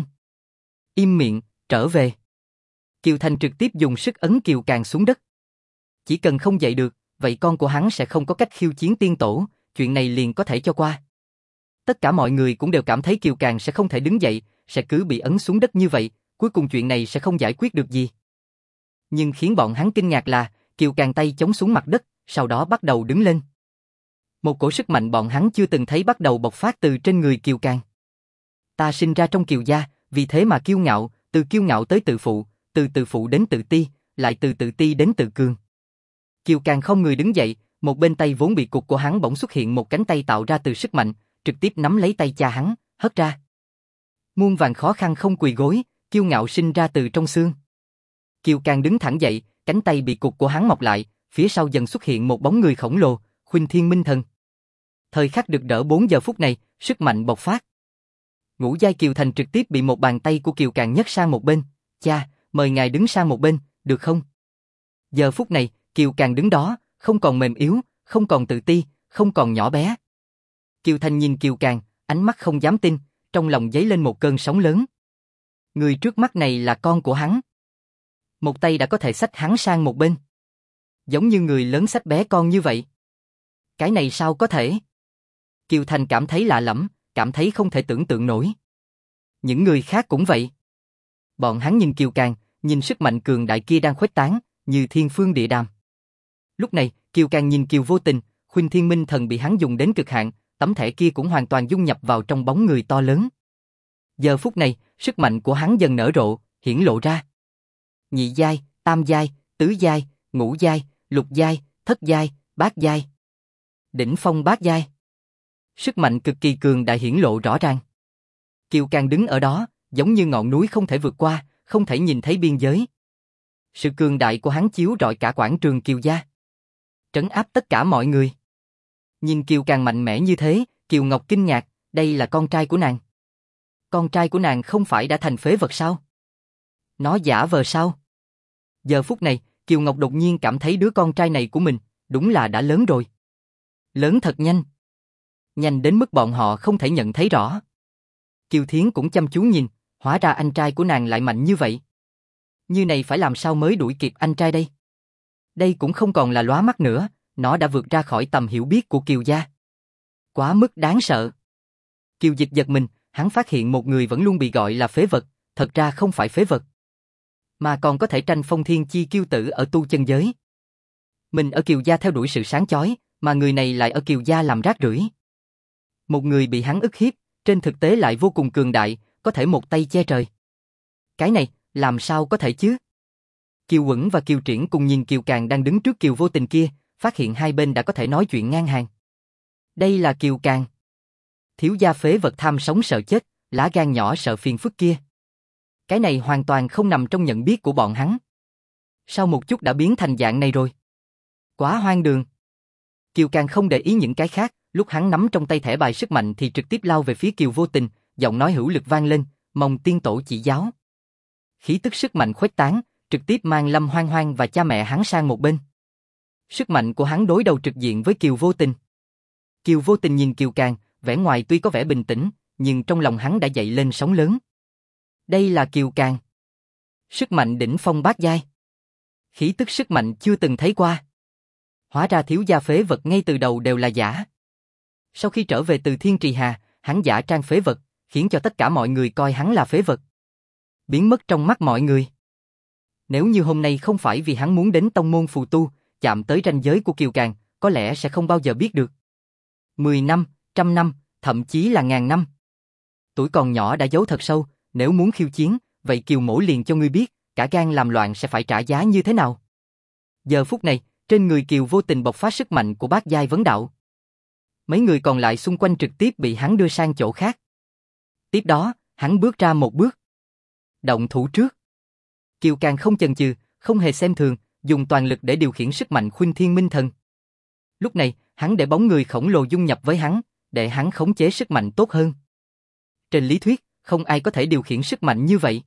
Im miệng, trở về. Kiều Thành trực tiếp dùng sức ấn Kiều Càng xuống đất. Chỉ cần không dậy được, vậy con của hắn sẽ không có cách khiêu chiến tiên tổ, chuyện này liền có thể cho qua. Tất cả mọi người cũng đều cảm thấy Kiều Càng sẽ không thể đứng dậy, sẽ cứ bị ấn xuống đất như vậy, cuối cùng chuyện này sẽ không giải quyết được gì. Nhưng khiến bọn hắn kinh ngạc là, Kiều Càng tay chống xuống mặt đất, sau đó bắt đầu đứng lên. Một cổ sức mạnh bọn hắn chưa từng thấy bắt đầu bộc phát từ trên người Kiều Càng. Ta sinh ra trong Kiều gia, vì thế mà kiêu ngạo, từ kiêu ngạo tới tự phụ, từ tự phụ đến tự ti, lại từ tự ti đến tự cường. Kiều Càng không người đứng dậy, một bên tay vốn bị cụt của hắn bỗng xuất hiện một cánh tay tạo ra từ sức mạnh, trực tiếp nắm lấy tay cha hắn, hất ra. Muôn vàn khó khăn không quỳ gối, kiêu ngạo sinh ra từ trong xương. Kiều Càng đứng thẳng dậy, cánh tay bị cụt của hắn mọc lại, phía sau dần xuất hiện một bóng người khổng lồ, Khuynh Thiên Minh Thần. Thời khắc được đỡ 4 giờ phút này, sức mạnh bộc phát. Ngũ giai Kiều Thành trực tiếp bị một bàn tay của Kiều Càng nhấc sang một bên. Cha, mời ngài đứng sang một bên, được không? Giờ phút này, Kiều Càng đứng đó, không còn mềm yếu, không còn tự ti, không còn nhỏ bé. Kiều Thành nhìn Kiều Càng, ánh mắt không dám tin, trong lòng dấy lên một cơn sóng lớn. Người trước mắt này là con của hắn. Một tay đã có thể xách hắn sang một bên. Giống như người lớn xách bé con như vậy. Cái này sao có thể? Kiều Thành cảm thấy lạ lẫm, cảm thấy không thể tưởng tượng nổi. Những người khác cũng vậy. Bọn hắn nhìn Kiều Càng, nhìn sức mạnh cường đại kia đang khuếch tán, như thiên phương địa đàm. Lúc này, Kiều Càng nhìn Kiều Vô Tình, Khuynh Thiên Minh Thần bị hắn dùng đến cực hạn, tấm thẻ kia cũng hoàn toàn dung nhập vào trong bóng người to lớn. Giờ phút này, sức mạnh của hắn dần nở rộ, hiển lộ ra. Nhị giai, tam giai, tứ giai, ngũ giai, lục giai, thất giai, bát giai. Đỉnh phong bát giai. Sức mạnh cực kỳ cường đại hiển lộ rõ ràng. Kiều Càng đứng ở đó, giống như ngọn núi không thể vượt qua, không thể nhìn thấy biên giới. Sự cường đại của hắn chiếu rọi cả quảng trường Kiều gia, trấn áp tất cả mọi người. Nhìn Kiều Càng mạnh mẽ như thế, Kiều Ngọc kinh ngạc, đây là con trai của nàng. Con trai của nàng không phải đã thành phế vật sao? Nó giả vờ sao? Giờ phút này, Kiều Ngọc đột nhiên cảm thấy đứa con trai này của mình, đúng là đã lớn rồi. Lớn thật nhanh. Nhanh đến mức bọn họ không thể nhận thấy rõ. Kiều Thiến cũng chăm chú nhìn, hóa ra anh trai của nàng lại mạnh như vậy. Như này phải làm sao mới đuổi kịp anh trai đây? Đây cũng không còn là lóa mắt nữa, nó đã vượt ra khỏi tầm hiểu biết của Kiều gia. Quá mức đáng sợ. Kiều Dịch giật mình, hắn phát hiện một người vẫn luôn bị gọi là phế vật, thật ra không phải phế vật, mà còn có thể tranh phong thiên chi kiêu tử ở tu chân giới. Mình ở Kiều gia theo đuổi sự sáng chói, mà người này lại ở Kiều gia làm rác rưởi. Một người bị hắn ức hiếp, trên thực tế lại vô cùng cường đại, có thể một tay che trời. Cái này, làm sao có thể chứ? Kiều Quẩn và Kiều Triển cùng nhìn Kiều Càng đang đứng trước Kiều Vô Tình kia, phát hiện hai bên đã có thể nói chuyện ngang hàng. Đây là Kiều Càng. Thiếu gia phế vật tham sống sợ chết, lá gan nhỏ sợ phiền phức kia. Cái này hoàn toàn không nằm trong nhận biết của bọn hắn. Sau một chút đã biến thành dạng này rồi. Quá hoang đường. Kiều Càng không để ý những cái khác, lúc hắn nắm trong tay thẻ bài sức mạnh thì trực tiếp lao về phía Kiều Vô Tình, giọng nói hữu lực vang lên, mong tiên tổ chỉ giáo. Khí tức sức mạnh khuếch tán, trực tiếp mang Lâm Hoang Hoang và cha mẹ hắn sang một bên. Sức mạnh của hắn đối đầu trực diện với Kiều Vô Tình. Kiều Vô Tình nhìn Kiều Càng, vẻ ngoài tuy có vẻ bình tĩnh, nhưng trong lòng hắn đã dậy lên sóng lớn. Đây là Kiều Càng. Sức mạnh đỉnh phong bát giai. Khí tức sức mạnh chưa từng thấy qua. Hóa ra thiếu gia phế vật ngay từ đầu đều là giả. Sau khi trở về từ Thiên Trì Hà, hắn giả trang phế vật, khiến cho tất cả mọi người coi hắn là phế vật. Biến mất trong mắt mọi người. Nếu như hôm nay không phải vì hắn muốn đến tông môn phù tu, chạm tới ranh giới của Kiều Càng, có lẽ sẽ không bao giờ biết được. 10 năm, 100 năm, thậm chí là 1000 năm. Tuổi còn nhỏ đã giấu thật sâu, nếu muốn khiêu chiến, vậy Kiều mỗ liền cho ngươi biết, cả gan làm loạn sẽ phải trả giá như thế nào. Giờ phút này, trên người Kiều Vô Tình bộc phát sức mạnh của bát giai vấn đạo. Mấy người còn lại xung quanh trực tiếp bị hắn đưa sang chỗ khác. Tiếp đó, hắn bước ra một bước. Động thủ trước. Kiều Càng không chần chừ, không hề xem thường, dùng toàn lực để điều khiển sức mạnh Khuynh Thiên Minh Thần. Lúc này, hắn để bóng người khổng lồ dung nhập với hắn, để hắn khống chế sức mạnh tốt hơn. Trên lý thuyết, không ai có thể điều khiển sức mạnh như vậy.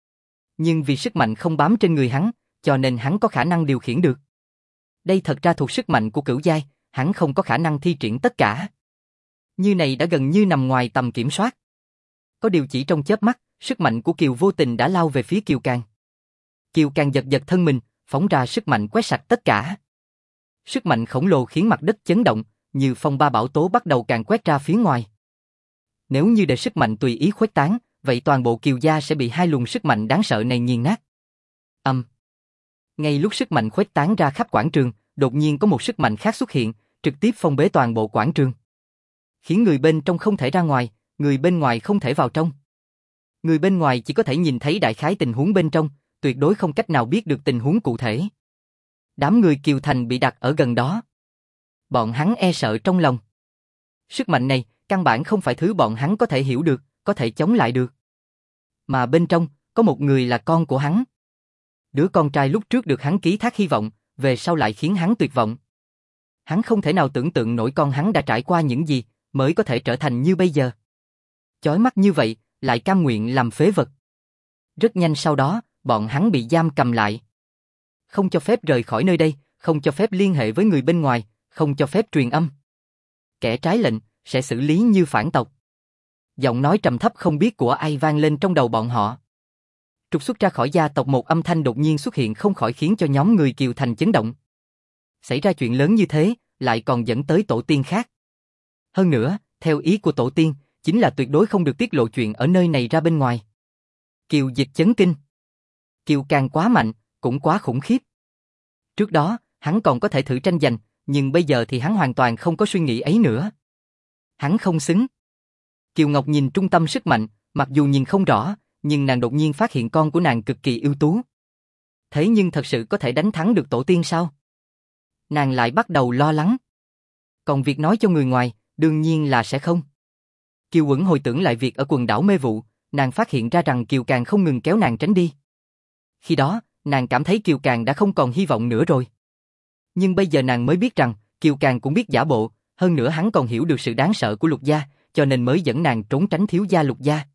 Nhưng vì sức mạnh không bám trên người hắn, cho nên hắn có khả năng điều khiển được. Đây thật ra thuộc sức mạnh của cửu giai, hắn không có khả năng thi triển tất cả. Như này đã gần như nằm ngoài tầm kiểm soát. Có điều chỉ trong chớp mắt, sức mạnh của Kiều Vô Tình đã lao về phía Kiều Càng. Kiều Càng giật giật thân mình, phóng ra sức mạnh quét sạch tất cả. Sức mạnh khổng lồ khiến mặt đất chấn động, như phong ba bão tố bắt đầu càng quét ra phía ngoài. Nếu như để sức mạnh tùy ý khuếch tán, vậy toàn bộ Kiều gia sẽ bị hai luồng sức mạnh đáng sợ này nghiền nát. Ngay lúc sức mạnh khuếch tán ra khắp quảng trường, đột nhiên có một sức mạnh khác xuất hiện, trực tiếp phong bế toàn bộ quảng trường. Khiến người bên trong không thể ra ngoài, người bên ngoài không thể vào trong. Người bên ngoài chỉ có thể nhìn thấy đại khái tình huống bên trong, tuyệt đối không cách nào biết được tình huống cụ thể. Đám người Kiều Thành bị đặt ở gần đó. Bọn hắn e sợ trong lòng. Sức mạnh này, căn bản không phải thứ bọn hắn có thể hiểu được, có thể chống lại được. Mà bên trong, có một người là con của hắn. Đứa con trai lúc trước được hắn ký thác hy vọng, về sau lại khiến hắn tuyệt vọng. Hắn không thể nào tưởng tượng nổi con hắn đã trải qua những gì, mới có thể trở thành như bây giờ. Chói mắt như vậy, lại cam nguyện làm phế vật. Rất nhanh sau đó, bọn hắn bị giam cầm lại. Không cho phép rời khỏi nơi đây, không cho phép liên hệ với người bên ngoài, không cho phép truyền âm. Kẻ trái lệnh, sẽ xử lý như phản tộc. Giọng nói trầm thấp không biết của ai vang lên trong đầu bọn họ. Trục xuất ra khỏi gia tộc, một âm thanh đột nhiên xuất hiện không khỏi khiến cho nhóm người Kiều Thành chấn động. Xảy ra chuyện lớn như thế, lại còn dẫn tới tổ tiên khác. Hơn nữa, theo ý của tổ tiên, chính là tuyệt đối không được tiết lộ chuyện ở nơi này ra bên ngoài. Kiều Dịch chấn kinh. Kiều Càng quá mạnh, cũng quá khủng khiếp. Trước đó, hắn còn có thể thử tranh giành, nhưng bây giờ thì hắn hoàn toàn không có suy nghĩ ấy nữa. Hắn không xứng. Kiều Ngọc nhìn trung tâm sức mạnh, mặc dù nhìn không rõ, nhưng nàng đột nhiên phát hiện con của nàng cực kỳ ưu tú. Thế nhưng thật sự có thể đánh thắng được tổ tiên sao? Nàng lại bắt đầu lo lắng. Còn việc nói cho người ngoài, đương nhiên là sẽ không. Kiều Uẩn hồi tưởng lại việc ở quần đảo mê vụ, nàng phát hiện ra rằng Kiều Càng không ngừng kéo nàng tránh đi. Khi đó, nàng cảm thấy Kiều Càng đã không còn hy vọng nữa rồi. Nhưng bây giờ nàng mới biết rằng, Kiều Càng cũng biết giả bộ, hơn nữa hắn còn hiểu được sự đáng sợ của Lục gia, cho nên mới dẫn nàng trốn tránh thiếu gia Lục gia.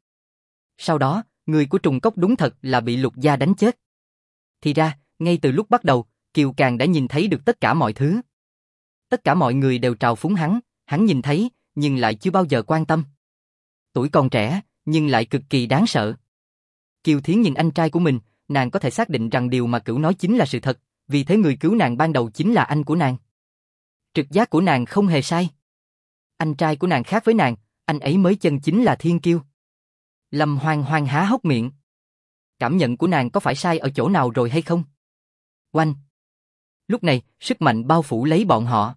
Sau đó, người của Trùng Cốc đúng thật là bị Lục gia đánh chết. Thì ra, ngay từ lúc bắt đầu, Kiều Càng đã nhìn thấy được tất cả mọi thứ. Tất cả mọi người đều trào phúng hắn nhìn thấy, nhưng lại chưa bao giờ quan tâm. Tuổi còn trẻ, nhưng lại cực kỳ đáng sợ. Kiều Thiến nhìn anh trai của mình, nàng có thể xác định rằng điều mà Cửu nói chính là sự thật, vì thế người cứu nàng ban đầu chính là anh của nàng. Trực giác của nàng không hề sai. Anh trai của nàng khác với nàng, anh ấy mới chân chính là thiên kiêu. Lâm Hoang Hoang há hốc miệng. Cảm nhận của nàng có phải sai ở chỗ nào rồi hay không? Oanh! Lúc này, sức mạnh bao phủ lấy bọn họ.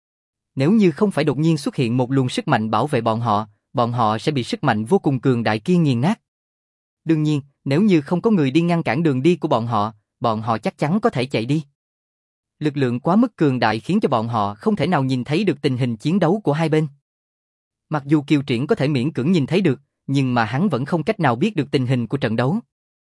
Nếu như không phải đột nhiên xuất hiện một luồng sức mạnh bảo vệ bọn họ sẽ bị sức mạnh vô cùng cường đại kia nghiền nát. Đương nhiên, nếu như không có người đi ngăn cản đường đi của bọn họ chắc chắn có thể chạy đi. Lực lượng quá mức cường đại khiến cho bọn họ không thể nào nhìn thấy được tình hình chiến đấu của hai bên. Mặc dù Kiều Triển có thể miễn cưỡng nhìn thấy được, nhưng mà hắn vẫn không cách nào biết được tình hình của trận đấu.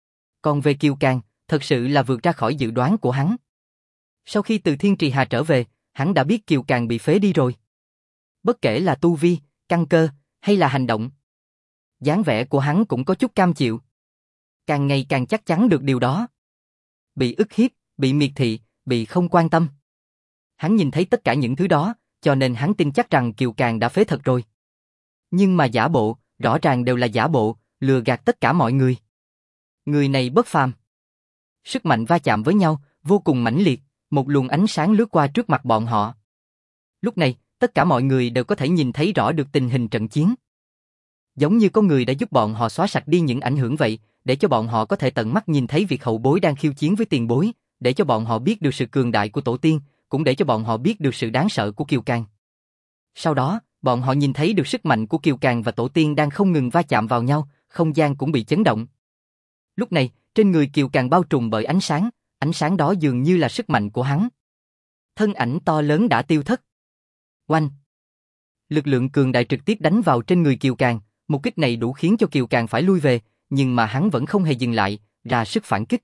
Còn về Kiều Càng, thật sự là vượt ra khỏi dự đoán của hắn. Sau khi từ Thiên Trì Hà trở về, hắn đã biết Kiều Càng bị phế đi rồi. Bất kể là tu vi, căn cơ, hay là hành động. Dáng vẻ của hắn cũng có chút cam chịu. Càng ngày càng chắc chắn được điều đó. Bị ức hiếp, bị miệt thị, bị không quan tâm. Hắn nhìn thấy tất cả những thứ đó, cho nên hắn tin chắc rằng Kiều Càng đã phế thật rồi. Nhưng mà giả bộ, rõ ràng đều là giả bộ, lừa gạt tất cả mọi người. Người này bất phàm. Sức mạnh va chạm với nhau, vô cùng mãnh liệt, một luồng ánh sáng lướt qua trước mặt bọn họ. Lúc này, tất cả mọi người đều có thể nhìn thấy rõ được tình hình trận chiến. Giống như có người đã giúp bọn họ xóa sạch đi những ảnh hưởng vậy, để cho bọn họ có thể tận mắt nhìn thấy việc hậu bối đang khiêu chiến với tiền bối, để cho bọn họ biết được sự cường đại của tổ tiên, cũng để cho bọn họ biết được sự đáng sợ của Kiều Càng. Sau đó, bọn họ nhìn thấy được sức mạnh của Kiều Càng và tổ tiên đang không ngừng va chạm vào nhau, không gian cũng bị chấn động. Lúc này, trên người Kiều Càng bao trùm bởi ánh sáng đó dường như là sức mạnh của hắn. Thân ảnh to lớn đã tiêu thất. Oanh! Lực lượng cường đại trực tiếp đánh vào trên người Kiều Càng, một kích này đủ khiến cho Kiều Càng phải lui về, nhưng mà hắn vẫn không hề dừng lại, ra sức phản kích.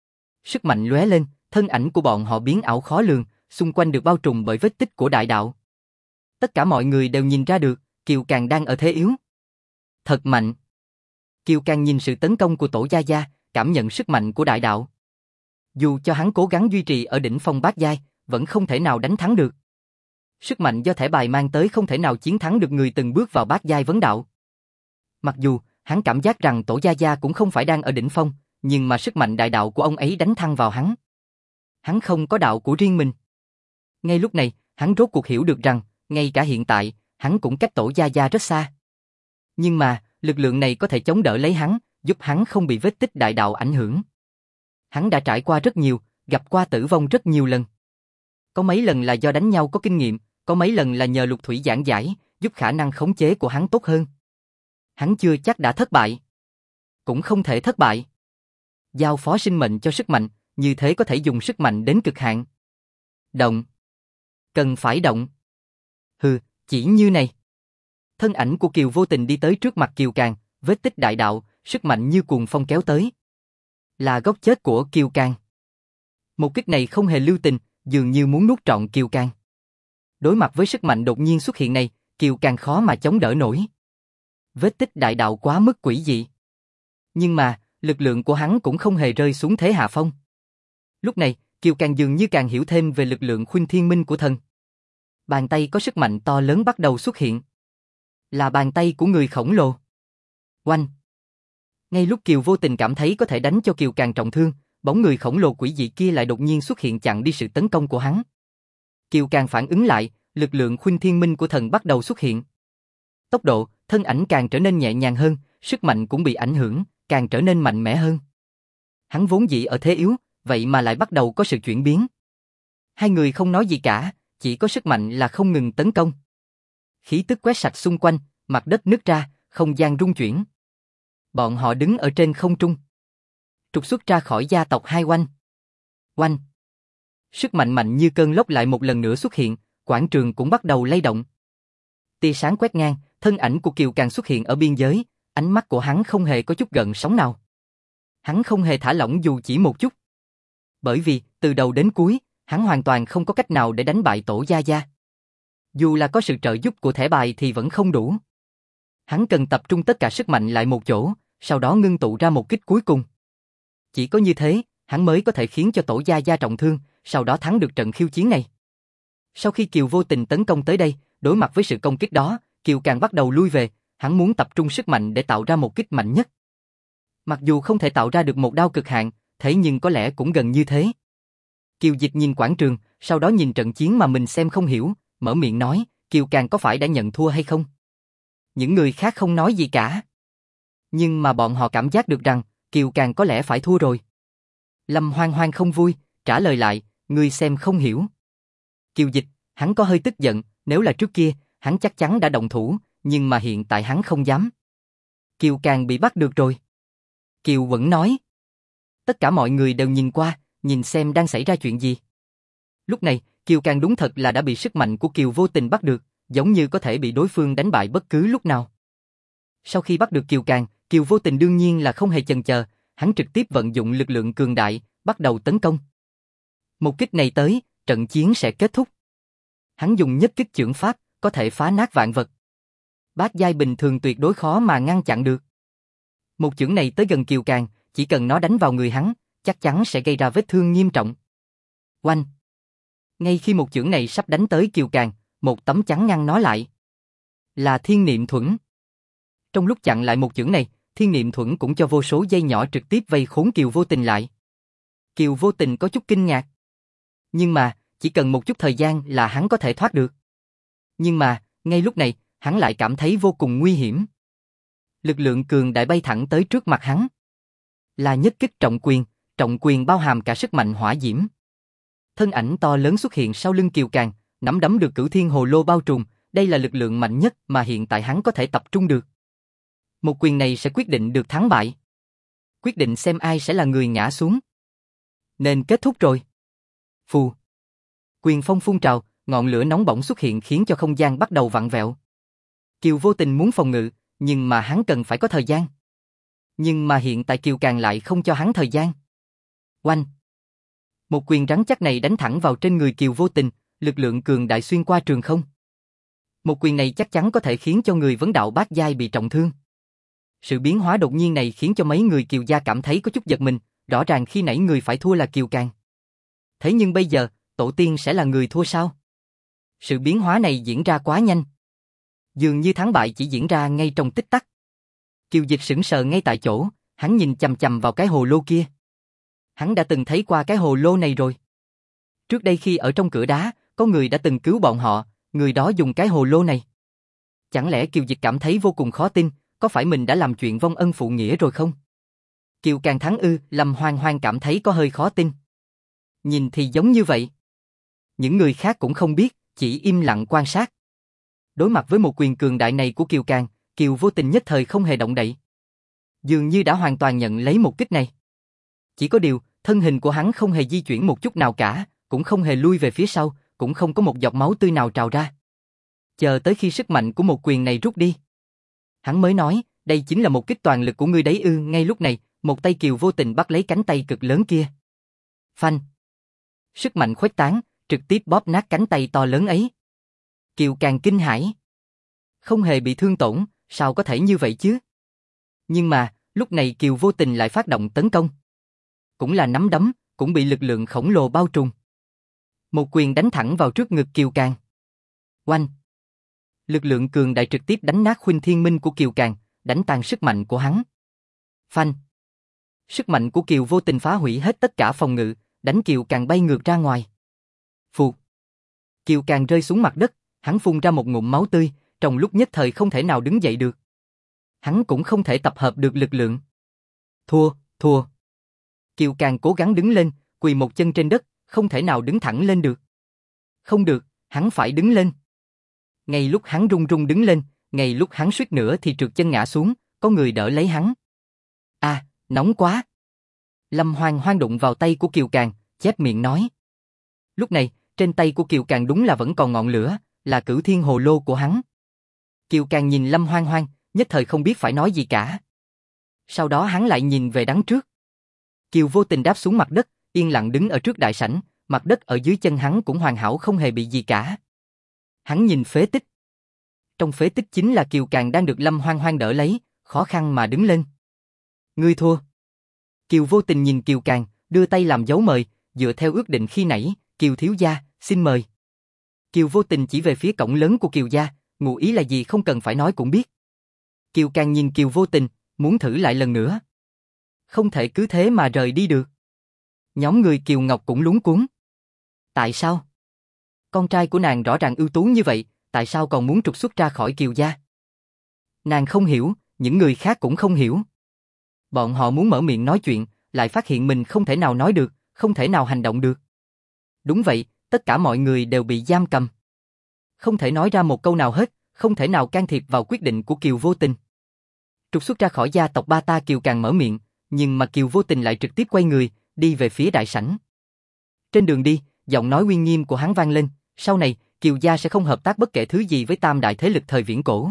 Sức mạnh lóe lên, thân ảnh của bọn họ biến ảo khó lường, xung quanh được bao trùm bởi vết tích của đại đạo. Tất cả mọi người đều nhìn ra được, Kiều Càng đang ở thế yếu. Thật mạnh. Kiều Càng nhìn sự tấn công của Tổ Gia Gia, cảm nhận sức mạnh của đại đạo. Dù cho hắn cố gắng duy trì ở đỉnh phong bát giai, vẫn không thể nào đánh thắng được. Sức mạnh do thẻ bài mang tới không thể nào chiến thắng được người từng bước vào bát giai vấn đạo. Mặc dù, hắn cảm giác rằng Tổ Gia Gia cũng không phải đang ở đỉnh phong, nhưng mà sức mạnh đại đạo của ông ấy đánh thăng vào hắn. Hắn không có đạo của riêng mình. Ngay lúc này, hắn rốt cuộc hiểu được rằng, ngay cả hiện tại, hắn cũng cách Tổ Gia Gia rất xa. Nhưng mà, lực lượng này có thể chống đỡ lấy hắn, giúp hắn không bị vết tích đại đạo ảnh hưởng. Hắn đã trải qua rất nhiều, gặp qua tử vong rất nhiều lần. Có mấy lần là do đánh nhau có kinh nghiệm, có mấy lần là nhờ Lục Thủy giảng giải, giúp khả năng khống chế của hắn tốt hơn. Hắn chưa chắc đã thất bại. Cũng không thể thất bại. Giao phó sinh mệnh cho sức mạnh, như thế có thể dùng sức mạnh đến cực hạn. Động. Cần phải động. Hừ, chỉ như này. Thân ảnh của Kiều vô tình đi tới trước mặt Kiều Càng, vết tích đại đạo, sức mạnh như cuồng phong kéo tới. Là góc chết của Kiều Càng. Một kích này không hề lưu tình, dường như muốn nuốt trọn Kiều Càng. Đối mặt với sức mạnh đột nhiên xuất hiện này, Kiều Càng khó mà chống đỡ nổi. Vết tích đại đạo quá mức quỷ dị. Nhưng mà, lực lượng của hắn cũng không hề rơi xuống thế hạ phong. Lúc này, Kiều Càng dường như càng hiểu thêm về lực lượng khuynh thiên minh của thần. Bàn tay có sức mạnh to lớn bắt đầu xuất hiện. Là bàn tay của người khổng lồ. Oanh! Ngay lúc Kiều Vô Tình cảm thấy có thể đánh cho Kiều Càng trọng thương, bóng người khổng lồ quỷ dị kia lại đột nhiên xuất hiện chặn đi sự tấn công của hắn. Kiều Càng phản ứng lại, lực lượng Khuynh Thiên Minh của thần bắt đầu xuất hiện. Tốc độ, thân ảnh càng trở nên nhẹ nhàng hơn, sức mạnh cũng bị ảnh hưởng, càng trở nên mạnh mẽ hơn. Hắn vốn dĩ ở thế yếu, vậy mà lại bắt đầu có sự chuyển biến. Hai người không nói gì cả, chỉ có sức mạnh là không ngừng tấn công. Khí tức quét sạch xung quanh, mặt đất nứt ra, không gian rung chuyển. Bọn họ đứng ở trên không trung, trục xuất ra khỏi gia tộc Hai Oanh. Oanh! Sức mạnh mạnh như cơn lốc lại một lần nữa xuất hiện, quảng trường cũng bắt đầu lay động. Tia sáng quét ngang, thân ảnh của Kiều Càng xuất hiện ở biên giới, ánh mắt của hắn không hề có chút gợn sóng nào. Hắn không hề thả lỏng dù chỉ một chút. Bởi vì, từ đầu đến cuối, hắn hoàn toàn không có cách nào để đánh bại Tổ Gia Gia. Dù là có sự trợ giúp của thẻ bài thì vẫn không đủ. Hắn cần tập trung tất cả sức mạnh lại một chỗ, sau đó ngưng tụ ra một kích cuối cùng. Chỉ có như thế, hắn mới có thể khiến cho Tổ Gia Gia trọng thương, sau đó thắng được trận khiêu chiến này. Sau khi Kiều Vô Tình tấn công tới đây, đối mặt với sự công kích đó, Kiều Càng bắt đầu lui về, hắn muốn tập trung sức mạnh để tạo ra một kích mạnh nhất. Mặc dù không thể tạo ra được một đao cực hạn, thế nhưng có lẽ cũng gần như thế. Kiều Dịch nhìn quảng trường, sau đó nhìn trận chiến mà mình xem không hiểu, mở miệng nói, Kiều Càng có phải đã nhận thua hay không? Những người khác không nói gì cả. Nhưng mà bọn họ cảm giác được rằng, Kiều Càng có lẽ phải thua rồi. Lâm Hoang Hoang không vui, trả lời lại, ngươi xem không hiểu. Kiều Dịch, hắn có hơi tức giận, nếu là trước kia, hắn chắc chắn đã động thủ, nhưng mà hiện tại hắn không dám. Kiều Càng bị bắt được rồi. Kiều vẫn nói. Tất cả mọi người đều nhìn qua, nhìn xem đang xảy ra chuyện gì. Lúc này, Kiều Càng đúng thật là đã bị sức mạnh của Kiều Vô Tình bắt được, giống như có thể bị đối phương đánh bại bất cứ lúc nào. Sau khi bắt được Kiều Càng, Kiều Vô Tình đương nhiên là không hề chần chờ, hắn trực tiếp vận dụng lực lượng cường đại, bắt đầu tấn công. Một kích này tới, trận chiến sẽ kết thúc. Hắn dùng nhất kích chưởng pháp, có thể phá nát vạn vật. Bát giai bình thường tuyệt đối khó mà ngăn chặn được. Một chưởng này tới gần Kiều Càng, chỉ cần nó đánh vào người hắn, chắc chắn sẽ gây ra vết thương nghiêm trọng. Oanh! Ngay khi một chưởng này sắp đánh tới Kiều Càng, một tấm chắn ngăn nó lại. Là Thiên Niệm Thuẫn. Trong lúc chặn lại một chưởng này, Thiên Niệm Thuẫn cũng cho vô số dây nhỏ trực tiếp vây khốn Kiều Vô Tình lại. Kiều Vô Tình có chút kinh ngạc. Nhưng mà, chỉ cần một chút thời gian là hắn có thể thoát được. Nhưng mà, ngay lúc này, hắn lại cảm thấy vô cùng nguy hiểm. Lực lượng cường đại bay thẳng tới trước mặt hắn. Là nhất kích trọng quyền bao hàm cả sức mạnh hỏa diễm. Thân ảnh to lớn xuất hiện sau lưng Kiều Càng, nắm đấm được Cửu Thiên Hồ Lô bao trùm, đây là lực lượng mạnh nhất mà hiện tại hắn có thể tập trung được. Một quyền này sẽ quyết định được thắng bại. Quyết định xem ai sẽ là người ngã xuống. Nên kết thúc rồi. Phù. Quyền phong phun trào, ngọn lửa nóng bỏng xuất hiện khiến cho không gian bắt đầu vặn vẹo. Kiều Vô Tình muốn phòng ngự, nhưng mà hắn cần phải có thời gian. Nhưng mà hiện tại Kiều Càng lại không cho hắn thời gian. Oanh! Một quyền rắn chắc này đánh thẳng vào trên người Kiều Vô Tình, lực lượng cường đại xuyên qua trường không. Một quyền này chắc chắn có thể khiến cho người vấn đạo bát giai bị trọng thương. Sự biến hóa đột nhiên này khiến cho mấy người Kiều gia cảm thấy có chút giật mình, rõ ràng khi nãy người phải thua là Kiều Càng. Thế nhưng bây giờ, tổ tiên sẽ là người thua sao? Sự biến hóa này diễn ra quá nhanh. Dường như thắng bại chỉ diễn ra ngay trong tích tắc. Kiều Dịch sững sờ ngay tại chỗ, hắn nhìn chằm chằm vào cái hồ lô kia. Hắn đã từng thấy qua cái hồ lô này rồi. Trước đây khi ở trong cửa đá, có người đã từng cứu bọn họ, người đó dùng cái hồ lô này. Chẳng lẽ Kiều Dịch cảm thấy vô cùng khó tin, có phải mình đã làm chuyện vong ân phụ nghĩa rồi không? Kiều Càng thắng ư? Lâm Hoang Hoang cảm thấy có hơi khó tin. Nhìn thì giống như vậy. Những người khác cũng không biết, chỉ im lặng quan sát. Đối mặt với một quyền cường đại này của Kiều Càng, Kiều Vô Tình nhất thời không hề động đậy. Dường như đã hoàn toàn nhận lấy một kích này. Chỉ có điều, thân hình của hắn không hề di chuyển một chút nào cả, cũng không hề lui về phía sau, cũng không có một giọt máu tươi nào trào ra. Chờ tới khi sức mạnh của một quyền này rút đi. Hắn mới nói, đây chính là một kích toàn lực của ngươi đấy ư? Ngay lúc này, một tay Kiều Vô Tình bắt lấy cánh tay cực lớn kia. Phanh! Sức mạnh khuếch tán, trực tiếp bóp nát cánh tay to lớn ấy. Kiều Càng kinh hãi. Không hề bị thương tổn, sao có thể như vậy chứ? Nhưng mà, lúc này Kiều Vô Tình lại phát động tấn công. Cũng là nắm đấm, cũng bị lực lượng khổng lồ bao trùm. Một quyền đánh thẳng vào trước ngực Kiều Càng. Oanh! Lực lượng cường đại trực tiếp đánh nát Khuynh Thiên Minh của Kiều Càng, đánh tan sức mạnh của hắn. Phanh! Sức mạnh của Kiều Vô Tình phá hủy hết tất cả phòng ngự, đánh Kiều Càng bay ngược ra ngoài. Phụt! Kiều Càng rơi xuống mặt đất, hắn phun ra một ngụm máu tươi, trong lúc nhất thời không thể nào đứng dậy được. Hắn cũng không thể tập hợp được lực lượng. Thua! Kiều Càng cố gắng đứng lên, quỳ một chân trên đất, không thể nào đứng thẳng lên được. Không được, hắn phải đứng lên. Ngay lúc hắn run run đứng lên, ngay lúc hắn suýt nữa thì trượt chân ngã xuống, có người đỡ lấy hắn. Nóng quá! Lâm Hoang Hoang đụng vào tay của Kiều Càng, chép miệng nói. Lúc này, trên tay của Kiều Càng đúng là vẫn còn ngọn lửa, là Cửu Thiên Hồ Lô của hắn. Kiều Càng nhìn Lâm Hoang Hoang, nhất thời không biết phải nói gì cả. Sau đó hắn lại nhìn về đằng trước. Kiều Vô Tình đáp xuống mặt đất, yên lặng đứng ở trước đại sảnh, mặt đất ở dưới chân hắn cũng hoàn hảo không hề bị gì cả. Hắn nhìn phế tích. Trong phế tích chính là Kiều Càng đang được Lâm Hoang Hoang đỡ lấy, khó khăn mà đứng lên. Ngươi thua. Kiều Vô Tình nhìn Kiều Càng, đưa tay làm dấu mời, dựa theo ước định khi nãy, Kiều thiếu gia, xin mời. Kiều Vô Tình chỉ về phía cổng lớn của Kiều gia, ngụ ý là gì không cần phải nói cũng biết. Kiều Càng nhìn Kiều Vô Tình, muốn thử lại lần nữa. Không thể cứ thế mà rời đi được. Nhóm người Kiều Ngọc cũng luống cuống. Tại sao? Con trai của nàng rõ ràng ưu tú như vậy, tại sao còn muốn trục xuất ra khỏi Kiều gia? Nàng không hiểu, những người khác cũng không hiểu. Bọn họ muốn mở miệng nói chuyện, lại phát hiện mình không thể nào nói được, không thể nào hành động được. Đúng vậy, tất cả mọi người đều bị giam cầm. Không thể nói ra một câu nào hết, không thể nào can thiệp vào quyết định của Kiều Vô Tình. Trục xuất ra khỏi gia tộc ba ta. Kiều Càng mở miệng, nhưng mà Kiều Vô Tình lại trực tiếp quay người, đi về phía đại sảnh. Trên đường đi, giọng nói uy nghiêm của hắn vang lên, sau này, Kiều gia sẽ không hợp tác bất kể thứ gì với tam đại thế lực thời viễn cổ.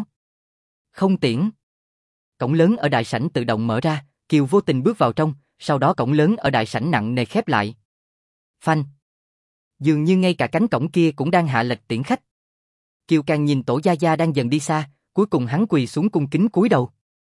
Không tiễn. Cổng lớn ở đại sảnh tự động mở ra, Kiều Vô Tình bước vào trong, sau đó cổng lớn ở đại sảnh nặng nề khép lại. Phanh. Dường như ngay cả cánh cổng kia cũng đang hạ lệch tiễn khách. Kiều Càng nhìn Tổ Gia Gia đang dần đi xa, cuối cùng hắn quỳ xuống cung kính cúi đầu.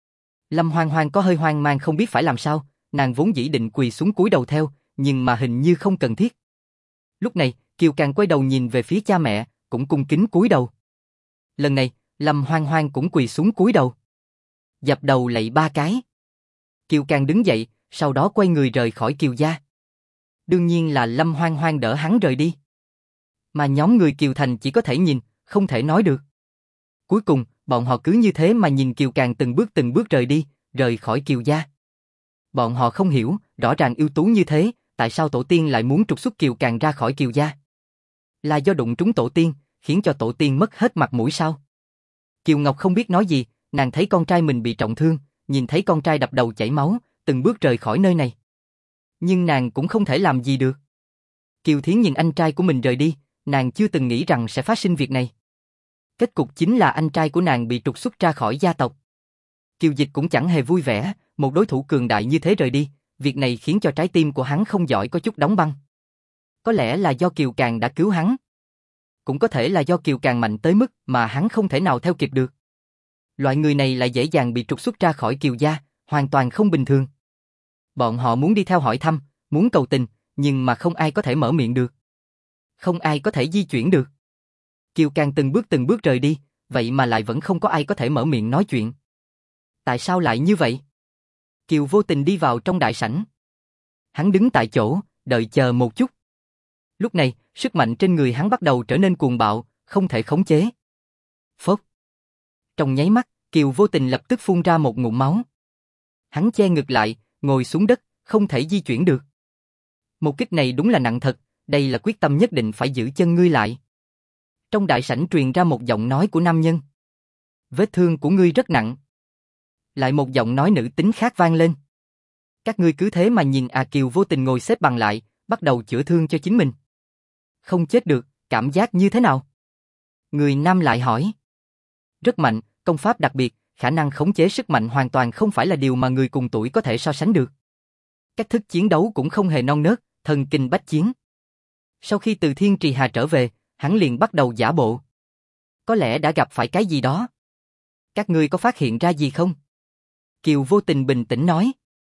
Lâm Hoang Hoang có hơi hoang mang không biết phải làm sao, nàng vốn dĩ định quỳ xuống cúi đầu theo, nhưng mà hình như không cần thiết. Lúc này, Kiều Càng quay đầu nhìn về phía cha mẹ, cũng cung kính cúi đầu. Lần này, Lâm Hoang Hoang cũng quỳ xuống cúi đầu. Dập đầu lạy 3 cái. Kiều Càng đứng dậy, sau đó quay người rời khỏi Kiều gia. Đương nhiên là Lâm Hoang Hoang đỡ hắn rời đi. Mà nhóm người Kiều Thành chỉ có thể nhìn, không thể nói được. Cuối cùng, bọn họ cứ như thế mà nhìn Kiều Càng từng bước rời đi, rời khỏi Kiều gia. Bọn họ không hiểu, rõ ràng ưu tú như thế, tại sao tổ tiên lại muốn trục xuất Kiều Càng ra khỏi Kiều gia? Là do đụng trúng tổ tiên, khiến cho tổ tiên mất hết mặt mũi sao? Kiều Ngọc không biết nói gì, nàng thấy con trai mình bị trọng thương, nhìn thấy con trai đập đầu chảy máu, từng bước rời khỏi nơi này. Nhưng nàng cũng không thể làm gì được. Kiều Thiến nhìn anh trai của mình rời đi, nàng chưa từng nghĩ rằng sẽ phát sinh việc này. Kết cục chính là anh trai của nàng bị trục xuất ra khỏi gia tộc. Kiều Dịch cũng chẳng hề vui vẻ, một đối thủ cường đại như thế rời đi, việc này khiến cho trái tim của hắn không giỏi có chút đóng băng. Có lẽ là do Kiều Càng đã cứu hắn. Cũng có thể là do Kiều Càng mạnh tới mức mà hắn không thể nào theo kịp được. Loại người này lại dễ dàng bị trục xuất ra khỏi Kiều gia, hoàn toàn không bình thường. Bọn họ muốn đi theo hỏi thăm, muốn cầu tình, nhưng mà không ai có thể mở miệng được. Không ai có thể di chuyển được. Kiều Càng từng bước rời đi, vậy mà lại vẫn không có ai có thể mở miệng nói chuyện. Tại sao lại như vậy? Kiều Vô Tình đi vào trong đại sảnh. Hắn đứng tại chỗ, đợi chờ một chút. Lúc này, sức mạnh trên người hắn bắt đầu trở nên cuồng bạo, không thể khống chế. Phốc. Trong nháy mắt, Kiều Vô Tình lập tức phun ra một ngụm máu. Hắn che ngực lại, ngồi xuống đất, không thể di chuyển được. Một kích này đúng là nặng thật, đây là quyết tâm nhất định phải giữ chân ngươi lại. Trong đại sảnh truyền ra một giọng nói của nam nhân. Vết thương của ngươi rất nặng. Lại một giọng nói nữ tính khác vang lên. Các ngươi cứ thế mà nhìn Kiều Vô Tình ngồi xếp bằng lại, bắt đầu chữa thương cho chính mình. Không chết được, cảm giác như thế nào? Người nam lại hỏi. Rất mạnh, công pháp đặc biệt, khả năng khống chế sức mạnh hoàn toàn không phải là điều mà người cùng tuổi có thể so sánh được. Cách thức chiến đấu cũng không hề non nớt, thần kinh bách chiến. Sau khi từ Thiên Trì Hà trở về, hắn liền bắt đầu giả bộ. Có lẽ đã gặp phải cái gì đó. Các ngươi có phát hiện ra gì không? Kiều Vô Tình bình tĩnh nói.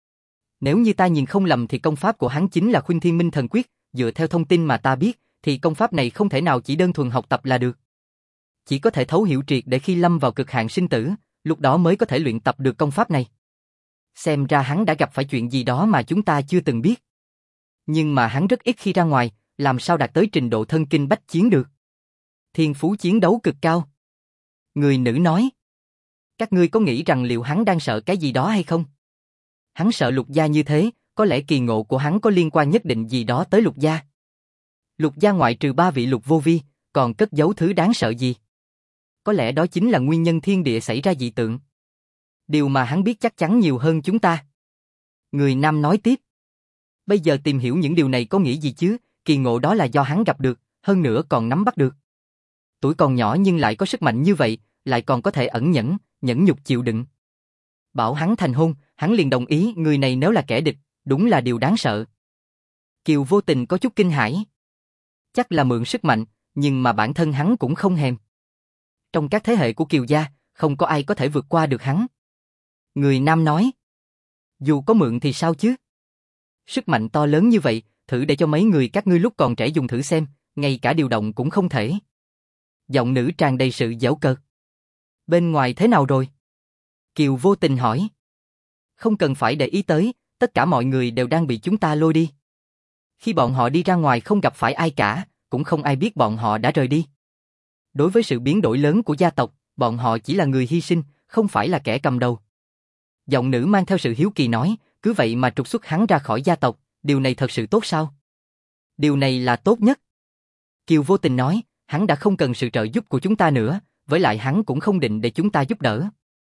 Nếu như ta nhìn không lầm thì công pháp của hắn chính là Khuynh Thiên Minh Thần Quyết, dựa theo thông tin mà ta biết, thì công pháp này không thể nào chỉ đơn thuần học tập là được. Chỉ có thể thấu hiểu triệt để khi lâm vào cực hạn sinh tử, lúc đó mới có thể luyện tập được công pháp này. Xem ra hắn đã gặp phải chuyện gì đó mà chúng ta chưa từng biết. Nhưng mà hắn rất ít khi ra ngoài, làm sao đạt tới trình độ thân kinh bách chiến được. Thiên phú chiến đấu cực cao. Người nữ nói. Các ngươi có nghĩ rằng liệu hắn đang sợ cái gì đó hay không? Hắn sợ Lục gia như thế, có lẽ kỳ ngộ của hắn có liên quan nhất định gì đó tới Lục gia. Lục gia ngoại trừ 3 vị Lục vô vi, còn cất giấu thứ đáng sợ gì? Có lẽ đó chính là nguyên nhân thiên địa xảy ra dị tượng. Điều mà hắn biết chắc chắn nhiều hơn chúng ta. Người nam nói tiếp. Bây giờ tìm hiểu những điều này có nghĩa gì chứ, kỳ ngộ đó là do hắn gặp được, hơn nữa còn nắm bắt được. Tuổi còn nhỏ nhưng lại có sức mạnh như vậy, lại còn có thể ẩn nhẫn, nhẫn nhục chịu đựng. Bảo hắn thành hôn, hắn liền đồng ý, người này nếu là kẻ địch, đúng là điều đáng sợ. Kiều Vô Tình có chút kinh hãi. Chắc là mượn sức mạnh, nhưng mà bản thân hắn cũng không hèm. Trong các thế hệ của Kiều gia, không có ai có thể vượt qua được hắn. Người nam nói. Dù có mượn thì sao chứ? Sức mạnh to lớn như vậy, thử để cho mấy người các ngươi lúc còn trẻ dùng thử xem, ngay cả điều động cũng không thể. Giọng nữ tràn đầy sự giễu cợt. Bên ngoài thế nào rồi? Kiều Vô Tình hỏi. Không cần phải để ý tới, tất cả mọi người đều đang bị chúng ta lôi đi. Khi bọn họ đi ra ngoài không gặp phải ai cả, cũng không ai biết bọn họ đã rời đi. Đối với sự biến đổi lớn của gia tộc, bọn họ chỉ là người hy sinh, không phải là kẻ cầm đầu. Giọng nữ mang theo sự hiếu kỳ nói, cứ vậy mà trục xuất hắn ra khỏi gia tộc, điều này thật sự tốt sao? Điều này là tốt nhất. Kiều Vô Tình nói, hắn đã không cần sự trợ giúp của chúng ta nữa, với lại hắn cũng không định để chúng ta giúp đỡ.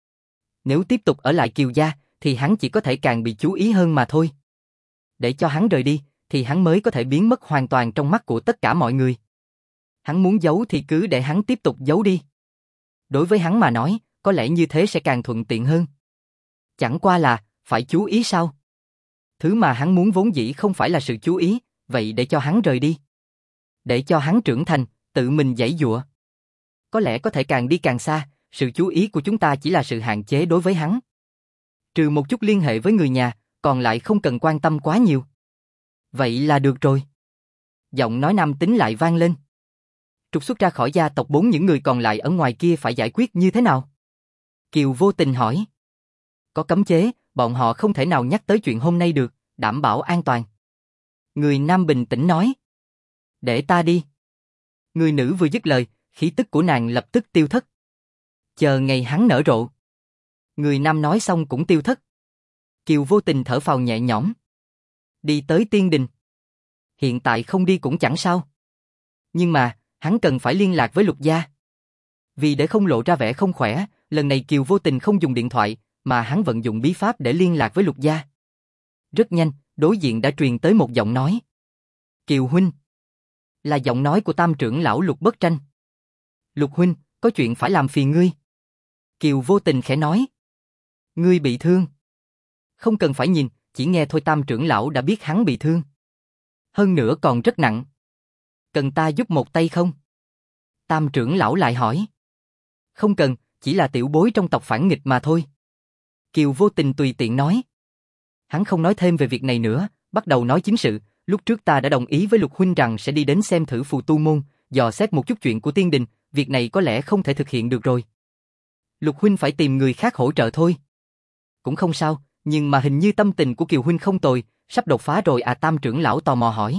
Nếu tiếp tục ở lại Kiều gia, thì hắn chỉ có thể càng bị chú ý hơn mà thôi. Để cho hắn rời đi, thì hắn mới có thể biến mất hoàn toàn trong mắt của tất cả mọi người. Hắn muốn giấu thì cứ để hắn tiếp tục giấu đi. Đối với hắn mà nói, có lẽ như thế sẽ càng thuận tiện hơn. Chẳng qua là, phải chú ý sao? Thứ mà hắn muốn vốn dĩ không phải là sự chú ý, vậy để cho hắn rời đi. Để cho hắn trưởng thành, tự mình giãy giụa. Có lẽ có thể càng đi càng xa, sự chú ý của chúng ta chỉ là sự hạn chế đối với hắn. Trừ một chút liên hệ với người nhà, còn lại không cần quan tâm quá nhiều. Vậy là được rồi. Giọng nói nam tính lại vang lên. Trục xuất ra khỏi gia tộc 4 những người còn lại ở ngoài kia phải giải quyết như thế nào? Kiều Vô Tình hỏi. Có cấm chế, bọn họ không thể nào nhắc tới chuyện hôm nay được, đảm bảo an toàn. Người nam bình tĩnh nói. Để ta đi. Người nữ vừa dứt lời, khí tức của nàng lập tức tiêu thất. Chờ ngày hắn nở rộ. Người nam nói xong cũng tiêu thất. Kiều Vô Tình thở phào nhẹ nhõm. Đi tới tiên đình. Hiện tại không đi cũng chẳng sao. Nhưng mà, hắn cần phải liên lạc với Lục gia. Vì để không lộ ra vẻ không khỏe, lần này Kiều Vô Tình không dùng điện thoại, mà hắn vận dụng bí pháp để liên lạc với Lục gia. Rất nhanh, đối diện đã truyền tới một giọng nói. Kiều huynh. Là giọng nói của Tam trưởng lão Lục Bất Tranh. Lục huynh, có chuyện phải làm phiền ngươi. Kiều Vô Tình khẽ nói. Ngươi bị thương. Không cần phải nhìn, chỉ nghe thôi Tam trưởng lão đã biết hắn bị thương. Hơn nữa còn rất nặng. Cần ta giúp một tay không? Tam trưởng lão lại hỏi. Không cần, chỉ là tiểu bối trong tộc phản nghịch mà thôi. Kiều Vô Tình tùy tiện nói. Hắn không nói thêm về việc này nữa, bắt đầu nói chính sự. Lúc trước ta đã đồng ý với Lục huynh rằng sẽ đi đến xem thử phù tu môn, dò xét một chút chuyện của tiên đình, việc này có lẽ không thể thực hiện được rồi. Lục huynh phải tìm người khác hỗ trợ thôi. Cũng không sao, nhưng mà hình như tâm tình của Kiều huynh không tồi, sắp đột phá rồi à? Tam trưởng lão tò mò hỏi.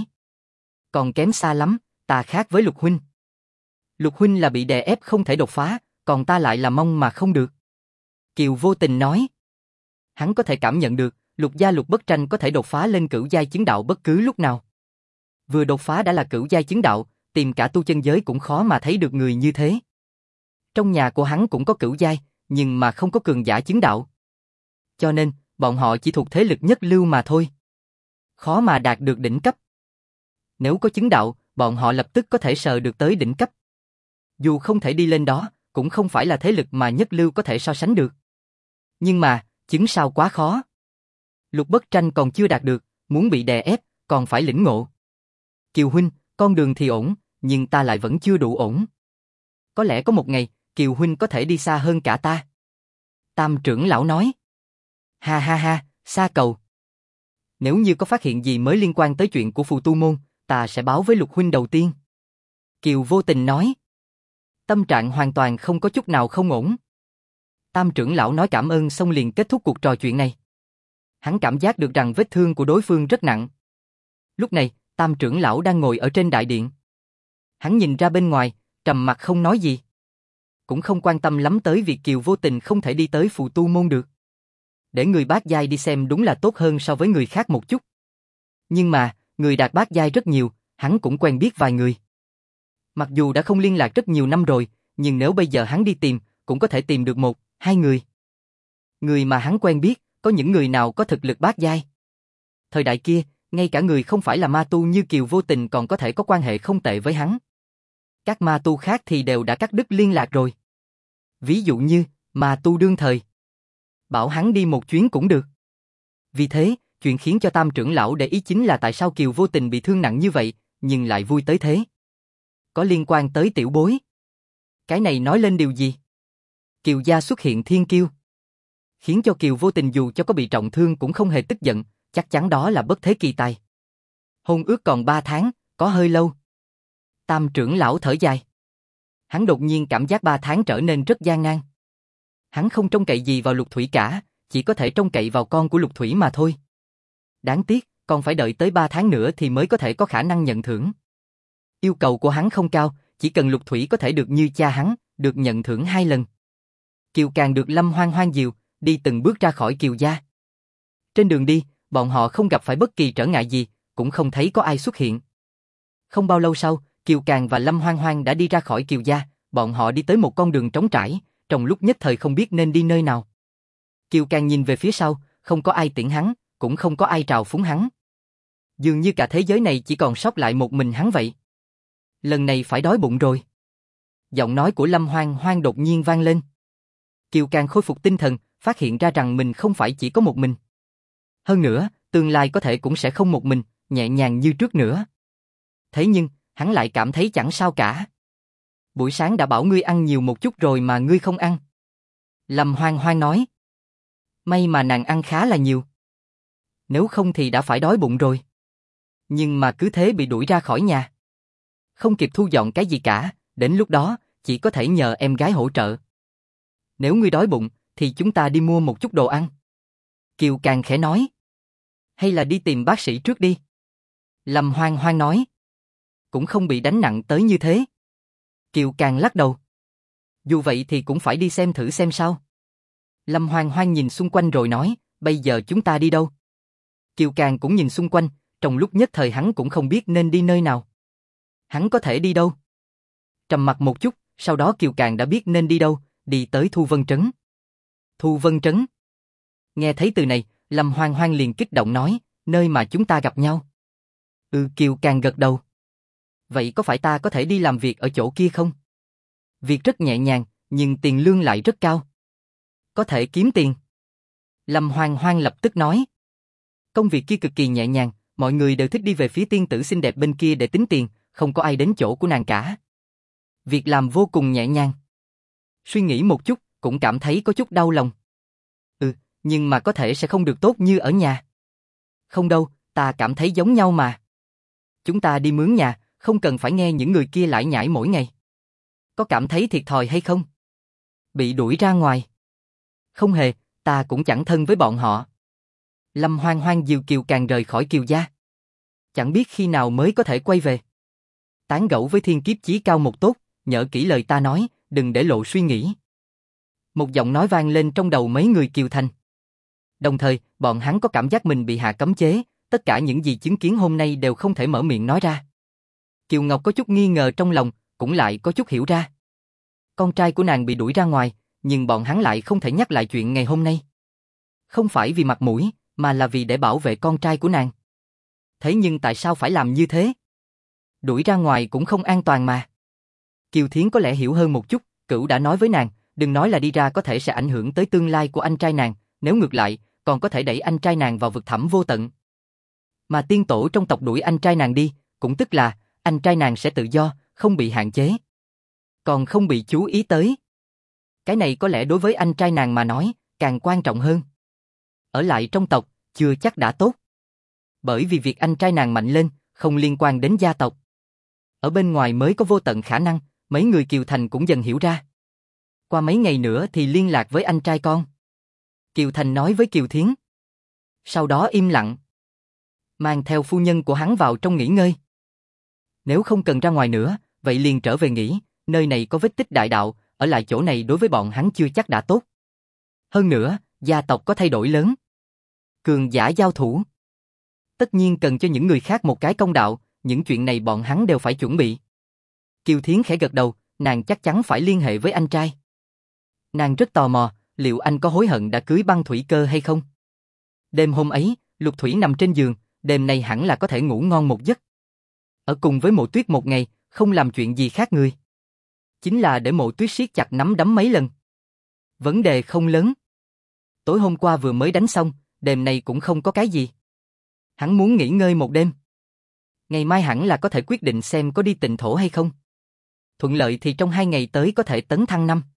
Còn kém xa lắm, ta khác với Lục huynh. Lục huynh là bị đè ép không thể đột phá, còn ta lại là mong mà không được. Kiều Vô Tình nói. Hắn có thể cảm nhận được, Lục gia Lục Bất Tranh có thể đột phá lên cửu giai chứng đạo bất cứ lúc nào. Vừa đột phá đã là cửu giai chứng đạo, tìm cả tu chân giới cũng khó mà thấy được người như thế. Trong nhà của hắn cũng có cửu giai, nhưng mà không có cường giả chứng đạo. Cho nên, bọn họ chỉ thuộc thế lực nhất lưu mà thôi. Khó mà đạt được đỉnh cấp. Nếu có chứng đạo, bọn họ lập tức có thể sờ được tới đỉnh cấp. Dù không thể đi lên đó, cũng không phải là thế lực mà nhất lưu có thể so sánh được. Nhưng mà, chứng sao quá khó. Lục Bất Tranh còn chưa đạt được, muốn bị đè ép, còn phải lĩnh ngộ. Kiều huynh, con đường thì ổn, nhưng ta lại vẫn chưa đủ ổn. Có lẽ có một ngày, Kiều huynh có thể đi xa hơn cả ta. Tam trưởng lão nói. Ha ha ha, xa cầu. Nếu như có phát hiện gì mới liên quan tới chuyện của phù tu môn, ta sẽ báo với Lục huynh đầu tiên. Kiều Vô Tình nói. Tâm trạng hoàn toàn không có chút nào không ổn. Tam trưởng lão nói cảm ơn xong liền kết thúc cuộc trò chuyện này. Hắn cảm giác được rằng vết thương của đối phương rất nặng. Lúc này, Tam trưởng lão đang ngồi ở trên đại điện. Hắn nhìn ra bên ngoài, trầm mặc không nói gì. Cũng không quan tâm lắm tới việc Kiều Vô Tình không thể đi tới phù tu môn được. Để người bát giai đi xem đúng là tốt hơn so với người khác một chút. Nhưng mà, người đạt bát giai rất nhiều, hắn cũng quen biết vài người. Mặc dù đã không liên lạc rất nhiều năm rồi, nhưng nếu bây giờ hắn đi tìm, cũng có thể tìm được một, hai người. Người mà hắn quen biết, có những người nào có thực lực bát giai. Thời đại kia, ngay cả người không phải là ma tu như Kiều Vô Tình còn có thể có quan hệ không tệ với hắn. Các ma tu khác thì đều đã cắt đứt liên lạc rồi. Ví dụ như, ma tu đương thời. Bảo hắn đi một chuyến cũng được. Vì thế, chuyện khiến cho Tam trưởng lão để ý chính là tại sao Kiều Vô Tình bị thương nặng như vậy, nhưng lại vui tới thế. Có liên quan tới tiểu bối. Cái này nói lên điều gì? Kiều gia xuất hiện thiên kiêu. Khiến cho Kiều Vô Tình dù cho có bị trọng thương cũng không hề tức giận, chắc chắn đó là bất thế kỳ tài. Hôn ước còn 3 tháng, có hơi lâu. Tam trưởng lão thở dài. Hắn đột nhiên cảm giác 3 tháng trở nên rất gian nan. Hắn không trông cậy gì vào Lục Thủy cả, chỉ có thể trông cậy vào con của Lục Thủy mà thôi. Đáng tiếc, còn phải đợi tới 3 tháng nữa thì mới có thể có khả năng nhận thưởng. Yêu cầu của hắn không cao, chỉ cần Lục Thủy có thể được như cha hắn, được nhận thưởng 2 lần. Kiều càng được Lâm Hoang Hoang dìu, đi từng bước ra khỏi Kiều gia. Trên đường đi, bọn họ không gặp phải bất kỳ trở ngại gì, cũng không thấy có ai xuất hiện. Không bao lâu sau, Kiều Càng và Lâm Hoang Hoang đã đi ra khỏi Kiều gia, bọn họ đi tới một con đường trống trải, trong lúc nhất thời không biết nên đi nơi nào. Kiều Càng nhìn về phía sau, không có ai tiễn hắn, cũng không có ai trào phúng hắn. Dường như cả thế giới này chỉ còn sót lại một mình hắn vậy. Lần này phải đói bụng rồi. Giọng nói của Lâm Hoang Hoang đột nhiên vang lên. Kiều Càng khôi phục tinh thần, phát hiện ra rằng mình không phải chỉ có một mình. Hơn nữa, tương lai có thể cũng sẽ không một mình, nhẹ nhàng như trước nữa. Thế nhưng, hắn lại cảm thấy chẳng sao cả. Buổi sáng đã bảo ngươi ăn nhiều một chút rồi mà ngươi không ăn. Lâm Hoang Hoang nói. May mà nàng ăn khá là nhiều. Nếu không thì đã phải đói bụng rồi. Nhưng mà cứ thế bị đuổi ra khỏi nhà. Không kịp thu dọn cái gì cả, đến lúc đó, chỉ có thể nhờ em gái hỗ trợ. Nếu ngươi đói bụng, thì chúng ta đi mua một chút đồ ăn. Kiều Càng khẽ nói. Hay là đi tìm bác sĩ trước đi. Lâm Hoang Hoang nói. Cũng không bị đánh nặng tới như thế. Kiều Càng lắc đầu. Dù vậy thì cũng phải đi xem thử xem sao. Lâm Hoang Hoang nhìn xung quanh rồi nói, bây giờ chúng ta đi đâu? Kiều Càng cũng nhìn xung quanh, trong lúc nhất thời hắn cũng không biết nên đi nơi nào. Hắn có thể đi đâu? Trầm mặc một chút, sau đó Kiều Càng đã biết nên đi đâu, đi tới Thu Vân Trấn. Thu Vân Trấn. Nghe thấy từ này, Lâm Hoang Hoang liền kích động nói, nơi mà chúng ta gặp nhau. Kiều Càng gật đầu. Vậy có phải ta có thể đi làm việc ở chỗ kia không? Việc rất nhẹ nhàng, nhưng tiền lương lại rất cao. Có thể kiếm tiền. Lâm Hoang Hoang lập tức nói. Công việc kia cực kỳ nhẹ nhàng, mọi người đều thích đi về phía tiên tử xinh đẹp bên kia để tính tiền, không có ai đến chỗ của nàng cả. Việc làm vô cùng nhẹ nhàng. Suy nghĩ một chút, cũng cảm thấy có chút đau lòng. Nhưng mà có thể sẽ không được tốt như ở nhà. Không đâu, ta cảm thấy giống nhau mà. Chúng ta đi mướn nhà, không cần phải nghe những người kia lải nhải mỗi ngày. Có cảm thấy thiệt thòi hay không? Bị đuổi ra ngoài. Không hề, ta cũng chẳng thân với bọn họ. Lâm Hoang Hoang dìu Kiều Càng rời khỏi Kiều gia. Chẳng biết khi nào mới có thể quay về. Tán gẫu với thiên kiếp chí cao một tốt, nhớ kỹ lời ta nói, đừng để lộ suy nghĩ. Một giọng nói vang lên trong đầu mấy người Kiều Thành. Đồng thời, bọn hắn có cảm giác mình bị hạ cấm chế, tất cả những gì chứng kiến hôm nay đều không thể mở miệng nói ra. Kiều Ngọc có chút nghi ngờ trong lòng, cũng lại có chút hiểu ra. Con trai của nàng bị đuổi ra ngoài, nhưng bọn hắn lại không thể nhắc lại chuyện ngày hôm nay. Không phải vì mặt mũi, mà là vì để bảo vệ con trai của nàng. Thế nhưng tại sao phải làm như thế? Đuổi ra ngoài cũng không an toàn mà. Kiều Thiến có lẽ hiểu hơn một chút, Cửu đã nói với nàng, đừng nói là đi ra có thể sẽ ảnh hưởng tới tương lai của anh trai nàng, nếu ngược lại, còn có thể đẩy anh trai nàng vào vực thẳm vô tận. Mà tiên tổ trong tộc đuổi anh trai nàng đi, cũng tức là, anh trai nàng sẽ tự do, không bị hạn chế. Còn không bị chú ý tới. Cái này có lẽ đối với anh trai nàng mà nói, càng quan trọng hơn. Ở lại trong tộc, chưa chắc đã tốt. Bởi vì việc anh trai nàng mạnh lên, không liên quan đến gia tộc. Ở bên ngoài mới có vô tận khả năng, mấy người Kiều Thành cũng dần hiểu ra. Qua mấy ngày nữa thì liên lạc với anh trai con. Kiều Thành nói với Kiều Thiến. Sau đó im lặng. Mang theo phu nhân của hắn vào trong nghỉ ngơi. Nếu không cần ra ngoài nữa, vậy liền trở về nghỉ, nơi này có vết tích đại đạo, ở lại chỗ này đối với bọn hắn chưa chắc đã tốt. Hơn nữa, gia tộc có thay đổi lớn. Cường giả giao thủ. Tất nhiên cần cho những người khác một cái công đạo, những chuyện này bọn hắn đều phải chuẩn bị. Kiều Thiến khẽ gật đầu, nàng chắc chắn phải liên hệ với anh trai. Nàng rất tò mò, liệu anh có hối hận đã cưới Băng Thủy Cơ hay không? Đêm hôm ấy, Lục Thủy nằm trên giường, đêm nay hẳn là có thể ngủ ngon một giấc. Ở cùng với Mộ Tuyết một ngày, không làm chuyện gì khác người. Chính là để Mộ Tuyết siết chặt nắm đấm mấy lần. Vấn đề không lớn. Tối hôm qua vừa mới đánh xong, đêm nay cũng không có cái gì. Hắn muốn nghỉ ngơi một đêm. Ngày mai hẳn là có thể quyết định xem có đi Tịnh Thổ hay không. Thuận lợi thì trong 2 ngày tới có thể tấn thăng 5.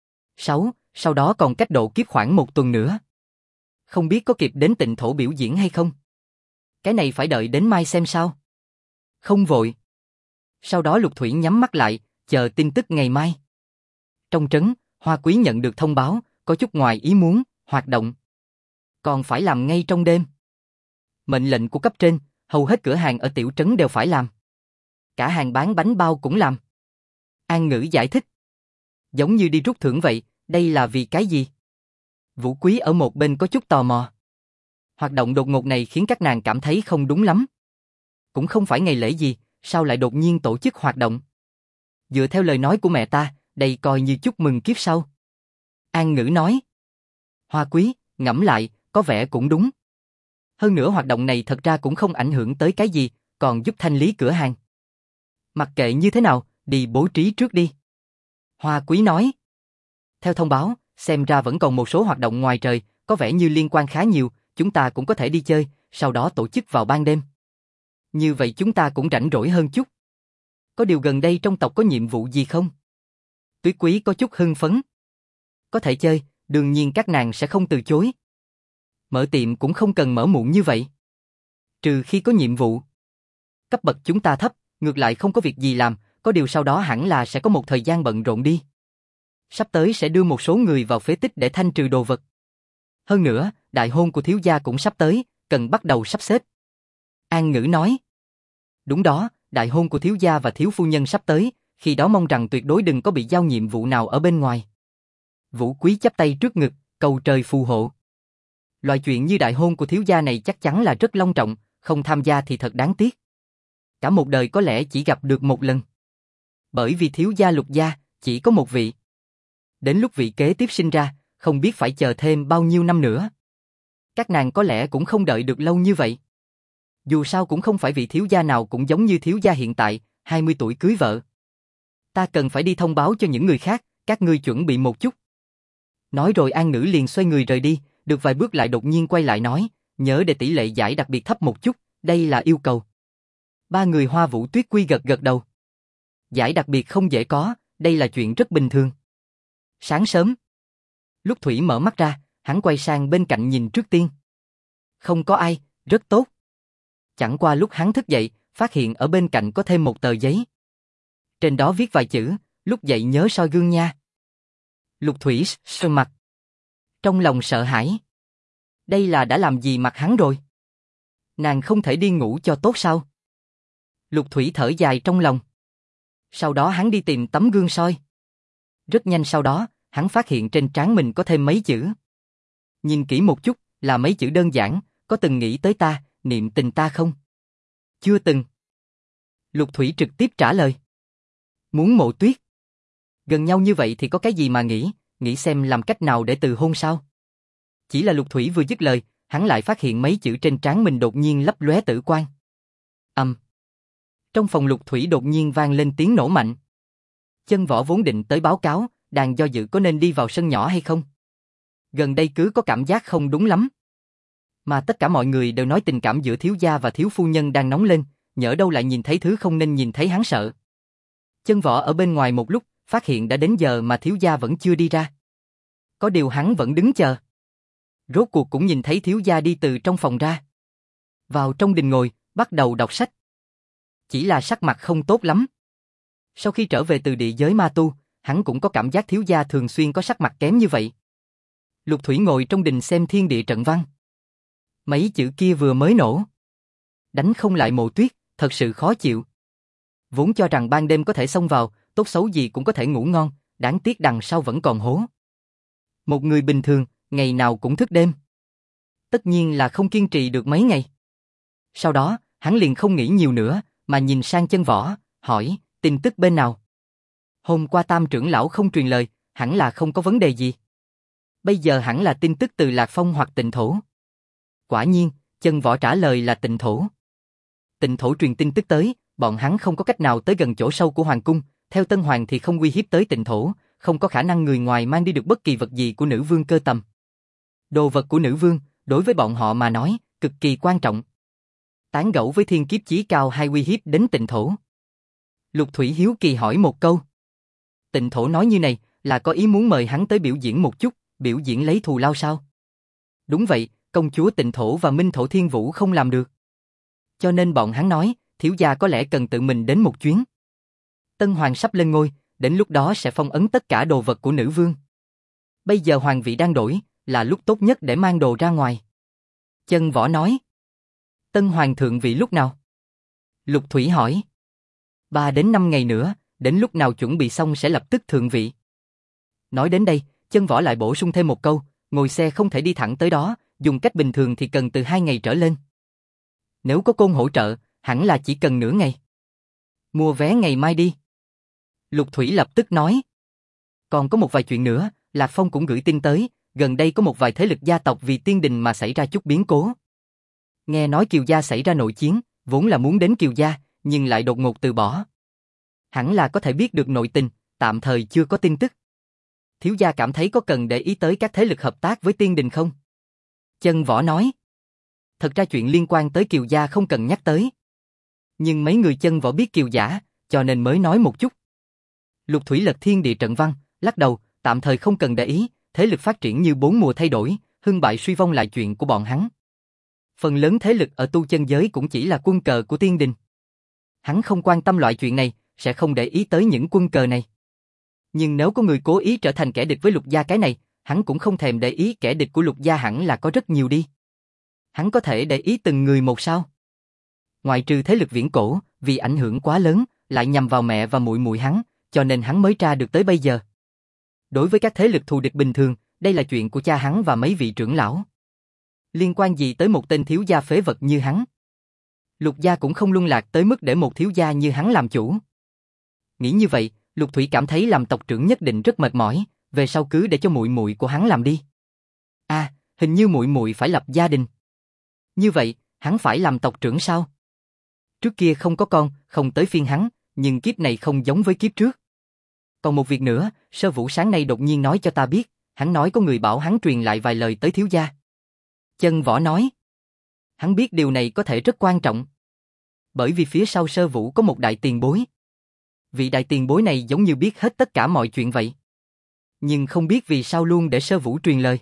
6, sau đó còn cách độ kiếp khoảng 1 tuần nữa. Không biết có kịp đến Tịnh Thổ biểu diễn hay không? Cái này phải đợi đến mai xem sao. Không vội. Sau đó Lục Thủy nhắm mắt lại, chờ tin tức ngày mai. Trong trấn, Hoa Quý nhận được thông báo, có chút ngoài ý muốn, hoạt động. Còn phải làm ngay trong đêm. Mệnh lệnh của cấp trên, hầu hết cửa hàng ở tiểu trấn đều phải làm. Cả hàng bán bánh bao cũng làm. An Ngữ giải thích. Giống như đi rút thưởng vậy, đây là vì cái gì? Vũ Quý ở một bên có chút tò mò. Hoạt động đột ngột này khiến các nàng cảm thấy không đúng lắm. Cũng không phải ngày lễ gì, sao lại đột nhiên tổ chức hoạt động? Dựa theo lời nói của mẹ ta, đây coi như chúc mừng kiếp sau. An Ngữ nói. Hoa Quý, ngẫm lại, có vẻ cũng đúng. Hơn nữa hoạt động này thật ra cũng không ảnh hưởng tới cái gì, còn giúp thanh lý cửa hàng. Mặc kệ như thế nào, đi bố trí trước đi. Hoa Quý nói. Theo thông báo, xem ra vẫn còn một số hoạt động ngoài trời, có vẻ như liên quan khá nhiều, chúng ta cũng có thể đi chơi, sau đó tổ chức vào ban đêm. Như vậy chúng ta cũng rảnh rỗi hơn chút. Có điều gần đây trong tộc có nhiệm vụ gì không? Tuyết Quý có chút hưng phấn. Có thể chơi, đương nhiên các nàng sẽ không từ chối. Mở tiệm cũng không cần mở muộn như vậy. Trừ khi có nhiệm vụ. Cấp bậc chúng ta thấp, ngược lại không có việc gì làm, có điều sau đó hẳn là sẽ có một thời gian bận rộn đi. Sắp tới sẽ đưa một số người vào phế tích để thanh trừ đồ vật. Hơn nữa, đại hôn của thiếu gia cũng sắp tới, cần bắt đầu sắp xếp. An Ngữ nói. Đúng đó, đại hôn của thiếu gia và thiếu phu nhân sắp tới, khi đó mong rằng tuyệt đối đừng có bị giao nhiệm vụ nào ở bên ngoài. Vũ Quý chắp tay trước ngực, cầu trời phù hộ. Loại chuyện như đại hôn của thiếu gia này chắc chắn là rất long trọng, không tham gia thì thật đáng tiếc. Cả một đời có lẽ chỉ gặp được một lần. Bởi vì thiếu gia Lục gia, chỉ có một vị. Đến lúc vị kế tiếp sinh ra, không biết phải chờ thêm bao nhiêu năm nữa. Các nàng có lẽ cũng không đợi được lâu như vậy. Dù sao cũng không phải vị thiếu gia nào cũng giống như thiếu gia hiện tại, 20 tuổi cưới vợ. Ta cần phải đi thông báo cho những người khác, các ngươi chuẩn bị một chút. Nói rồi An Ngữ liền xoay người rời đi, được vài bước lại đột nhiên quay lại nói, nhớ để tỷ lệ giải đặc biệt thấp một chút, đây là yêu cầu. Ba người Hoa Vũ Tuyết Quy gật gật đầu. Giải đặc biệt không dễ có, đây là chuyện rất bình thường. Sáng sớm, lúc Thủy mở mắt ra, hắn quay sang bên cạnh nhìn trước tiên. Không có ai, rất tốt. Chẳng qua lúc hắn thức dậy, phát hiện ở bên cạnh có thêm một tờ giấy. Trên đó viết vài chữ, lúc dậy nhớ soi gương nha. Lục Thủy sờ mặt. Trong lòng sợ hãi. Đây là đã làm gì mặt hắn rồi? Nàng không thể đi ngủ cho tốt sao? Lục Thủy thở dài trong lòng. Sau đó hắn đi tìm tấm gương soi. Rất nhanh sau đó, hắn phát hiện trên trán mình có thêm mấy chữ. Nhìn kỹ một chút, là mấy chữ đơn giản, có từng nghĩ tới ta, niệm tình ta không? Chưa từng. Lục Thủy trực tiếp trả lời. Muốn Mộ Tuyết. Gần nhau như vậy thì có cái gì mà nghĩ xem làm cách nào để từ hôn sao? Chỉ là Lục Thủy vừa dứt lời, hắn lại phát hiện mấy chữ trên trán mình đột nhiên lấp lóe tử quang. Trong phòng Lục Thủy đột nhiên vang lên tiếng nổ mạnh. Chân Võ vốn định tới báo cáo, đang do dự có nên đi vào sân nhỏ hay không. Gần đây cứ có cảm giác không đúng lắm. Mà tất cả mọi người đều nói tình cảm giữa thiếu gia và thiếu phu nhân đang nóng lên, nhỡ đâu lại nhìn thấy thứ không nên nhìn thấy hắn sợ. Chân Võ ở bên ngoài một lúc, phát hiện đã đến giờ mà thiếu gia vẫn chưa đi ra. Có điều hắn vẫn đứng chờ. Rốt cuộc cũng nhìn thấy thiếu gia đi từ trong phòng ra. Vào trong đình ngồi, bắt đầu đọc sách. Chỉ là sắc mặt không tốt lắm. Sau khi trở về từ địa giới ma tu, hắn cũng có cảm giác thiếu gia thường xuyên có sắc mặt kém như vậy. Lục Thủy ngồi trong đình xem thiên địa trận văn. Mấy chữ kia vừa mới nổ. Đánh không lại Mộ Tuyết, thật sự khó chịu. Vốn cho rằng ban đêm có thể xông vào, tốt xấu gì cũng có thể ngủ ngon, đáng tiếc đằng sau vẫn còn hố. Một người bình thường, ngày nào cũng thức đêm. Tất nhiên là không kiên trì được mấy ngày. Sau đó, hắn liền không nghĩ nhiều nữa, mà nhìn sang Chân Võ, hỏi, tin tức bên nào? Hôm qua Tam trưởng lão không truyền lời, hẳn là không có vấn đề gì. Bây giờ hẳn là tin tức từ Lạc Phong hoặc Tịnh Thổ. Quả nhiên, Chân Võ trả lời là Tịnh Thổ. Tịnh Thổ truyền tin tức tới, bọn hắn không có cách nào tới gần chỗ sâu của Hoàng cung, theo Tân Hoàng thì không uy hiếp tới Tịnh Thổ, không có khả năng người ngoài mang đi được bất kỳ vật gì của nữ vương Cơ Tầm. Đồ vật của nữ vương, đối với bọn họ mà nói, cực kỳ quan trọng. Tán gẫu với thiên kiếp chí cao hay uy hiếp đến Tịnh Thổ. Lục Thủy hiếu kỳ hỏi một câu. Tịnh Thổ nói như này, là có ý muốn mời hắn tới biểu diễn một chút, biểu diễn lấy thù lao sao? Đúng vậy, công chúa Tịnh Thổ và Minh Thổ Thiên Vũ không làm được. Cho nên bọn hắn nói, thiếu gia có lẽ cần tự mình đến một chuyến. Tân Hoàng sắp lên ngôi, đến lúc đó sẽ phong ấn tất cả đồ vật của nữ vương. Bây giờ hoàng vị đang đổi, là lúc tốt nhất để mang đồ ra ngoài. Chân Võ nói. Tân Hoàng thượng vị lúc nào? Lục Thủy hỏi. 3 đến 5 ngày nữa, đến lúc nào chuẩn bị xong sẽ lập tức thượng vị. Nói đến đây, Chân Võ lại bổ sung thêm một câu, ngồi xe không thể đi thẳng tới đó, dùng cách bình thường thì cần từ 2 ngày trở lên. Nếu có Côn hỗ trợ, hẳn là chỉ cần nửa ngày. Mua vé ngày mai đi. Lục Thủy lập tức nói. Còn có một vài chuyện nữa, Lạc Phong cũng gửi tin tới, gần đây có một vài thế lực gia tộc vì Tiên Đình mà xảy ra chút biến cố. Nghe nói Kiều gia xảy ra nội chiến, vốn là muốn đến Kiều gia, nhưng lại đột ngột từ bỏ. Hẳn là có thể biết được nội tình, tạm thời chưa có tin tức. Thiếu gia cảm thấy có cần để ý tới các thế lực hợp tác với Tiên Đình không? Chân Võ nói. Thật ra chuyện liên quan tới Kiều gia không cần nhắc tới. Nhưng mấy người Chân Võ biết Kiều giả, cho nên mới nói một chút. Lục Thủy lật thiên địa trận văn, lắc đầu, tạm thời không cần để ý, thế lực phát triển như 4 mùa thay đổi, hưng bại suy vong lại chuyện của bọn hắn. Phần lớn thế lực ở tu chân giới cũng chỉ là quân cờ của Tiên Đình. Hắn không quan tâm loại chuyện này, sẽ không để ý tới những quân cờ này. Nhưng nếu có người cố ý trở thành kẻ địch với Lục gia cái này, hắn cũng không thèm để ý, kẻ địch của Lục gia hẳn là có rất nhiều đi. Hắn có thể để ý từng người một sao? Ngoại trừ thế lực viễn cổ, vì ảnh hưởng quá lớn, lại nhằm vào mẹ và muội muội hắn, cho nên hắn mới tra được tới bây giờ. Đối với các thế lực thù địch bình thường, đây là chuyện của cha hắn và mấy vị trưởng lão. Liên quan gì tới một tên thiếu gia phế vật như hắn? Lục gia cũng không luân lạc tới mức để một thiếu gia như hắn làm chủ. Nghĩ như vậy, Lục Thủy cảm thấy làm tộc trưởng nhất định rất mệt mỏi, về sau cứ để cho muội muội của hắn làm đi. À, hình như muội muội phải lập gia đình. Như vậy, hắn phải làm tộc trưởng sao? Trước kia không có con, không tới phiên hắn, nhưng kiếp này không giống với kiếp trước. Còn một việc nữa, Sơ Vũ sáng nay đột nhiên nói cho ta biết, hắn nói có người bảo hắn truyền lại vài lời tới thiếu gia. Chân Võ nói. Hắn biết điều này có thể rất quan trọng. Bởi vì phía sau Sơ Vũ có một đại tiền bối. Vị đại tiền bối này giống như biết hết tất cả mọi chuyện vậy. Nhưng không biết vì sao luôn để Sơ Vũ truyền lời.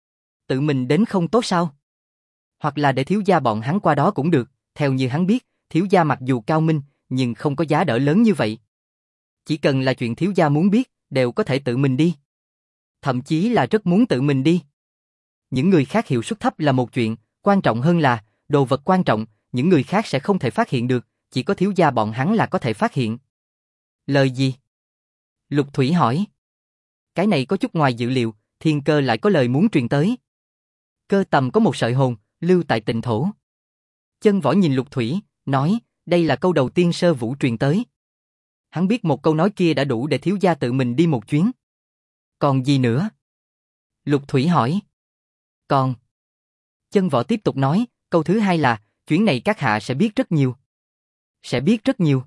Tự mình đến không tốt sao? Hoặc là để thiếu gia bọn hắn qua đó cũng được, theo như hắn biết, thiếu gia mặc dù cao minh, nhưng không có giá đỡ lớn như vậy. Chỉ cần là chuyện thiếu gia muốn biết, đều có thể tự mình đi. Thậm chí là rất muốn tự mình đi. Những người khác hiệu suất thấp là một chuyện, quan trọng hơn là, đồ vật quan trọng, những người khác sẽ không thể phát hiện được, chỉ có thiếu gia bọn hắn là có thể phát hiện. Lời gì? Lục Thủy hỏi. Cái này có chút ngoài dự liệu, Thiên Cơ lại có lời muốn truyền tới. Cơ Tầm có một sợi hồn, lưu tại Tịnh Thổ. Chân Võ nhìn Lục Thủy, nói, đây là câu đầu tiên Sơ Vũ truyền tới. Hắn biết một câu nói kia đã đủ để thiếu gia tự mình đi một chuyến. Còn gì nữa? Lục Thủy hỏi. Còn. Chân Võ tiếp tục nói, câu thứ hai là, chuyến này các hạ sẽ biết rất nhiều. Sẽ biết rất nhiều.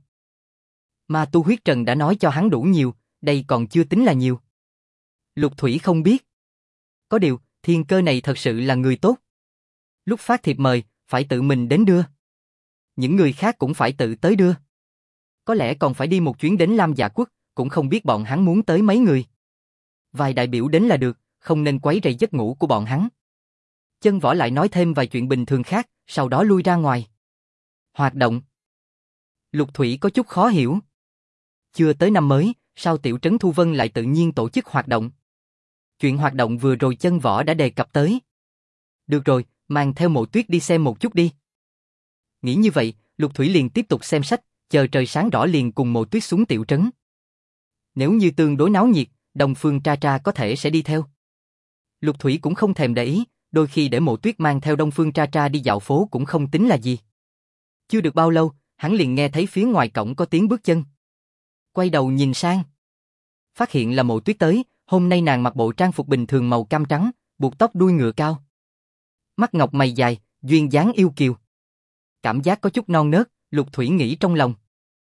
Ma tu huyết trần đã nói cho hắn đủ nhiều, đây còn chưa tính là nhiều. Lục Thủy không biết. Có điều, Thiên Cơ này thật sự là người tốt. Lúc phát thiệp mời, phải tự mình đến đưa. Những người khác cũng phải tự tới đưa. Có lẽ còn phải đi một chuyến đến Lam Dạ Quốc, cũng không biết bọn hắn muốn tới mấy người. Vài đại biểu đến là được, không nên quấy rầy giấc ngủ của bọn hắn. Chân Võ lại nói thêm vài chuyện bình thường khác, sau đó lui ra ngoài. Hoạt động. Lục Thủy có chút khó hiểu. Chưa tới năm mới, sao Tiểu Trấn Thu Vân lại tự nhiên tổ chức hoạt động? Chuyện hoạt động vừa rồi Chân Võ đã đề cập tới. Được rồi, mang theo Mộ Tuyết đi xem một chút đi. Nghĩ như vậy, Lục Thủy liền tiếp tục xem sách, chờ trời sáng rõ liền cùng Mộ Tuyết xuống tiểu trấn. Nếu như tương đối náo nhiệt, Đông Phương Tra Tra có thể sẽ đi theo. Lục Thủy cũng không thèm để ý, đôi khi để Mộ Tuyết mang theo Đông Phương Tra Tra đi dạo phố cũng không tính là gì. Chưa được bao lâu, hắn liền nghe thấy phía ngoài cổng có tiếng bước chân. Quay đầu nhìn sang. Phát hiện là Mộ Tuyết tới, hôm nay nàng mặc bộ trang phục bình thường màu cam trắng, buộc tóc đuôi ngựa cao. Mắt ngọc mày dài, duyên dáng yêu kiều. Cảm giác có chút non nớt, Lục Thủy nghĩ trong lòng.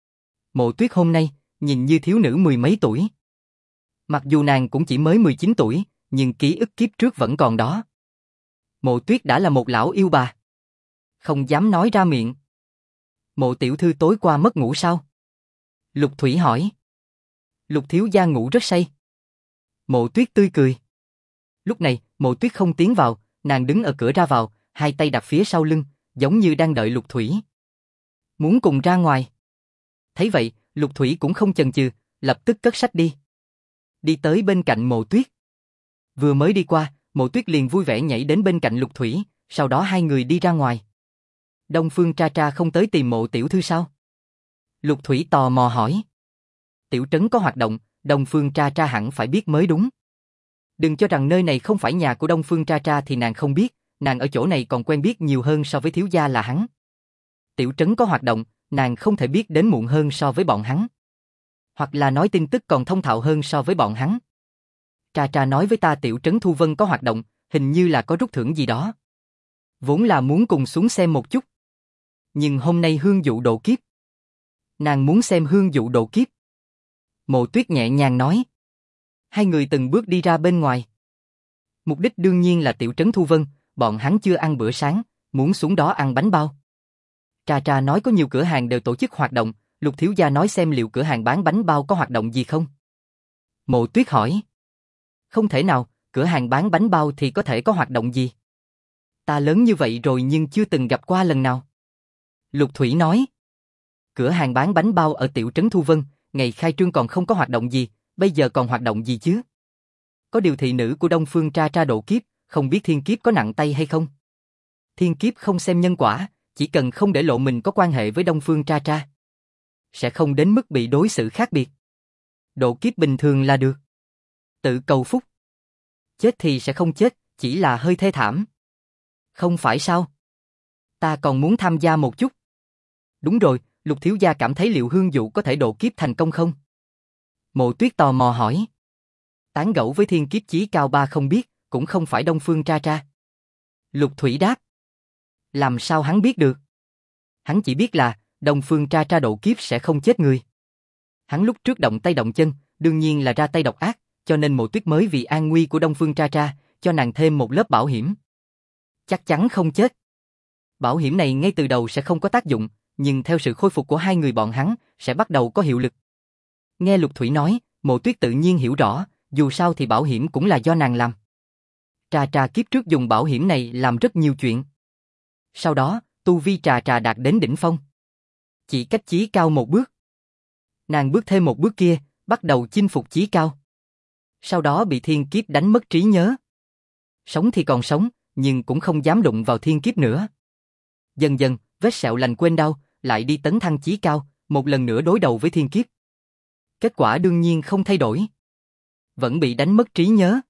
Mộ Tuyết hôm nay, nhìn như thiếu nữ mười mấy tuổi. Mặc dù nàng cũng chỉ mới 19 tuổi, nhưng ký ức kiếp trước vẫn còn đó. Mộ Tuyết đã là một lão yêu bà. Không dám nói ra miệng. Mộ tiểu thư tối qua mất ngủ sao? Lục Thủy hỏi. Lục thiếu gia ngủ rất say. Mộ Tuyết tươi cười. Lúc này, Mộ Tuyết không tiến vào, nàng đứng ở cửa ra vào, hai tay đặt phía sau lưng, giống như đang đợi Lục Thủy. Muốn cùng ra ngoài. Thấy vậy, Lục Thủy cũng không chần chừ, lập tức cất sách đi. Đi tới bên cạnh Mộ Tuyết. Vừa mới đi qua, Mộ Tuyết liền vui vẻ nhảy đến bên cạnh Lục Thủy, sau đó hai người đi ra ngoài. Đông Phương Tra Tra không tới tìm Mộ tiểu thư sao? Lục Thủy tò mò hỏi. Tiểu trấn có hoạt động, Đông Phương Tra Tra hẳn phải biết mới đúng. Đừng cho rằng nơi này không phải nhà của Đông Phương Tra Tra thì nàng không biết, nàng ở chỗ này còn quen biết nhiều hơn so với thiếu gia là hắn. Tiểu trấn có hoạt động, nàng không thể biết đến muộn hơn so với bọn hắn. Hoặc là nói tin tức còn thông thạo hơn so với bọn hắn. Tra Tra nói với ta Tiểu trấn Thu Vân có hoạt động, hình như là có rút thưởng gì đó. Vốn là muốn cùng xuống xem một chút. Nhưng hôm nay hương dụ độ kiếp. Nàng muốn xem hương dụ độ kiếp. Mộ Tuyết nhẹ nhàng nói. Hai người từng bước đi ra bên ngoài. Mục đích đương nhiên là Tiểu trấn Thu Vân, bọn hắn chưa ăn bữa sáng, muốn xuống đó ăn bánh bao. Tra Tra nói có nhiều cửa hàng đều tổ chức hoạt động, Lục thiếu gia nói xem liệu cửa hàng bán bánh bao có hoạt động gì không? Mộ Tuyết hỏi. Không thể nào, cửa hàng bán bánh bao thì có thể có hoạt động gì? Ta lớn như vậy rồi nhưng chưa từng gặp qua lần nào. Lục Thủy nói. Cửa hàng bán bánh bao ở Tiểu trấn Thu Vân, ngày khai trương còn không có hoạt động gì, bây giờ còn hoạt động gì chứ? Có điều thị nữ của Đông Phương Tra Tra độ kiếp, không biết thiên kiếp có nặng tay hay không? Thiên kiếp không xem nhân quả, chỉ cần không để lộ mình có quan hệ với Đông Phương Tra Tra, sẽ không đến mức bị đối xử khác biệt. Độ kiếp bình thường là được. Tự cầu phúc. Chết thì sẽ không chết, chỉ là hơi thê thảm. Không phải sao? Ta còn muốn tham gia một chút. Đúng rồi, Lục thiếu gia cảm thấy liệu hương dụ có thể độ kiếp thành công không? Mộ Tuyết tò mò hỏi. Tán gẫu với thiên kiếp chí cao ba không biết, cũng không phải Đông Phương Tra Tra. Lục Thủy đáp. Làm sao hắn biết được? Hắn chỉ biết là Đông Phương Tra Tra độ kiếp sẽ không chết người. Hắn lúc trước động tay động chân, đương nhiên là ra tay độc ác, cho nên Mộ Tuyết mới vì an nguy của Đông Phương Tra Tra, cho nàng thêm một lớp bảo hiểm. Chắc chắn không chết. Bảo hiểm này ngay từ đầu sẽ không có tác dụng, nhưng theo sự khôi phục của hai người bọn hắn, sẽ bắt đầu có hiệu lực. Nghe Lục Thủy nói, Mộ Tuyết tự nhiên hiểu rõ, dù sao thì bảo hiểm cũng là do nàng làm. Trà Trà kiếp trước dùng bảo hiểm này làm rất nhiều chuyện. Sau đó, tu vi Trà Trà đạt đến đỉnh phong. Chỉ cách chí cao một bước. Nàng bước thêm một bước kia, bắt đầu chinh phục chí cao. Sau đó bị thiên kiếp đánh mất trí nhớ. Sống thì còn sống, nhưng cũng không dám đụng vào thiên kiếp nữa. Dần dần, vết sẹo lành quên đau, lại đi tấn thăng chí cao, một lần nữa đối đầu với thiên kiếp. Kết quả đương nhiên không thay đổi. Vẫn bị đánh mất trí nhớ.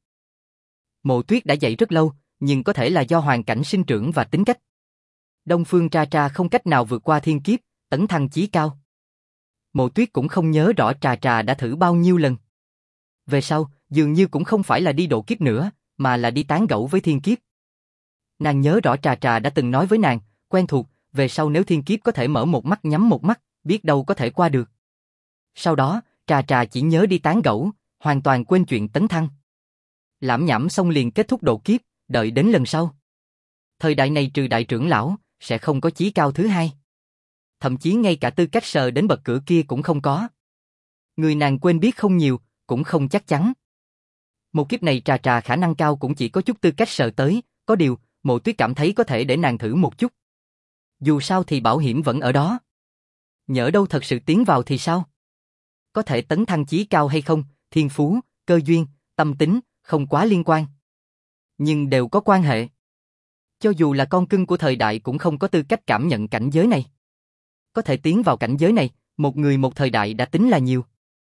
Mộ Tuyết đã dạy rất lâu, nhưng có thể là do hoàn cảnh sinh trưởng và tính cách. Đông Phương Tra Tra không cách nào vượt qua thiên kiếp, tấn thăng chí cao. Mộ Tuyết cũng không nhớ rõ Trà Trà đã thử bao nhiêu lần. Về sau, dường như cũng không phải là đi độ kiếp nữa, mà là đi tán gẫu với thiên kiếp. Nàng nhớ rõ Trà Trà đã từng nói với nàng, quen thuộc, về sau nếu thiên kiếp có thể mở một mắt nhắm một mắt, biết đâu có thể qua được. Sau đó, Trà Trà chỉ nhớ đi tán gẫu, hoàn toàn quên chuyện tấn thăng. Lảm nhảm xong liền kết thúc độ kiếp, đợi đến lần sau. Thời đại này trừ đại trưởng lão, sẽ không có chí cao thứ hai. Thậm chí ngay cả tư cách sờ đến bậc cửa kia cũng không có. Người nàng quên biết không nhiều, cũng không chắc chắn. Một kiếp này Trà Trà khả năng cao cũng chỉ có chút tư cách sờ tới, có điều, Mộ Tuyết cảm thấy có thể để nàng thử một chút. Dù sao thì bảo hiểm vẫn ở đó. Nhỡ đâu thật sự tiến vào thì sao? Có thể tấn thăng chí cao hay không, thiên phú, cơ duyên, tâm tính, không quá liên quan. Nhưng đều có quan hệ. Cho dù là con cưng của thời đại cũng không có tư cách cảm nhận cảnh giới này. Có thể tiến vào cảnh giới này, một người một thời đại đã tính là nhiều.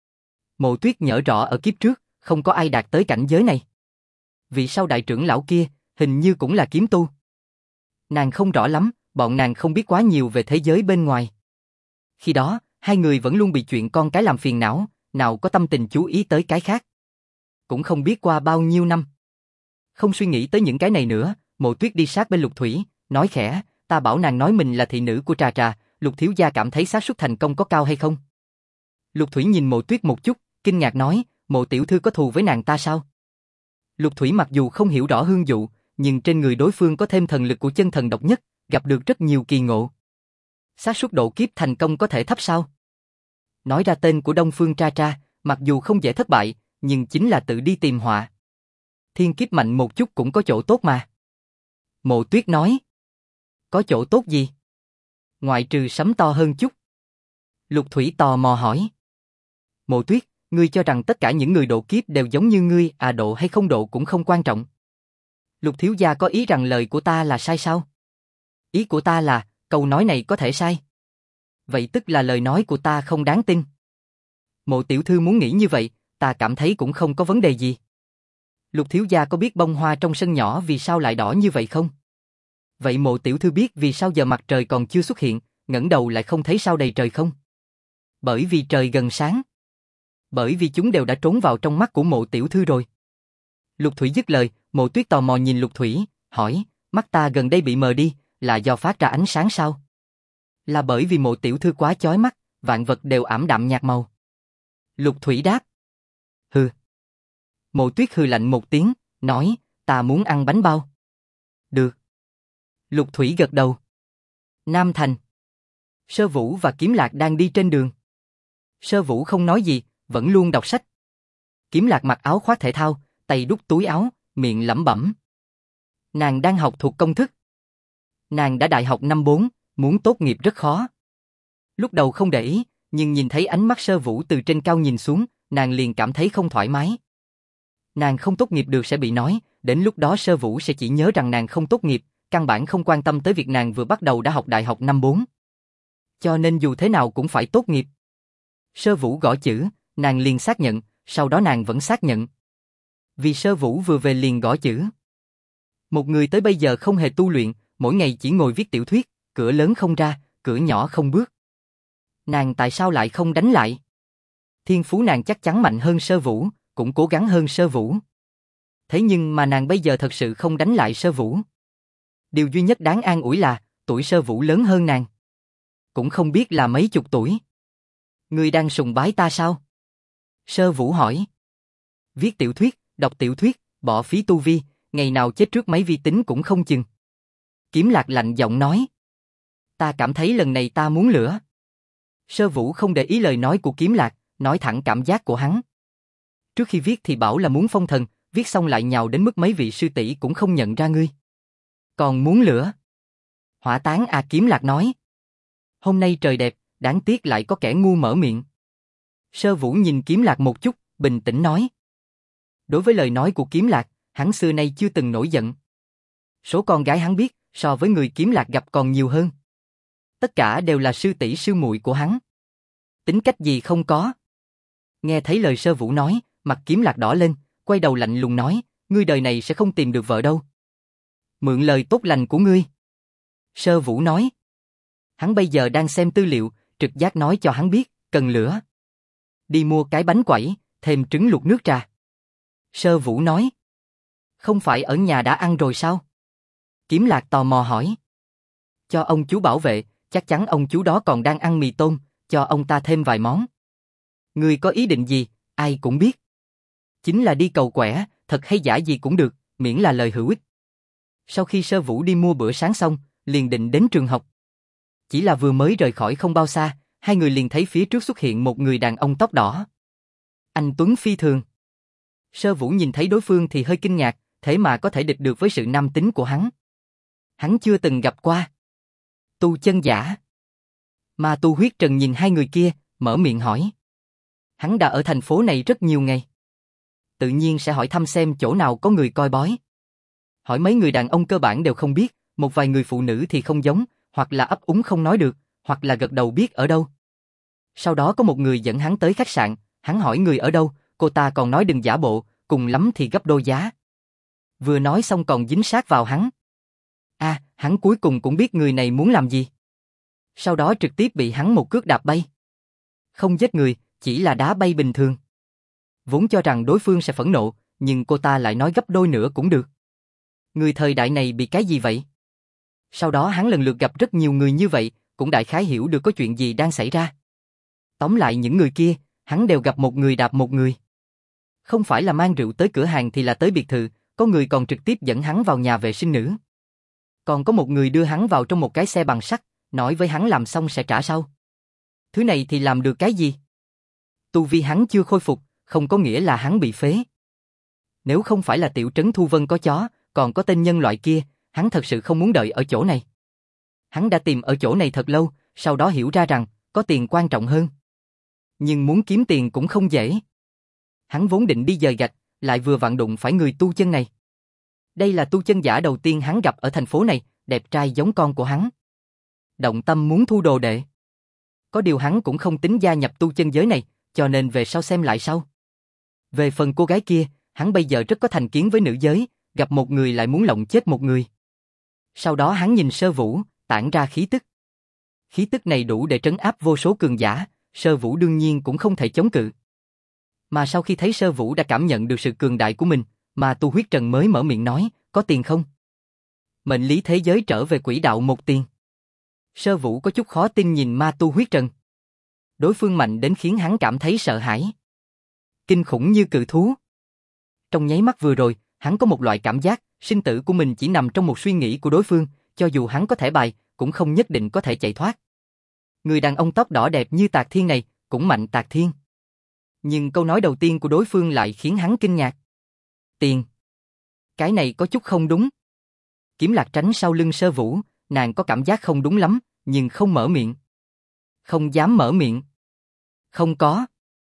Mộ Tuyết nhớ rõ ở kiếp trước, không có ai đạt tới cảnh giới này. Vì sao đại trưởng lão kia, hình như cũng là kiếm tu. Nàng không rõ lắm, bọn nàng không biết quá nhiều về thế giới bên ngoài. Khi đó, hai người vẫn luôn bị chuyện con cái làm phiền não, nào có tâm tình chú ý tới cái khác. Cũng không biết qua bao nhiêu năm. Không suy nghĩ tới những cái này nữa, Mộ Tuyết đi sát bên Lục Thủy, nói khẽ, ta bảo nàng nói mình là thị nữ của Trà Trà, Lục thiếu gia cảm thấy xác suất thành công có cao hay không? Lục Thủy nhìn Mộ Tuyết một chút, kinh ngạc nói, Mộ tiểu thư có thù với nàng ta sao? Lục Thủy mặc dù không hiểu rõ hương dụ, nhưng trên người đối phương có thêm thần lực của chân thần độc nhất, gặp được rất nhiều kỳ ngộ. Xác suất độ kiếp thành công có thể thấp sao? Nói ra tên của Đông Phương Tra Tra, mặc dù không dễ thất bại, nhưng chính là tự đi tìm họa. Thiên kiếp mạnh một chút cũng có chỗ tốt mà. Mộ Tuyết nói. Có chỗ tốt gì? Ngoại trừ sấm to hơn chút. Lục Thủy tò mò hỏi. Mộ Tuyết, ngươi cho rằng tất cả những người độ kiếp đều giống như ngươi, độ hay không độ cũng không quan trọng. Lục thiếu gia có ý rằng lời của ta là sai sao? Ý của ta là, câu nói này có thể sai. Vậy tức là lời nói của ta không đáng tin. Mộ tiểu thư muốn nghĩ như vậy, ta cảm thấy cũng không có vấn đề gì. Lục thiếu gia có biết bông hoa trong sân nhỏ vì sao lại đỏ như vậy không? Vậy Mộ tiểu thư biết vì sao giờ mặt trời còn chưa xuất hiện, ngẩng đầu lại không thấy sao đầy trời không? Bởi vì trời gần sáng. Bởi vì chúng đều đã trốn vào trong mắt của Mộ tiểu thư rồi. Lục Thủy dứt lời, Mộ Tuyết tò mò nhìn Lục Thủy, hỏi, mắt ta gần đây bị mờ đi, là do phát ra ánh sáng sao? Là bởi vì Mộ tiểu thư quá chói mắt, vạn vật đều ảm đạm nhạt màu. Lục Thủy đáp. Hừ. Mộ Tuyết hừ lạnh một tiếng, nói, ta muốn ăn bánh bao. Được. Lục Thủy gật đầu. Nam Thành. Sơ Vũ và Kiếm Lạc đang đi trên đường. Sơ Vũ không nói gì, vẫn luôn đọc sách. Kiếm Lạc mặc áo khoác thể thao, tay đút túi áo, miệng lẩm bẩm. Nàng đang học thuộc công thức. Nàng đã đại học năm 4, muốn tốt nghiệp rất khó. Lúc đầu không để ý, nhưng nhìn thấy ánh mắt Sơ Vũ từ trên cao nhìn xuống, nàng liền cảm thấy không thoải mái. Nàng không tốt nghiệp được sẽ bị nói, đến lúc đó Sơ Vũ sẽ chỉ nhớ rằng nàng không tốt nghiệp, căn bản không quan tâm tới việc nàng vừa bắt đầu đã học đại học năm 4. Cho nên dù thế nào cũng phải tốt nghiệp. Sơ Vũ gõ chữ, nàng liền xác nhận, sau đó nàng vẫn xác nhận. Vì Sơ Vũ vừa về liền gõ chữ. Một người tới bây giờ không hề tu luyện, mỗi ngày chỉ ngồi viết tiểu thuyết, cửa lớn không ra, cửa nhỏ không bước. Nàng tại sao lại không đánh lại? Thiên phú nàng chắc chắn mạnh hơn Sơ Vũ, cũng cố gắng hơn Sơ Vũ. Thế nhưng mà nàng bây giờ thật sự không đánh lại Sơ Vũ. Điều duy nhất đáng an ủi là, tuổi Sơ Vũ lớn hơn nàng. Cũng không biết là mấy chục tuổi. Ngươi đang sùng bái ta sao? Sơ Vũ hỏi. Viết tiểu thuyết, đọc tiểu thuyết, bỏ phí tu vi, ngày nào chết trước máy vi tính cũng không chừng. Kiếm Lạc lạnh giọng nói. Ta cảm thấy lần này ta muốn lửa. Sơ Vũ không để ý lời nói của Kiếm Lạc, nói thẳng cảm giác của hắn. Trước khi viết thì bảo là muốn phong thần, viết xong lại nhào đến mức mấy vị sư tỷ cũng không nhận ra ngươi. Còn muốn lửa. Hỏa táng à, Kiếm Lạc nói. Hôm nay trời đẹp, đáng tiếc lại có kẻ ngu mở miệng. Sơ Vũ nhìn Kiếm Lạc một chút, bình tĩnh nói. Đối với lời nói của Kiếm Lạc, hắn xưa nay chưa từng nổi giận. Số con gái hắn biết, so với người Kiếm Lạc gặp còn nhiều hơn. Tất cả đều là sư tỷ sư muội của hắn. Tính cách gì không có. Nghe thấy lời Sơ Vũ nói, mặt Kiếm Lạc đỏ lên, quay đầu lạnh lùng nói, ngươi đời này sẽ không tìm được vợ đâu. Mượn lời tốt lành của ngươi. Sơ Vũ nói. Hắn bây giờ đang xem tư liệu, trực giác nói cho hắn biết, cần lửa. Đi mua cái bánh quẩy, thêm trứng luộc nước trà. Sơ Vũ nói. Không phải ở nhà đã ăn rồi sao? Kiếm Lạc tò mò hỏi. Cho ông chú bảo vệ, chắc chắn ông chú đó còn đang ăn mì tôm, cho ông ta thêm vài món. Ngươi có ý định gì, ai cũng biết. Chính là đi cầu quẻ, thật hay giả gì cũng được, miễn là lời hữu ích. Sau khi Sơ Vũ đi mua bữa sáng xong, liền định đến trường học. Chỉ là vừa mới rời khỏi không bao xa, hai người liền thấy phía trước xuất hiện một người đàn ông tóc đỏ. Anh tuấn phi thường. Sơ Vũ nhìn thấy đối phương thì hơi kinh ngạc, thế mà có thể địch được với sự nam tính của hắn. Hắn chưa từng gặp qua. Tu chân giả. Ma tu huyết trần nhìn hai người kia, mở miệng hỏi. Hắn đã ở thành phố này rất nhiều ngày. Tự nhiên sẽ hỏi thăm xem chỗ nào có người coi bói. Hỏi mấy người đàn ông cơ bản đều không biết, một vài người phụ nữ thì không giống, hoặc là ấp úng không nói được, hoặc là gật đầu biết ở đâu. Sau đó có một người dẫn hắn tới khách sạn, hắn hỏi người ở đâu, cô ta còn nói đừng giả bộ, cùng lắm thì gấp đôi giá. Vừa nói xong còn dính sát vào hắn. Hắn cuối cùng cũng biết người này muốn làm gì. Sau đó trực tiếp bị hắn một cước đạp bay. Không giết người, chỉ là đá bay bình thường. Vốn cho rằng đối phương sẽ phẫn nộ, nhưng cô ta lại nói gấp đôi nữa cũng được. Người thời đại này bị cái gì vậy? Sau đó hắn lần lượt gặp rất nhiều người như vậy, cũng đại khái hiểu được có chuyện gì đang xảy ra. Tóm lại những người kia, hắn đều gặp một người đạp một người. Không phải là mang rượu tới cửa hàng thì là tới biệt thự, có người còn trực tiếp dẫn hắn vào nhà vệ sinh nữ. Còn có một người đưa hắn vào trong một cái xe bằng sắt, nói với hắn làm xong sẽ trả sau. Thứ này thì làm được cái gì? Tu vi hắn chưa khôi phục, không có nghĩa là hắn bị phế. Nếu không phải là tiểu trấn Thu Vân có chó, còn có tên nhân loại kia, hắn thật sự không muốn đợi ở chỗ này. Hắn đã tìm ở chỗ này thật lâu, sau đó hiểu ra rằng, có tiền quan trọng hơn. Nhưng muốn kiếm tiền cũng không dễ. Hắn vốn định đi dời gạch, lại vừa vặn đụng phải người tu chân này. Đây là tu chân giả đầu tiên hắn gặp ở thành phố này, đẹp trai giống con của hắn. Động tâm muốn thu đồ đệ. Có điều hắn cũng không tính gia nhập tu chân giới này, cho nên về sau xem lại sau. Về phần cô gái kia, hắn bây giờ rất có thành kiến với nữ giới, gặp một người lại muốn lộng chết một người. Sau đó hắn nhìn Sơ Vũ, tản ra khí tức. Khí tức này đủ để trấn áp vô số cường giả, Sơ Vũ đương nhiên cũng không thể chống cự. Mà sau khi thấy Sơ Vũ đã cảm nhận được sự cường đại của mình, mà Tu Huyết Trần mới mở miệng nói, có tiền không? Mệnh lý thế giới trở về quỹ đạo một tiền. Sơ Vũ có chút khó tin nhìn Ma Tu Huyết Trần. Đối phương mạnh đến khiến hắn cảm thấy sợ hãi. Kinh khủng như cự thú. Trong nháy mắt vừa rồi, hắn có một loại cảm giác, sinh tử của mình chỉ nằm trong một suy nghĩ của đối phương, cho dù hắn có thể bài, cũng không nhất định có thể chạy thoát. Người đàn ông tóc đỏ đẹp như Tạc Thiên này, cũng mạnh Tạc Thiên. Nhưng câu nói đầu tiên của đối phương lại khiến hắn kinh ngạc. Tiền. Cái này có chút không đúng. Kiếm Lạc tránh sau lưng Sơ Vũ, nàng có cảm giác không đúng lắm, nhưng không mở miệng. Không dám mở miệng. Không có.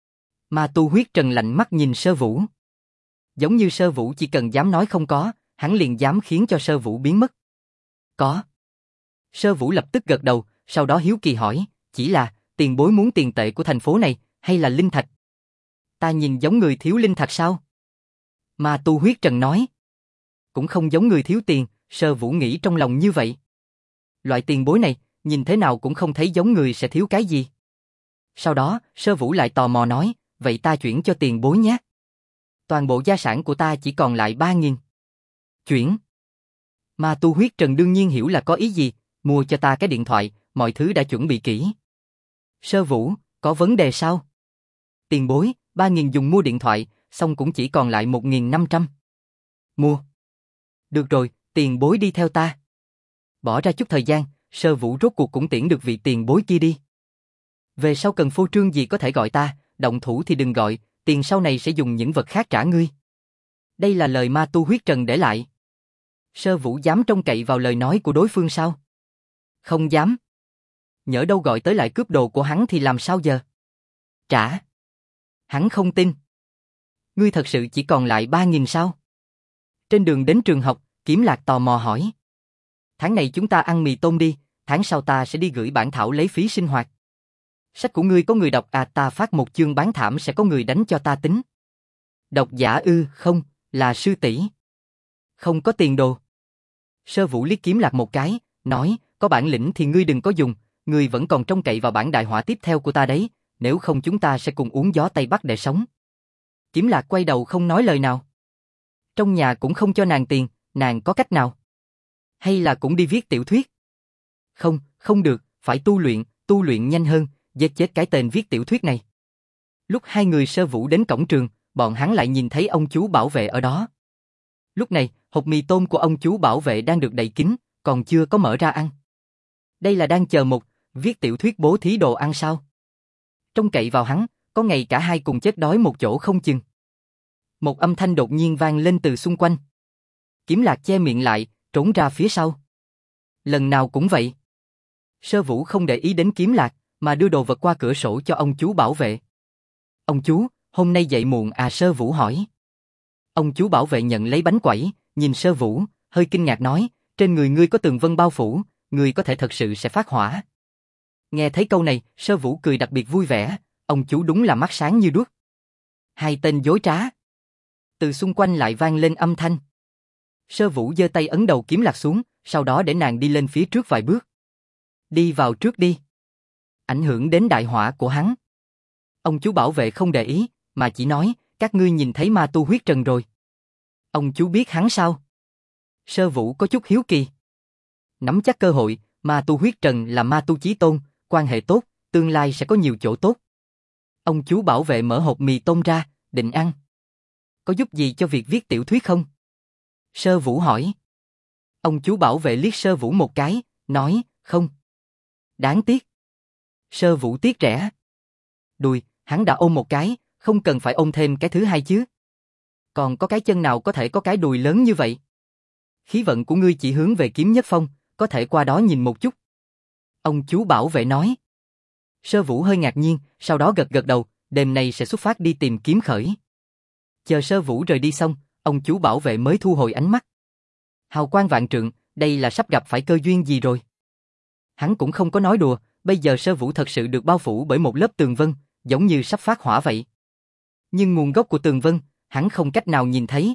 Ma Tu Huyết Trần lạnh mắt nhìn Sơ Vũ. Giống như Sơ Vũ chỉ cần dám nói không có, hắn liền dám khiến cho Sơ Vũ biến mất. Có. Sơ Vũ lập tức gật đầu, sau đó hiếu kỳ hỏi, chỉ là, tiền bối muốn tiền tệ của thành phố này, hay là linh thạch? Ta nhìn giống người thiếu linh thạch sao? Ma Tu Huyết Trần nói. Cũng không giống người thiếu tiền, Sơ Vũ nghĩ trong lòng như vậy. Loại tiền bối này, nhìn thế nào cũng không thấy giống người sẽ thiếu cái gì. Sau đó, Sơ Vũ lại tò mò nói, vậy ta chuyển cho tiền bối nhé. Toàn bộ gia sản của ta chỉ còn lại 3.000. Chuyển. Ma Tu Huyết Trần đương nhiên hiểu là có ý gì, mua cho ta cái điện thoại, mọi thứ đã chuẩn bị kỹ. Sơ Vũ, có vấn đề sao? Tiền bối, 3.000 dùng mua điện thoại, xong cũng chỉ còn lại 1.500. Mua. Được rồi, tiền bối đi theo ta. Bỏ ra chút thời gian, Sơ Vũ rốt cuộc cũng tiễn được vị tiền bối kia đi. Về sau cần phô trương gì có thể gọi ta, động thủ thì đừng gọi, tiền sau này sẽ dùng những vật khác trả ngươi. Đây là lời Ma Tu Huyết Trần để lại. Sơ Vũ dám trông cậy vào lời nói của đối phương sao? Không dám. Nhỡ đâu gọi tới lại cướp đồ của hắn thì làm sao giờ? Trả. Hắn không tin. Ngươi thật sự chỉ còn lại 3.000 sao? Trên đường đến trường học, Kiếm Lạc tò mò hỏi. Tháng này chúng ta ăn mì tôm đi, tháng sau ta sẽ đi gửi bản thảo lấy phí sinh hoạt. Sách của ngươi có người đọc à, ta phát một chương bán thảm sẽ có người đánh cho ta tính. Độc giả ư, không, là sư tỷ. Không có tiền đồ. Sơ Vũ liếc Kiếm Lạc một cái, nói, có bản lĩnh thì ngươi đừng có dùng, ngươi vẫn còn trông cậy vào bản đại họa tiếp theo của ta đấy, nếu không chúng ta sẽ cùng uống gió Tây Bắc để sống. Kiếm Lạc quay đầu không nói lời nào. Trong nhà cũng không cho nàng tiền, nàng có cách nào? Hay là cũng đi viết tiểu thuyết? Không, không được, phải tu luyện nhanh hơn, giết chết cái tên viết tiểu thuyết này. Lúc hai người Sơ Vũ đến cổng trường, bọn hắn lại nhìn thấy ông chú bảo vệ ở đó. Lúc này, hộp mì tôm của ông chú bảo vệ đang được đậy kín, còn chưa có mở ra ăn. Đây là đang chờ một viết tiểu thuyết bố thí đồ ăn sao? Trông cậy vào hắn, có ngày cả hai cùng chết đói một chỗ không chừng. Một âm thanh đột nhiên vang lên từ xung quanh. Kiếm Lạc che miệng lại, trốn ra phía sau. Lần nào cũng vậy. Sơ Vũ không để ý đến Kiếm Lạc, mà đưa đồ vật qua cửa sổ cho ông chú bảo vệ. Ông chú, hôm nay dậy muộn à? Sơ Vũ hỏi. Ông chú bảo vệ nhận lấy bánh quẩy, nhìn Sơ Vũ, hơi kinh ngạc nói, trên người ngươi có tường vân bao phủ, ngươi có thể thật sự sẽ phát hỏa. Nghe thấy câu này, Sơ Vũ cười đặc biệt vui vẻ, ông chú đúng là mắt sáng như đuốc. Hai tên dối trá. Từ xung quanh lại vang lên âm thanh. Sơ Vũ giơ tay ấn đầu kiếm lạc xuống, sau đó để nàng đi lên phía trước vài bước. Đi vào trước đi. Ảnh hưởng đến đại hỏa của hắn. Ông chú bảo vệ không để ý, mà chỉ nói, các ngươi nhìn thấy ma tu huyết trần rồi. Ông chú biết hắn sao? Sơ Vũ có chút hiếu kỳ. Nắm chắc cơ hội, ma tu huyết trần là ma tu chí tôn, quan hệ tốt, tương lai sẽ có nhiều chỗ tốt. Ông chú bảo vệ mở hộp mì tôm ra, định ăn. Có giúp gì cho việc viết tiểu thuyết không? Sơ Vũ hỏi. Ông chú bảo vệ liếc Sơ Vũ một cái, nói, không. Đáng tiếc. Sơ Vũ tiếc rẻ. Đùi, hắn đã ôm một cái, không cần phải ôm thêm cái thứ hai chứ. Còn có cái chân nào có thể có cái đùi lớn như vậy? Khí vận của ngươi chỉ hướng về kiếm nhất phong, có thể qua đó nhìn một chút. Ông chú bảo vệ nói. Sơ Vũ hơi ngạc nhiên, sau đó gật gật đầu, đêm nay sẽ xuất phát đi tìm kiếm khởi. Chờ Sơ Vũ rời đi xong, ông chú bảo vệ mới thu hồi ánh mắt. Hào quang vạn trượng, đây là sắp gặp phải cơ duyên gì rồi? Hắn cũng không có nói đùa, bây giờ Sơ Vũ thật sự được bao phủ bởi một lớp tường vân, giống như sắp phát hỏa vậy. Nhưng nguồn gốc của tường vân, hắn không cách nào nhìn thấy.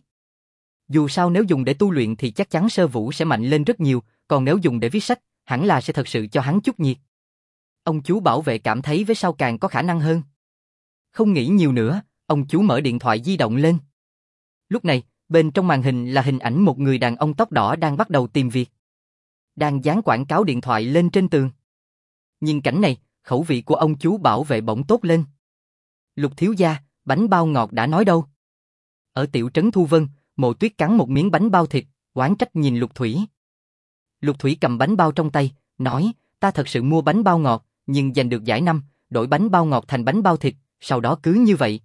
Dù sao nếu dùng để tu luyện thì chắc chắn Sơ Vũ sẽ mạnh lên rất nhiều, còn nếu dùng để viết sách, hẳn là sẽ thật sự cho hắn chút nhiệt. Ông chú bảo vệ cảm thấy về sau càng có khả năng hơn. Không nghĩ nhiều nữa, ông chú mở điện thoại di động lên. Lúc này, bên trong màn hình là hình ảnh một người đàn ông tóc đỏ đang bắt đầu tìm việc. Đang dán quảng cáo điện thoại lên trên tường. Nhìn cảnh này, khẩu vị của ông chú bảo vệ bỗng tốt lên. Lục thiếu gia, bánh bao ngọt đã nói đâu? Ở tiểu trấn Thu Vân, Mộ Tuyết cắn một miếng bánh bao thịt, oán trách nhìn Lục Thủy. Lục Thủy cầm bánh bao trong tay, nói, ta thật sự mua bánh bao ngọt, nhưng giành được giải năm, đổi bánh bao ngọt thành bánh bao thịt, sau đó cứ như vậy.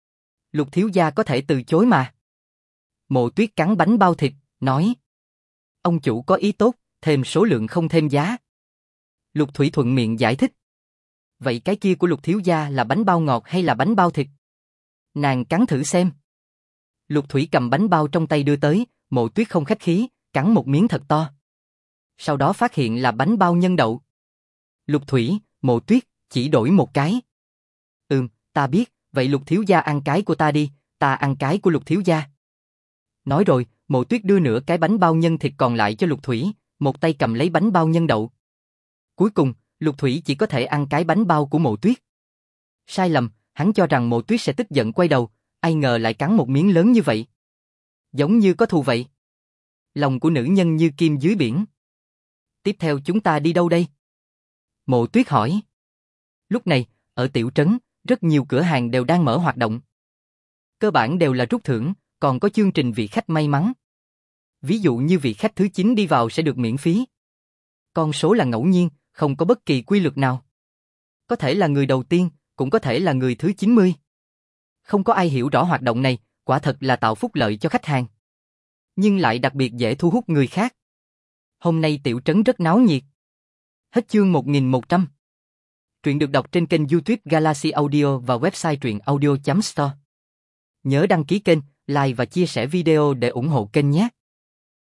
Lục thiếu gia có thể từ chối mà. Mộ Tuyết cắn bánh bao thịt, nói, ông chủ có ý tốt, thêm số lượng không thêm giá. Lục Thủy thuận miệng giải thích. Vậy cái kia của Lục thiếu gia là bánh bao ngọt hay là bánh bao thịt? Nàng cắn thử xem. Lục Thủy cầm bánh bao trong tay đưa tới, Mộ Tuyết không khách khí, cắn một miếng thật to. Sau đó phát hiện là bánh bao nhân đậu. Lục Thủy, Mộ Tuyết, chỉ đổi một cái. Ta biết, vậy Lục thiếu gia ăn cái của ta đi, ta ăn cái của Lục thiếu gia. Nói rồi, Mộ Tuyết đưa nửa cái bánh bao nhân thịt còn lại cho Lục Thủy, một tay cầm lấy bánh bao nhân đậu. Cuối cùng, Lục Thủy chỉ có thể ăn cái bánh bao của Mộ Tuyết. Sai lầm, hắn cho rằng Mộ Tuyết sẽ tức giận quay đầu, ai ngờ lại cắn một miếng lớn như vậy. Giống như có thù vậy. Lòng của nữ nhân như kim dưới biển. Tiếp theo chúng ta đi đâu đây? Mộ Tuyết hỏi. Lúc này, ở tiểu trấn, rất nhiều cửa hàng đều đang mở hoạt động. Cơ bản đều là rút thưởng, còn có chương trình vị khách may mắn. Ví dụ như vị khách thứ 9 đi vào sẽ được miễn phí. Con số là ngẫu nhiên, không có bất kỳ quy luật nào. Có thể là người đầu tiên, cũng có thể là người thứ 90. Không có ai hiểu rõ hoạt động này, quả thật là tạo phúc lợi cho khách hàng. Nhưng lại đặc biệt dễ thu hút người khác. Hôm nay tiểu trấn rất náo nhiệt. Hết chương 1100. Truyện được đọc trên kênh YouTube Galaxy Audio và website truyệnaudio.store. Nhớ đăng ký kênh, like và chia sẻ video để ủng hộ kênh nhé.